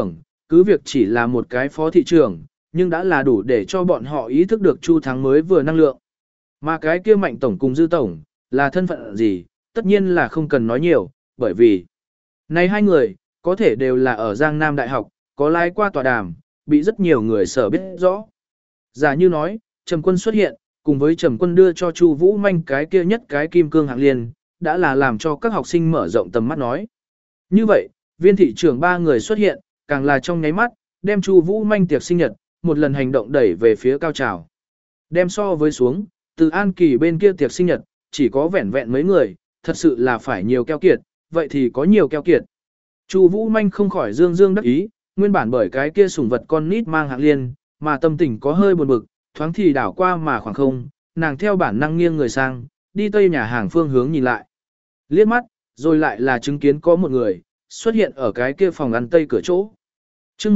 cứ việc chỉ là một cái phó thị trưởng, nhưng đã là đủ để cho bọn họ ý thức được Chu Thắng mới vừa năng lượng. Mà cái kia Mạnh tổng cùng Dư tổng, là thân phận gì, tất nhiên là không cần nói nhiều, bởi vì này hai người, có thể đều là ở Giang Nam Đại học, có lái qua tòa đàm, bị rất nhiều người sở biết rõ. Giả như nói, Trầm Quân xuất hiện, cùng với Trầm Quân đưa cho Chu Vũ Manh cái kia nhất cái kim cương hạng liên, đã là làm cho các học sinh mở rộng tầm mắt nói. Như vậy, viên thị trưởng ba người xuất hiện, càng là trong nháy mắt, đem Chu Vũ Manh tiệc sinh nhật, một lần hành động đẩy về phía cao trào. Đem so với xuống, từ An Kỳ bên kia tiệc sinh nhật, chỉ có vẻn vẹn mấy người, thật sự là phải nhiều keo kiệt, vậy thì có nhiều keo kiệt. Chu Vũ Manh không khỏi dương dương đắc ý, nguyên bản bởi cái kia sủng vật con nít mang hạng liên, mà tâm tình có hơi buồn bực, thoáng thì đảo qua mà khoảng không, nàng theo bản năng nghiêng người sang, đi tây nhà hàng phương hướng nhìn lại. Liếc mắt, rồi lại là chứng kiến có một người, xuất hiện ở cái kia phòng ăn tây cửa chỗ. Chương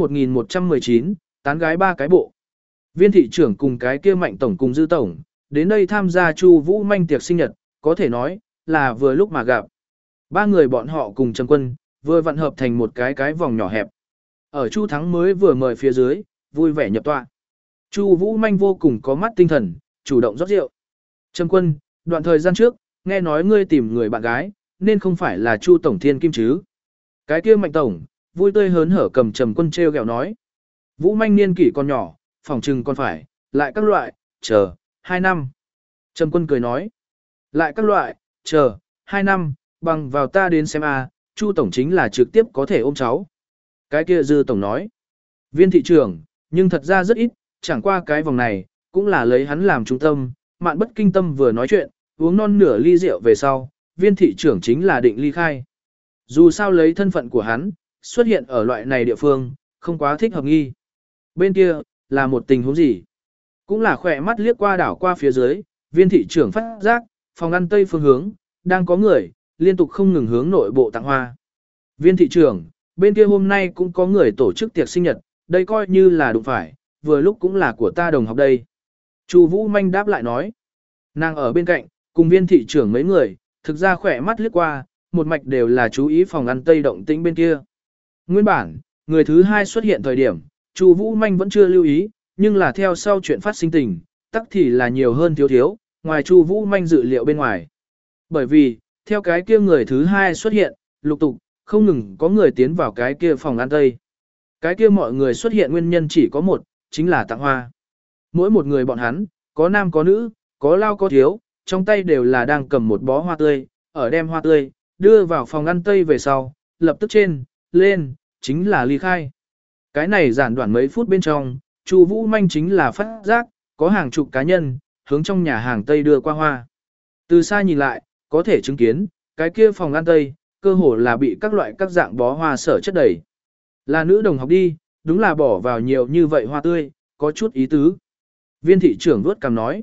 1119, tán gái ba cái bộ. Viên thị trưởng cùng cái kia Mạnh tổng cùng Dư tổng, đến đây tham gia Chu Vũ Manh tiệc sinh nhật, có thể nói là vừa lúc mà gặp. Ba người bọn họ cùng Trầm Quân, vừa vận hợp thành một cái vòng nhỏ hẹp. Ở Chu Thắng mới vừa mời phía dưới, vui vẻ nhập tọa. Chu Vũ Manh vô cùng có mắt tinh thần, chủ động rót rượu. Trầm Quân, đoạn thời gian trước, nghe nói ngươi tìm người bạn gái, nên không phải là Chu tổng thiên kim chứ? Cái kia Mạnh tổng, vui tươi hớn hở cầm Trầm Quân trêu ghẹo nói. Vũ Manh niên kỷ còn nhỏ, phòng trừng còn phải, lại các loại, chờ, 2 năm. Trầm Quân cười nói. Lại các loại, chờ, 2 năm, bằng vào ta đến xem a, Chu tổng chính là trực tiếp có thể ôm cháu. Cái kia Dư tổng nói. Viên thị trưởng, nhưng thật ra rất ít, chẳng qua cái vòng này, cũng là lấy hắn làm trung tâm, Mạn Bất Kinh Tâm vừa nói chuyện, uống non nửa ly rượu về sau, viên thị trưởng chính là định ly khai. Dù sao lấy thân phận của hắn, xuất hiện ở loại này địa phương, không quá thích hợp nghi. Bên kia, là một tình huống gì? Cũng là khỏe mắt liếc qua đảo qua phía dưới, viên thị trưởng phát giác, phòng ăn tây phương hướng, đang có người, liên tục không ngừng hướng nội bộ tặng hoa. Viên thị trưởng, bên kia hôm nay cũng có người tổ chức tiệc sinh nhật, đây coi như là đụng phải, vừa lúc cũng là của ta đồng học đây. Chu Vũ Manh đáp lại nói, nàng ở bên cạnh, cùng viên thị trưởng mấy người, thực ra khỏe mắt liếc qua, một mạch đều là chú ý phòng ăn tây động tĩnh bên kia. Nguyên bản, người thứ hai xuất hiện thời điểm, Chu Vũ Manh vẫn chưa lưu ý, nhưng là theo sau chuyện phát sinh tình, tắc thì là nhiều hơn thiếu thiếu, ngoài Chu Vũ Manh dự liệu bên ngoài. Bởi vì, theo cái kia người thứ hai xuất hiện, lục tục, không ngừng có người tiến vào cái kia phòng ăn tây. Cái kia mọi người xuất hiện nguyên nhân chỉ có một, chính là tặng hoa. Mỗi một người bọn hắn, có nam có nữ, có lao có thiếu, trong tay đều là đang cầm một bó hoa tươi, ở đem hoa tươi, đưa vào phòng ăn tây về sau, lập tức trên, lên, chính là ly khai. Cái này giản đoạn mấy phút bên trong, Chu Vũ Manh chính là phát giác, có hàng chục cá nhân, hướng trong nhà hàng tây đưa qua hoa. Từ xa nhìn lại, có thể chứng kiến, cái kia phòng ăn tây, cơ hồ là bị các loại các dạng bó hoa sở chất đầy. Là nữ đồng học đi, đúng là bỏ vào nhiều như vậy hoa tươi, có chút ý tứ. Viên thị trưởng vuốt cằm nói.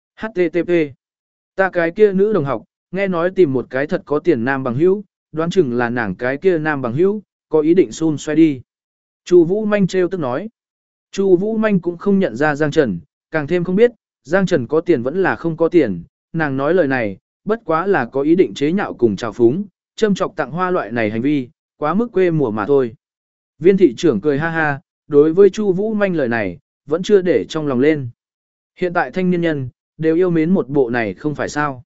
HTTP. Ta cái kia nữ đồng học, nghe nói tìm một cái thật có tiền nam bằng hữu, đoán chừng là nàng cái kia nam bằng hữu, có ý định xun xoay đi. Chu Vũ Manh trêu tức nói. Chu Vũ Manh cũng không nhận ra Giang Trần, càng thêm không biết, Giang Trần có tiền vẫn là không có tiền, nàng nói lời này, bất quá là có ý định chế nhạo cùng trào phúng, châm chọc tặng hoa loại này hành vi, quá mức quê mùa mà thôi. Viên thị trưởng cười ha ha, đối với Chu Vũ Manh lời này, vẫn chưa để trong lòng lên. Hiện tại thanh niên nhân, đều yêu mến một bộ này không phải sao.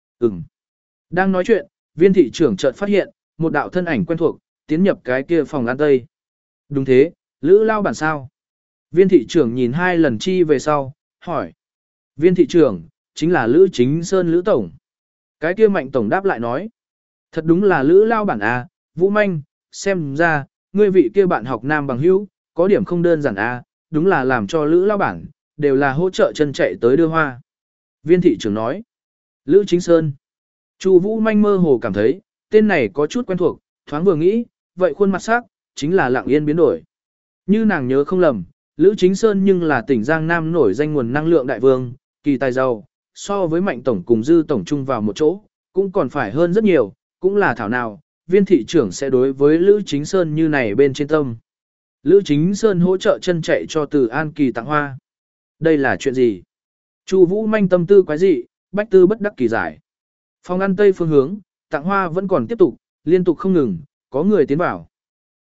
Đang nói chuyện, viên thị trưởng chợt phát hiện, một đạo thân ảnh quen thuộc, tiến nhập cái kia phòng ăn tây. Đúng thế, Lữ Lao bản sao. Viên thị trưởng nhìn 2 lần chi về sau, hỏi. Viên thị trưởng, chính là Lữ Chính Sơn Lữ Tổng. Cái kia Mạnh Tổng đáp lại nói. Thật đúng là Lữ Lao bản à, Vũ Manh, xem ra, ngươi vị kia bạn học nam bằng hữu, có điểm không đơn giản à, đúng là làm cho Lữ Lao bản, đều là hỗ trợ chân chạy tới đưa hoa. Viên thị trưởng nói. Lữ Chính Sơn. Chu Vũ Manh mơ hồ cảm thấy, tên này có chút quen thuộc, thoáng vừa nghĩ, vậy khuôn mặt sắc, chính là lặng yên biến đổi. Như nàng nhớ không lầm, Lữ Chính Sơn nhưng là tỉnh Giang Nam nổi danh nguồn năng lượng đại vương, kỳ tài giàu, so với Mạnh Tổng cùng Dư Tổng chung vào một chỗ, cũng còn phải hơn rất nhiều, cũng là thảo nào, viên thị trưởng sẽ đối với Lữ Chính Sơn như này bên trên tâm. Lữ Chính Sơn hỗ trợ chân chạy cho Từ An Kỳ tặng hoa. Đây là chuyện gì? Chu Vũ Manh tâm tư quái dị, bách tư bất đắc kỳ giải. Phòng ăn tây phương hướng, tặng hoa vẫn còn tiếp tục, liên tục không ngừng, có người tiến vào.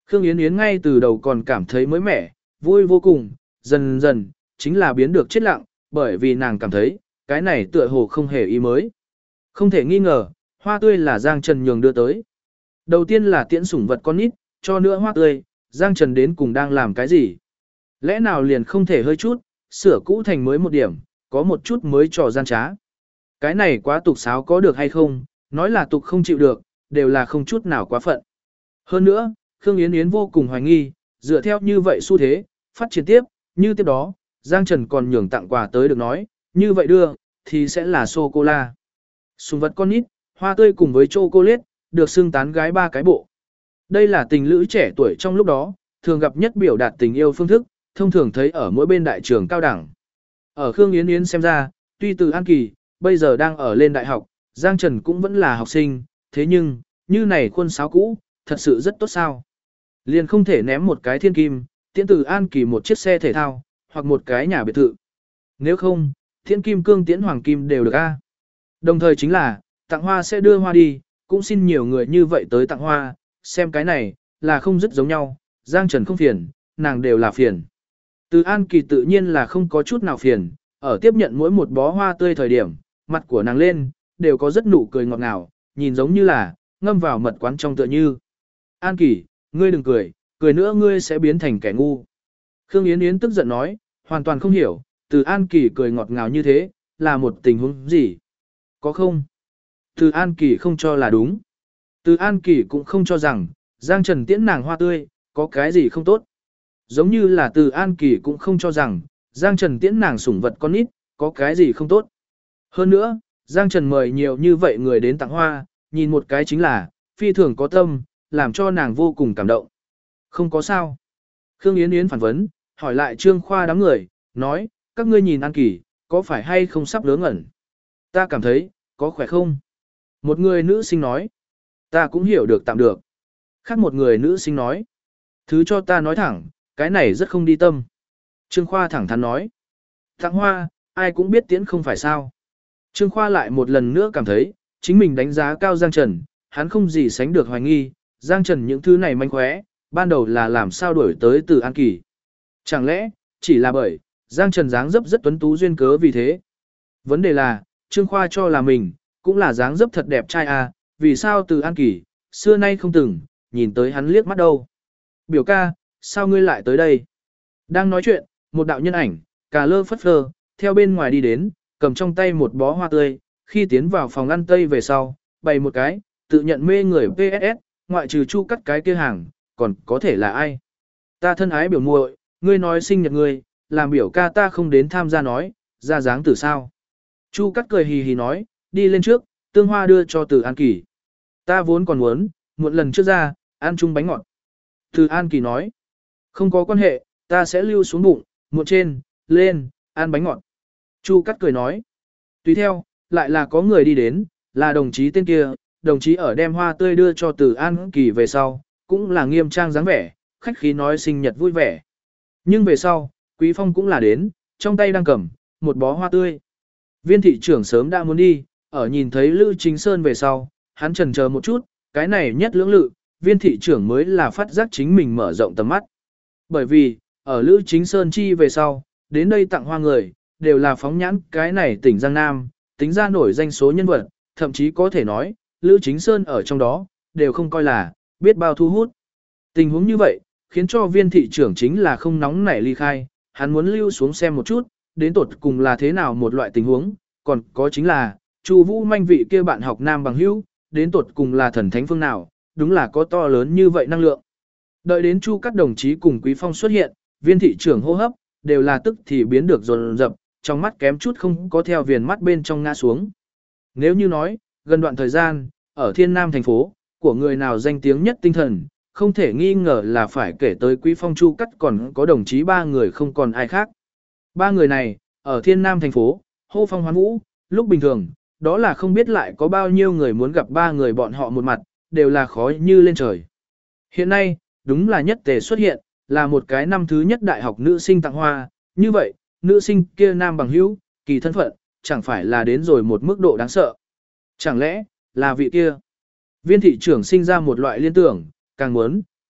Khương Yến Yến ngay từ đầu còn cảm thấy mới mẻ, vui vô cùng, dần dần, chính là biến được chết lặng, bởi vì nàng cảm thấy, cái này tựa hồ không hề ý mới. Không thể nghi ngờ, hoa tươi là Giang Trần nhường đưa tới. Đầu tiên là tiễn sủng vật con nít, cho nữa hoa tươi, Giang Trần đến cùng đang làm cái gì? Lẽ nào liền không thể hơi chút, sửa cũ thành mới một điểm, có một chút mới trò gian trá. Cái này quá tục sáo có được hay không, nói là tục không chịu được, đều là không chút nào quá phận. Hơn nữa, Khương Yến Yến vô cùng hoài nghi, dựa theo như vậy xu thế, phát triển tiếp, như tiếp đó, Giang Trần còn nhường tặng quà tới được nói, như vậy đưa, thì sẽ là sô-cô-la. Sùng vật con nít, hoa tươi cùng với chocolate, được xưng tán gái ba cái bộ. Đây là tình lữ trẻ tuổi trong lúc đó, thường gặp nhất biểu đạt tình yêu phương thức, thông thường thấy ở mỗi bên đại trường cao đẳng. Ở Khương Yến Yến xem ra, tuy từ An Kỳ, bây giờ đang ở lên đại học, Giang Trần cũng vẫn là học sinh, thế nhưng, như này khuôn sáo cũ, thật sự rất tốt sao. Liền không thể ném một cái thiên kim, tiễn từ An Kỳ một chiếc xe thể thao, hoặc một cái nhà biệt thự. Nếu không, thiên kim cương tiễn hoàng kim đều được a. Đồng thời chính là, tặng hoa sẽ đưa hoa đi, cũng xin nhiều người như vậy tới tặng hoa, xem cái này, là không rất giống nhau, Giang Trần không phiền, nàng đều là phiền. Từ An Kỳ tự nhiên là không có chút nào phiền, ở tiếp nhận mỗi một bó hoa tươi thời điểm, mặt của nàng lên, đều có rất nụ cười ngọt ngào, nhìn giống như là, ngâm vào mật quán trong tựa như. An Kỳ, ngươi đừng cười, cười nữa ngươi sẽ biến thành kẻ ngu. Khương Yến Yến tức giận nói, hoàn toàn không hiểu, từ An Kỳ cười ngọt ngào như thế, là một tình huống gì? Có không? Từ An Kỳ không cho là đúng. Từ An Kỳ cũng không cho rằng, Giang Trần tiễn nàng hoa tươi, có cái gì không tốt. Giống như là từ An Kỳ cũng không cho rằng, Giang Trần tiễn nàng sủng vật con nít, có cái gì không tốt. Hơn nữa, Giang Trần mời nhiều như vậy người đến tặng hoa, nhìn một cái chính là, phi thường có tâm, làm cho nàng vô cùng cảm động. Không có sao. Khương Yến Yến phản vấn, hỏi lại Trương Khoa đám người, nói, các ngươi nhìn An Kỳ, có phải hay không sắp lớ ngẩn? Ta cảm thấy, có khỏe không? Một người nữ sinh nói, ta cũng hiểu được tạm được. Khác một người nữ sinh nói, thứ cho ta nói thẳng, cái này rất không đi tâm. Trương Khoa thẳng thắn nói, tặng hoa, ai cũng biết tiễn không phải sao. Trương Khoa lại một lần nữa cảm thấy, chính mình đánh giá cao Giang Trần, hắn không gì sánh được hoài nghi, Giang Trần những thứ này manh khóe, ban đầu là làm sao đuổi tới từ An Kỳ. Chẳng lẽ, chỉ là bởi, Giang Trần dáng dấp rất tuấn tú duyên cớ vì thế. Vấn đề là, Trương Khoa cho là mình, cũng là dáng dấp thật đẹp trai à, vì sao từ An Kỳ, xưa nay không từng, nhìn tới hắn liếc mắt đâu. Biểu ca, sao ngươi lại tới đây? Đang nói chuyện, một đạo nhân ảnh, cà lơ phất phơ, theo bên ngoài đi đến, cầm trong tay một bó hoa tươi, khi tiến vào phòng ăn tây về sau, bày một cái, tự nhận mê người PSS, ngoại trừ Chu Cắt cái kia hàng, còn có thể là ai? Ta thân ái biểu muội, ngươi nói sinh nhật ngươi, làm biểu ca ta không đến tham gia nói, ra dáng từ sao? Chu Cắt cười hì hì nói, đi lên trước, tương hoa đưa cho Từ An Kỳ. Ta vốn còn muốn, một lần trước ra, ăn chung bánh ngọt. Từ An Kỳ nói, không có quan hệ, ta sẽ lưu xuống bụng, muộn trên, lên, ăn bánh ngọt. Chu Cắt cười nói, tùy theo, lại là có người đi đến, là đồng chí tên kia, đồng chí ở đem hoa tươi đưa cho Từ An Kỳ về sau, cũng là nghiêm trang dáng vẻ, khách khí nói sinh nhật vui vẻ. Nhưng về sau, Quý Phong cũng là đến, trong tay đang cầm, một bó hoa tươi. Viên thị trưởng sớm đã muốn đi, ở nhìn thấy Lữ Chính Sơn về sau, hắn chần chờ một chút, cái này nhất lưỡng lự, viên thị trưởng mới là phát giác chính mình mở rộng tầm mắt. Bởi vì, ở Lữ Chính Sơn chi về sau, đến đây tặng hoa người, đều là phóng nhãn cái này tỉnh Giang Nam, tính ra nổi danh số nhân vật, thậm chí có thể nói, Lữ Chính Sơn ở trong đó, đều không coi là, biết bao thu hút. Tình huống như vậy, khiến cho viên thị trưởng chính là không nóng nảy ly khai, hắn muốn lưu xuống xem một chút, đến tột cùng là thế nào một loại tình huống, còn có chính là, Chu Vũ Manh vị kia bạn học nam bằng hữu, đến tột cùng là thần thánh phương nào, đúng là có to lớn như vậy năng lượng. Đợi đến Chu các đồng chí cùng Quý Phong xuất hiện, viên thị trưởng hô hấp, đều là tức thì biến được dồn dập, trong mắt kém chút không có theo viền mắt bên trong ngã xuống. Nếu như nói, gần đoạn thời gian, ở Thiên Nam thành phố, của người nào danh tiếng nhất tinh thần, không thể nghi ngờ là phải kể tới Quý Phong Chu Cắt còn có đồng chí ba người không còn ai khác. Ba người này, ở Thiên Nam thành phố, hô phong hoán vũ, lúc bình thường, đó là không biết lại có bao nhiêu người muốn gặp ba người bọn họ một mặt, đều là khó như lên trời. Hiện nay, đúng là nhất tề xuất hiện, là một cái năm thứ nhất đại học nữ sinh tặng hoa, như vậy, nữ sinh kia nam bằng hữu, kỳ thân phận, chẳng phải là đến rồi một mức độ đáng sợ. Chẳng lẽ, là vị kia? Viên thị trưởng sinh ra một loại liên tưởng, càng muốn,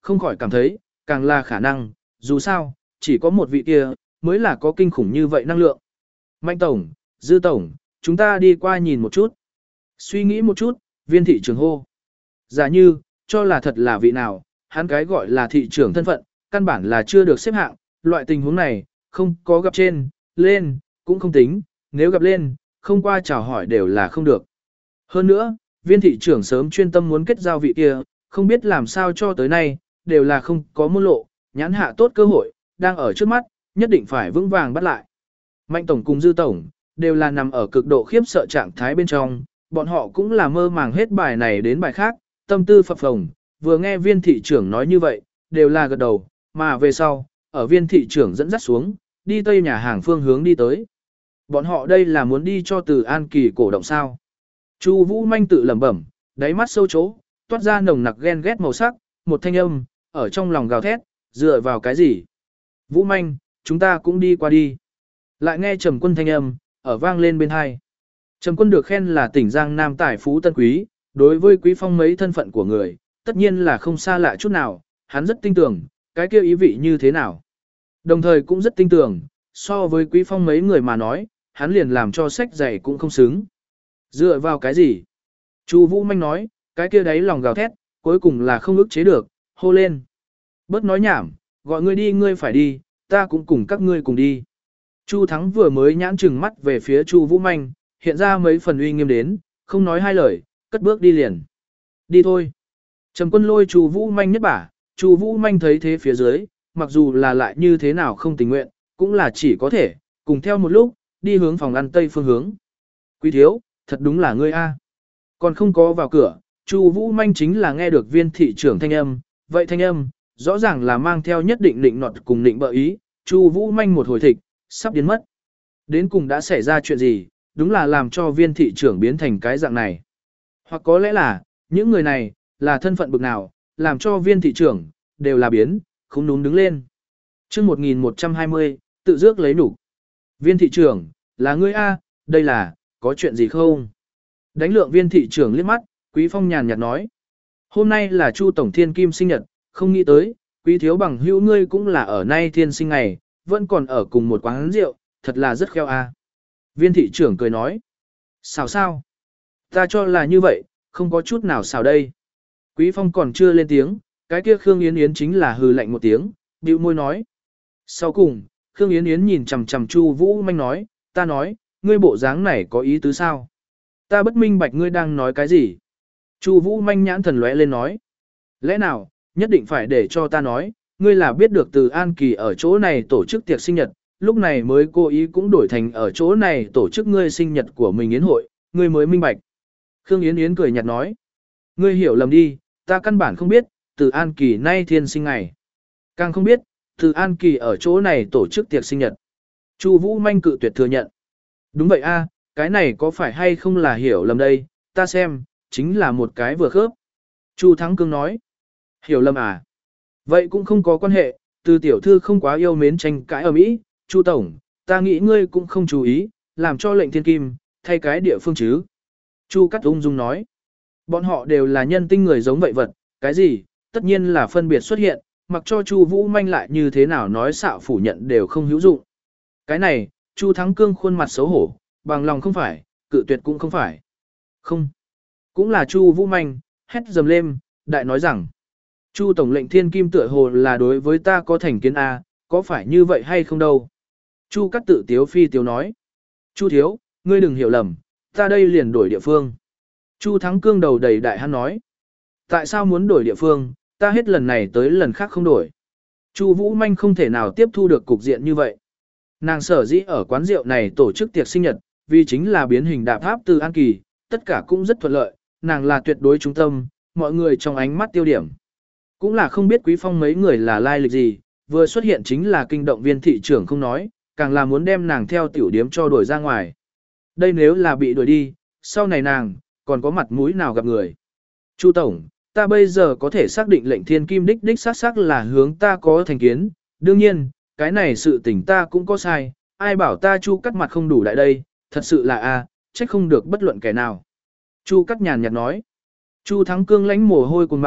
không khỏi cảm thấy, càng là khả năng, dù sao, chỉ có một vị kia, mới là có kinh khủng như vậy năng lượng. Mạnh tổng, Dư tổng, chúng ta đi qua nhìn một chút. Suy nghĩ một chút, viên thị trưởng hô. Giả như, cho là thật là vị nào, hắn cái gọi là thị trưởng thân phận, căn bản là chưa được xếp hạng, loại tình huống này, không có gặp trên, lên, cũng không tính, nếu gặp lên, không qua chào hỏi đều là không được. Hơn nữa, viên thị trưởng sớm chuyên tâm muốn kết giao vị kia, không biết làm sao cho tới nay, đều là không có môn lộ, nhãn hạ tốt cơ hội, đang ở trước mắt, nhất định phải vững vàng bắt lại. Mạnh tổng cùng Dư tổng, đều là nằm ở cực độ khiếp sợ trạng thái bên trong, bọn họ cũng là mơ màng hết bài này đến bài khác, tâm tư phập phồng, vừa nghe viên thị trưởng nói như vậy, đều là gật đầu, mà về sau, ở viên thị trưởng dẫn dắt xuống, đi tây nhà hàng phương hướng đi tới. Bọn họ đây là muốn đi cho Từ An Kỳ cổ động sao. Chu Vũ Manh tự lẩm bẩm, đáy mắt sâu chỗ, toát ra nồng nặc ghen ghét màu sắc, một thanh âm, ở trong lòng gào thét, dựa vào cái gì? Vũ Manh, chúng ta cũng đi qua đi. Lại nghe Trầm Quân thanh âm, ở vang lên bên hai. Trầm Quân được khen là tỉnh Giang Nam tài phú tân quý, đối với Quý Phong mấy thân phận của người, tất nhiên là không xa lạ chút nào, hắn rất tin tưởng, cái kia ý vị như thế nào. Đồng thời cũng rất tin tưởng, so với Quý Phong mấy người mà nói, hắn liền làm cho sách dày cũng không xứng. Dựa vào cái gì? Chu Vũ Manh nói, cái kia đấy lòng gào thét, cuối cùng là không ức chế được, hô lên. Bớt nói nhảm, gọi ngươi đi ngươi phải đi, ta cũng cùng các ngươi cùng đi. Chu Thắng vừa mới nhãn chừng mắt về phía Chu Vũ Manh, hiện ra mấy phần uy nghiêm đến, không nói hai lời, cất bước đi liền. Đi thôi. Trầm Quân lôi Chu Vũ Manh nhất bả, Chu Vũ Manh thấy thế phía dưới, mặc dù là lại như thế nào không tình nguyện, cũng là chỉ có thể, cùng theo một lúc, đi hướng phòng ăn tây phương hướng. Quý thiếu, thật đúng là ngươi a. Còn không có vào cửa, Chu Vũ Manh chính là nghe được viên thị trưởng thanh âm, vậy thanh âm, rõ ràng là mang theo nhất định định nọt cùng định bợ ý, Chu Vũ Manh một hồi thịch, sắp biến mất. Đến cùng đã xảy ra chuyện gì, đúng là làm cho viên thị trưởng biến thành cái dạng này. Hoặc có lẽ là, những người này, là thân phận bực nào, làm cho viên thị trưởng, đều là biến, không núm đứng lên. Chương 1120, tự dước lấy nụ. Viên thị trưởng, là ngươi a, đây là, có chuyện gì không? Đánh lượng viên thị trưởng liếc mắt, Quý Phong nhàn nhạt nói. Hôm nay là Chu Tổng Thiên Kim sinh nhật, không nghĩ tới, Quý thiếu bằng hữu ngươi cũng là ở nay thiên sinh ngày, vẫn còn ở cùng một quán rượu, thật là rất kheo a. Viên thị trưởng cười nói. Sao sao? Ta cho là như vậy, không có chút nào sao đây. Quý Phong còn chưa lên tiếng, cái kia Khương Yến Yến chính là hừ lạnh một tiếng, bĩu môi nói. Sau cùng, Khương Yến Yến nhìn chằm chằm Chu Vũ Manh nói, ta nói, ngươi bộ dáng này có ý tứ sao? Ta bất minh bạch ngươi đang nói cái gì? Chu Vũ Manh nhãn thần lóe lên nói. Lẽ nào, nhất định phải để cho ta nói, ngươi là biết được Từ An Kỳ ở chỗ này tổ chức tiệc sinh nhật, lúc này mới cố ý cũng đổi thành ở chỗ này tổ chức ngươi sinh nhật của mình yến hội, ngươi mới minh bạch. Khương Yến Yến cười nhạt nói. Ngươi hiểu lầm đi, ta căn bản không biết, Từ An Kỳ nay thiên sinh ngày. Càng không biết, Từ An Kỳ ở chỗ này tổ chức tiệc sinh nhật. Chu Vũ Manh cự tuyệt thừa nhận. Đúng vậy a, cái này có phải hay không là hiểu lầm đây, ta xem, chính là một cái vừa khớp. Chu Thắng Cương nói. Hiểu lầm à? Vậy cũng không có quan hệ, Từ tiểu thư không quá yêu mến tranh cãi ở Mỹ, Chu Tổng, ta nghĩ ngươi cũng không chú ý, làm cho lệnh thiên kim, thay cái địa phương chứ. Chu Cát ung dung nói. Bọn họ đều là nhân tinh người giống vậy vật, cái gì, tất nhiên là phân biệt xuất hiện, mặc cho Chu Vũ Manh lại như thế nào nói xạo phủ nhận đều không hữu dụng. Cái này, Chu Thắng Cương khuôn mặt xấu hổ, bằng lòng không phải, cự tuyệt cũng không phải. Không, cũng là Chu Vũ Manh, hét dầm lên, đại nói rằng, Chu Tổng lệnh thiên kim tựa hồ là đối với ta có thành kiến A, có phải như vậy hay không đâu. Chu Cát tự tiếu phi tiếu nói, Chu Thiếu, ngươi đừng hiểu lầm, ta đây liền đổi địa phương. Chu Thắng Cương đầu đầy đại hắn nói, tại sao muốn đổi địa phương, ta hết lần này tới lần khác không đổi. Chu Vũ Manh không thể nào tiếp thu được cục diện như vậy. Nàng sở dĩ ở quán rượu này tổ chức tiệc sinh nhật, vì chính là biến hình đạp tháp Từ An Kỳ, tất cả cũng rất thuận lợi, nàng là tuyệt đối trung tâm, mọi người trong ánh mắt tiêu điểm. Cũng là không biết Quý Phong mấy người là lai lịch gì, vừa xuất hiện chính là kinh động viên thị trưởng không nói, càng là muốn đem nàng theo tiểu điếm cho đuổi ra ngoài. Đây nếu là bị đuổi đi, sau này nàng, còn có mặt mũi nào gặp người. Chu Tổng, ta bây giờ có thể xác định lệnh thiên kim đích xác là hướng ta có thành kiến, đương nhiên, cái này sự tình ta cũng có sai, ai bảo ta Chu Cắt mặt không đủ đại đây, thật sự là a, trách không được bất luận kẻ nào. Chu Cắt nhàn nhạt nói. Chu Thắng Cương lãnh mồ hôi cuồng bạo,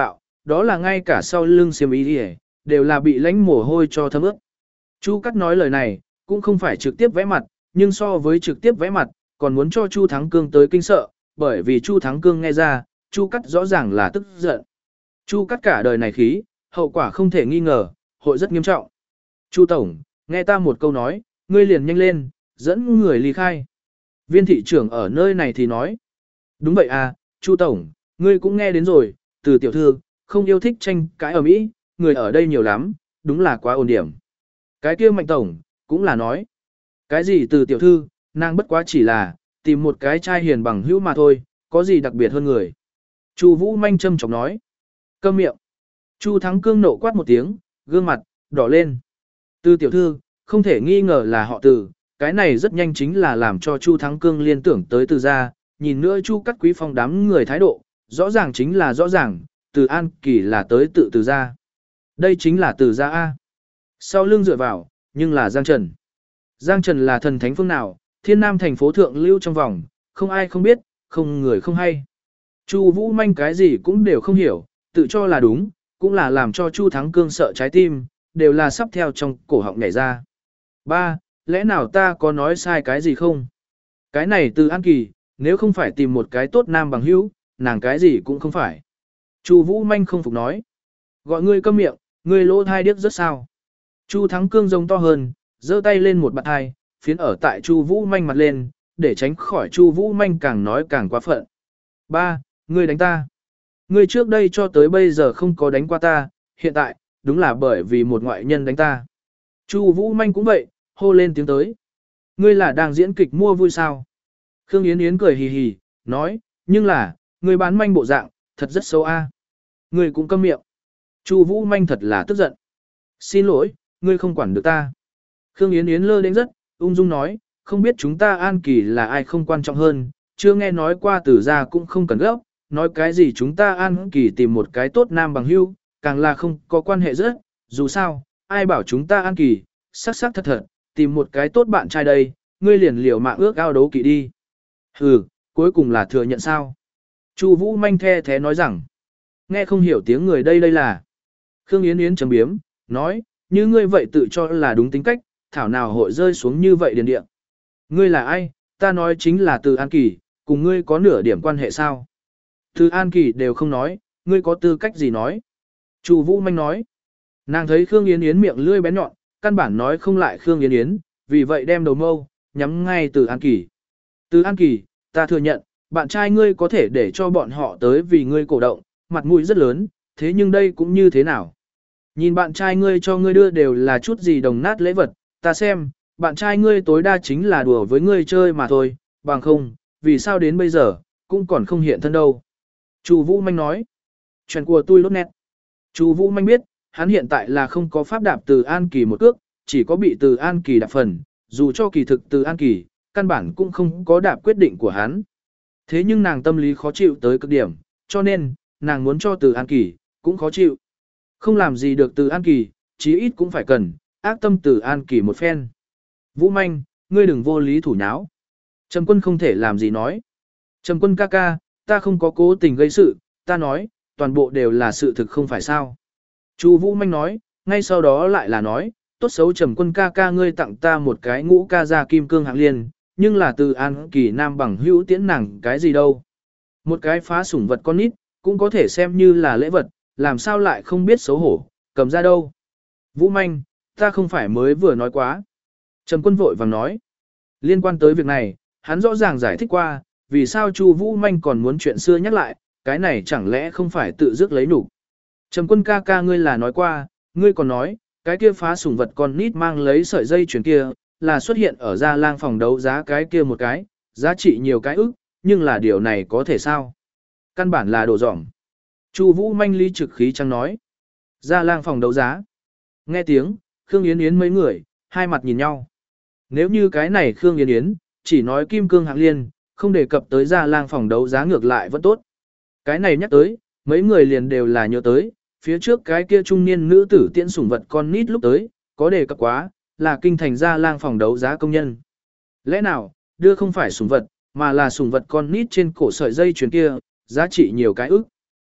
đó là ngay cả sau lưng xiêm y đi đều là bị lánh mồ hôi cho thấm ướt. Chu Cắt nói lời này, cũng không phải trực tiếp vẽ mặt, nhưng so với trực tiếp vẽ mặt, còn muốn cho Chu Thắng Cương tới kinh sợ, bởi vì Chu Thắng Cương nghe ra, Chu Cắt rõ ràng là tức giận. Chu Cắt cả đời này khí, hậu quả không thể nghi ngờ, hội rất nghiêm trọng. Chu Tổng, nghe ta một câu nói, ngươi liền nhanh lên, dẫn người ly khai. Viên thị trưởng ở nơi này thì nói. Đúng vậy à, Chu Tổng, ngươi cũng nghe đến rồi, từ tiểu thư, không yêu thích tranh cãi ở Mỹ, người ở đây nhiều lắm, đúng là quá ổn điểm. Cái kia Mạnh Tổng, cũng là nói. Cái gì từ tiểu thư, nàng bất quá chỉ là, tìm một cái trai hiền bằng hữu mà thôi, có gì đặc biệt hơn người. Chu Vũ Manh châm chọc nói. Câm miệng. Chu Thắng Cương nộ quát một tiếng, gương mặt, đỏ lên. Từ tiểu thư, không thể nghi ngờ là họ Từ, cái này rất nhanh chính là làm cho Chu Thắng Cương liên tưởng tới Từ gia, nhìn nữa Chu Cắt Quý Phong đám người thái độ, rõ ràng chính là rõ ràng, Từ An Kỳ là tới tự Từ gia. Đây chính là Từ gia A. Sau lưng dựa vào, nhưng là Giang Trần. Giang Trần là thần thánh phương nào, thiên nam thành phố thượng lưu trong vòng, không ai không biết, không người không hay. Chu Vũ Manh cái gì cũng đều không hiểu, tự cho là đúng, cũng là làm cho Chu Thắng Cương sợ trái tim, đều là sắp theo trong cổ họng nhảy ra. Ba, lẽ nào ta có nói sai cái gì không? Cái này Từ An Kỳ, nếu không phải tìm một cái tốt nam bằng hữu, nàng cái gì cũng không phải. Chu Vũ Manh không phục nói. Gọi ngươi câm miệng, ngươi lỗ thai điếc rất sao. Chu Thắng Cương rống to hơn, giơ tay lên một bạt hai, phiến ở tại Chu Vũ Manh mặt lên, để tránh khỏi Chu Vũ Manh càng nói càng quá phận. Ba, ngươi đánh ta. Ngươi trước đây cho tới bây giờ không có đánh qua ta, hiện tại, đúng là bởi vì một ngoại nhân đánh ta. Chu Vũ Manh cũng vậy, hô lên tiếng tới. Ngươi là đang diễn kịch mua vui sao? Khương Yến Yến cười hì hì, nói, nhưng là, ngươi bán manh bộ dạng, thật rất xấu a. Ngươi cũng câm miệng. Chu Vũ Manh thật là tức giận. Xin lỗi, ngươi không quản được ta. Khương Yến Yến lơ đến rất, ung dung nói, không biết chúng ta An Kỳ là ai không quan trọng hơn, chưa nghe nói qua Từ gia cũng không cần gấp, nói cái gì chúng ta An Kỳ tìm một cái tốt nam bằng hữu, càng là không có quan hệ rất, dù sao, ai bảo chúng ta An Kỳ, sắc sắc thật thật, tìm một cái tốt bạn trai đây, ngươi liền liều mạng ước ao đấu kỵ đi. Hừ, cuối cùng là thừa nhận sao? Chu Vũ Manh the thế nói rằng, nghe không hiểu tiếng người đây là. Khương Yến Yến chấm biếm, nói, như ngươi vậy tự cho là đúng tính cách, thảo nào hội rơi xuống như vậy điền địa. Ngươi là ai, ta nói chính là Từ An Kỳ, cùng ngươi có nửa điểm quan hệ sao? Từ An Kỳ đều không nói, ngươi có tư cách gì nói? Chu Vũ Manh nói, nàng thấy Khương Yến Yến miệng lưỡi bén nhọn, căn bản nói không lại Khương Yến Yến, vì vậy đem đầu mâu, nhắm ngay Từ An Kỳ. Từ An Kỳ, ta thừa nhận, bạn trai ngươi có thể để cho bọn họ tới vì ngươi cổ động, mặt mũi rất lớn, thế nhưng đây cũng như thế nào? Nhìn bạn trai ngươi cho ngươi đưa đều là chút gì đồng nát lễ vật, ta xem, bạn trai ngươi tối đa chính là đùa với ngươi chơi mà thôi, bằng không, vì sao đến bây giờ, cũng còn không hiện thân đâu. Chu Vũ Manh nói, chuyện của tôi lốt nét. Chu Vũ Manh biết, hắn hiện tại là không có pháp đạp Từ An Kỳ một cước, chỉ có bị Từ An Kỳ đạp phần, dù cho kỳ thực Từ An Kỳ, căn bản cũng không có đạp quyết định của hắn. Thế nhưng nàng tâm lý khó chịu tới cực điểm, cho nên, nàng muốn cho Từ An Kỳ, cũng khó chịu. Không làm gì được Từ An Kỳ, chí ít cũng phải cần, ác tâm Từ An Kỳ một phen. Vũ Manh, ngươi đừng vô lý thủ nháo. Trầm Quân không thể làm gì nói. Trầm Quân ca ca, ta không có cố tình gây sự, ta nói, toàn bộ đều là sự thực không phải sao. Chu Vũ Manh nói, ngay sau đó lại là nói, tốt xấu Trầm Quân ca ca ngươi tặng ta một cái ngũ ca gia kim cương hạng liên, nhưng là Từ An Kỳ nam bằng hữu tiễn nàng cái gì đâu. Một cái phá sủng vật con nít, cũng có thể xem như là lễ vật, làm sao lại không biết xấu hổ, cầm ra đâu. Vũ Manh, ta không phải mới vừa nói quá. Trầm Quân vội vàng nói. Liên quan tới việc này, hắn rõ ràng giải thích qua, vì sao Chu Vũ Manh còn muốn chuyện xưa nhắc lại, cái này chẳng lẽ không phải tự dứt lấy nhục. Trầm Quân ca ca ngươi là nói qua, ngươi còn nói, cái kia phá sủng vật con nít mang lấy sợi dây chuyền kia, là xuất hiện ở Gia Lang phòng đấu giá cái kia một cái, giá trị nhiều cái ức, nhưng là điều này có thể sao? Căn bản là đồ dỏng. Chu Vũ Manh lý trực khí trắng nói. Gia Lang phòng đấu giá. Nghe tiếng, Khương Yến Yến mấy người, hai mặt nhìn nhau. Nếu như cái này Khương Yến Yến, chỉ nói kim cương hạng liên, không đề cập tới Gia Lang phòng đấu giá ngược lại vẫn tốt. Cái này nhắc tới, mấy người liền đều là nhớ tới, phía trước cái kia trung niên nữ tử tiễn sủng vật con nít lúc tới, có đề cập quá, là kinh thành Gia Lang phòng đấu giá công nhân. Lẽ nào, đưa không phải sủng vật, mà là sủng vật con nít trên cổ sợi dây chuyền kia, giá trị nhiều cái ức.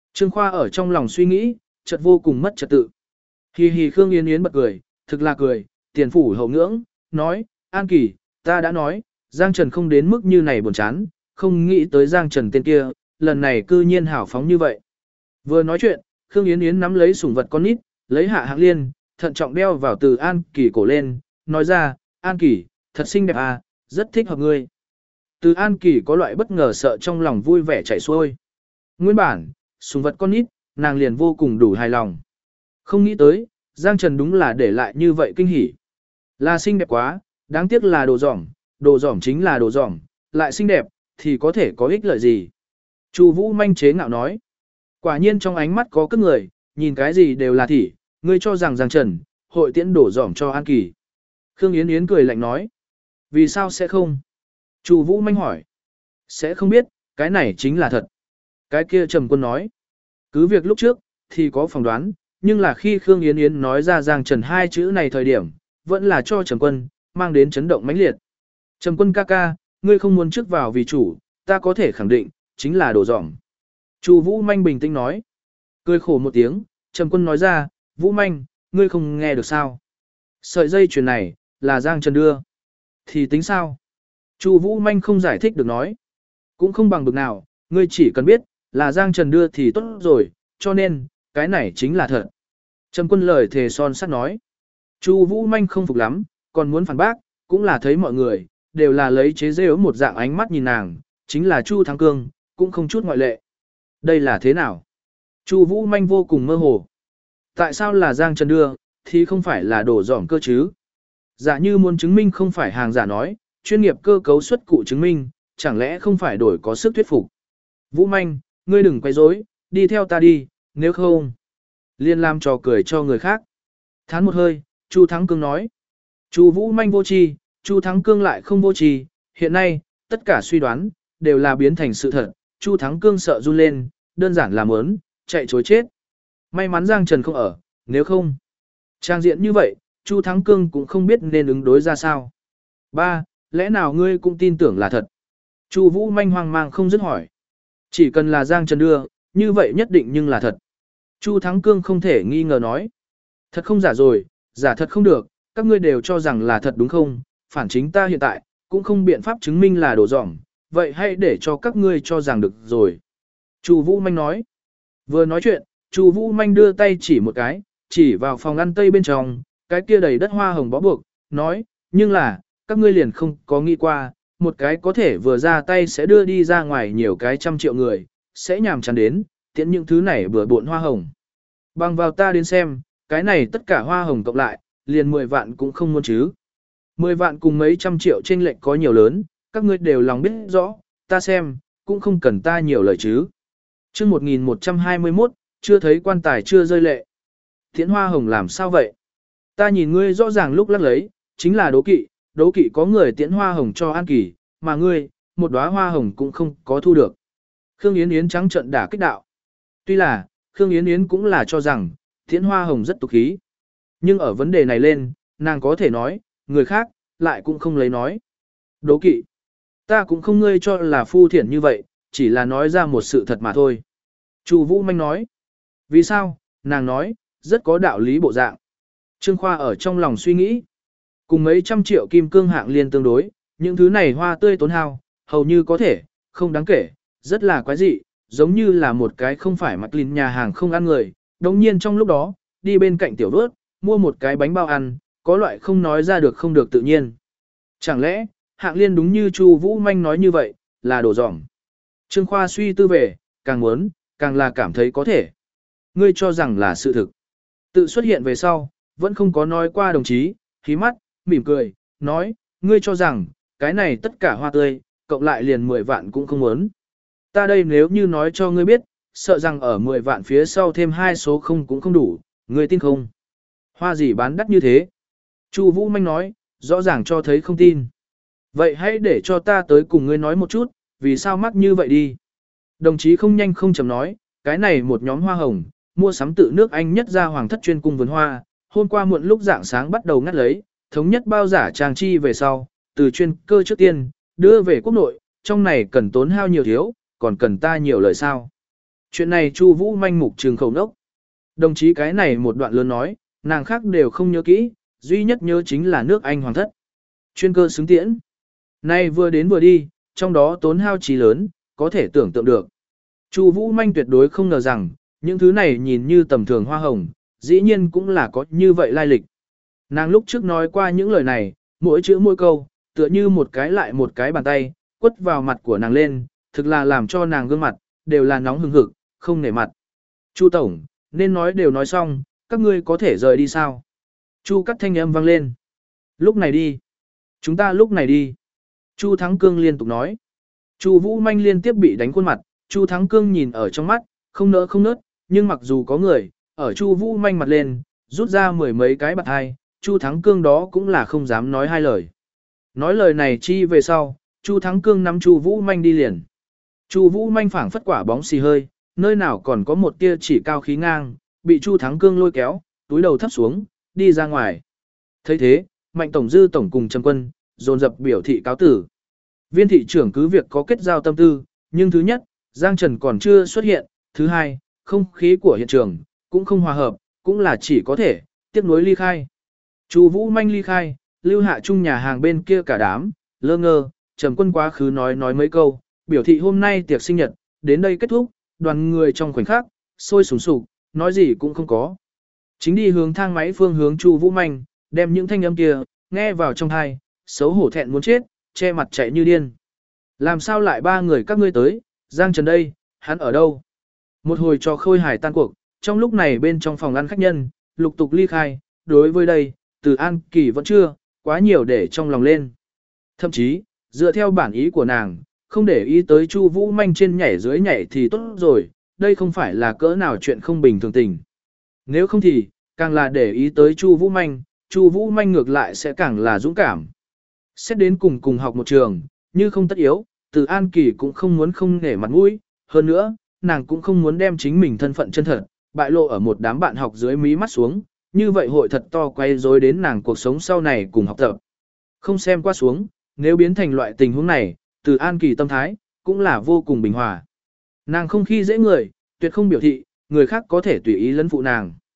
Trương Khoa ở trong lòng suy nghĩ, chợt vô cùng mất trật tự. Hì hì Khương Yến Yến bật cười, thực là cười, tiền phủ hậu ngưỡng, nói, An Kỳ, ta đã nói, Giang Trần không đến mức như này buồn chán, không nghĩ tới Giang Trần tên kia, lần này cư nhiên hảo phóng như vậy. Vừa nói chuyện, Khương Yến Yến nắm lấy sủng vật con nít, lấy hạ Hạng Liên, thận trọng đeo vào từ An Kỳ cổ lên, nói ra, An Kỳ, thật xinh đẹp à, rất thích hợp ngươi. Từ An Kỳ có loại bất ngờ sợ trong lòng vui vẻ chảy xuôi. Nguyên bản, sủng vật con nít, nàng liền vô cùng đủ hài lòng. Không nghĩ tới, Giang Trần đúng là để lại như vậy kinh hỉ. Là xinh đẹp quá, đáng tiếc là đồ dỏm chính là đồ dỏm, lại xinh đẹp, thì có thể có ích lợi gì. Chu Vũ manh chế ngạo nói. Quả nhiên trong ánh mắt có cất người, nhìn cái gì đều là thỉ, ngươi cho rằng Giang Trần, hội tiễn đổ dỏm cho An Kỳ. Khương Yến Yến cười lạnh nói. Vì sao sẽ không? Chu Vũ manh hỏi. Sẽ không biết, cái này chính là thật. Cái kia Trầm Quân nói. Cứ việc lúc trước, thì có phỏng đoán, nhưng là khi Khương Yến Yến nói ra Giang Trần hai chữ này thời điểm, vẫn là cho Trầm Quân, mang đến chấn động mãnh liệt. Trầm Quân ca ca, ngươi không muốn trước vào vì chủ, ta có thể khẳng định, chính là đồ dỏm. Chu Vũ manh bình tĩnh nói. Cười khổ một tiếng, Trầm Quân nói ra, Vũ manh, ngươi không nghe được sao? Sợi dây chuyền này, là Giang Trần đưa. Thì tính sao? Chu Vũ manh không giải thích được nói. Cũng không bằng bực nào, ngươi chỉ cần biết, là Giang Trần đưa thì tốt rồi, cho nên, cái này chính là thật. Trầm Quân lời thề son sắt nói. Chu Vũ manh không phục lắm, còn muốn phản bác, cũng là thấy mọi người, đều là lấy chế giễu một dạng ánh mắt nhìn nàng, chính là Chu Thắng Cương, cũng không chút ngoại lệ. Đây là thế nào? Chu Vũ manh vô cùng mơ hồ. Tại sao là Giang Trần đưa, thì không phải là đổ dỏm cơ chứ? Giả như muốn chứng minh không phải hàng giả nói, chuyên nghiệp cơ cấu xuất cụ chứng minh, chẳng lẽ không phải đổi có sức thuyết phục? Vũ manh, ngươi đừng quấy rối, đi theo ta đi, nếu không, liên làm trò cười cho người khác. Thán một hơi, Chu Thắng Cương nói. Chu Vũ manh vô tri, Chu Thắng Cương lại không vô tri, hiện nay, tất cả suy đoán, đều là biến thành sự thật, Chu Thắng Cương sợ run lên, đơn giản là muốn chạy trối chết. May mắn Giang Trần không ở, nếu không, trang diện như vậy, Chu Thắng Cương cũng không biết nên ứng đối ra sao. Ba, lẽ nào ngươi cũng tin tưởng là thật? Chu Vũ manh hoang mang không dứt hỏi. Chỉ cần là Giang Trần đưa, như vậy nhất định nhưng là thật. Chu Thắng Cương không thể nghi ngờ nói. Thật không giả rồi, giả thật không được, các ngươi đều cho rằng là thật đúng không? Phản chính ta hiện tại, cũng không biện pháp chứng minh là đồ dỏng, vậy hãy để cho các ngươi cho rằng được rồi. Chu Vũ manh nói. Vừa nói chuyện, Chu Vũ manh đưa tay chỉ một cái, chỉ vào phòng ăn tây bên trong, cái kia đầy đất hoa hồng bó buộc, nói, nhưng là, các ngươi liền không có nghĩ qua, một cái có thể vừa ra tay sẽ đưa đi ra ngoài nhiều cái trăm triệu người, sẽ nhàm chán đến, tiễn những thứ này bừa bộn hoa hồng. Bằng vào ta đến xem, cái này tất cả hoa hồng cộng lại, liền 10 vạn cũng không muốn chứ. 10 vạn cùng mấy trăm triệu chênh lệch có nhiều lớn, các ngươi đều lòng biết rõ, ta xem, cũng không cần ta nhiều lời chứ. Chương 1121, chưa thấy quan tài chưa rơi lệ. Tiễn hoa hồng làm sao vậy? Ta nhìn ngươi rõ ràng lúc lắc lấy, chính là đố kỵ có người tiễn hoa hồng cho An Kỳ, mà ngươi, một đóa hoa hồng cũng không có thu được. Khương Yến Yến trắng trợn đả kích đạo. Tuy là, Khương Yến Yến cũng là cho rằng, tiễn hoa hồng rất tục khí. Nhưng ở vấn đề này lên, nàng có thể nói, người khác, lại cũng không lấy nói. Đố kỵ. Ta cũng không ngươi cho là phu thiển như vậy, chỉ là nói ra một sự thật mà thôi. Chu Vũ manh nói. Vì sao? Nàng nói, rất có đạo lý bộ dạng. Trương Khoa ở trong lòng suy nghĩ. Cùng mấy trăm triệu kim cương hạng liên tương đối, những thứ này hoa tươi tốn hao, hầu như có thể, không đáng kể, rất là quái dị, giống như là một cái không phải mặt lìn nhà hàng không ăn người. Đồng nhiên trong lúc đó, đi bên cạnh tiểu vớt, mua một cái bánh bao ăn, có loại không nói ra được không được tự nhiên. Chẳng lẽ, hạng liên đúng như Chu Vũ manh nói như vậy, là đồ dỏng. Trương Khoa suy tư về, càng muốn, càng là cảm thấy có thể. Ngươi cho rằng là sự thực. Tự xuất hiện về sau, vẫn không có nói qua đồng chí, khí mắt, mỉm cười, nói, ngươi cho rằng, cái này tất cả hoa tươi, cộng lại liền 10 vạn cũng không muốn. Ta đây nếu như nói cho ngươi biết, sợ rằng ở 10 vạn phía sau thêm 2 số không cũng không đủ, ngươi tin không? Hoa gì bán đắt như thế? Chu Vũ manh nói, rõ ràng cho thấy không tin. Vậy hãy để cho ta tới cùng ngươi nói một chút, vì sao mắc như vậy đi. Đồng chí không nhanh không chậm nói, cái này một nhóm hoa hồng, mua sắm tự nước Anh nhất ra hoàng thất chuyên cung vườn hoa, hôm qua muộn lúc rạng sáng bắt đầu ngắt lấy, thống nhất bao giả trang chi về sau, từ chuyên cơ trước tiên, đưa về quốc nội, trong này cần tốn hao nhiều thiếu, còn cần ta nhiều lời sao. Chuyện này Chu Vũ manh mục trường khẩu đốc. Đồng chí cái này một đoạn lớn nói, nàng khác đều không nhớ kỹ, duy nhất nhớ chính là nước Anh hoàng thất. Chuyên cơ xứng tiễn. Nay vừa đến vừa đi, trong đó tốn hao trí lớn, có thể tưởng tượng được. Chu Vũ manh tuyệt đối không ngờ rằng, những thứ này nhìn như tầm thường hoa hồng, dĩ nhiên cũng là có như vậy lai lịch. Nàng lúc trước nói qua những lời này, mỗi chữ mỗi câu, tựa như một cái lại một cái bàn tay, quất vào mặt của nàng lên, thực là làm cho nàng gương mặt, đều là nóng hừng hực, không nể mặt. Chu Tổng, nên nói đều nói xong, các ngươi có thể rời đi sao? Chu Cắt thanh âm vang lên. Lúc này đi. Chúng ta lúc này đi. Chu Thắng Cương liên tục nói. Chu Vũ manh liên tiếp bị đánh khuôn mặt, Chu Thắng Cương nhìn ở trong mắt, không nỡ không nớt, nhưng mặc dù có người, ở Chu Vũ manh mặt lên, rút ra mười mấy cái bạt hai, Chu Thắng Cương đó cũng là không dám nói hai lời. Nói lời này chi về sau, Chu Thắng Cương nắm Chu Vũ manh đi liền. Chu Vũ manh phảng phất quả bóng xì hơi, nơi nào còn có một tia chỉ cao khí ngang, bị Chu Thắng Cương lôi kéo, túi đầu thấp xuống, đi ra ngoài. Thấy thế, Mạnh tổng dư tổng cùng Trầm Quân dồn dập biểu thị cáo tử. Viên thị trưởng cứ việc có kết giao tâm tư, nhưng thứ nhất, Giang Trần còn chưa xuất hiện, thứ hai, không khí của hiện trường cũng không hòa hợp, cũng là chỉ có thể tiếp nối ly khai. Chu Vũ manh ly khai, lưu hạ chung nhà hàng bên kia cả đám, lơ ngơ, Trầm Quân quá khứ nói mấy câu, biểu thị hôm nay tiệc sinh nhật đến đây kết thúc, đoàn người trong khoảnh khắc sôi sùng sục, nói gì cũng không có. Chính đi hướng thang máy phương hướng Chu Vũ manh, đem những thanh âm kia nghe vào trong tai, xấu hổ thẹn muốn chết, che mặt chạy như điên. Làm sao lại ba người các ngươi tới, Giang Trần đây, hắn ở đâu? Một hồi cho khôi hài tan cuộc, trong lúc này bên trong phòng ăn khách nhân, lục tục ly khai, đối với đây, Từ An Kỳ vẫn chưa, quá nhiều để trong lòng lên. Thậm chí, dựa theo bản ý của nàng, không để ý tới Chu Vũ manh trên nhảy dưới nhảy thì tốt rồi, đây không phải là cỡ nào chuyện không bình thường tình. Nếu không thì, càng là để ý tới Chu Vũ manh ngược lại sẽ càng là dũng cảm. Xét đến cùng học một trường, như không tất yếu, Từ An Kỳ cũng không muốn không nể mặt mũi, hơn nữa, nàng cũng không muốn đem chính mình thân phận chân thật, bại lộ ở một đám bạn học dưới mí mắt xuống, như vậy hội thật to quay rối đến nàng cuộc sống sau này cùng học tập. Không xem qua xuống, nếu biến thành loại tình huống này, Từ An Kỳ tâm thái, cũng là vô cùng bình hòa. Nàng không khi dễ người, tuyệt không biểu thị, người khác có thể tùy ý lấn phụ nàng.